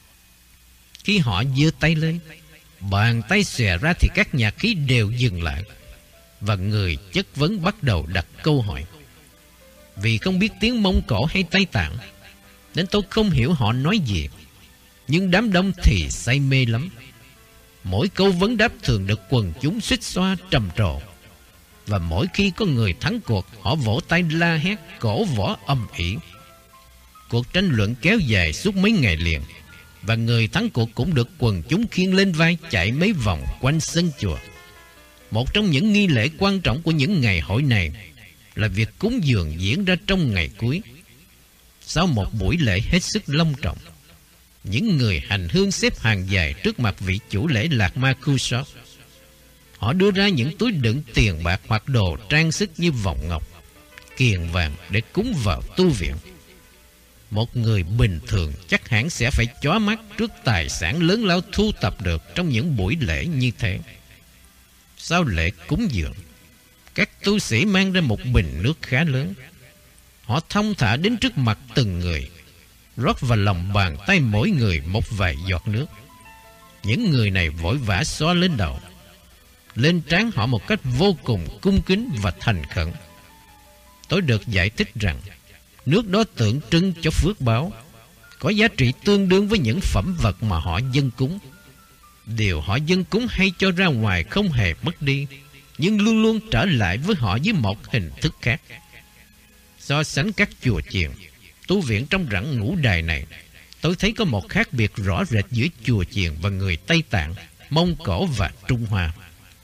Khi họ giơ tay lên, bàn tay xòe ra thì các nhạc khí đều dừng lại, và người chất vấn bắt đầu đặt câu hỏi. Vì không biết tiếng Mông Cổ hay Tây Tạng nên tôi không hiểu họ nói gì, nhưng đám đông thì say mê lắm. Mỗi câu vấn đáp thường được quần chúng xuýt xoa trầm trồ, và mỗi khi có người thắng cuộc, họ vỗ tay la hét, cổ võ âm ỉ. Cuộc tranh luận kéo dài suốt mấy ngày liền, và người thắng cuộc cũng được quần chúng khiêng lên vai chạy mấy vòng quanh sân chùa. Một trong những nghi lễ quan trọng của những ngày hội này là việc cúng dường diễn ra trong ngày cuối. Sau một buổi lễ hết sức long trọng, những người hành hương xếp hàng dài trước mặt vị chủ lễ Lạc Ma Kusop. Họ đưa ra những túi đựng tiền bạc hoặc đồ trang sức như vòng ngọc, kiềng vàng để cúng vào tu viện. Một người bình thường chắc hẳn sẽ phải chói mắt trước tài sản lớn lao thu tập được trong những buổi lễ như thế. Sau lễ cúng dường, các tu sĩ mang ra một bình nước khá lớn. Họ thong thả đến trước mặt từng người, rót vào lòng bàn tay mỗi người một vài giọt nước. Những người này vội vã xoa lên đầu, lên trán họ một cách vô cùng cung kính và thành khẩn. Tôi được giải thích rằng nước đó tượng trưng cho phước báo, có giá trị tương đương với những phẩm vật mà họ dâng cúng. Điều họ dâng cúng hay cho ra ngoài không hề mất đi, nhưng luôn luôn trở lại với họ dưới một hình thức khác. So sánh các chùa chiền, tu viện trong rặng ngũ đài này, tôi thấy có một khác biệt rõ rệt giữa chùa chiền và người Tây Tạng, Mông Cổ và Trung Hoa.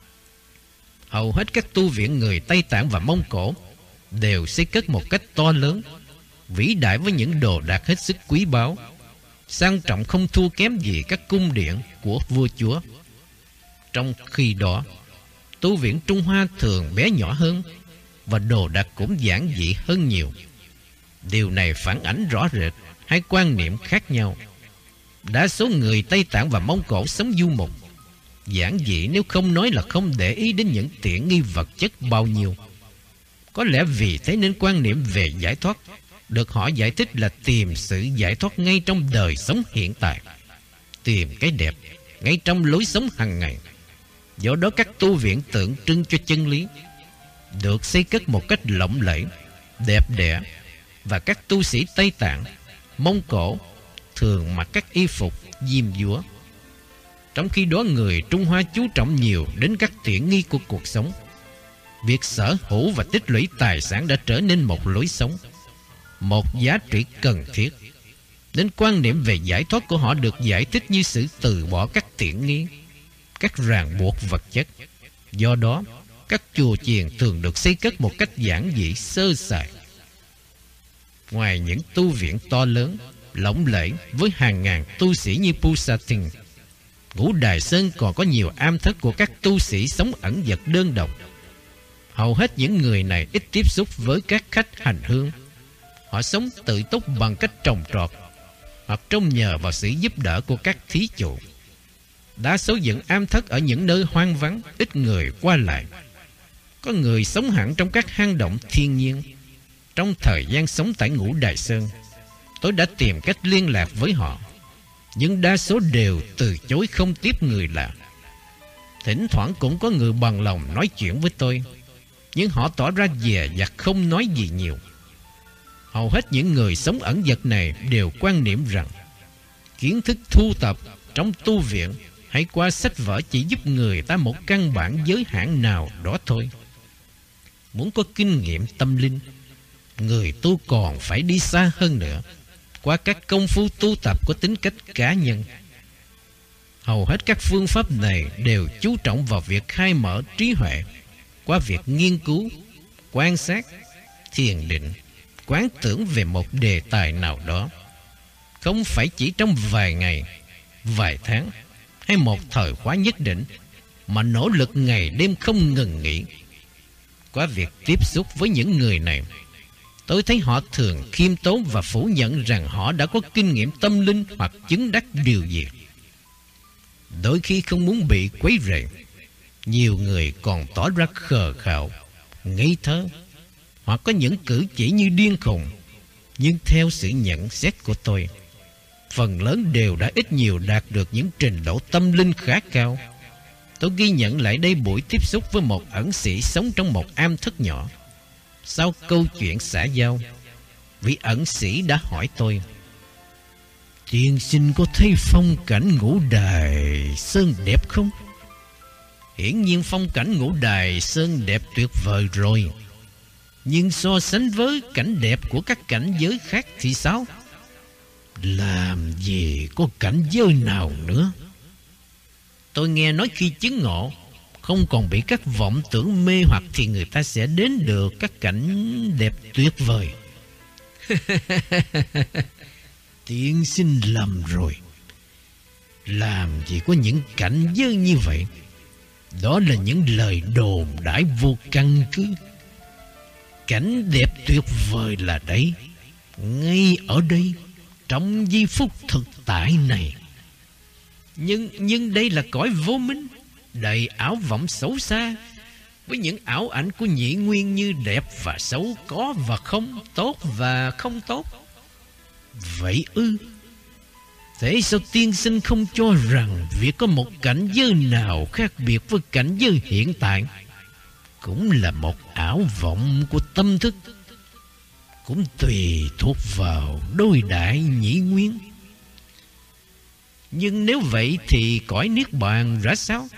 Hầu hết các tu viện người Tây Tạng và Mông Cổ đều xây cất một cách to lớn, vĩ đại với những đồ đạc hết sức quý báu, sang trọng không thua kém gì các cung điện của vua chúa. Trong khi đó, tu viện Trung Hoa thường bé nhỏ hơn và đồ đạc cũng giản dị hơn nhiều. Điều này phản ánh rõ rệt hai quan niệm khác nhau. Đa số người Tây Tạng và Mông Cổ sống du mục, giản dị nếu không nói là không để ý đến những tiện nghi vật chất bao nhiêu. Có lẽ vì thế nên quan niệm về giải thoát được họ giải thích là tìm sự giải thoát ngay trong đời sống hiện tại, tìm cái đẹp ngay trong lối sống hàng ngày. Do đó các tu viện tượng trưng cho chân lý được xây cất một cách lộng lẫy, đẹp đẽ, và các tu sĩ Tây Tạng, Mông Cổ thường mặc các y phục diêm dúa. Trong khi đó người Trung Hoa chú trọng nhiều đến các tiện nghi của cuộc sống. Việc sở hữu và tích lũy tài sản đã trở nên một lối sống, một giá trị cần thiết, nên quan niệm về giải thoát của họ được giải thích như sự từ bỏ các tiện nghi, các ràng buộc vật chất. Do đó, các chùa chiền thường được xây cất một cách giản dị sơ sài. Ngoài những tu viện to lớn, lộng lẫy với hàng ngàn tu sĩ như Pusatin, Ngũ Đài Sơn còn có nhiều am thất của các tu sĩ sống ẩn dật đơn độc. Hầu hết những người này ít tiếp xúc với các khách hành hương. Họ sống tự túc bằng cách trồng trọt hoặc trông nhờ vào sự giúp đỡ của các thí chủ. Đa số dựng am thất ở những nơi hoang vắng, ít người qua lại. Có người sống hẳn trong các hang động thiên nhiên. Trong thời gian sống tại Ngũ Đài Sơn, tôi đã tìm cách liên lạc với họ, nhưng đa số đều từ chối không tiếp người lạ. Thỉnh thoảng cũng có người bằng lòng nói chuyện với tôi, nhưng họ tỏ ra dè dặt không nói gì nhiều. Hầu hết những người sống ẩn dật này đều quan niệm rằng Kiến thức thu tập trong tu viện hay qua sách vở chỉ giúp người ta một căn bản giới hạn nào đó thôi. Muốn có kinh nghiệm tâm linh, người tu còn phải đi xa hơn nữa, qua các công phu tu tập có tính cách cá nhân. Hầu hết các phương pháp này đều chú trọng vào việc khai mở trí huệ qua việc nghiên cứu, quan sát, thiền định, quán tưởng về một đề tài nào đó. Không phải chỉ trong vài ngày, vài tháng hay một thời khóa nhất định, mà nỗ lực ngày đêm không ngừng nghỉ. Qua việc tiếp xúc với những người này, tôi thấy họ thường khiêm tốn và phủ nhận rằng họ đã có kinh nghiệm tâm linh hoặc chứng đắc điều gì. Đôi khi không muốn bị quấy rầy, nhiều người còn tỏ ra khờ khạo, ngây thơ, hoặc có những cử chỉ như điên khùng. Nhưng theo sự nhận xét của tôi, phần lớn đều đã ít nhiều đạt được những trình độ tâm linh khá cao. Tôi ghi nhận lại đây buổi tiếp xúc với một ẩn sĩ sống trong một am thất nhỏ. Sau câu chuyện xã giao, vị ẩn sĩ đã hỏi tôi: "Tiên sinh có thấy phong cảnh Ngũ Đài Sơn đẹp không?" Hiển nhiên phong cảnh Ngũ Đài Sơn đẹp tuyệt vời rồi, nhưng so sánh với cảnh đẹp của các cảnh giới khác thì sao? Làm gì có cảnh giới nào nữa? Tôi nghe nói khi chứng ngộ, không còn bị các vọng tưởng mê hoặc thì người ta sẽ đến được các cảnh đẹp tuyệt vời. Tiên sinh lầm rồi. Làm gì có những cảnh giới như vậy? Đó là những lời đồn đãi vô căn cứ. Cảnh đẹp tuyệt vời là đấy, ngay ở đây, trong giây phút thực tại này. Nhưng đây là cõi vô minh, đầy ảo vọng xấu xa, với những ảo ảnh của nhị nguyên như đẹp và xấu, có và không, tốt và không tốt. Vậy ư? Thế sao tiên sinh không cho rằng việc có một cảnh giới nào khác biệt với cảnh giới hiện tại cũng là một ảo vọng của tâm thức, cũng tùy thuộc vào đôi đại nhị nguyên? Nhưng nếu vậy thì cõi niết bàn ra sao?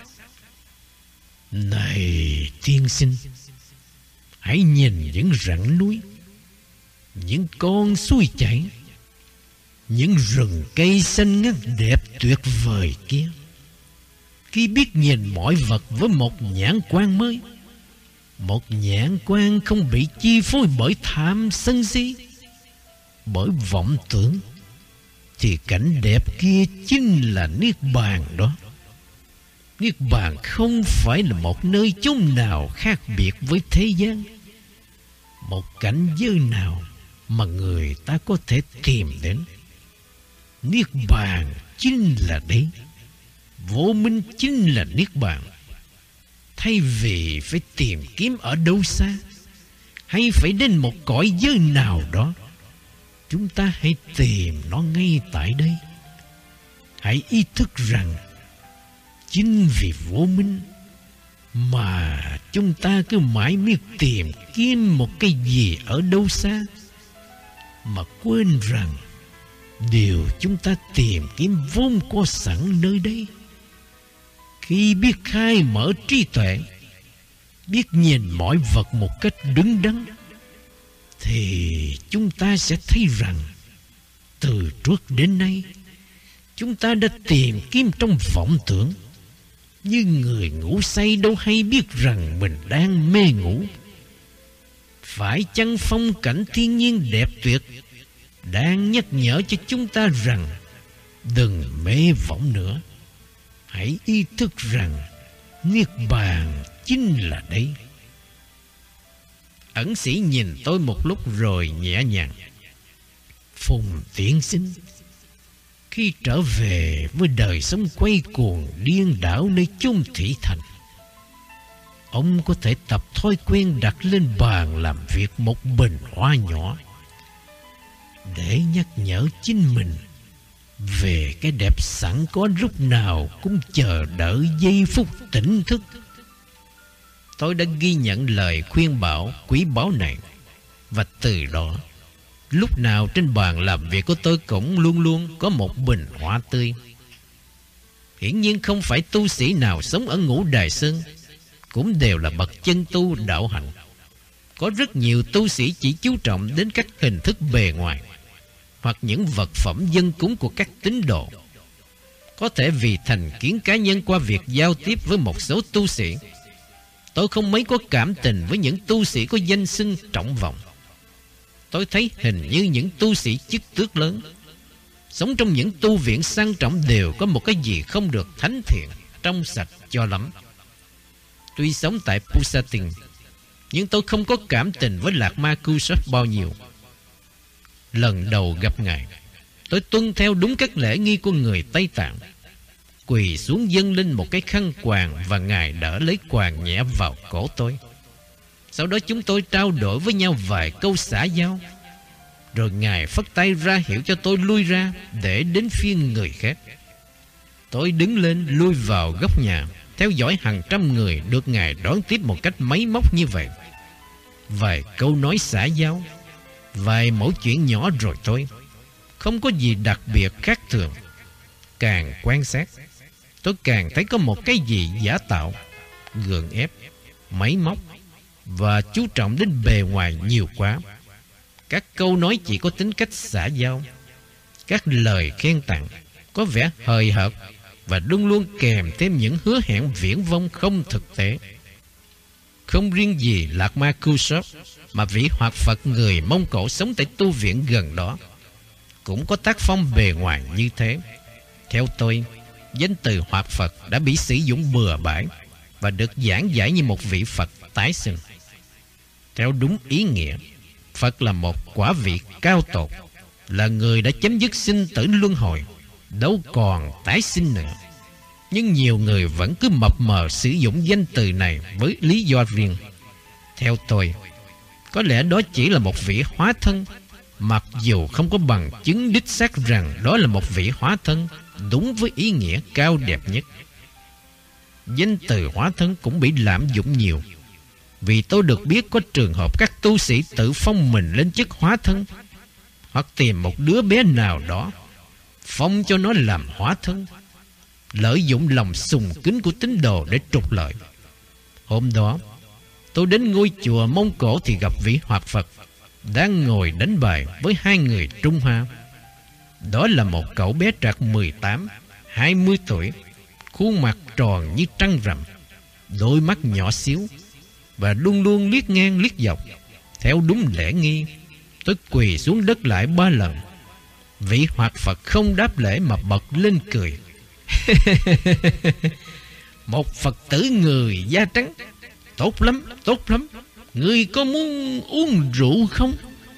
Này tiên sinh, hãy nhìn những rặng núi, những con suối chảy, những rừng cây xanh ngắt đẹp tuyệt vời kia. Khi biết nhìn mọi vật với một nhãn quan mới, một nhãn quan không bị chi phối bởi tham sân si, bởi vọng tưởng, thì cảnh đẹp kia chính là niết bàn đó. Niết bàn không phải là một nơi chốn nào khác biệt với thế gian, một cảnh giới nào mà người ta có thể tìm đến. Niết bàn chính là đấy, vô minh chính là niết bàn. Thay vì phải tìm kiếm ở đâu xa, hay phải đến một cõi giới nào đó, chúng ta hãy tìm nó ngay tại đây. Hãy ý thức rằng chính vì vô minh mà chúng ta cứ mãi miết tìm kiếm một cái gì ở đâu xa, mà quên rằng điều chúng ta tìm kiếm vốn có sẵn nơi đây. Khi biết khai mở trí tuệ, biết nhìn mọi vật một cách đứng đắn, thì chúng ta sẽ thấy rằng từ trước đến nay chúng ta đã tìm kiếm trong vọng tưởng, như người ngủ say đâu hay biết rằng mình đang mê ngủ. Phải chăng phong cảnh thiên nhiên đẹp tuyệt đang nhắc nhở cho chúng ta rằng đừng mê vọng nữa? Hãy ý thức rằng niết bàn chính là đấy. Ẩn sĩ nhìn tôi một lúc rồi nhẹ nhàng: Phùng tiên sinh, khi trở về với đời sống quay cuồng điên đảo nơi chốn thị thành, ông có thể tập thói quen đặt lên bàn làm việc một bình hoa nhỏ, để nhắc nhở chính mình về cái đẹp sẵn có lúc nào cũng chờ đợi giây phút tỉnh thức. Tôi đã ghi nhận lời khuyên bảo quý báu này, và từ đó Lúc nào trên bàn làm việc của tôi cũng luôn luôn có một bình hoa tươi. Hiển nhiên không phải tu sĩ nào sống ở Ngũ Đài Sơn cũng đều là bậc chân tu đạo hạnh. Có rất nhiều tu sĩ chỉ chú trọng đến các hình thức bề ngoài hoặc những vật phẩm dân cúng của các tín đồ. Có thể vì thành kiến cá nhân qua việc giao tiếp với một số tu sĩ, tôi không mấy có cảm tình với những tu sĩ có danh xưng trọng vọng. Tôi thấy hình như những tu sĩ chức tước lớn sống trong những tu viện sang trọng đều có một cái gì không được thánh thiện, trong sạch cho lắm. Tuy sống tại Pusatin, nhưng tôi không có cảm tình với Lạc Ma Kusop bao nhiêu. Lần đầu gặp ngài, tôi tuân theo đúng các lễ nghi của người Tây Tạng, quỳ xuống dâng lên một cái khăn quàng, và ngài đỡ lấy quàng nhẹ vào cổ tôi. Sau đó chúng tôi trao đổi với nhau vài câu xã giao, rồi ngài phất tay ra hiệu cho tôi lui ra để đến phiên người khác. Tôi đứng lên lui vào góc nhà, theo dõi hàng trăm người được ngài đón tiếp một cách máy móc như vậy. Vài câu nói xã giao, vài mẫu chuyện nhỏ rồi thôi, không có gì đặc biệt khác thường. Càng quan sát, tôi càng thấy có một cái gì giả tạo, gượng ép, máy móc và chú trọng đến bề ngoài nhiều quá. Các câu nói chỉ có tính cách xã giao, các lời khen tặng có vẻ hời hợt và luôn luôn kèm thêm những hứa hẹn viển vông không thực tế. Không riêng gì Lạc Ma Kusop, mà vị Hoạt Phật người Mông Cổ sống tại tu viện gần đó cũng có tác phong bề ngoài như thế. Theo tôi, danh từ Hoạt Phật đã bị sử dụng bừa bãi và được giảng giải như một vị Phật tái sinh. Theo đúng ý nghĩa, Phật là một quả vị cao tột, là người đã chấm dứt sinh tử luân hồi, đâu còn tái sinh nữa. Nhưng nhiều người vẫn cứ mập mờ sử dụng danh từ này với lý do riêng. Theo tôi, có lẽ đó chỉ là một vị hóa thân, mặc dù không có bằng chứng đích xác rằng đó là một vị hóa thân đúng với ý nghĩa cao đẹp nhất. Danh từ hóa thân cũng bị lạm dụng nhiều, vì tôi được biết có trường hợp các tu sĩ tự phong mình lên chức hóa thân, hoặc tìm một đứa bé nào đó phong cho nó làm hóa thân, lợi dụng lòng sùng kính của tín đồ để trục lợi. Hôm đó tôi đến ngôi chùa Mông Cổ thì gặp vị Hoạt Phật đang ngồi đánh bài với hai người Trung Hoa. Đó là một cậu bé trạc 18-20 tuổi, khuôn mặt tròn như trăng rằm, đôi mắt nhỏ xíu và luôn luôn liếc ngang liếc dọc. Theo đúng lễ nghi, tôi quỳ xuống đất lại 3 lần. Vị Hoạt Phật không đáp lễ mà bật lên cười. Một Phật tử người da trắng, tốt lắm, tốt lắm. Ngươi có muốn uống rượu không?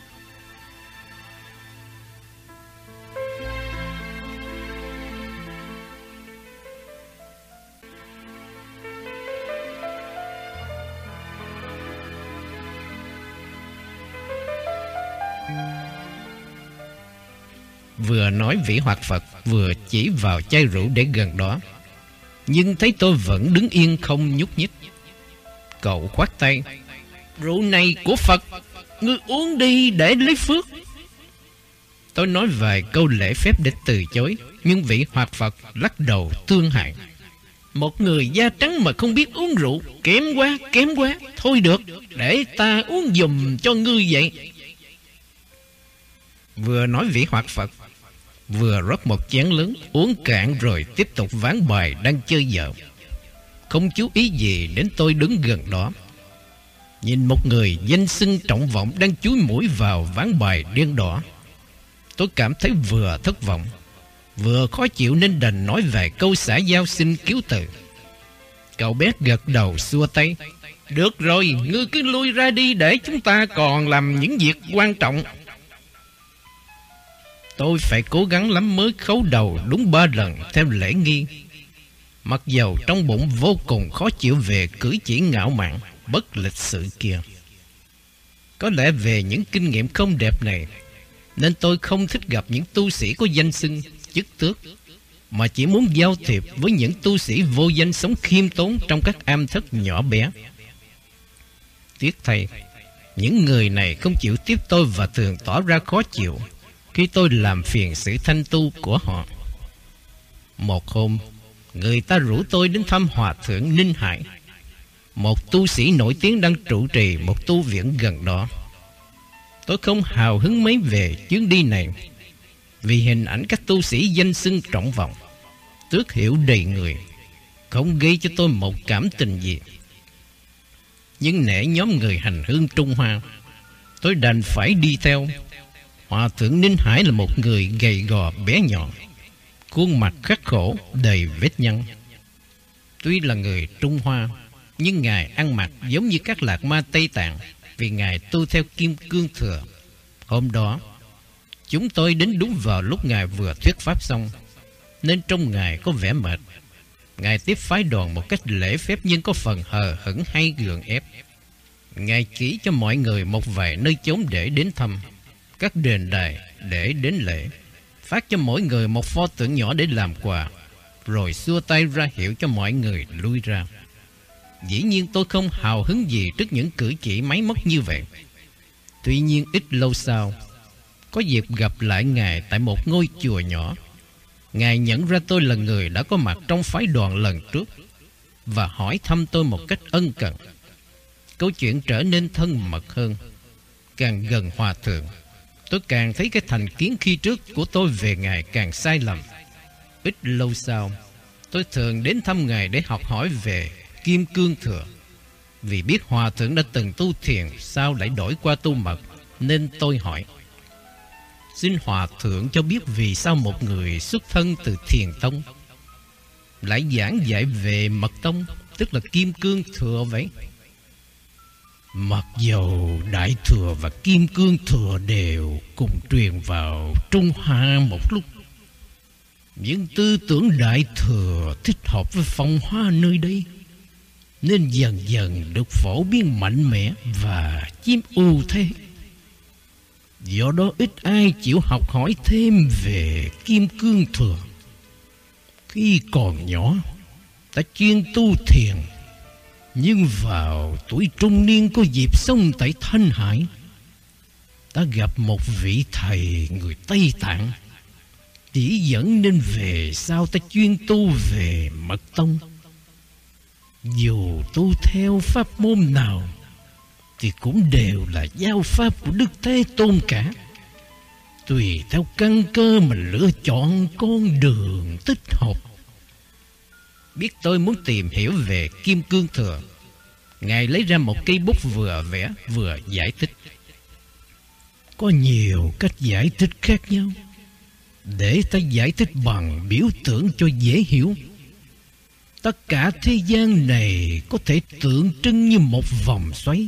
Vừa nói vị Hoạt Phật vừa chỉ vào chai rượu để gần đó, nhưng thấy tôi vẫn đứng yên không nhúc nhích. Cậu khoát tay. Rượu này của Phật, ngươi uống đi để lấy phước. Tôi nói vài câu lễ phép để từ chối, nhưng vị Hoạt Phật lắc đầu thương hại. Một người da trắng mà không biết uống rượu, kém quá, kém quá. Thôi được, để ta uống giùm cho ngươi vậy. Vừa nói vị Hoạt Phật vừa rót một chén lớn, uống cạn rồi tiếp tục ván bài đang chơi dở, không chú ý gì đến tôi đứng gần đó. Nhìn một người danh xưng trọng vọng đang chúi mũi vào ván bài đen đỏ, tôi cảm thấy vừa thất vọng vừa khó chịu, nên đành nói vài câu xã giao xin cứu từ. Cậu bé gật đầu xua tay. Được rồi, ngươi cứ lui ra đi, để chúng ta còn làm những việc quan trọng. Tôi phải cố gắng lắm mới khấu đầu đúng 3 lần theo lễ nghi, mặc dầu trong bụng vô cùng khó chịu về cử chỉ ngạo mạn bất lịch sự kia. Có lẽ về những kinh nghiệm không đẹp này nên tôi không thích gặp những tu sĩ có danh xưng chức tước, mà chỉ muốn giao thiệp với những tu sĩ vô danh sống khiêm tốn trong các am thất nhỏ bé. Tiếc thay, Những người này không chịu tiếp tôi và thường tỏ ra khó chịu khi tôi làm phiền sự thanh tu của họ. Một hôm, người ta rủ tôi đến thăm Hòa thượng Ninh Hải, một tu sĩ nổi tiếng đang trụ trì một tu viện gần đó. Tôi không hào hứng mấy về chuyến đi này, vì hình ảnh các tu sĩ danh xưng trọng vọng, tước hiệu đầy người, không gây cho tôi một cảm tình gì. Nhưng nể nhóm người hành hương Trung Hoa, tôi đành phải đi theo. Hòa thượng Ninh Hải là một người gầy gò bé nhọn, khuôn mặt khắc khổ đầy vết nhăn. Tuy là người Trung Hoa, nhưng Ngài ăn mặc giống như các lạc ma Tây Tạng, vì Ngài tu theo Kim Cương Thừa. Hôm đó, chúng tôi đến đúng vào lúc Ngài vừa thuyết pháp xong, nên trông Ngài có vẻ mệt. Ngài tiếp phái đoàn một cách lễ phép nhưng có phần hờ hững hay gượng ép. Ngài chỉ cho mọi người một vài nơi chốn để đến thăm, các đền đài để đến lễ, phát cho mỗi người một pho tượng nhỏ để làm quà, rồi xua tay ra hiệu cho mọi người lui ra. Dĩ nhiên tôi không hào hứng gì trước những cử chỉ máy móc như vậy. Tuy nhiên ít lâu sau, có dịp gặp lại Ngài tại một ngôi chùa nhỏ. Ngài nhận ra tôi là người đã có mặt trong phái đoàn lần trước và hỏi thăm tôi một cách ân cần. Câu chuyện trở nên thân mật hơn. Càng gần Hòa thượng, tôi càng thấy cái thành kiến khi trước của tôi về Ngài càng sai lầm. Ít lâu sau, tôi thường đến thăm Ngài để học hỏi về Kim Cương Thừa. Vì biết Hòa thượng đã từng tu thiền, sao lại đổi qua tu mật, nên tôi hỏi: xin Hòa thượng cho biết vì sao một người xuất thân từ Thiền Tông lại giảng dạy về Mật Tông, tức là Kim Cương Thừa vậy? Mặc dầu Đại Thừa và Kim Cương Thừa đều cùng truyền vào Trung Hoa một lúc, nhưng tư tưởng Đại Thừa thích hợp với phong hoa nơi đây, nên dần dần được phổ biến mạnh mẽ và chiếm ưu thế. Do đó ít ai chịu học hỏi thêm về Kim Cương Thừa. Khi còn nhỏ, ta chuyên tu thiền, nhưng vào tuổi trung niên có dịp sống tại Thanh Hải, ta gặp một vị thầy người Tây Tạng, chỉ dẫn nên về sau ta chuyên tu về Mật Tông. Dù tu theo pháp môn nào thì cũng đều là giáo pháp của Đức Thế Tôn cả. Tùy theo căn cơ mà lựa chọn con đường thích hợp. Biết tôi muốn tìm hiểu về Kim Cương Thừa, Ngài lấy ra một cây bút vừa vẽ vừa giải thích. Có nhiều cách giải thích khác nhau, để ta giải thích bằng biểu tượng cho dễ hiểu. Tất cả thế gian này có thể tượng trưng như một vòng xoáy,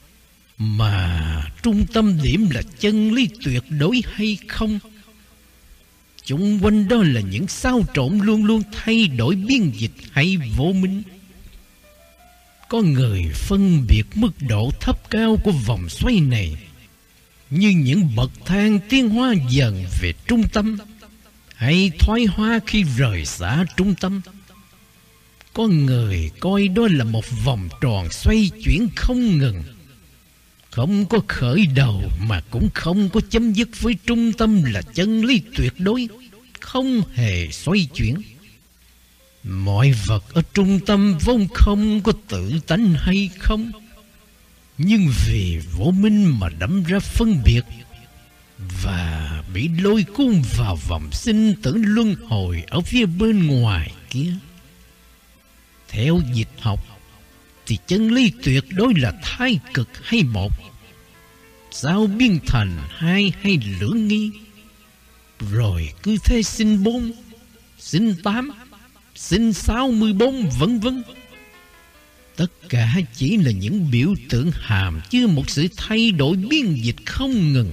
mà trung tâm điểm là chân lý tuyệt đối hay không. Xung quanh đó là những xáo trộn luôn luôn thay đổi biên dịch hay vô minh. Có người phân biệt mức độ thấp cao của vòng xoay này như những bậc thang tiến hóa dần về trung tâm, hay thoái hóa khi rời xa trung tâm. Có người coi đó là một vòng tròn xoay chuyển không ngừng, không có khởi đầu mà cũng không có chấm dứt, với trung tâm là chân lý tuyệt đối, không hề xoay chuyển. Mọi vật ở trung tâm vốn không có tự tánh hay không, nhưng vì vô minh mà đâm ra phân biệt và bị lôi cuốn vào vòng sinh tử luân hồi ở phía bên ngoài kia. Theo dịch học thì chân lý tuyệt đối là thái cực hay một, sao biến thành hai hay lưỡng nghi, rồi cứ thế sinh 4, sinh 8, sinh 64 vân vân. Tất cả chỉ là những biểu tượng hàm chứa một sự thay đổi biên dịch không ngừng.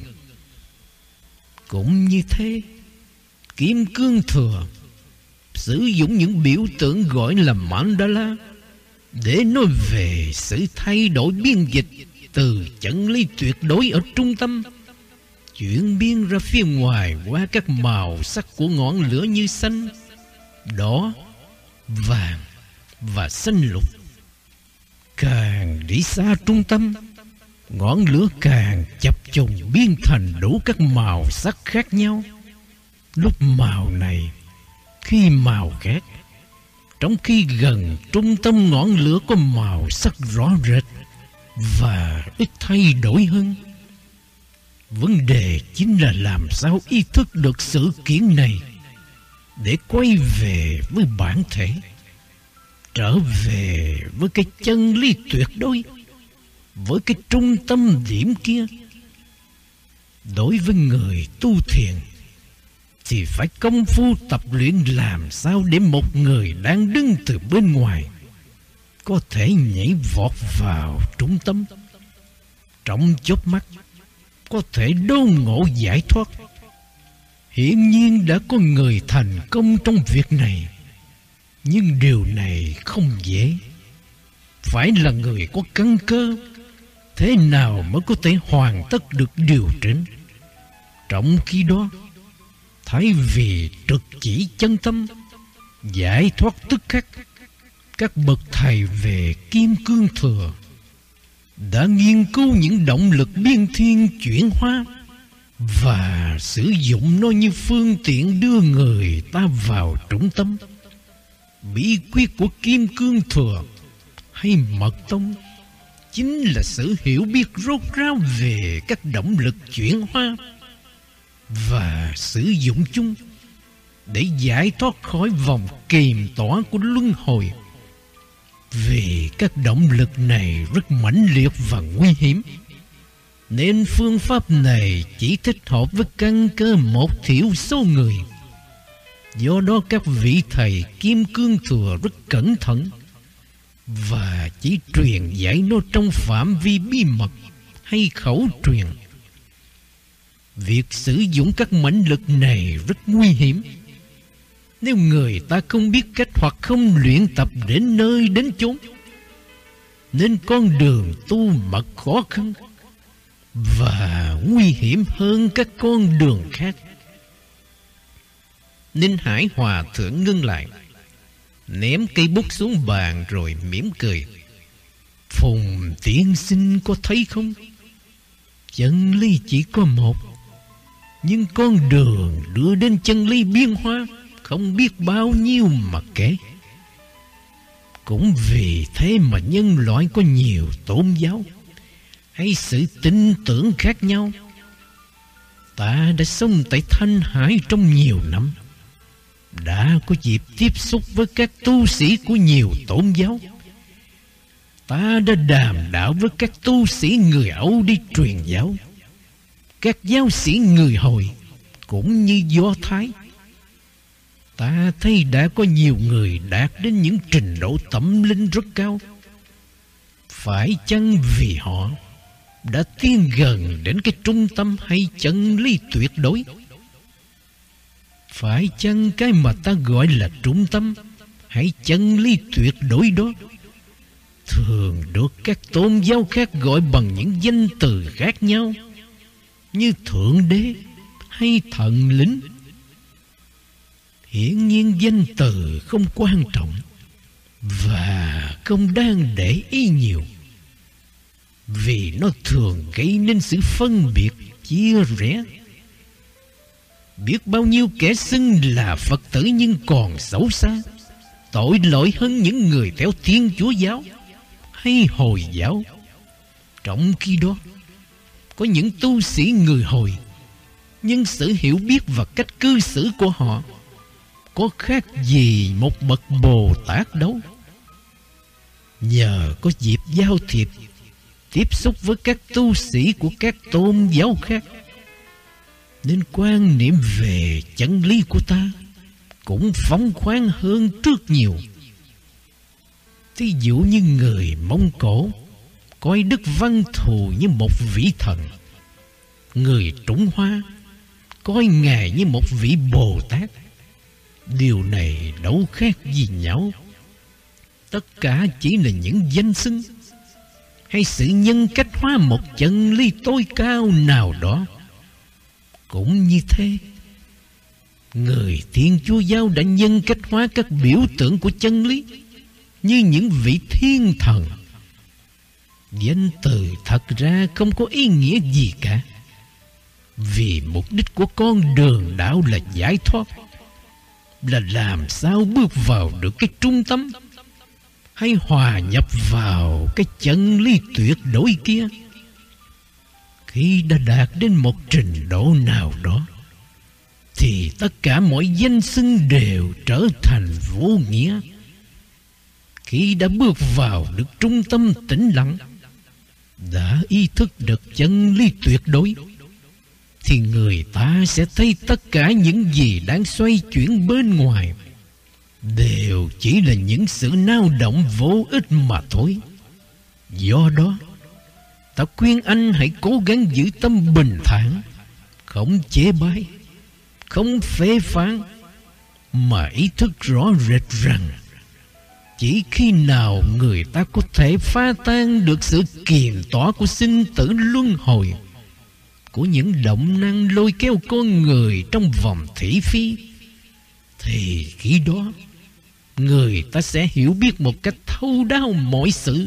Cũng như thế, Kim Cương Thừa sử dụng những biểu tượng gọi là mandala để nói về sự thay đổi biên dịch từ chân lý tuyệt đối ở trung tâm, chuyển biến ra phía ngoài qua các màu sắc của ngọn lửa như xanh, đỏ, vàng và xanh lục. Càng đi xa trung tâm ngọn lửa càng chập trùng biến thành đủ các màu sắc khác nhau. Lúc màu này, khi màu khác, trong khi gần trung tâm ngọn lửa có màu sắc rõ rệt và ít thay đổi hơn. Vấn đề chính là làm sao ý thức được sự kiện này để quay về với bản thể, trở về với cái chân lý tuyệt đối, với cái trung tâm điểm kia. Đối với người tu thiền thì phải công phu tập luyện làm sao để một người đang đứng từ bên ngoài có thể nhảy vọt vào trung tâm, trong chớp mắt có thể đốn ngộ giải thoát. Hiển nhiên đã có người thành công trong việc này, nhưng điều này không dễ. Phải là người có căn cơ, thế nào mới có thể hoàn tất được điều chỉnh. Trong khi đó, thay vì trực chỉ chân tâm, giải thoát tức khắc, các bậc thầy về Kim Cương Thừa đã nghiên cứu những động lực biên thiên chuyển hóa và sử dụng nó như phương tiện đưa người ta vào trung tâm. Bí quyết của Kim Cương Thừa hay Mật Tông chính là sự hiểu biết rốt ráo về các động lực chuyển hóa và sử dụng chúng để giải thoát khỏi vòng kìm tỏa của luân hồi. Vì các động lực này rất mãnh liệt và nguy hiểm, nên phương pháp này chỉ thích hợp với căn cơ một thiểu số người. Do đó các vị thầy Kim Cương Thừa rất cẩn thận và chỉ truyền dạy nó trong phạm vi bí mật hay khẩu truyền. Việc sử dụng các mãnh lực này rất nguy hiểm. Nếu người ta không biết cách hoặc không luyện tập đến nơi đến chốn, nên con đường tu mật khó khăn và nguy hiểm hơn các con đường khác. Ninh Hải Hòa Thượng ngưng lại, ném cây bút xuống bàn rồi mỉm cười. Phùng tiên sinh có thấy không? Chân lý chỉ có một, nhưng con đường đưa đến chân lý biến hóa không biết bao nhiêu mà kể. Cũng vì thế mà nhân loại có nhiều tôn giáo hay sự tin tưởng khác nhau. Ta đã sống tại Thanh Hải trong nhiều năm, đã có dịp tiếp xúc với các tu sĩ của nhiều tôn giáo. Ta đã đàm đạo với các tu sĩ người Âu đi truyền giáo, các giáo sĩ người Hồi cũng như Do Thái. Ta thấy đã có nhiều người đạt đến những trình độ tâm linh rất cao. Phải chăng vì họ đã tiến gần đến cái trung tâm hay chân lý tuyệt đối? Phải chăng cái mà ta gọi là trung tâm hay chân lý tuyệt đối đó thường được các tôn giáo khác gọi bằng những danh từ khác nhau, như Thượng Đế hay Thần Linh? Hiển nhiên danh từ không quan trọng và không đang để ý nhiều, vì nó thường gây nên sự phân biệt, chia rẽ. Biết bao nhiêu kẻ xưng là Phật tử nhưng còn xấu xa, tội lỗi hơn những người theo Thiên Chúa giáo hay Hồi giáo. Trong khi đó, có những tu sĩ người Hồi, nhưng sự hiểu biết và cách cư xử của họ có khác gì một bậc Bồ Tát đâu. Nhờ có dịp giao thiệp, tiếp xúc với các tu sĩ của các tôn giáo khác, nên quan niệm về chân lý của ta cũng phóng khoáng hơn trước nhiều. Thí dụ như người Mông Cổ coi Đức Văn Thù như một vị thần, người Trung Hoa coi Ngài như một vị Bồ Tát. Điều này đâu khác gì nhau. Tất cả chỉ là những danh xưng hay sự nhân cách hóa một chân lý tối cao nào đó. Cũng như thế, người Thiên Chúa giáo đã nhân cách hóa các biểu tượng của chân lý như những vị thiên thần. Danh từ thật ra không có ý nghĩa gì cả, vì mục đích của con đường đạo là giải thoát, là làm sao bước vào được cái trung tâm, hay hòa nhập vào cái chân lý tuyệt đối kia. Khi đã đạt đến một trình độ nào đó, thì tất cả mọi danh xưng đều trở thành vô nghĩa. Khi đã bước vào được trung tâm tĩnh lặng, đã ý thức được chân lý tuyệt đối, thì người ta sẽ thấy tất cả những gì đang xoay chuyển bên ngoài đều chỉ là những sự nao động vô ích mà thôi. Do đó, ta khuyên anh hãy cố gắng giữ tâm bình thản, không chê bai, không phê phán, mà ý thức rõ rệt rằng chỉ khi nào người ta có thể phá tan được sự kiềm tỏa của sinh tử luân hồi, của những động năng lôi kéo con người trong vòng thị phi, thì khi đó người ta sẽ hiểu biết một cách thấu đáo mọi sự.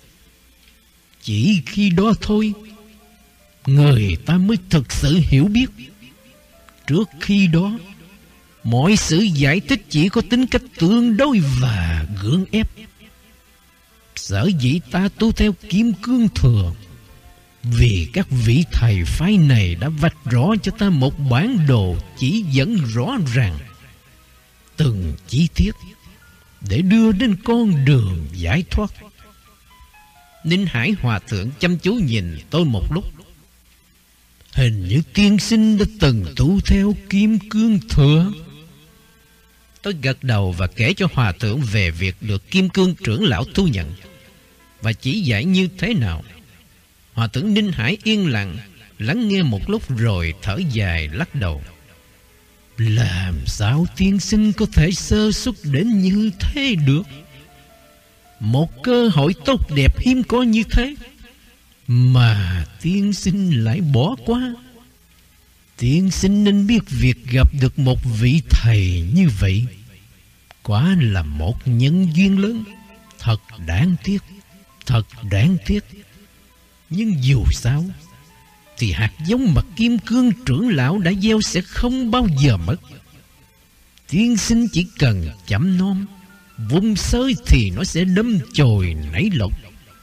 Chỉ khi đó thôi, người ta mới thực sự hiểu biết. Trước khi đó, mọi sự giải thích chỉ có tính cách tương đối và gượng ép. Sở dĩ ta tu theo Kim Cương Thừa, vì các vị thầy phái này đã vạch rõ cho ta một bản đồ chỉ dẫn rõ ràng từng chi tiết để đưa đến con đường giải thoát. Ninh Hải Hòa Thượng chăm chú nhìn tôi một lúc. Hình như tiên sinh đã từng tu theo Kim Cương Thừa. Tôi gật đầu và kể cho Hòa Thượng về việc được Kim Cương trưởng lão thu nhận và chỉ dạy như thế nào. Hòa Thượng Ninh Hải yên lặng lắng nghe một lúc rồi thở dài lắc đầu. Làm sao tiên sinh có thể sơ suất đến như thế được? Một cơ hội tốt đẹp hiếm có như thế mà tiên sinh lại bỏ qua. Tiên sinh nên biết việc gặp được một vị thầy như vậy quả là một nhân duyên lớn. Thật đáng tiếc, thật đáng tiếc. Nhưng dù sao thì hạt giống mà Kim Cương trưởng lão đã gieo sẽ không bao giờ mất. Tiên sinh chỉ cần chăm nom, vung sới thì nó sẽ đâm chồi nảy lộc.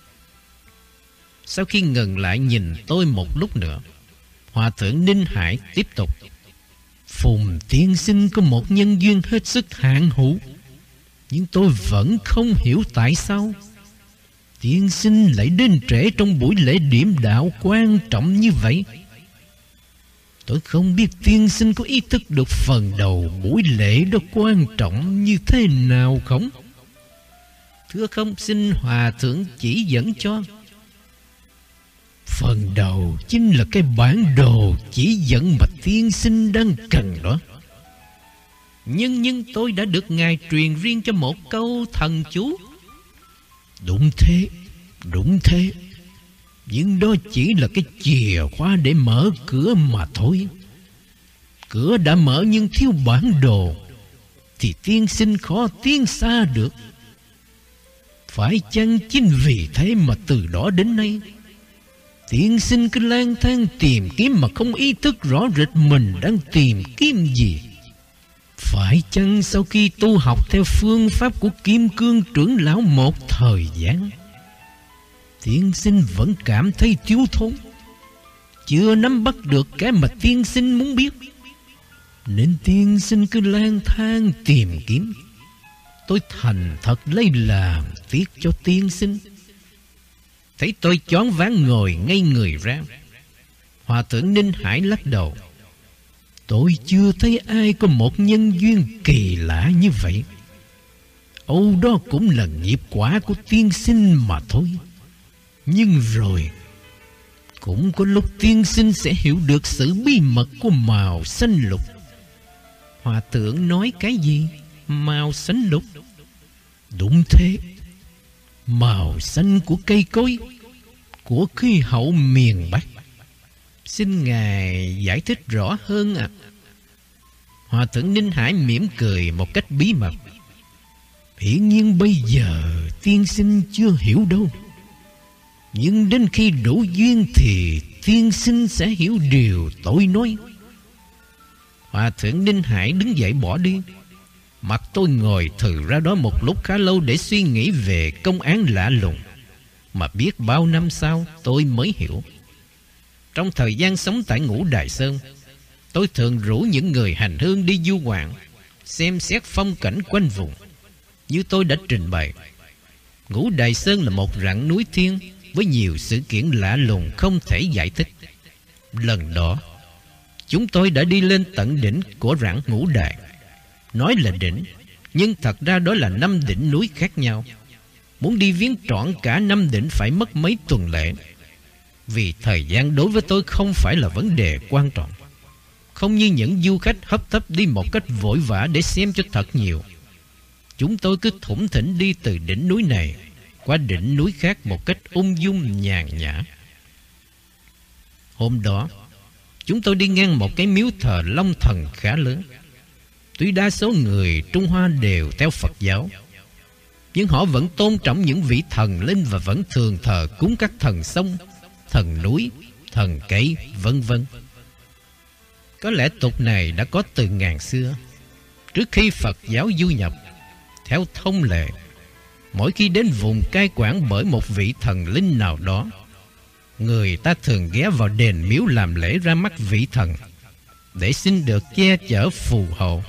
Sau khi ngừng lại nhìn tôi một lúc nữa, Hòa Thượng Ninh Hải tiếp tục. Phùng tiên sinh có một nhân duyên hết sức hạn hữu, nhưng tôi vẫn không hiểu tại sao tiên sinh lại đến trễ trong buổi lễ điểm đạo quan trọng như vậy. Tôi không biết tiên sinh có ý thức được phần đầu buổi lễ đó quan trọng như thế nào không? Thưa không, xin Hòa Thượng chỉ dẫn cho. Phần đầu chính là cái bản đồ chỉ dẫn mà tiên sinh đang cần đó. Nhưng tôi đã được Ngài truyền riêng cho một câu thần chú. Đúng thế, đúng thế. Nhưng đó chỉ là cái chìa khóa để mở cửa mà thôi. Cửa đã mở nhưng thiếu bản đồ thì tiên sinh khó tiến xa được. Phải chăng chính vì thế mà từ đó đến nay tiên sinh cứ lang thang tìm kiếm mà không ý thức rõ rệt mình đang tìm kiếm gì? Phải chăng sau khi tu học theo phương pháp của Kim Cương trưởng lão một thời gian, tiên sinh vẫn cảm thấy thiếu thốn, chưa nắm bắt được cái mà tiên sinh muốn biết, nên tiên sinh cứ lang thang tìm kiếm? Tôi thành thật lấy làm tiếc cho tiên sinh. Thấy tôi choáng váng ngồi ngay người ra, Hòa Thượng Ninh Hải lắc đầu. Tôi chưa thấy ai có một nhân duyên kỳ lạ như vậy. Âu đó cũng là nghiệp quả của tiên sinh mà thôi. Nhưng rồi cũng có lúc tiên sinh sẽ hiểu được sự bí mật của màu xanh lục. Hòa Thượng nói cái gì? Màu xanh lục? Đúng thế. Màu xanh của cây cối, của khí hậu miền Bắc. Xin Ngài giải thích rõ hơn ạ. Hòa Thượng Ninh Hải mỉm cười một cách bí mật. Hiển nhiên bây giờ tiên sinh chưa hiểu đâu. Nhưng đến khi đủ duyên thì tiên sinh sẽ hiểu điều tôi nói. Hòa thượng Ninh Hải đứng dậy bỏ đi. Mặt tôi ngồi thừ ra đó một lúc khá lâu để suy nghĩ về công án lạ lùng mà biết bao năm sau tôi mới hiểu. Trong thời gian sống tại Ngũ Đài Sơn, tôi thường rủ những người hành hương đi du ngoạn, xem xét phong cảnh quanh vùng. Như tôi đã trình bày, Ngũ Đài Sơn là một rặng núi thiên với nhiều sự kiện lạ lùng không thể giải thích. Lần đó, chúng tôi đã đi lên tận đỉnh của rặng Ngũ Đài. Nói là đỉnh, nhưng thật ra đó là 5 đỉnh núi khác nhau. Muốn đi viếng trọn cả 5 đỉnh phải mất mấy tuần lễ. Vì thời gian đối với tôi không phải là vấn đề quan trọng. Không như những du khách hấp tấp đi một cách vội vã để xem cho thật nhiều. Chúng tôi cứ thủng thỉnh đi từ đỉnh núi này qua đỉnh núi khác một cách ung dung nhàn nhã. Hôm đó, chúng tôi đi ngang một cái miếu thờ Long Thần khá lớn. Tuy đa số người Trung Hoa đều theo Phật giáo, nhưng họ vẫn tôn trọng những vị thần linh và vẫn thường thờ cúng các thần sông, thần núi, thần cây, vân vân. Có lẽ tục này đã có từ ngàn xưa. Trước khi Phật giáo du nhập, theo thông lệ, mỗi khi đến vùng cai quản bởi một vị thần linh nào đó, người ta thường ghé vào đền miếu làm lễ ra mắt vị thần để xin được che chở phù hộ.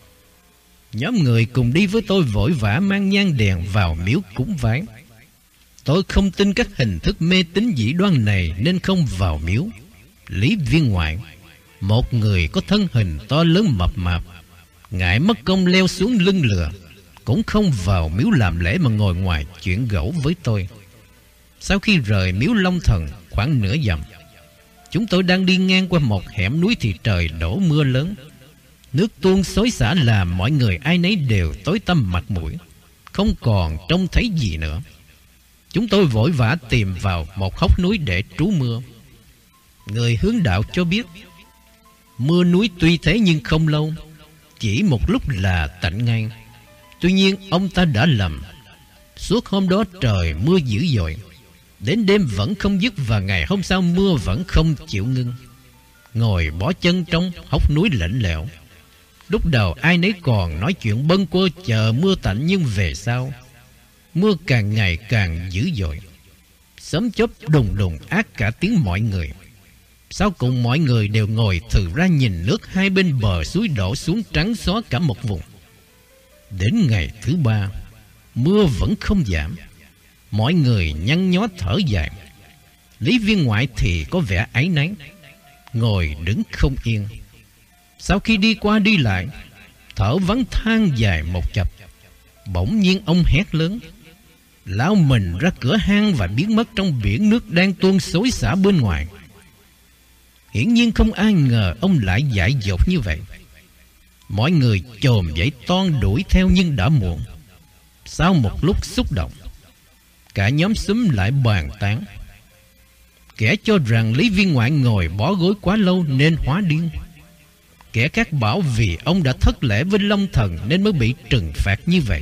Nhóm người cùng đi với tôi vội vã mang nhang đèn vào miếu cúng vái. Tôi không tin các hình thức mê tín dị đoan này nên không vào miếu. Lý Viên Ngoại, một người có thân hình to lớn mập mạp, ngại mất công leo xuống lưng lừa, cũng không vào miếu làm lễ mà ngồi ngoài chuyện gẫu với tôi. Sau khi rời miếu Long Thần khoảng nửa dặm, chúng tôi đang đi ngang qua một hẻm núi thì trời đổ mưa lớn. Nước tuôn xối xả làm mọi người ai nấy đều tối tăm mặt mũi, không còn trông thấy gì nữa. Chúng tôi vội vã tìm vào một hốc núi để trú mưa. Người hướng đạo cho biết, mưa núi tuy thế nhưng không lâu, chỉ một lúc là tạnh ngay. Tuy nhiên ông ta đã lầm. Suốt hôm đó trời mưa dữ dội, đến đêm vẫn không dứt và ngày hôm sau mưa vẫn không chịu ngưng. Ngồi bó chân trong hốc núi lạnh lẽo, lúc đầu ai nấy còn nói chuyện bâng quơ chờ mưa tạnh, nhưng về sau mưa càng ngày càng dữ dội, sấm chớp đùng đùng át cả tiếng mọi người. Sau cùng mọi người đều ngồi thừ ra nhìn nước hai bên bờ suối đổ xuống trắng xóa cả một vùng. Đến ngày thứ 3, mưa vẫn không giảm. Mọi người nhăn nhó thở dài. Lý Viên Ngoại thì có vẻ áy náy, ngồi đứng không yên. Sau khi đi qua đi lại, thở vắng than dài một chập, bỗng nhiên ông hét lớn, lao mình ra cửa hang và biến mất trong biển nước đang tuôn xối xả bên ngoài. Hiển nhiên không ai ngờ ông lại dại dột như vậy. Mọi người chồm dậy toan đuổi theo nhưng đã muộn. Sau một lúc xúc động, cả nhóm xúm lại bàn tán. Kẻ cho rằng Lý Viên Ngoại ngồi bó gối quá lâu nên hóa điên. Kẻ khác bảo vì ông đã thất lễ với Long Thần nên mới bị trừng phạt như vậy.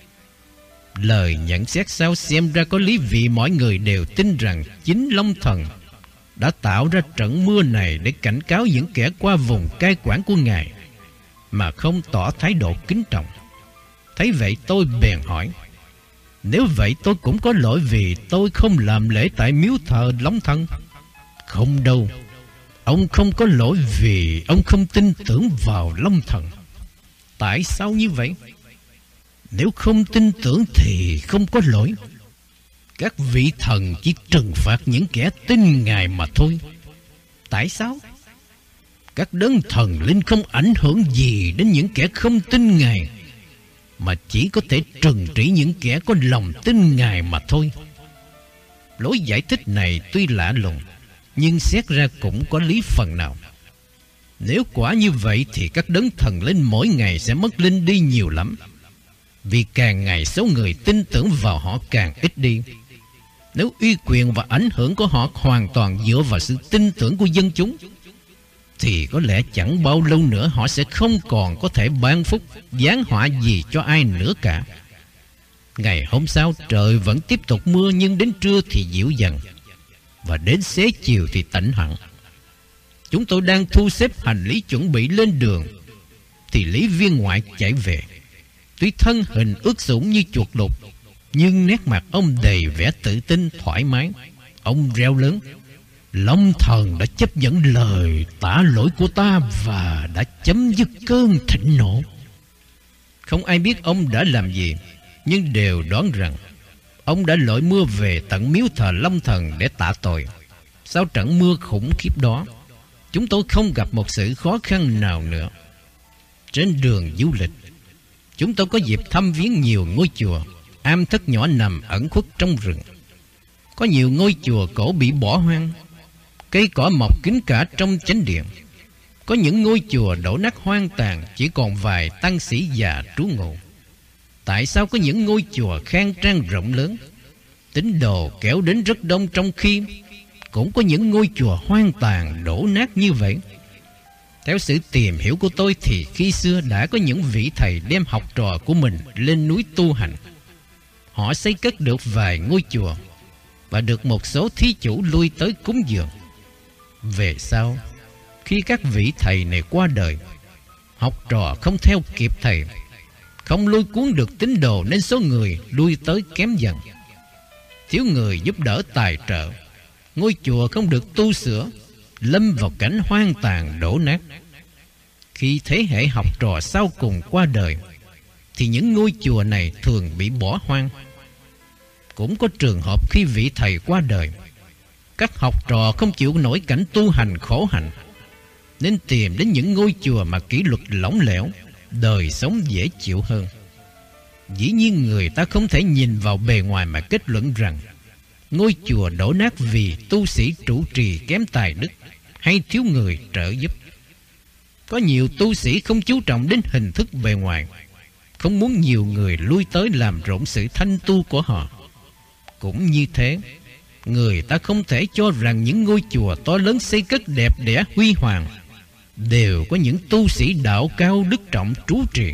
Lời nhận xét sau xem ra có lý, vì mọi người đều tin rằng chính Long Thần đã tạo ra trận mưa này để cảnh cáo những kẻ qua vùng cai quản của Ngài, mà không tỏ thái độ kính trọng. Thấy vậy tôi bèn hỏi, nếu vậy tôi cũng có lỗi vì tôi không làm lễ tại miếu thờ Long Thần. Không đâu, ông không có lỗi vì ông không tin tưởng vào Long Thần. Tại sao như vậy? Nếu không tin tưởng thì không có lỗi. Các vị thần chỉ trừng phạt những kẻ tin Ngài mà thôi. Tại sao? Các đấng thần linh không ảnh hưởng gì đến những kẻ không tin Ngài, mà chỉ có thể trừng trị những kẻ có lòng tin Ngài mà thôi. Lối giải thích này tuy lạ lùng, nhưng xét ra cũng có lý phần nào. Nếu quả như vậy thì các đấng thần linh mỗi ngày sẽ mất linh đi nhiều lắm, vì càng ngày số người tin tưởng vào họ càng ít đi. Nếu uy quyền và ảnh hưởng của họ hoàn toàn dựa vào sự tin tưởng của dân chúng, thì có lẽ chẳng bao lâu nữa họ sẽ không còn có thể ban phúc, giáng họa gì cho ai nữa cả. Ngày hôm sau trời vẫn tiếp tục mưa, nhưng đến trưa thì dịu dần, và đến xế chiều thì tạnh hẳn. Chúng tôi đang thu xếp hành lý chuẩn bị lên đường thì lý viên ngoại chạy về. Tuy thân hình ướt sũng như chuột lục, nhưng nét mặt ông đầy vẻ tự tin thoải mái. Ông reo lớn: Long Thần đã chấp nhận lời tả lỗi của ta và đã chấm dứt cơn thịnh nộ. Không ai biết ông đã làm gì, nhưng đều đoán rằng ông đã lội mưa về tận miếu thờ Long Thần để tạ tội. Sau trận mưa khủng khiếp đó, chúng tôi không gặp một sự khó khăn nào nữa. Trên đường du lịch, chúng tôi có dịp thăm viếng nhiều ngôi chùa, am thất nhỏ nằm ẩn khuất trong rừng. Có nhiều ngôi chùa cổ bị bỏ hoang, cây cỏ mọc kín cả trong chánh điện. Có những ngôi chùa đổ nát hoang tàn, chỉ còn vài tăng sĩ già trú ngụ. Tại sao có những ngôi chùa khang trang rộng lớn, tín đồ kéo đến rất đông, trong khi cũng có những ngôi chùa hoang tàn đổ nát như vậy? Theo sự tìm hiểu của tôi thì khi xưa đã có những vị thầy đem học trò của mình lên núi tu hành. Họ xây cất được vài ngôi chùa và được một số thí chủ lui tới cúng dường. Về sau, khi các vị thầy này qua đời, học trò không theo kịp thầy, không lôi cuốn được tín đồ, nên số người lui tới kém dần. Thiếu người giúp đỡ tài trợ, ngôi chùa không được tu sửa, lâm vào cảnh hoang tàn đổ nát. Khi thế hệ học trò sau cùng qua đời thì những ngôi chùa này thường bị bỏ hoang. Cũng có trường hợp khi vị thầy qua đời, các học trò không chịu nổi cảnh tu hành khổ hạnh, nên tìm đến những ngôi chùa mà kỷ luật lỏng lẻo, đời sống dễ chịu hơn. Dĩ nhiên người ta không thể nhìn vào bề ngoài mà kết luận rằng ngôi chùa đổ nát vì tu sĩ trụ trì kém tài đức hay thiếu người trợ giúp. Có nhiều tu sĩ không chú trọng đến hình thức bề ngoài, không muốn nhiều người lui tới làm rộn sự thanh tu của họ. Cũng như thế, người ta không thể cho rằng những ngôi chùa to lớn xây cất đẹp đẽ huy hoàng đều có những tu sĩ đạo cao đức trọng trú trì.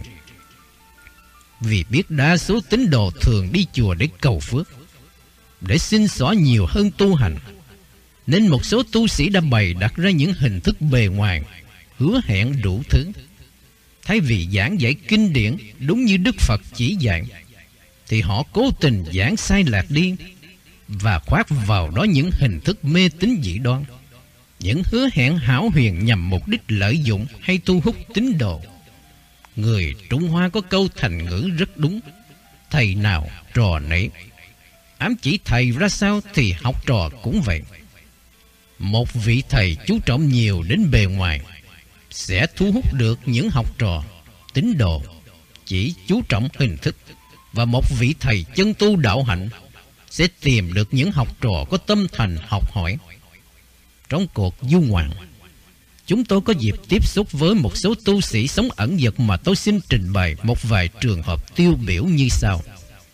Vì biết đa số tín đồ thường đi chùa để cầu phước, để xin xỏ nhiều hơn tu hành, nên một số tu sĩ đã bày đặt ra những hình thức bề ngoài, hứa hẹn đủ thứ. Thay vì giảng dạy kinh điển đúng như Đức Phật chỉ dạy, thì họ cố tình giảng sai lạc đi và khoác vào đó những hình thức mê tín dị đoan, những hứa hẹn hão huyền nhằm mục đích lợi dụng hay thu hút tín đồ. Người Trung Hoa có câu thành ngữ rất đúng: thầy nào trò nấy. Ám chỉ thầy ra sao thì học trò cũng vậy. Một vị thầy chú trọng nhiều đến bề ngoài sẽ thu hút được những học trò, tín đồ chỉ chú trọng hình thức, và một vị thầy chân tu đạo hạnh sẽ tìm được những học trò có tâm thành học hỏi. Trong cuộc du ngoạn, chúng tôi có dịp tiếp xúc với một số tu sĩ sống ẩn dật mà tôi xin trình bày một vài trường hợp tiêu biểu như sau.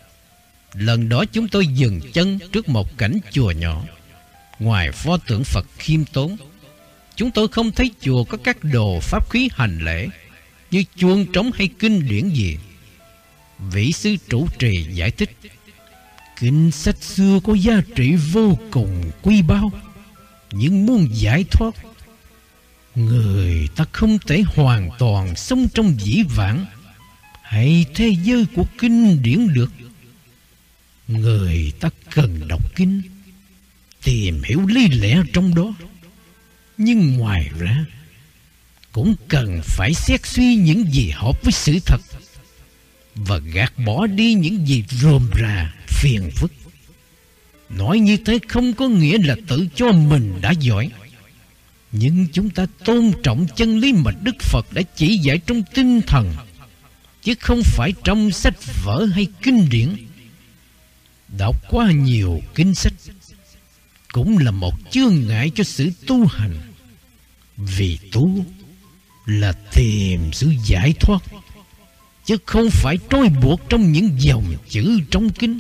Lần đó chúng tôi dừng chân trước một cảnh chùa nhỏ. Ngoài pho tượng Phật khiêm tốn, chúng tôi không thấy chùa có các đồ pháp khí hành lễ như chuông trống hay kinh điển gì. Vị sư trụ trì giải thích: kinh sách xưa có giá trị vô cùng quý báu, nhưng muốn giải thoát, người ta không thể hoàn toàn sống trong dĩ vãng hay thế giới của kinh điển được. Người ta cần đọc kinh, tìm hiểu lý lẽ trong đó, nhưng ngoài ra cũng cần phải xét suy những gì hợp với sự thật và gạt bỏ đi những gì rườm rà phiền phức. Nói như thế không có nghĩa là tự cho mình đã giỏi, nhưng chúng ta tôn trọng chân lý mà Đức Phật đã chỉ dạy trong tinh thần, chứ không phải trong sách vở hay kinh điển. Đọc quá nhiều kinh sách cũng là một chướng ngại cho sự tu hành, vì tu là tìm sự giải thoát, chứ không phải trói buộc trong những dòng chữ trong kinh.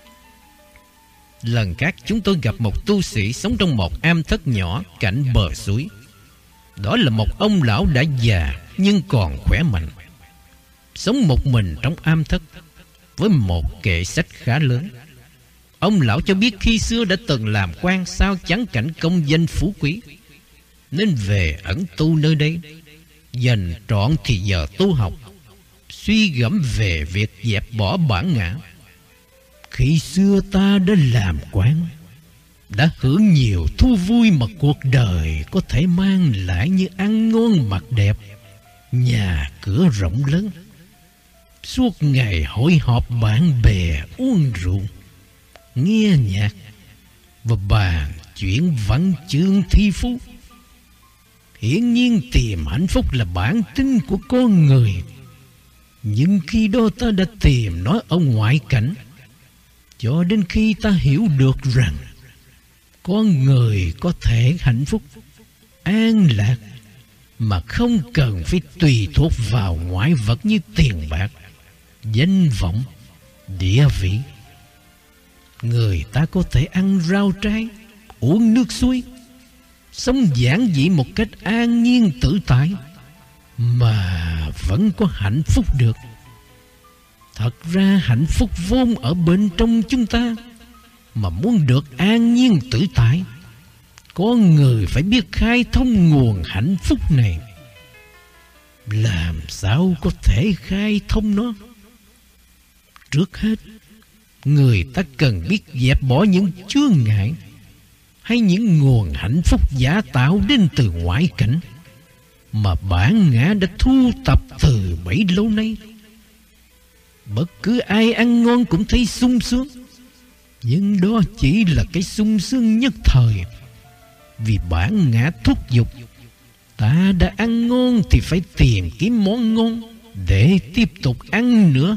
Lần khác chúng tôi gặp một tu sĩ sống trong một am thất nhỏ cạnh bờ suối. Đó là một ông lão đã già nhưng còn khỏe mạnh, sống một mình trong am thất. với một kệ sách khá lớn. Ông lão cho biết khi xưa đã từng làm quan sao chán cảnh công danh phú quý, nên về ẩn tu nơi đây, dành trọn thì giờ tu học, suy gẫm về việc dẹp bỏ bản ngã. Khi xưa ta đã làm quan, đã hưởng nhiều thú vui mà cuộc đời có thể mang lại, như ăn ngon mặc đẹp, nhà cửa rộng lớn, suốt ngày hội họp bạn bè, uống rượu, nghe nhạc và bàn chuyện văn chương thi phú. Hiển nhiên tìm hạnh phúc là bản tính của con người, nhưng khi đó ta đã tìm nó ở ngoại cảnh, cho đến khi ta hiểu được rằng con người có thể hạnh phúc, an lạc mà không cần phải tùy thuộc vào ngoại vật như tiền bạc, danh vọng, địa vị. Người ta có thể ăn rau trái, uống nước suối, sống giản dị một cách an nhiên tự tại, mà vẫn có hạnh phúc được. Thật ra hạnh phúc vốn ở bên trong chúng ta, mà muốn được an nhiên tự tại, con người phải biết khai thông nguồn hạnh phúc này. Làm sao có thể khai thông nó? Trước hết, người ta cần biết dẹp bỏ những chướng ngại hay những nguồn hạnh phúc giả tạo đến từ ngoại cảnh mà bản ngã đã thu tập từ bấy lâu nay. Bất cứ ai ăn ngon cũng thấy sung sướng, nhưng đó chỉ là cái sung sướng nhất thời, vì bản ngã thúc giục. Ta đã ăn ngon thì phải tìm kiếm món ngon để tiếp tục ăn nữa.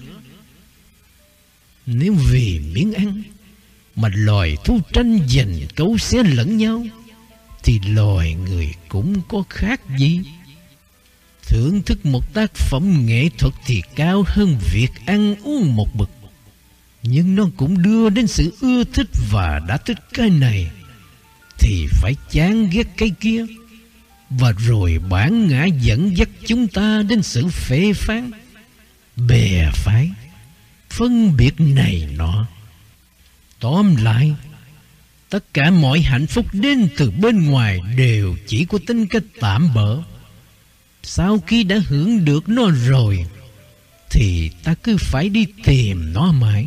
Nếu vì miếng ăn mà loài thú tranh giành cấu xé lẫn nhau, thì loài người cũng có khác gì. Thưởng thức một tác phẩm nghệ thuật thì cao hơn việc ăn uống một bậc, nhưng nó cũng đưa đến sự ưa thích, và đã thích cái này thì phải chán ghét cái kia, và rồi bản ngã dẫn dắt chúng ta đến sự phê phán, bè phái, phân biệt này nọ. Tóm lại, tất cả mọi hạnh phúc đến từ bên ngoài đều chỉ có tính cách tạm bợ. Sau khi đã hưởng được nó rồi, thì ta cứ phải đi tìm nó mãi.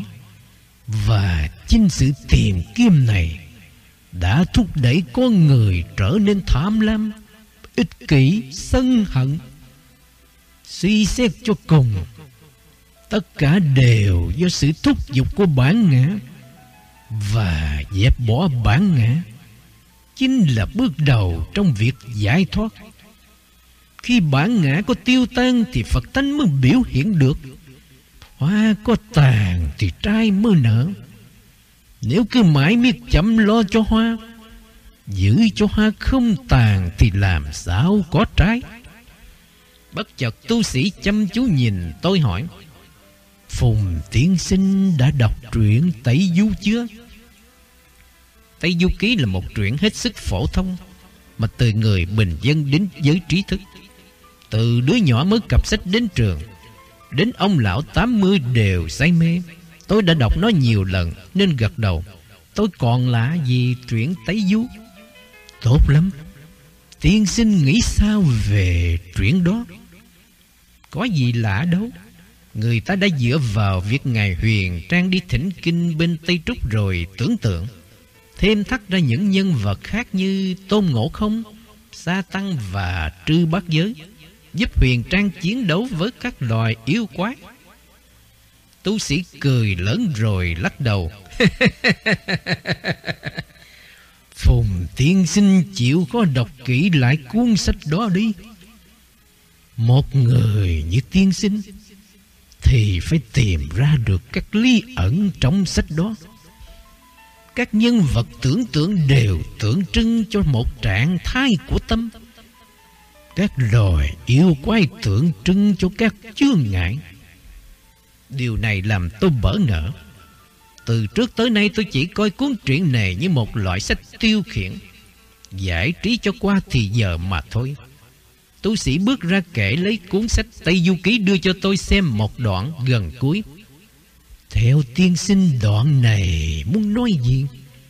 Và chính sự tìm kiếm này đã thúc đẩy con người trở nên tham lam, ích kỷ, sân hận. Suy xét cho cùng, tất cả đều do sự thúc giục của bản ngã, và dẹp bỏ bản ngã chính là bước đầu trong việc giải thoát. Khi bản ngã có tiêu tan thì Phật tánh mới biểu hiện được. Hoa có tàn thì trái mới nở. Nếu cứ mãi miết chăm lo cho hoa, giữ cho hoa không tàn, thì làm sao có trái? Bất chợt tu sĩ chăm chú nhìn tôi hỏi: Phùng tiên sinh đã đọc truyện Tây Du chưa? Tây Du Ký là một truyện hết sức phổ thông, mà từ người bình dân đến giới trí thức, từ đứa nhỏ mới cập sách đến trường, đến ông lão 80 đều say mê. Tôi đã đọc nó nhiều lần nên gật đầu. Tôi còn lạ gì truyện Tây Du? Tốt lắm. Tiên sinh nghĩ sao về truyện đó? Có gì lạ đâu. Người ta đã dựa vào việc Ngài Huyền Trang đi thỉnh kinh bên Tây Trúc rồi tưởng tượng, thêm thắt ra những nhân vật khác như Tôn Ngộ Không, Sa Tăng và Trư Bát Giới, giúp Huyền Trang chiến đấu với các loài yêu quái. Tu sĩ cười lớn rồi lắc đầu. Phùng tiên sinh chịu có đọc kỹ lại cuốn sách đó đi. Một người như tiên sinh thì phải tìm ra được các lý ẩn trong sách đó. Các nhân vật tưởng tượng đều tượng trưng cho một trạng thái của tâm. Các loài yêu quái tượng trưng cho các chướng ngại. Điều này làm tôi bỡ ngỡ. Từ trước tới nay tôi chỉ coi cuốn truyện này như một loại sách tiêu khiển, giải trí cho qua thì giờ mà thôi. Tu sĩ bước ra kể lấy cuốn sách Tây Du Ký đưa cho tôi xem một đoạn gần cuối. Theo tiên sinh, đoạn này muốn nói gì?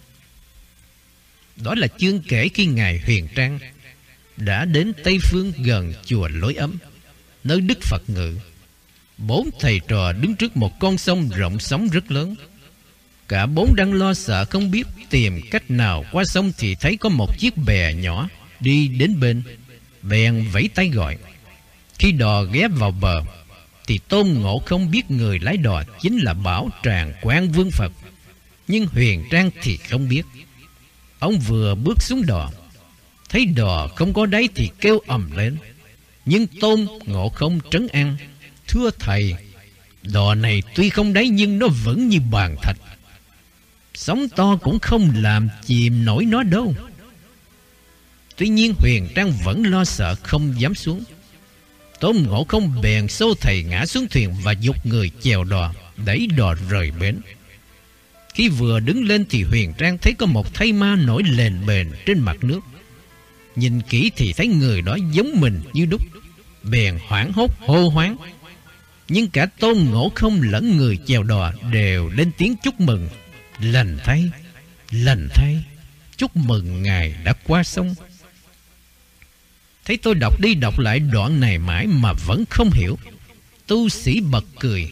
Đó là chương kể khi Ngài Huyền Trang đã đến Tây Phương gần chùa Lối Ấm, nơi Đức Phật ngự. 4 thầy trò đứng trước một con sông rộng sóng rất lớn. Cả 4 đang lo sợ không biết tìm cách nào qua sông, thì thấy có một chiếc bè nhỏ đi đến bên, bèn vẫy tay gọi. Khi đò ghé vào bờ thì Tôn Ngộ Không biết người lái đò chính là Bảo Tràng Quan Vương Phật, nhưng Huyền Trang thì không biết. Ông vừa bước xuống đò, thấy đò không có đáy thì kêu ầm lên, nhưng Tôn Ngộ Không trấn an: "Thưa thầy, đò này tuy không đáy nhưng nó vững như bàn thạch, sóng to cũng không làm chìm nổi nó đâu." Tuy nhiên Huyền Trang vẫn lo sợ không dám xuống. Tôn Ngộ Không bèn xô thầy ngã xuống thuyền và giục người chèo đò, đẩy đò rời bến. Khi vừa đứng lên thì Huyền Trang thấy có một thây ma nổi lềnh bềnh trên mặt nước. Nhìn kỹ thì thấy người đó giống mình như đúc, bèn hoảng hốt hô hoáng. Nhưng cả Tôn Ngộ Không lẫn người chèo đò đều lên tiếng chúc mừng: "Lành thay, lành thay, chúc mừng ngài đã qua sông." Thấy tôi đọc đi đọc lại đoạn này mãi mà vẫn không hiểu, tu sĩ bật cười.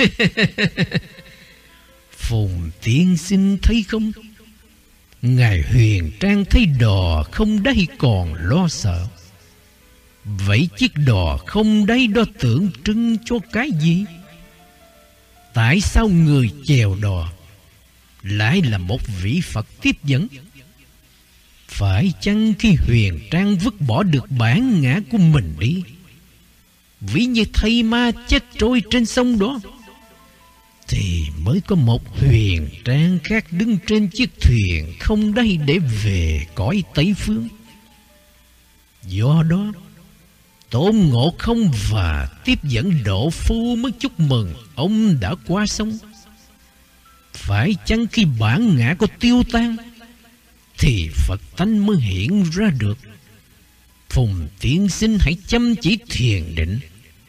"Phùng tiên sinh thấy không? Ngài Huyền Trang thấy đò không đáy còn lo sợ. Vậy chiếc đò không đáy đó tượng trưng cho cái gì? Tại sao người chèo đò lại là một vị Phật tiếp dẫn? Phải chăng khi Huyền Trang vứt bỏ được bản ngã của mình đi, ví như thây ma chết trôi trên sông đó, thì mới có một Huyền Trang khác đứng trên chiếc thuyền không đáy để về cõi Tây Phương? Do đó Tôn Ngộ Không và tiếp dẫn Độ Phu mới chúc mừng ông đã qua sông. Phải chăng khi bản ngã có tiêu tan thì Phật tánh mới hiện ra được? Phùng tiên sinh hãy chăm chỉ thiền định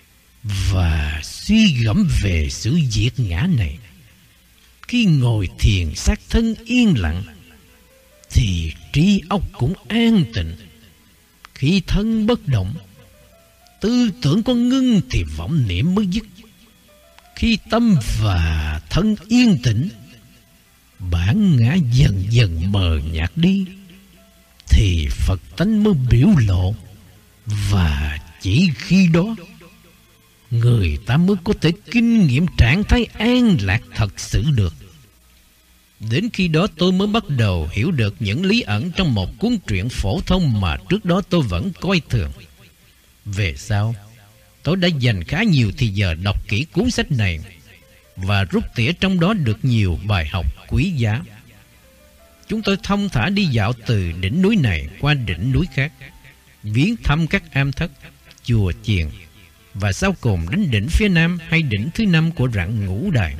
và suy gẫm về sự diệt ngã này. Khi ngồi thiền xác thân yên lặng thì trí óc cũng an tịnh. Khi thân bất động, tư tưởng có ngưng thì vọng niệm mới dứt. Khi tâm và thân yên tĩnh, bản ngã dần dần mờ nhạt đi, thì Phật tánh mới biểu lộ. Và chỉ khi đó người ta mới có thể kinh nghiệm trạng thái an lạc thật sự được. Đến khi đó tôi mới bắt đầu hiểu được những lý ẩn trong một cuốn truyện phổ thông mà trước đó tôi vẫn coi thường. Về sau, tôi đã dành khá nhiều thời giờ đọc kỹ cuốn sách này và rút tỉa trong đó được nhiều bài học quý giá. Chúng tôi thong thả đi dạo từ đỉnh núi này qua đỉnh núi khác, viếng thăm các am thất, chùa chiền, và sau cùng đến đỉnh phía nam hay đỉnh thứ 5 của rặng Ngũ Đài.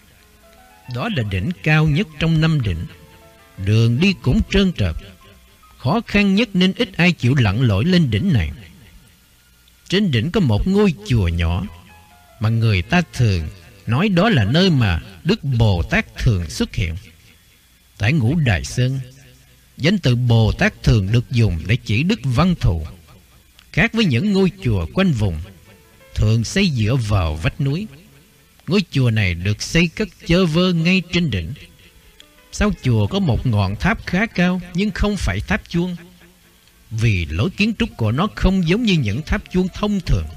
Đó là đỉnh cao nhất trong 5 đỉnh. Đường đi cũng trơn trượt, khó khăn nhất nên ít ai chịu lặn lội lên đỉnh này. Trên đỉnh có một ngôi chùa nhỏ mà người ta thường nói đó là nơi mà Đức Bồ Tát thường xuất hiện. Tại Ngũ Đài Sơn, danh từ Bồ Tát thường được dùng để chỉ Đức Văn Thù. Khác với những ngôi chùa quanh vùng thường xây dựa vào vách núi, ngôi chùa này được xây cất chơ vơ ngay trên đỉnh. Sau chùa có một ngọn tháp khá cao, nhưng không phải tháp chuông, vì lối kiến trúc của nó không giống như những tháp chuông thông thường.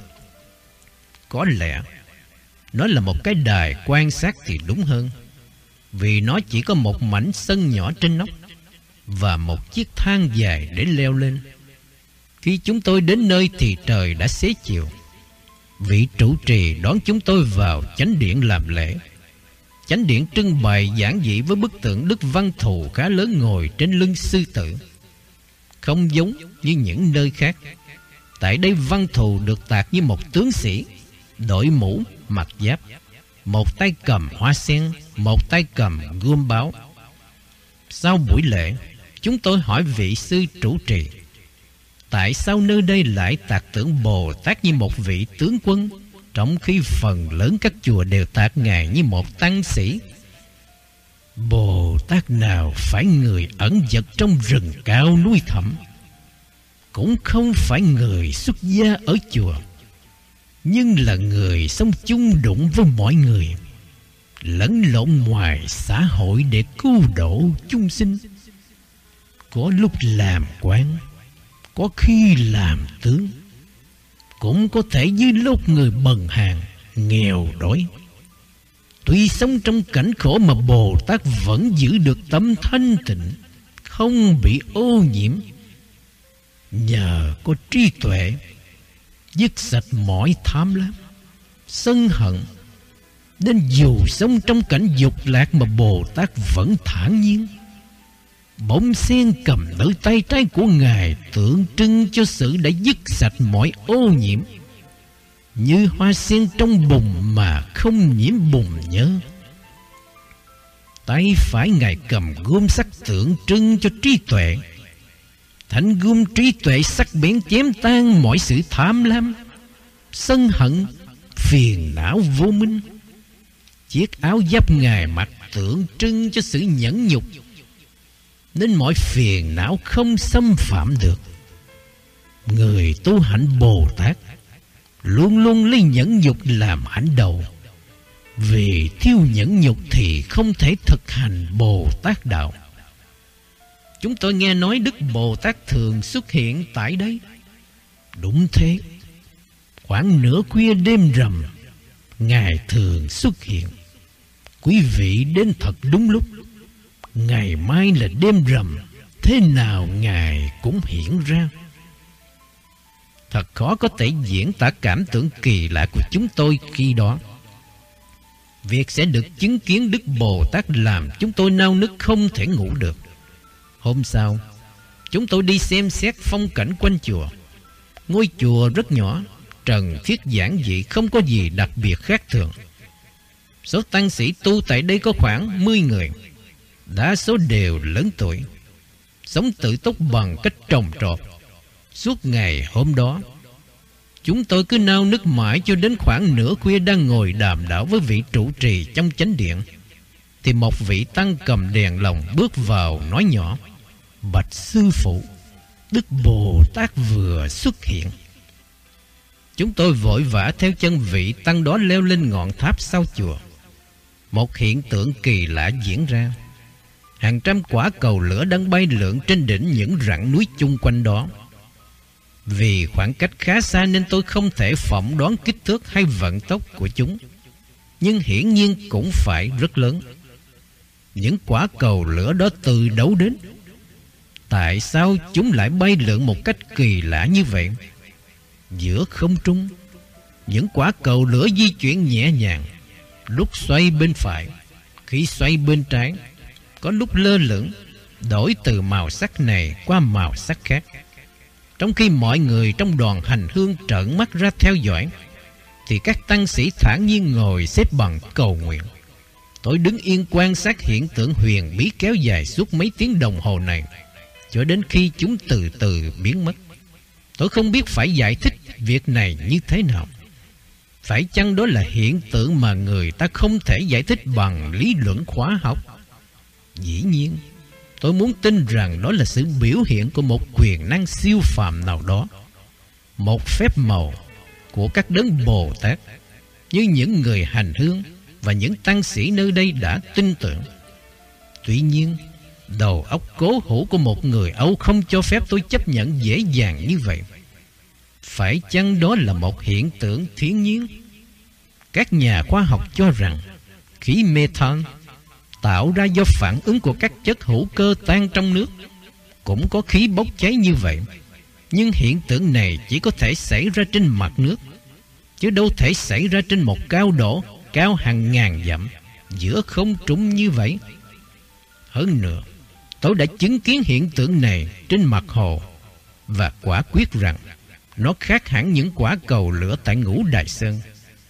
Có lẽ nó là một cái đài quan sát thì đúng hơn, vì nó chỉ có một mảnh sân nhỏ trên nóc và một chiếc thang dài để leo lên. Khi chúng tôi đến nơi thì trời đã xế chiều. Vị trụ trì đón chúng tôi vào chánh điện làm lễ. Chánh điện trưng bày giản dị với bức tượng Đức Văn Thù khá lớn ngồi trên lưng sư tử. Không giống như những nơi khác, tại đây Văn Thù được tạc như một tướng sĩ, đội mũ, mặc giáp, một tay cầm hoa sen, một tay cầm gươm báo. Sau buổi lễ, chúng tôi hỏi vị sư trụ trì tại sao nơi đây lại tạc tượng Bồ Tát như một vị tướng quân trong khi phần lớn các chùa đều tạc Ngài như một tăng sĩ. Bồ Tát nào phải người ẩn dật trong rừng cao núi thẳm, cũng không phải người xuất gia ở chùa, nhưng là người sống chung đụng với mọi người, lẫn lộn ngoài xã hội để cứu độ chúng sinh. Có lúc làm quan, có khi làm tướng, cũng có thể dưới lúc người bần hàn, nghèo đói. Tuy sống trong cảnh khổ mà Bồ Tát vẫn giữ được tâm thanh tịnh, không bị ô nhiễm. Nhờ có trí tuệ, dứt sạch mọi tham lam, sân hận, nên dù sống trong cảnh dục lạc mà Bồ Tát vẫn thản nhiên. Bông sen cầm ở tay trái của Ngài tượng trưng cho sự đã dứt sạch mọi ô nhiễm, như hoa sen trong bùn mà không nhiễm bùn nhơ. Tay phải Ngài cầm gươm sắt tượng trưng cho trí tuệ. Thanh gươm trí tuệ sắc bén chém tan mọi sự tham lam, sân hận, phiền não vô minh. Chiếc áo giáp Ngài mặc tượng trưng cho sự nhẫn nhục, nên mọi phiền não không xâm phạm được. Người tu hạnh Bồ Tát luôn luôn lấy nhẫn nhục làm hạnh đầu, vì thiếu nhẫn nhục thì không thể thực hành Bồ Tát đạo. Chúng tôi nghe nói Đức Bồ Tát thường xuất hiện tại đây. Đúng thế, khoảng nửa khuya đêm rằm, Ngài thường xuất hiện. Quý vị đến thật đúng lúc. Ngày mai là đêm rằm, thế nào Ngài cũng hiện ra. Thật khó có thể diễn tả cảm tưởng kỳ lạ của chúng tôi khi đó. Việc sẽ được chứng kiến Đức Bồ Tát làm chúng tôi nao nức không thể ngủ được. Hôm sau, chúng tôi đi xem xét phong cảnh quanh chùa. Ngôi chùa rất nhỏ, trần thiết giản dị, không có gì đặc biệt khác thường. Số tăng sĩ tu tại đây có khoảng 10 người. Đa số đều lớn tuổi, sống tự túc bằng cách trồng trọt. Suốt ngày hôm đó, chúng tôi cứ nao nức mãi cho đến khoảng nửa khuya đang ngồi đàm đạo với vị trụ trì trong chánh điện, thì một vị tăng cầm đèn lồng bước vào nói nhỏ: "Bạch sư phụ, Đức Bồ Tát vừa xuất hiện." Chúng tôi vội vã theo chân vị tăng đó leo lên ngọn tháp sau chùa. Một hiện tượng kỳ lạ diễn ra. Hàng trăm quả cầu lửa đang bay lượn trên đỉnh những rặng núi chung quanh đó. Vì khoảng cách khá xa nên tôi không thể phỏng đoán kích thước hay vận tốc của chúng, nhưng hiển nhiên cũng phải rất lớn. Những quả cầu lửa đó từ đâu đến? Tại sao chúng lại bay lượn một cách kỳ lạ như vậy? Giữa không trung, những quả cầu lửa di chuyển nhẹ nhàng, lúc xoay bên phải, khi xoay bên trái, có lúc lơ lửng, đổi từ màu sắc này qua màu sắc khác. Trong khi mọi người trong đoàn hành hương trợn mắt ra theo dõi, thì các tăng sĩ thản nhiên ngồi xếp bằng cầu nguyện. Tôi đứng yên quan sát hiện tượng huyền bí kéo dài suốt mấy tiếng đồng hồ này, cho đến khi chúng từ từ biến mất. Tôi không biết phải giải thích việc này như thế nào. Phải chăng đó là hiện tượng mà người ta không thể giải thích bằng lý luận khoa học? Dĩ nhiên, tôi muốn tin rằng đó là sự biểu hiện của một quyền năng siêu phàm nào đó, một phép màu của các đấng Bồ Tát, như những người hành hương và những tăng sĩ nơi đây đã tin tưởng. Tuy nhiên, đầu óc cố hữu của một người Âu không cho phép tôi chấp nhận dễ dàng như vậy. Phải chăng đó là một hiện tượng thiên nhiên? Các nhà khoa học cho rằng khí methane tạo ra do phản ứng của các chất hữu cơ tan trong nước cũng có khí bốc cháy như vậy. Nhưng hiện tượng này chỉ có thể xảy ra trên mặt nước, chứ đâu thể xảy ra trên một cao độ cao hàng ngàn dặm giữa không trung như vậy. Hơn nữa, tôi đã chứng kiến hiện tượng này trên mặt hồ, và quả quyết rằng nó khác hẳn những quả cầu lửa tại Ngũ Đài Sơn.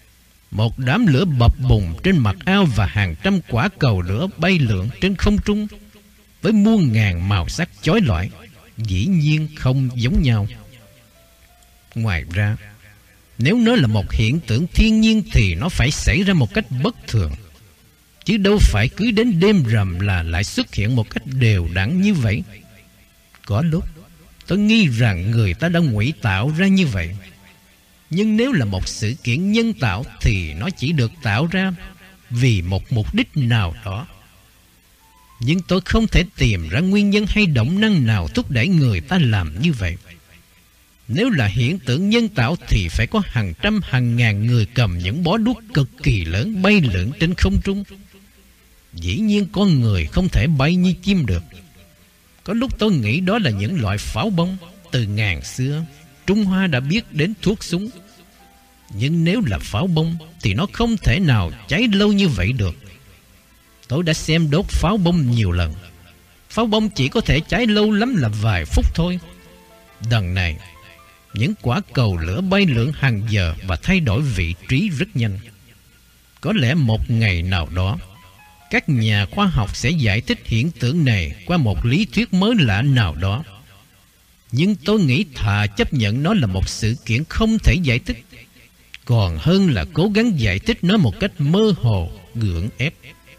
Một đám lửa bập bùng trên mặt ao và hàng trăm quả cầu lửa bay lượn trên không trung với muôn ngàn màu sắc chói lọi, dĩ nhiên không giống nhau. Ngoài ra, Nếu nó là một hiện tượng thiên nhiên thì nó phải xảy ra một cách bất thường, chứ đâu phải cứ đến đêm rằm là lại xuất hiện một cách đều đặn như vậy. Có lúc tôi nghi rằng người ta đã ngụy tạo ra như vậy. Nhưng nếu là một sự kiện nhân tạo thì nó chỉ được tạo ra vì một mục đích nào đó. Nhưng tôi không thể tìm ra nguyên nhân hay động năng nào thúc đẩy người ta làm như vậy. Nếu là hiện tượng nhân tạo thì phải có hàng trăm hàng ngàn người cầm những bó đuốc cực kỳ lớn bay lượn trên không trung. Dĩ nhiên con người không thể bay như chim được. Có lúc tôi nghĩ đó là những loại pháo bông. Từ ngàn xưa Trung Hoa đã biết đến thuốc súng. Nhưng nếu là pháo bông thì nó không thể nào cháy lâu như vậy được. Tôi đã xem đốt pháo bông nhiều lần. Pháo bông chỉ có thể cháy lâu lắm là vài phút thôi. Đằng này những quả cầu lửa bay lượn hàng giờ và thay đổi vị trí rất nhanh. Có lẽ một ngày nào đó các nhà khoa học sẽ giải thích hiện tượng này qua một lý thuyết mới lạ nào đó. Nhưng tôi nghĩ thà chấp nhận nó là một sự kiện không thể giải thích, còn hơn là cố gắng giải thích nó một cách mơ hồ, gượng ép.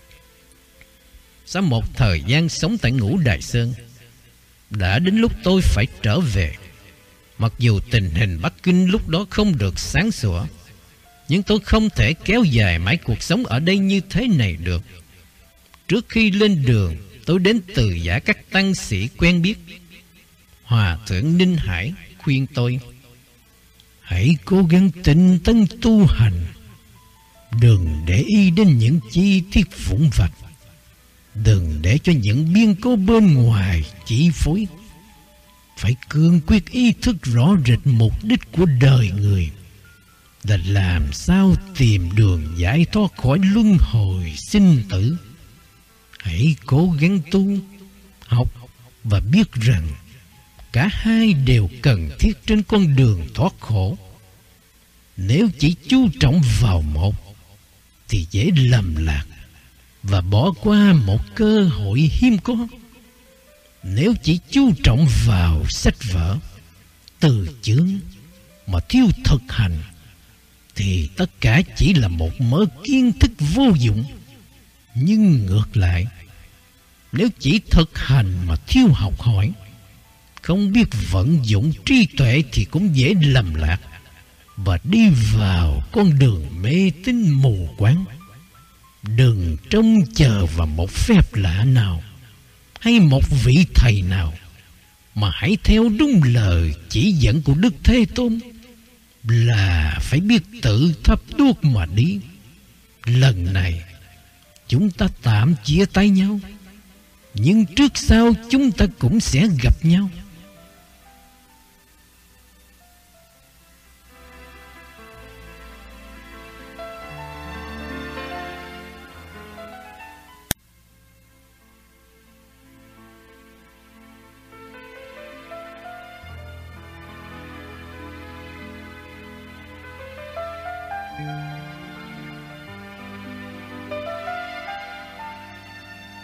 Sau một thời gian sống tại Ngũ Đài Sơn, đã đến lúc tôi phải trở về. Mặc dù tình hình Bắc Kinh lúc đó không được sáng sủa, nhưng tôi không thể kéo dài mãi cuộc sống ở đây như thế này được. Trước khi lên đường, tôi đến từ giả các tăng sĩ quen biết. Hòa thượng Ninh Hải khuyên tôi: hãy cố gắng tinh tấn tu hành, đừng để ý đến những chi tiết vụn vặt, đừng để cho những biến cố bên ngoài chi phối. Phải cương quyết ý thức rõ rệt mục đích của đời người là làm sao tìm đường giải thoát khỏi luân hồi sinh tử. Hãy cố gắng tu, học và biết rằng cả hai đều cần thiết trên con đường thoát khổ. Nếu chỉ chú trọng vào một thì dễ lầm lạc và bỏ qua một cơ hội hiếm có. Nếu chỉ chú trọng vào sách vở, từ chướng mà thiếu thực hành thì tất cả chỉ là một mớ kiến thức vô dụng. Nhưng ngược lại, nếu chỉ thực hành mà thiếu học hỏi, không biết vận dụng trí tuệ thì cũng dễ lầm lạc và đi vào con đường mê tín mù quáng. Đừng trông chờ vào một phép lạ nào hay một vị thầy nào, mà hãy theo đúng lời chỉ dẫn của Đức Thế Tôn là phải biết tự thắp đuốc mà đi. Lần này chúng ta tạm chia tay nhau, nhưng trước sau chúng ta cũng sẽ gặp nhau.